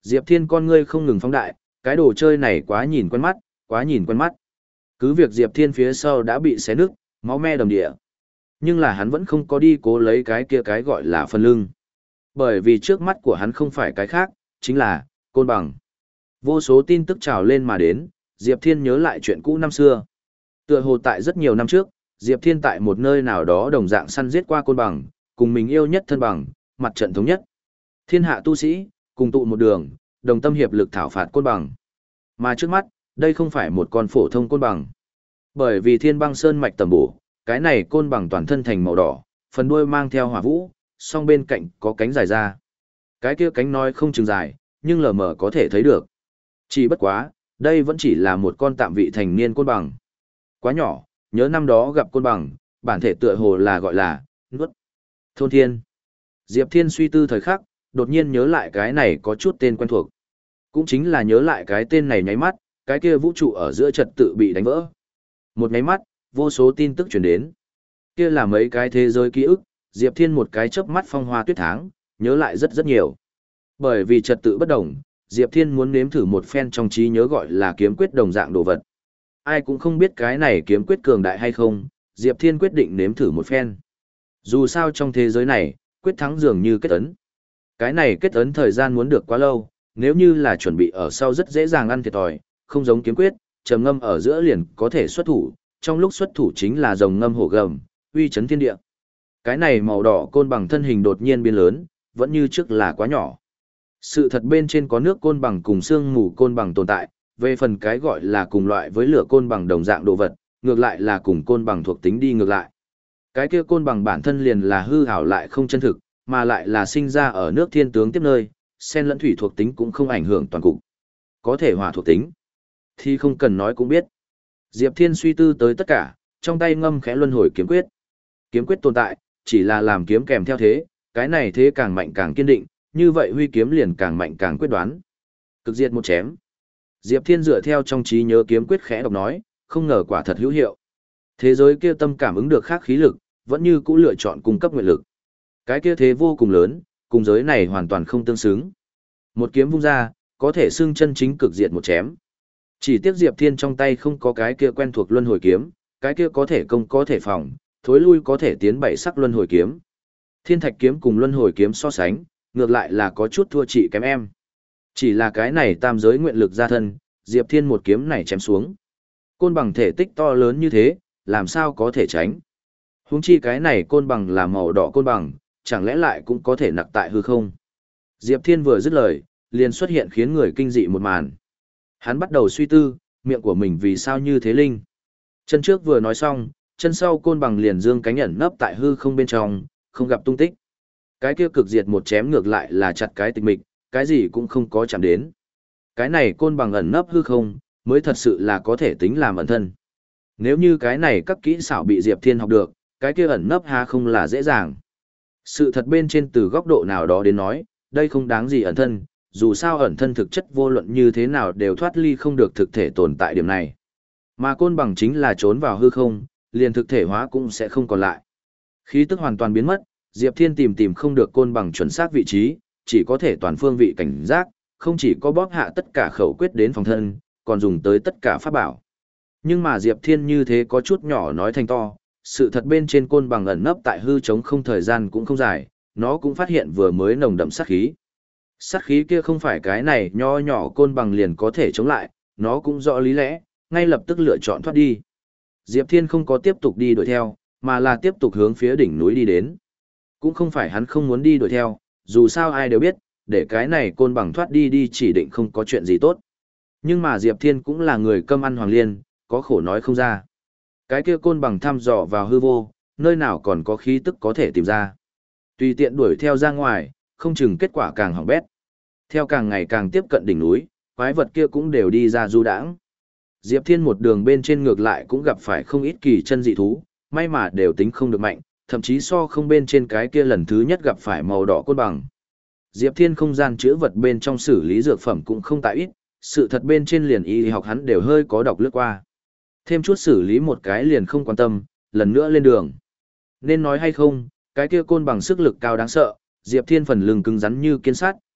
Diệp Thiên con ngươi không ngừng phóng đại, cái đồ chơi này quá nhìn quen mắt, quá nhìn quen mắt. Cứ việc Diệp Thiên phía sau đã bị xé nứt, máu me đầm địa. Nhưng là hắn vẫn không có đi cố lấy cái kia cái gọi là phần lưng. Bởi vì trước mắt của hắn không phải cái khác, chính là côn bằng. Vô số tin tức trào lên mà đến, Diệp Thiên nhớ lại chuyện cũ năm xưa. Tựa hồ tại rất nhiều năm trước, Diệp Thiên tại một nơi nào đó đồng dạng săn giết qua côn bằng, cùng mình yêu nhất thân bằng, mặt trận thống nhất. Thiên hạ tu sĩ, cùng tụ một đường, đồng tâm hiệp lực thảo phạt côn bằng. Mà trước mắt, đây không phải một con phổ thông côn bằng. Bởi vì thiên băng sơn mạch tầm bổ, cái này côn bằng toàn thân thành màu đỏ, phần đuôi mang theo hỏa vũ, song bên cạnh có cánh dài ra. Cái kia cánh nói không chừng dài, nhưng lờ mờ có thể thấy được. Chỉ bất quá, đây vẫn chỉ là một con tạm vị thành niên côn bằng. Quá nhỏ, nhớ năm đó gặp côn bằng, bản thể tựa hồ là gọi là, nuốt. Thôn thiên. Diệp Thiên suy tư thời khắc, đột nhiên nhớ lại cái này có chút tên quen thuộc. Cũng chính là nhớ lại cái tên này nháy mắt, cái kia vũ trụ ở giữa trật tự bị đánh vỡ. Một nháy mắt, vô số tin tức truyền đến. Kia là mấy cái thế giới ký ức, Diệp Thiên một cái chớp mắt phong hoa tuyết tháng, nhớ lại rất rất nhiều. Bởi vì trật tự bất đồng, Diệp Thiên muốn nếm thử một phen trong trí nhớ gọi là kiếm quyết đồng dạng đồ vật. Ai cũng không biết cái này kiếm quyết cường đại hay không, Diệp Thiên quyết định nếm thử một phen. Dù sao trong thế giới này, quyết thắng dường như kết ấn. Cái này kết ấn thời gian muốn được quá lâu, nếu như là chuẩn bị ở sau rất dễ dàng ăn thiệt thòi, không giống kiếm quyết, trầm ngâm ở giữa liền có thể xuất thủ, trong lúc xuất thủ chính là rồng ngâm hổ gầm, uy chấn thiên địa. Cái này màu đỏ côn bằng thân hình đột nhiên biến lớn, vẫn như trước là quá nhỏ. Sự thật bên trên có nước côn bằng cùng xương mù côn bằng tồn tại, về phần cái gọi là cùng loại với lửa côn bằng đồng dạng đồ vật, ngược lại là cùng côn bằng thuộc tính đi ngược lại. Cái kia côn bằng bản thân liền là hư ảo lại không chân thực, mà lại là sinh ra ở nước thiên tướng tiếp nơi, sen lẫn thủy thuộc tính cũng không ảnh hưởng toàn cục. Có thể hỏa thuộc tính, thì không cần nói cũng biết. Diệp Thiên suy tư tới tất cả, trong tay ngâm khẽ luân hồi kiếm quyết. Kiếm quyết tồn tại, chỉ là làm kiếm kèm theo thế, cái này thế càng mạnh càng kiên định, như vậy huy kiếm liền càng mạnh càng quyết đoán. Cực diệt một chém. Diệp Thiên dựa theo trong trí nhớ kiếm quyết khẽ đọc nói, không ngờ quả thật hữu hiệu. Thế giới kia tâm cảm ứng được khác khí lực, vẫn như cũ lựa chọn cung cấp nguyện lực. Cái kia thế vô cùng lớn, cùng giới này hoàn toàn không tương xứng. Một kiếm vung ra, có thể xưng chân chính cực diệt một chém. Chỉ tiếc Diệp Thiên trong tay không có cái kia quen thuộc luân hồi kiếm, cái kia có thể công có thể phòng, thối lui có thể tiến bảy sắc luân hồi kiếm. Thiên thạch kiếm cùng luân hồi kiếm so sánh, ngược lại là có chút thua chị kém em. Chỉ là cái này tam giới nguyện lực ra thân, Diệp Thiên một kiếm này chém xuống. Côn bằng thể tích to lớn như thế, làm sao có thể tránh. Huống chi cái này côn bằng là màu đỏ côn bằng, chẳng lẽ lại cũng có thể nặc tại hư không. Diệp Thiên vừa dứt lời, liền xuất hiện khiến người kinh dị một màn. Hắn bắt đầu suy tư, miệng của mình vì sao như thế linh. Chân trước vừa nói xong, chân sau côn bằng liền dương cánh ẩn nấp tại hư không bên trong, không gặp tung tích. Cái kia cực diệt một chém ngược lại là chặt cái tịch mịch, cái gì cũng không có chạm đến. Cái này côn bằng ẩn nấp hư không, mới thật sự là có thể tính làm ẩn thân. Nếu như cái này các kỹ xảo bị Diệp Thiên học được, cái kia ẩn nấp ha không là dễ dàng. Sự thật bên trên từ góc độ nào đó đến nói, đây không đáng gì ẩn thân, dù sao ẩn thân thực chất vô luận như thế nào đều thoát ly không được thực thể tồn tại điểm này. Mà côn bằng chính là trốn vào hư không, liền thực thể hóa cũng sẽ không còn lại. Khí tức hoàn toàn biến mất, Diệp Thiên tìm tìm không được côn bằng chuẩn xác vị trí, chỉ có thể toàn phương vị cảnh giác, không chỉ có bóp hạ tất cả khẩu quyết đến phòng thân, còn dùng tới tất cả pháp bảo. Nhưng mà Diệp Thiên như thế có chút nhỏ nói thành to, sự thật bên trên côn bằng ẩn nấp tại hư trống không thời gian cũng không dài, nó cũng phát hiện vừa mới nồng đậm sát khí. Sát khí kia không phải cái này nho nhỏ côn bằng liền có thể chống lại, nó cũng rõ lý lẽ, ngay lập tức lựa chọn thoát đi. Diệp Thiên không có tiếp tục đi đuổi theo, mà là tiếp tục hướng phía đỉnh núi đi đến. Cũng không phải hắn không muốn đi đuổi theo, dù sao ai đều biết, để cái này côn bằng thoát đi đi chỉ định không có chuyện gì tốt. Nhưng mà Diệp Thiên cũng là người cơm ăn hoàng liên, có khổ nói không ra. Cái kia côn bằng thăm dò vào hư vô, nơi nào còn có khí tức có thể tìm ra. Tùy tiện đuổi theo ra ngoài, không chừng kết quả càng hỏng bét. Theo càng ngày càng tiếp cận đỉnh núi, quái vật kia cũng đều đi ra du đãng. Diệp Thiên một đường bên trên ngược lại cũng gặp phải không ít kỳ chân dị thú, may mà đều tính không được mạnh, thậm chí so không bên trên cái kia lần thứ nhất gặp phải màu đỏ côn bằng. Diệp Thiên không gian chữa vật bên trong xử lý dược phẩm cũng không tại ít, sự thật bên trên liền y học hắn đều hơi có đọc lướt qua. Thêm chút xử lý một cái liền không quan tâm, lần nữa lên đường. Nên nói hay không, cái kia côn bằng sức lực cao đáng sợ, Diệp Thiên phần lưng cứng rắn như kiên sắt,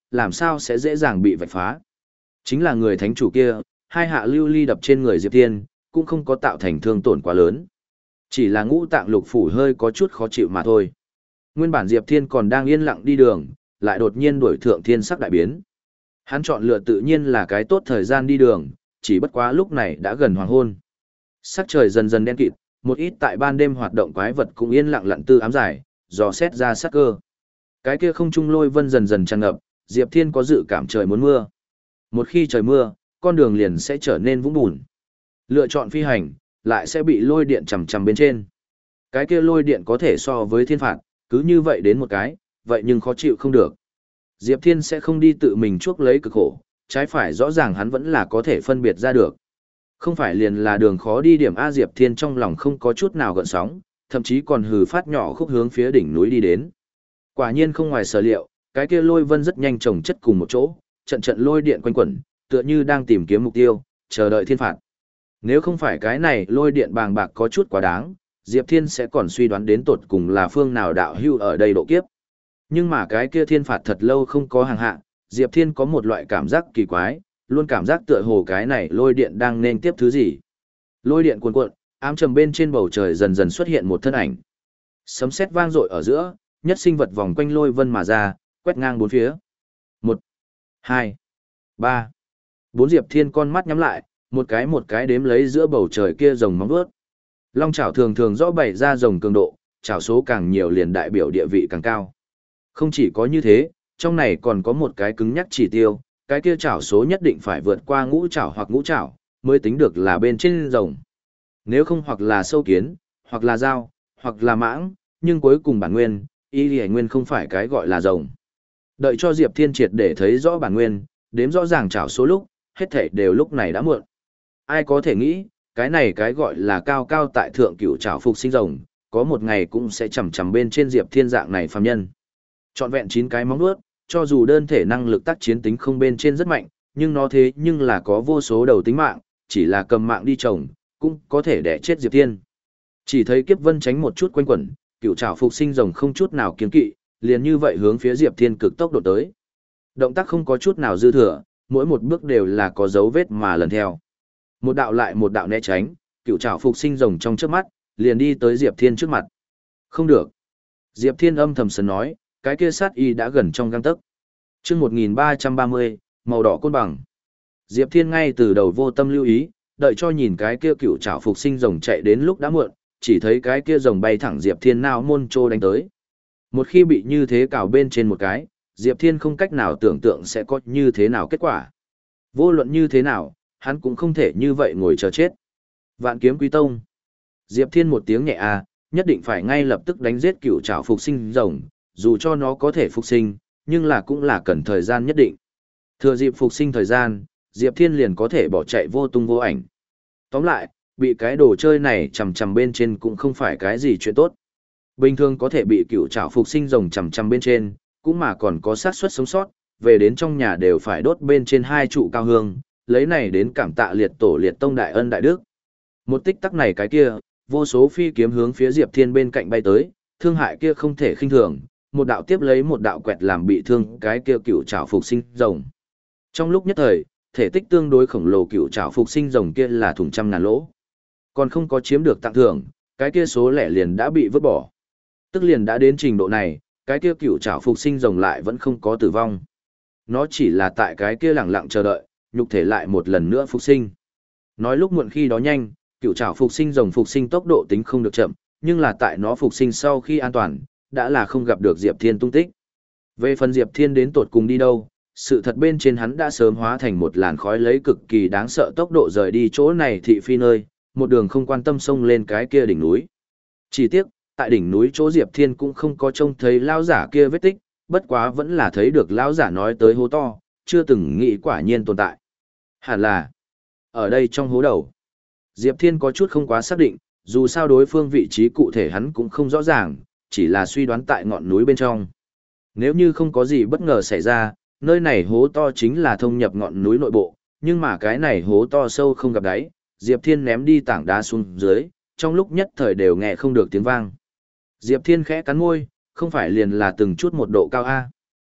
làm sao sẽ dễ dàng bị vạch phá. Chính là người thánh chủ kia, hai hạ lưu ly đập trên người Diệp Thiên, cũng không có tạo thành thương tổn quá lớn. Chỉ là ngũ tạng lục phủ hơi có chút khó chịu mà thôi. Nguyên bản Diệp Thiên còn đang yên lặng đi đường, lại đột nhiên đổi thượng thiên sắc đại biến. Hắn chọn lựa tự nhiên là cái tốt thời gian đi đường, chỉ bất quá lúc này đã gần hoàng hôn. Sắc trời dần dần đen kịt, một ít tại ban đêm hoạt động quái vật cũng yên lặng lặn tư ám giải, dò xét ra sắc cơ. Cái kia không trung lôi vân dần dần tràn ngập, Diệp Thiên có dự cảm trời muốn mưa. Một khi trời mưa, con đường liền sẽ trở nên vũng bùn. Lựa chọn phi hành, lại sẽ bị lôi điện chầm chầm bên trên. Cái kia lôi điện có thể so với thiên phạt, cứ như vậy đến một cái, vậy nhưng khó chịu không được. Diệp Thiên sẽ không đi tự mình chuốc lấy cực khổ, trái phải rõ ràng hắn vẫn là có thể phân biệt ra được. Không phải liền là đường khó đi điểm A. Diệp Thiên trong lòng không có chút nào gợn sóng, thậm chí còn hừ phát nhỏ khúc hướng phía đỉnh núi đi đến. Quả nhiên không ngoài sở liệu, cái kia lôi vân rất nhanh chồng chất cùng một chỗ, trận trận lôi điện quanh quẩn, tựa như đang tìm kiếm mục tiêu, chờ đợi thiên phạt. Nếu không phải cái này lôi điện bàng bạc có chút quá đáng, Diệp Thiên sẽ còn suy đoán đến tột cùng là phương nào đạo hưu ở đây độ kiếp. Nhưng mà cái kia thiên phạt thật lâu không có hàng hạ, Diệp Thiên có một loại cảm giác kỳ quái, luôn cảm giác tựa hồ cái này lôi điện đang nên tiếp thứ gì. Lôi điện cuồn cuộn, ám trầm bên trên bầu trời dần dần xuất hiện một thân ảnh. Sấm sét vang dội ở giữa, nhất sinh vật vòng quanh lôi vân mà ra, quét ngang bốn phía. Một, hai, ba, bốn. Diệp Thiên con mắt nhắm lại, một cái một cái đếm lấy giữa bầu trời kia rồng móng vuốt. Long chảo thường thường rõ bày ra rồng cường độ, chảo số càng nhiều liền đại biểu địa vị càng cao. Không chỉ có như thế, trong này còn có một cái cứng nhắc chỉ tiêu, cái kia chảo số nhất định phải vượt qua ngũ chảo hoặc ngũ chảo, mới tính được là bên trên rồng. Nếu không hoặc là sâu kiến, hoặc là dao, hoặc là mãng, nhưng cuối cùng bản nguyên, y lì nguyên không phải cái gọi là rồng. Đợi cho Diệp Thiên triệt để thấy rõ bản nguyên, đếm rõ ràng chảo số lúc, hết thảy đều lúc này đã muộn. Ai có thể nghĩ, cái này cái gọi là cao cao tại thượng cửu chảo phục sinh rồng, có một ngày cũng sẽ chầm chầm bên trên Diệp Thiên dạng này phàm nhân. Trọn vẹn chín cái móng vuốt, cho dù đơn thể năng lực tác chiến tính không bên trên rất mạnh, nhưng nó thế nhưng là có vô số đầu tính mạng, chỉ là cầm mạng đi trồng, cũng có thể đẻ chết Diệp Thiên. Chỉ thấy kiếp vân tránh một chút quanh quẩn, cựu trảo phục sinh rồng không chút nào kiêng kỵ, liền như vậy hướng phía Diệp Thiên cực tốc độ tới. Động tác không có chút nào dư thừa, mỗi một bước đều là có dấu vết mà lần theo. Một đạo lại một đạo né tránh, cựu trảo phục sinh rồng trong trước mắt, liền đi tới Diệp Thiên trước mặt. Không được. Diệp Thiên âm thầm sấn nói, cái kia sát y đã gần trong gang tấc. Chương một nghìn ba trăm ba mươi, màu đỏ côn bằng. Diệp Thiên ngay từ đầu vô tâm lưu ý, đợi cho nhìn cái kia cựu trảo phục sinh rồng chạy đến lúc đã muộn, chỉ thấy cái kia rồng bay thẳng Diệp Thiên nào môn trô đánh tới. Một khi bị như thế cào bên trên một cái, Diệp Thiên không cách nào tưởng tượng sẽ có như thế nào kết quả. Vô luận như thế nào, hắn cũng không thể như vậy ngồi chờ chết. Vạn kiếm quý tông. Diệp Thiên một tiếng nhẹ à, nhất định phải ngay lập tức đánh giết cựu trảo phục sinh rồng, dù cho nó có thể phục sinh, nhưng là cũng là cần thời gian nhất định. Thừa dịp phục sinh thời gian, Diệp Thiên liền có thể bỏ chạy vô tung vô ảnh. Tóm lại, bị cái đồ chơi này chầm chầm bên trên cũng không phải cái gì chuyện tốt. Bình thường có thể bị cựu trảo phục sinh rồng chầm chầm bên trên, cũng mà còn có xác suất sống sót, về đến trong nhà đều phải đốt bên trên hai trụ cao hương, lấy này đến cảm tạ liệt tổ liệt tông đại ân đại đức. Một tích tắc này cái kia, vô số phi kiếm hướng phía Diệp Thiên bên cạnh bay tới, thương hại kia không thể khinh thường, một đạo tiếp lấy một đạo quẹt làm bị thương cái kia cựu trảo phục sinh rồng. Trong lúc nhất thời, thể tích tương đối khổng lồ cựu trảo phục sinh rồng kia là thủng trăm ngàn lỗ. Còn không có chiếm được tặng thưởng, cái kia số lẻ liền đã bị vứt bỏ. Tức liền đã đến trình độ này, cái kia cựu trảo phục sinh rồng lại vẫn không có tử vong. Nó chỉ là tại cái kia lẳng lặng chờ đợi, nhục thể lại một lần nữa phục sinh. Nói lúc muộn khi đó nhanh, cựu trảo phục sinh rồng phục sinh tốc độ tính không được chậm, nhưng là tại nó phục sinh sau khi an toàn, đã là không gặp được Diệp Thiên tung tích. Về phần Diệp Thiên đến tột cùng đi đâu, sự thật bên trên hắn đã sớm hóa thành một làn khói lấy cực kỳ đáng sợ tốc độ rời đi chỗ này thị phi nơi, một đường không quan tâm xông lên cái kia đỉnh núi. Chỉ tiếc, tại đỉnh núi chỗ Diệp Thiên cũng không có trông thấy lão giả kia vết tích, bất quá vẫn là thấy được lão giả nói tới hố to, chưa từng nghĩ quả nhiên tồn tại. Hẳn là ở đây trong hố đầu. Diệp Thiên có chút không quá xác định, dù sao đối phương vị trí cụ thể hắn cũng không rõ ràng, chỉ là suy đoán tại ngọn núi bên trong. Nếu như không có gì bất ngờ xảy ra, nơi này hố to chính là thông nhập ngọn núi nội bộ, nhưng mà cái này hố to sâu không gặp đáy, Diệp Thiên ném đi tảng đá xuống dưới, trong lúc nhất thời đều nghe không được tiếng vang. Diệp Thiên khẽ cắn môi, không phải liền là từng chút một độ cao A.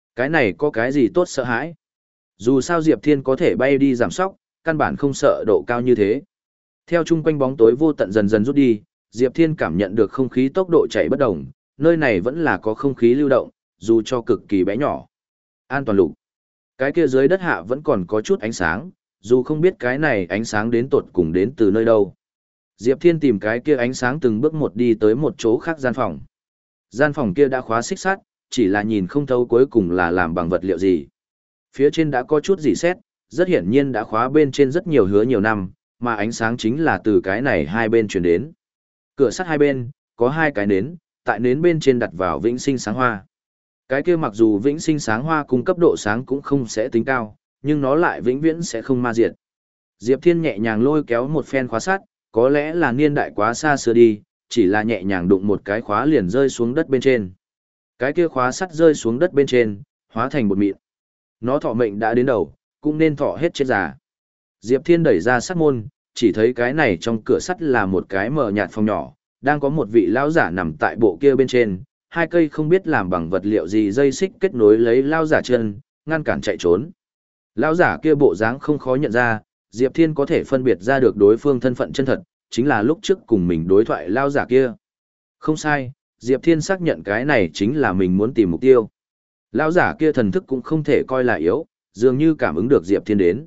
Cái này có cái gì tốt sợ hãi? Dù sao Diệp Thiên có thể bay đi giảm sóc, căn bản không sợ độ cao như thế. Theo chung quanh bóng tối vô tận dần dần rút đi, Diệp Thiên cảm nhận được không khí tốc độ chạy bất đồng, nơi này vẫn là có không khí lưu động, dù cho cực kỳ bé nhỏ. An toàn lục. Cái kia dưới đất hạ vẫn còn có chút ánh sáng, dù không biết cái này ánh sáng đến tột cùng đến từ nơi đâu. Diệp Thiên tìm cái kia ánh sáng từng bước một đi tới một chỗ khác gian phòng. Gian phòng kia đã khóa xích sắt, chỉ là nhìn không thấu cuối cùng là làm bằng vật liệu gì. Phía trên đã có chút rỉ sét, rất hiển nhiên đã khóa bên trên rất nhiều hứa nhiều năm, mà ánh sáng chính là từ cái này hai bên truyền đến. Cửa sắt hai bên, có hai cái nến, tại nến bên trên đặt vào vĩnh sinh sáng hoa. Cái kia mặc dù vĩnh sinh sáng hoa cung cấp độ sáng cũng không sẽ tính cao, nhưng nó lại vĩnh viễn sẽ không ma diệt. Diệp Thiên nhẹ nhàng lôi kéo một phen khóa sắt, có lẽ là niên đại quá xa xưa đi, chỉ là nhẹ nhàng đụng một cái khóa liền rơi xuống đất bên trên. Cái kia khóa sắt rơi xuống đất bên trên, hóa thành bột mịn. Nó thọ mệnh đã đến đầu, cũng nên thọ hết chết già. Diệp Thiên đẩy ra sắt môn, chỉ thấy cái này trong cửa sắt là một cái mờ nhạt phòng nhỏ, đang có một vị lão giả nằm tại bộ kia bên trên, hai cây không biết làm bằng vật liệu gì dây xích kết nối lấy lão giả chân, ngăn cản chạy trốn. Lão giả kia bộ dáng không khó nhận ra, Diệp Thiên có thể phân biệt ra được đối phương thân phận chân thật, chính là lúc trước cùng mình đối thoại lão giả kia. Không sai, Diệp Thiên xác nhận cái này chính là mình muốn tìm mục tiêu. Lão giả kia thần thức cũng không thể coi là yếu, dường như cảm ứng được Diệp Thiên đến.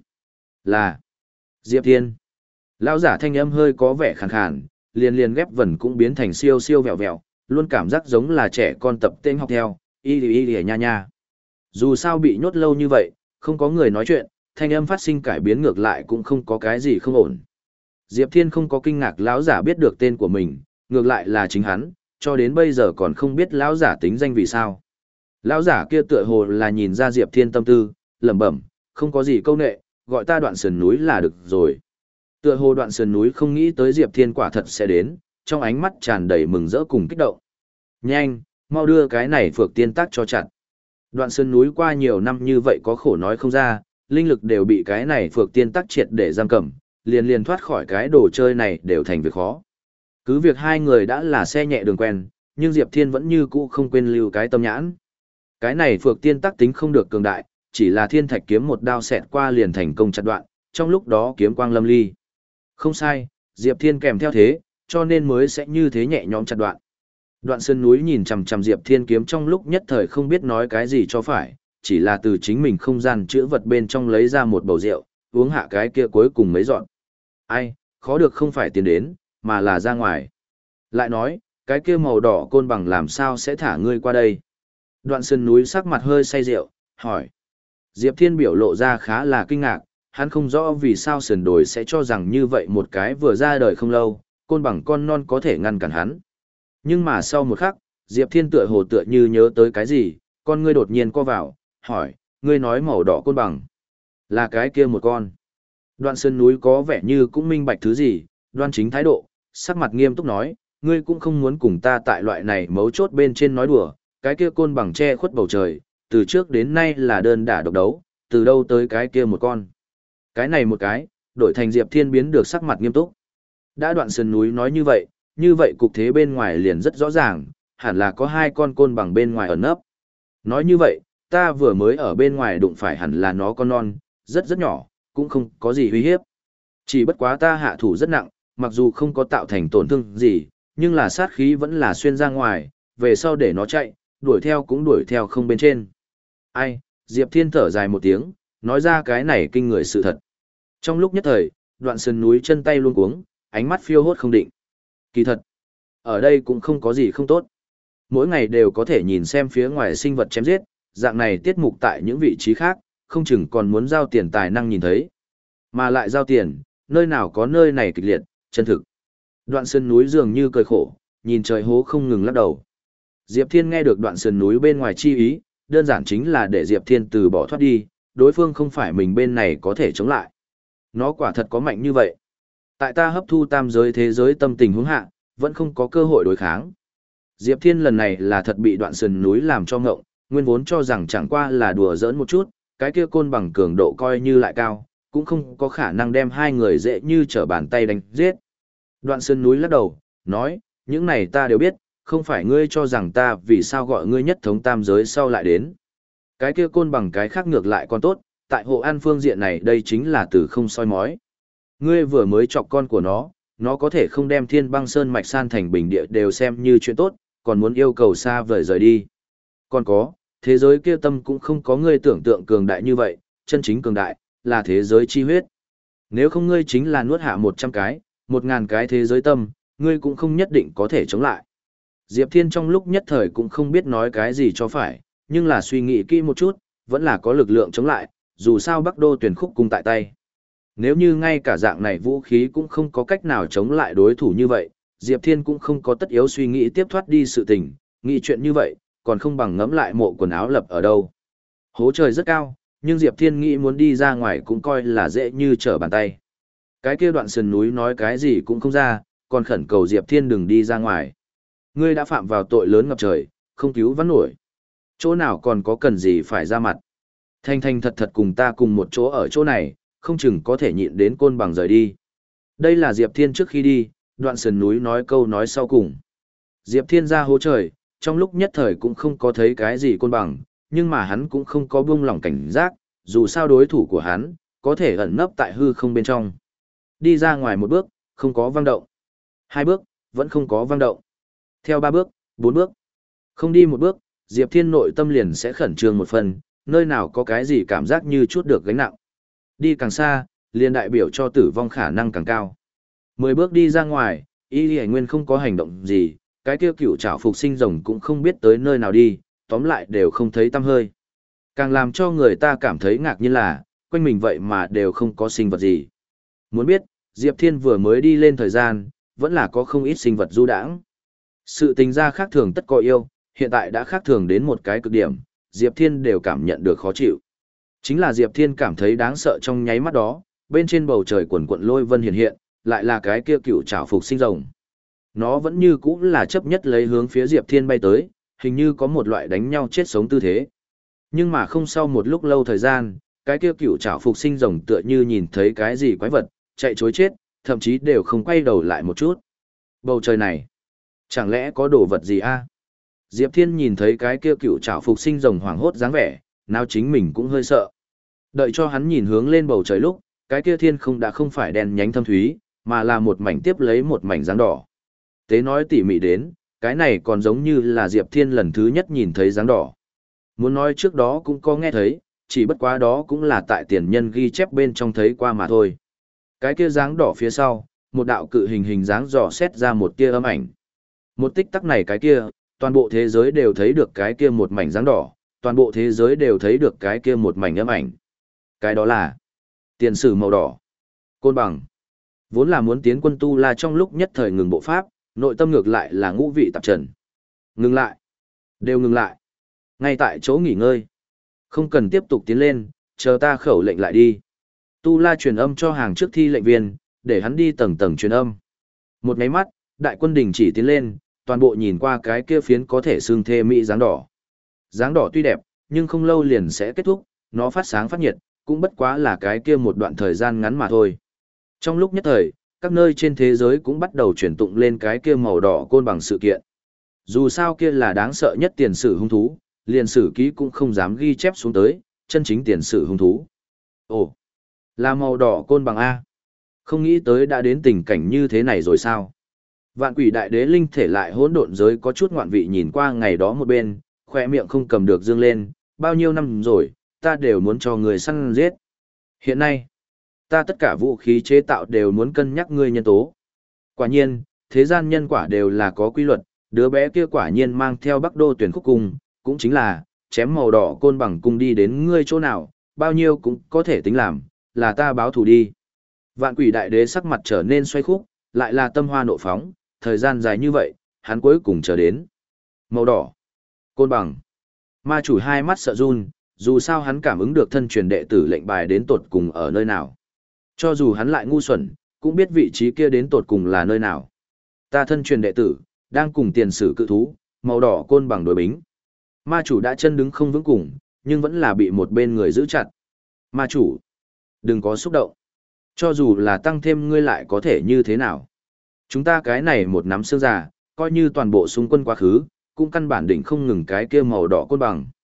Là Diệp Thiên. Lão giả thanh âm hơi có vẻ khàn khàn, liền liền ghép vần cũng biến thành siêu siêu vẹo vẹo, luôn cảm giác giống là trẻ con tập tên học theo, y y y nha nha. Dù sao bị nhốt lâu như vậy, không có người nói chuyện, thanh âm phát sinh cải biến ngược lại cũng không có cái gì không ổn. Diệp Thiên không có kinh ngạc lão giả biết được tên của mình, ngược lại là chính hắn, cho đến bây giờ còn không biết lão giả tính danh vì sao. Lão giả kia tựa hồ là nhìn ra Diệp Thiên tâm tư, lẩm bẩm, không có gì câu nệ, gọi ta Đoạn Sườn núi là được rồi. Tựa hồ Đoạn Sườn núi không nghĩ tới Diệp Thiên quả thật sẽ đến, trong ánh mắt tràn đầy mừng rỡ cùng kích động. Nhanh, mau đưa cái này phược tiên tác cho chặt. Đoạn Sườn núi qua nhiều năm như vậy có khổ nói không ra, linh lực đều bị cái này phược tiên tác triệt để giam cầm, liền liền thoát khỏi cái đồ chơi này đều thành việc khó. Cứ việc hai người đã là xe nhẹ đường quen, nhưng Diệp Thiên vẫn như cũ không quên lưu cái tâm nhãn. Cái này phược tiên tác tính không được cường đại, chỉ là thiên thạch kiếm một đao xẹt qua liền thành công chặt đoạn, trong lúc đó kiếm quang lâm ly. Không sai, Diệp Thiên kèm theo thế, cho nên mới sẽ như thế nhẹ nhõm chặt đoạn. Đoạn Sơn núi nhìn chằm chằm Diệp Thiên kiếm trong lúc nhất thời không biết nói cái gì cho phải, chỉ là từ chính mình không gian chữa vật bên trong lấy ra một bầu rượu, uống hạ cái kia cuối cùng mấy dọn. Ai, khó được không phải tiến đến, mà là ra ngoài. Lại nói, cái kia màu đỏ côn bằng làm sao sẽ thả ngươi qua đây? Đoạn Sơn núi sắc mặt hơi say rượu, hỏi. Diệp Thiên biểu lộ ra khá là kinh ngạc, hắn không rõ vì sao sườn đồi sẽ cho rằng như vậy một cái vừa ra đời không lâu, côn bằng con non có thể ngăn cản hắn. Nhưng mà sau một khắc, Diệp Thiên tựa hồ tựa như nhớ tới cái gì, con ngươi đột nhiên co vào, hỏi, ngươi nói màu đỏ côn bằng, là cái kia một con. Đoạn Sơn núi có vẻ như cũng minh bạch thứ gì, đoan chính thái độ, sắc mặt nghiêm túc nói, ngươi cũng không muốn cùng ta tại loại này mấu chốt bên trên nói đùa, cái kia côn bằng che khuất bầu trời, từ trước đến nay là đơn đả độc đấu, từ đâu tới cái kia một con. Cái này một cái, đổi thành Diệp Thiên biến được sắc mặt nghiêm túc. Đã Đoạn Sơn núi nói như vậy, như vậy cục thế bên ngoài liền rất rõ ràng, hẳn là có hai con côn bằng bên ngoài ẩn nấp. Nói như vậy, ta vừa mới ở bên ngoài đụng phải hẳn là nó con non, rất rất nhỏ, cũng không có gì uy hiếp. Chỉ bất quá ta hạ thủ rất nặng, mặc dù không có tạo thành tổn thương gì, nhưng là sát khí vẫn là xuyên ra ngoài, về sau để nó chạy, đuổi theo cũng đuổi theo không bên trên. Ai, Diệp Thiên thở dài một tiếng, nói ra cái này kinh người sự thật. Trong lúc nhất thời, Đoạn Sơn núi chân tay luôn cuống, ánh mắt phiêu hốt không định. Kỳ thật, ở đây cũng không có gì không tốt. Mỗi ngày đều có thể nhìn xem phía ngoài sinh vật chém giết, dạng này tiết mục tại những vị trí khác, không chừng còn muốn giao tiền tài năng nhìn thấy. Mà lại giao tiền, nơi nào có nơi này kịch liệt, chân thực. Đoạn Sơn núi dường như cười khổ, nhìn trời hố không ngừng lắc đầu. Diệp Thiên nghe được Đoạn Sơn núi bên ngoài chi ý, đơn giản chính là để Diệp Thiên từ bỏ thoát đi, đối phương không phải mình bên này có thể chống lại. Nó quả thật có mạnh như vậy. Tại ta hấp thu tam giới thế giới tâm tình hướng hạ, vẫn không có cơ hội đối kháng. Diệp Thiên lần này là thật bị Đoạn Sơn núi làm cho ngộng, nguyên vốn cho rằng chẳng qua là đùa giỡn một chút, cái kia côn bằng cường độ coi như lại cao, cũng không có khả năng đem hai người dễ như trở bàn tay đánh giết. Đoạn Sơn núi lắc đầu, nói, những này ta đều biết, không phải ngươi cho rằng ta vì sao gọi ngươi nhất thống tam giới sau lại đến. Cái kia côn bằng cái khác ngược lại còn tốt, tại hộ an phương diện này đây chính là từ không soi mói. Ngươi vừa mới chọc con của nó, nó có thể không đem thiên băng sơn mạch san thành bình địa đều xem như chuyện tốt, còn muốn yêu cầu xa vời rời đi. Còn có, thế giới kia tâm cũng không có ngươi tưởng tượng cường đại như vậy, chân chính cường đại, là thế giới chi huyết. Nếu không ngươi chính là nuốt hạ một trăm cái, một ngàn cái thế giới tâm, ngươi cũng không nhất định có thể chống lại. Diệp Thiên trong lúc nhất thời cũng không biết nói cái gì cho phải, nhưng là suy nghĩ kỹ một chút, vẫn là có lực lượng chống lại, dù sao Bắc Đô tuyển khúc cung tại tay. Nếu như ngay cả dạng này vũ khí cũng không có cách nào chống lại đối thủ như vậy, Diệp Thiên cũng không có tất yếu suy nghĩ tiếp thoát đi sự tình, nghĩ chuyện như vậy, còn không bằng ngẫm lại mộ quần áo lập ở đâu. Hố trời rất cao, nhưng Diệp Thiên nghĩ muốn đi ra ngoài cũng coi là dễ như trở bàn tay. Cái kia đoạn sườn núi nói cái gì cũng không ra, còn khẩn cầu Diệp Thiên đừng đi ra ngoài. Ngươi đã phạm vào tội lớn ngập trời, không cứu vãn nổi. Chỗ nào còn có cần gì phải ra mặt. Thanh thanh thật thật cùng ta cùng một chỗ ở chỗ này, không chừng có thể nhịn đến côn bằng rời đi. Đây là Diệp Thiên trước khi đi, đoạn sườn núi nói câu nói sau cùng. Diệp Thiên ra hố trời, trong lúc nhất thời cũng không có thấy cái gì côn bằng, nhưng mà hắn cũng không có buông lỏng cảnh giác, dù sao đối thủ của hắn, có thể ẩn nấp tại hư không bên trong. Đi ra ngoài một bước, không có vang động. Hai bước, vẫn không có vang động. Theo ba bước, bốn bước. Không đi một bước, Diệp Thiên nội tâm liền sẽ khẩn trương một phần, nơi nào có cái gì cảm giác như chút được gánh nặng. Đi càng xa, liền đại biểu cho tử vong khả năng càng cao. Mười bước đi ra ngoài, Y Lì Nguyên không có hành động gì, cái kia cựu trảo phục sinh rồng cũng không biết tới nơi nào đi, tóm lại đều không thấy tăm hơi. Càng làm cho người ta cảm thấy ngạc nhiên là, quanh mình vậy mà đều không có sinh vật gì. Muốn biết, Diệp Thiên vừa mới đi lên thời gian, vẫn là có không ít sinh vật du đãng. Sự tình ra khác thường tất có yêu, hiện tại đã khác thường đến một cái cực điểm, Diệp Thiên đều cảm nhận được khó chịu. Chính là Diệp Thiên cảm thấy đáng sợ trong nháy mắt đó, bên trên bầu trời quần quận lôi vân hiện hiện, lại là cái kia cựu trảo phục sinh rồng. Nó vẫn như cũ là chấp nhất lấy hướng phía Diệp Thiên bay tới, hình như có một loại đánh nhau chết sống tư thế. Nhưng mà không sau một lúc lâu thời gian, cái kia cựu trảo phục sinh rồng tựa như nhìn thấy cái gì quái vật, chạy chối chết, thậm chí đều không quay đầu lại một chút. Bầu trời này, chẳng lẽ có đồ vật gì a? Diệp Thiên nhìn thấy cái kia cựu trảo phục sinh rồng hoảng hốt dáng vẻ, nào chính mình cũng hơi sợ. Đợi cho hắn nhìn hướng lên bầu trời lúc, cái kia thiên không đã không phải đen nhánh thâm thúy, mà là một mảnh tiếp lấy một mảnh dáng đỏ. Tế nói tỉ mỉ đến, cái này còn giống như là Diệp Thiên lần thứ nhất nhìn thấy dáng đỏ. Muốn nói trước đó cũng có nghe thấy, chỉ bất quá đó cũng là tại tiền nhân ghi chép bên trong thấy qua mà thôi. Cái kia dáng đỏ phía sau, một đạo cự hình hình dáng dò xét ra một tia âm ảnh. Một tích tắc này cái kia, toàn bộ thế giới đều thấy được cái kia một mảnh dáng đỏ, toàn bộ thế giới đều thấy được cái kia một mảnh âm ảnh. Cái đó là tiền sử màu đỏ. Côn bằng. Vốn là muốn tiến quân tu la trong lúc nhất thời ngừng bộ pháp, nội tâm ngược lại là ngũ vị tạp trần. Ngừng lại. Đều ngừng lại. Ngay tại chỗ nghỉ ngơi. Không cần tiếp tục tiến lên, chờ ta khẩu lệnh lại đi. Tu la truyền âm cho hàng trước thi lệnh viên, để hắn đi tầng tầng truyền âm. Một nháy mắt, đại quân đình chỉ tiến lên, toàn bộ nhìn qua cái kia phiến có thể xương thê mỹ dáng đỏ. Dáng đỏ tuy đẹp, nhưng không lâu liền sẽ kết thúc, nó phát sáng phát nhiệt, cũng bất quá là cái kia một đoạn thời gian ngắn mà thôi. Trong lúc nhất thời, các nơi trên thế giới cũng bắt đầu chuyển tụng lên cái kia màu đỏ côn bằng sự kiện. Dù sao kia là đáng sợ nhất tiền sử hung thú, liền sử ký cũng không dám ghi chép xuống tới, chân chính tiền sử hung thú. Ồ, là màu đỏ côn bằng A. Không nghĩ tới đã đến tình cảnh như thế này rồi sao? Vạn quỷ đại đế linh thể lại hỗn độn giới có chút ngoạn vị nhìn qua ngày đó một bên, khỏe miệng không cầm được dương lên, bao nhiêu năm rồi, ta đều muốn cho người săn giết. Hiện nay, ta tất cả vũ khí chế tạo đều muốn cân nhắc ngươi nhân tố. Quả nhiên, thế gian nhân quả đều là có quy luật, đứa bé kia quả nhiên mang theo Bắc Đô tuyển khúc cung, cũng chính là, chém màu đỏ côn bằng cung đi đến ngươi chỗ nào, bao nhiêu cũng có thể tính làm, là ta báo thù đi. Vạn quỷ đại đế sắc mặt trở nên xoay khúc, lại là tâm hoa nộ phóng, thời gian dài như vậy, hắn cuối cùng chờ đến. Màu đỏ, côn bằng. Ma chủ hai mắt sợ run, dù sao hắn cảm ứng được thân truyền đệ tử lệnh bài đến tột cùng ở nơi nào. Cho dù hắn lại ngu xuẩn, cũng biết vị trí kia đến tột cùng là nơi nào. Ta thân truyền đệ tử, đang cùng tiền sử cự thú, màu đỏ côn bằng đối bính. Ma chủ đã chân đứng không vững cùng, nhưng vẫn là bị một bên người giữ chặt. Ma chủ, đừng có xúc động. Cho dù là tăng thêm ngươi lại có thể như thế nào. Chúng ta cái này một nắm xương già, coi như toàn bộ xung quân quá khứ, cũng căn bản đỉnh không ngừng cái kia màu đỏ côn bằng.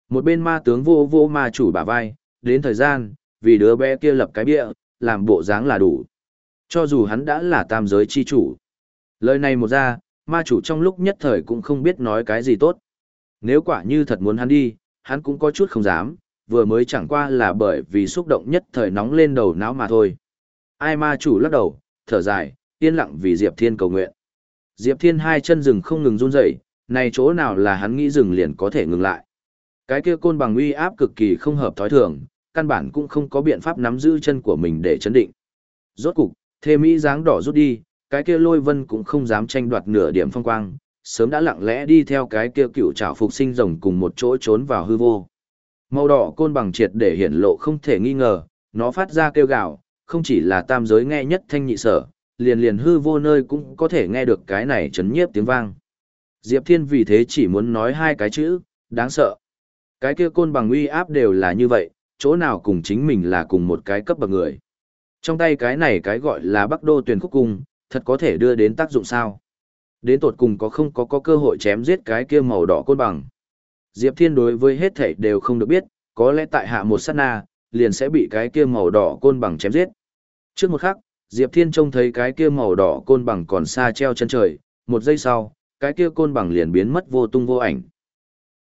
Một bên ma tướng vô vô ma chủ bả vai, đến thời gian, vì đứa bé kia lập cái bia, làm bộ dáng là đủ. Cho dù hắn đã là tam giới chi chủ. Lời này một ra, ma chủ trong lúc nhất thời cũng không biết nói cái gì tốt. Nếu quả như thật muốn hắn đi, hắn cũng có chút không dám, vừa mới chẳng qua là bởi vì xúc động nhất thời nóng lên đầu não mà thôi. Ai ma chủ lắc đầu, thở dài, yên lặng vì Diệp Thiên cầu nguyện. Diệp Thiên hai chân rừng không ngừng run rẩy, này chỗ nào là hắn nghĩ dừng liền có thể ngừng lại. Cái kia côn bằng uy áp cực kỳ không hợp thói thường, căn bản cũng không có biện pháp nắm giữ chân của mình để chấn định. Rốt cục, thê mỹ dáng đỏ rút đi, cái kia lôi vân cũng không dám tranh đoạt nửa điểm phong quang, sớm đã lặng lẽ đi theo cái kia cựu trảo phục sinh rồng cùng một chỗ trốn vào hư vô. Màu đỏ côn bằng triệt để hiển lộ không thể nghi ngờ, nó phát ra kêu gào, không chỉ là tam giới nghe nhất thanh nhị sở, liền liền hư vô nơi cũng có thể nghe được cái này chấn nhiếp tiếng vang. Diệp Thiên vì thế chỉ muốn nói hai cái chữ, đáng sợ. Cái kia côn bằng uy áp đều là như vậy, chỗ nào cùng chính mình là cùng một cái cấp bậc người. Trong tay cái này cái gọi là Bắc Đô Tuyền Khúc Cung, thật có thể đưa đến tác dụng sao? Đến tột cùng có không có có cơ hội chém giết cái kia màu đỏ côn bằng. Diệp Thiên đối với hết thảy đều không được biết, có lẽ tại hạ một sát na, liền sẽ bị cái kia màu đỏ côn bằng chém giết. Trước một khắc, Diệp Thiên trông thấy cái kia màu đỏ côn bằng còn xa treo chân trời, một giây sau, cái kia côn bằng liền biến mất vô tung vô ảnh.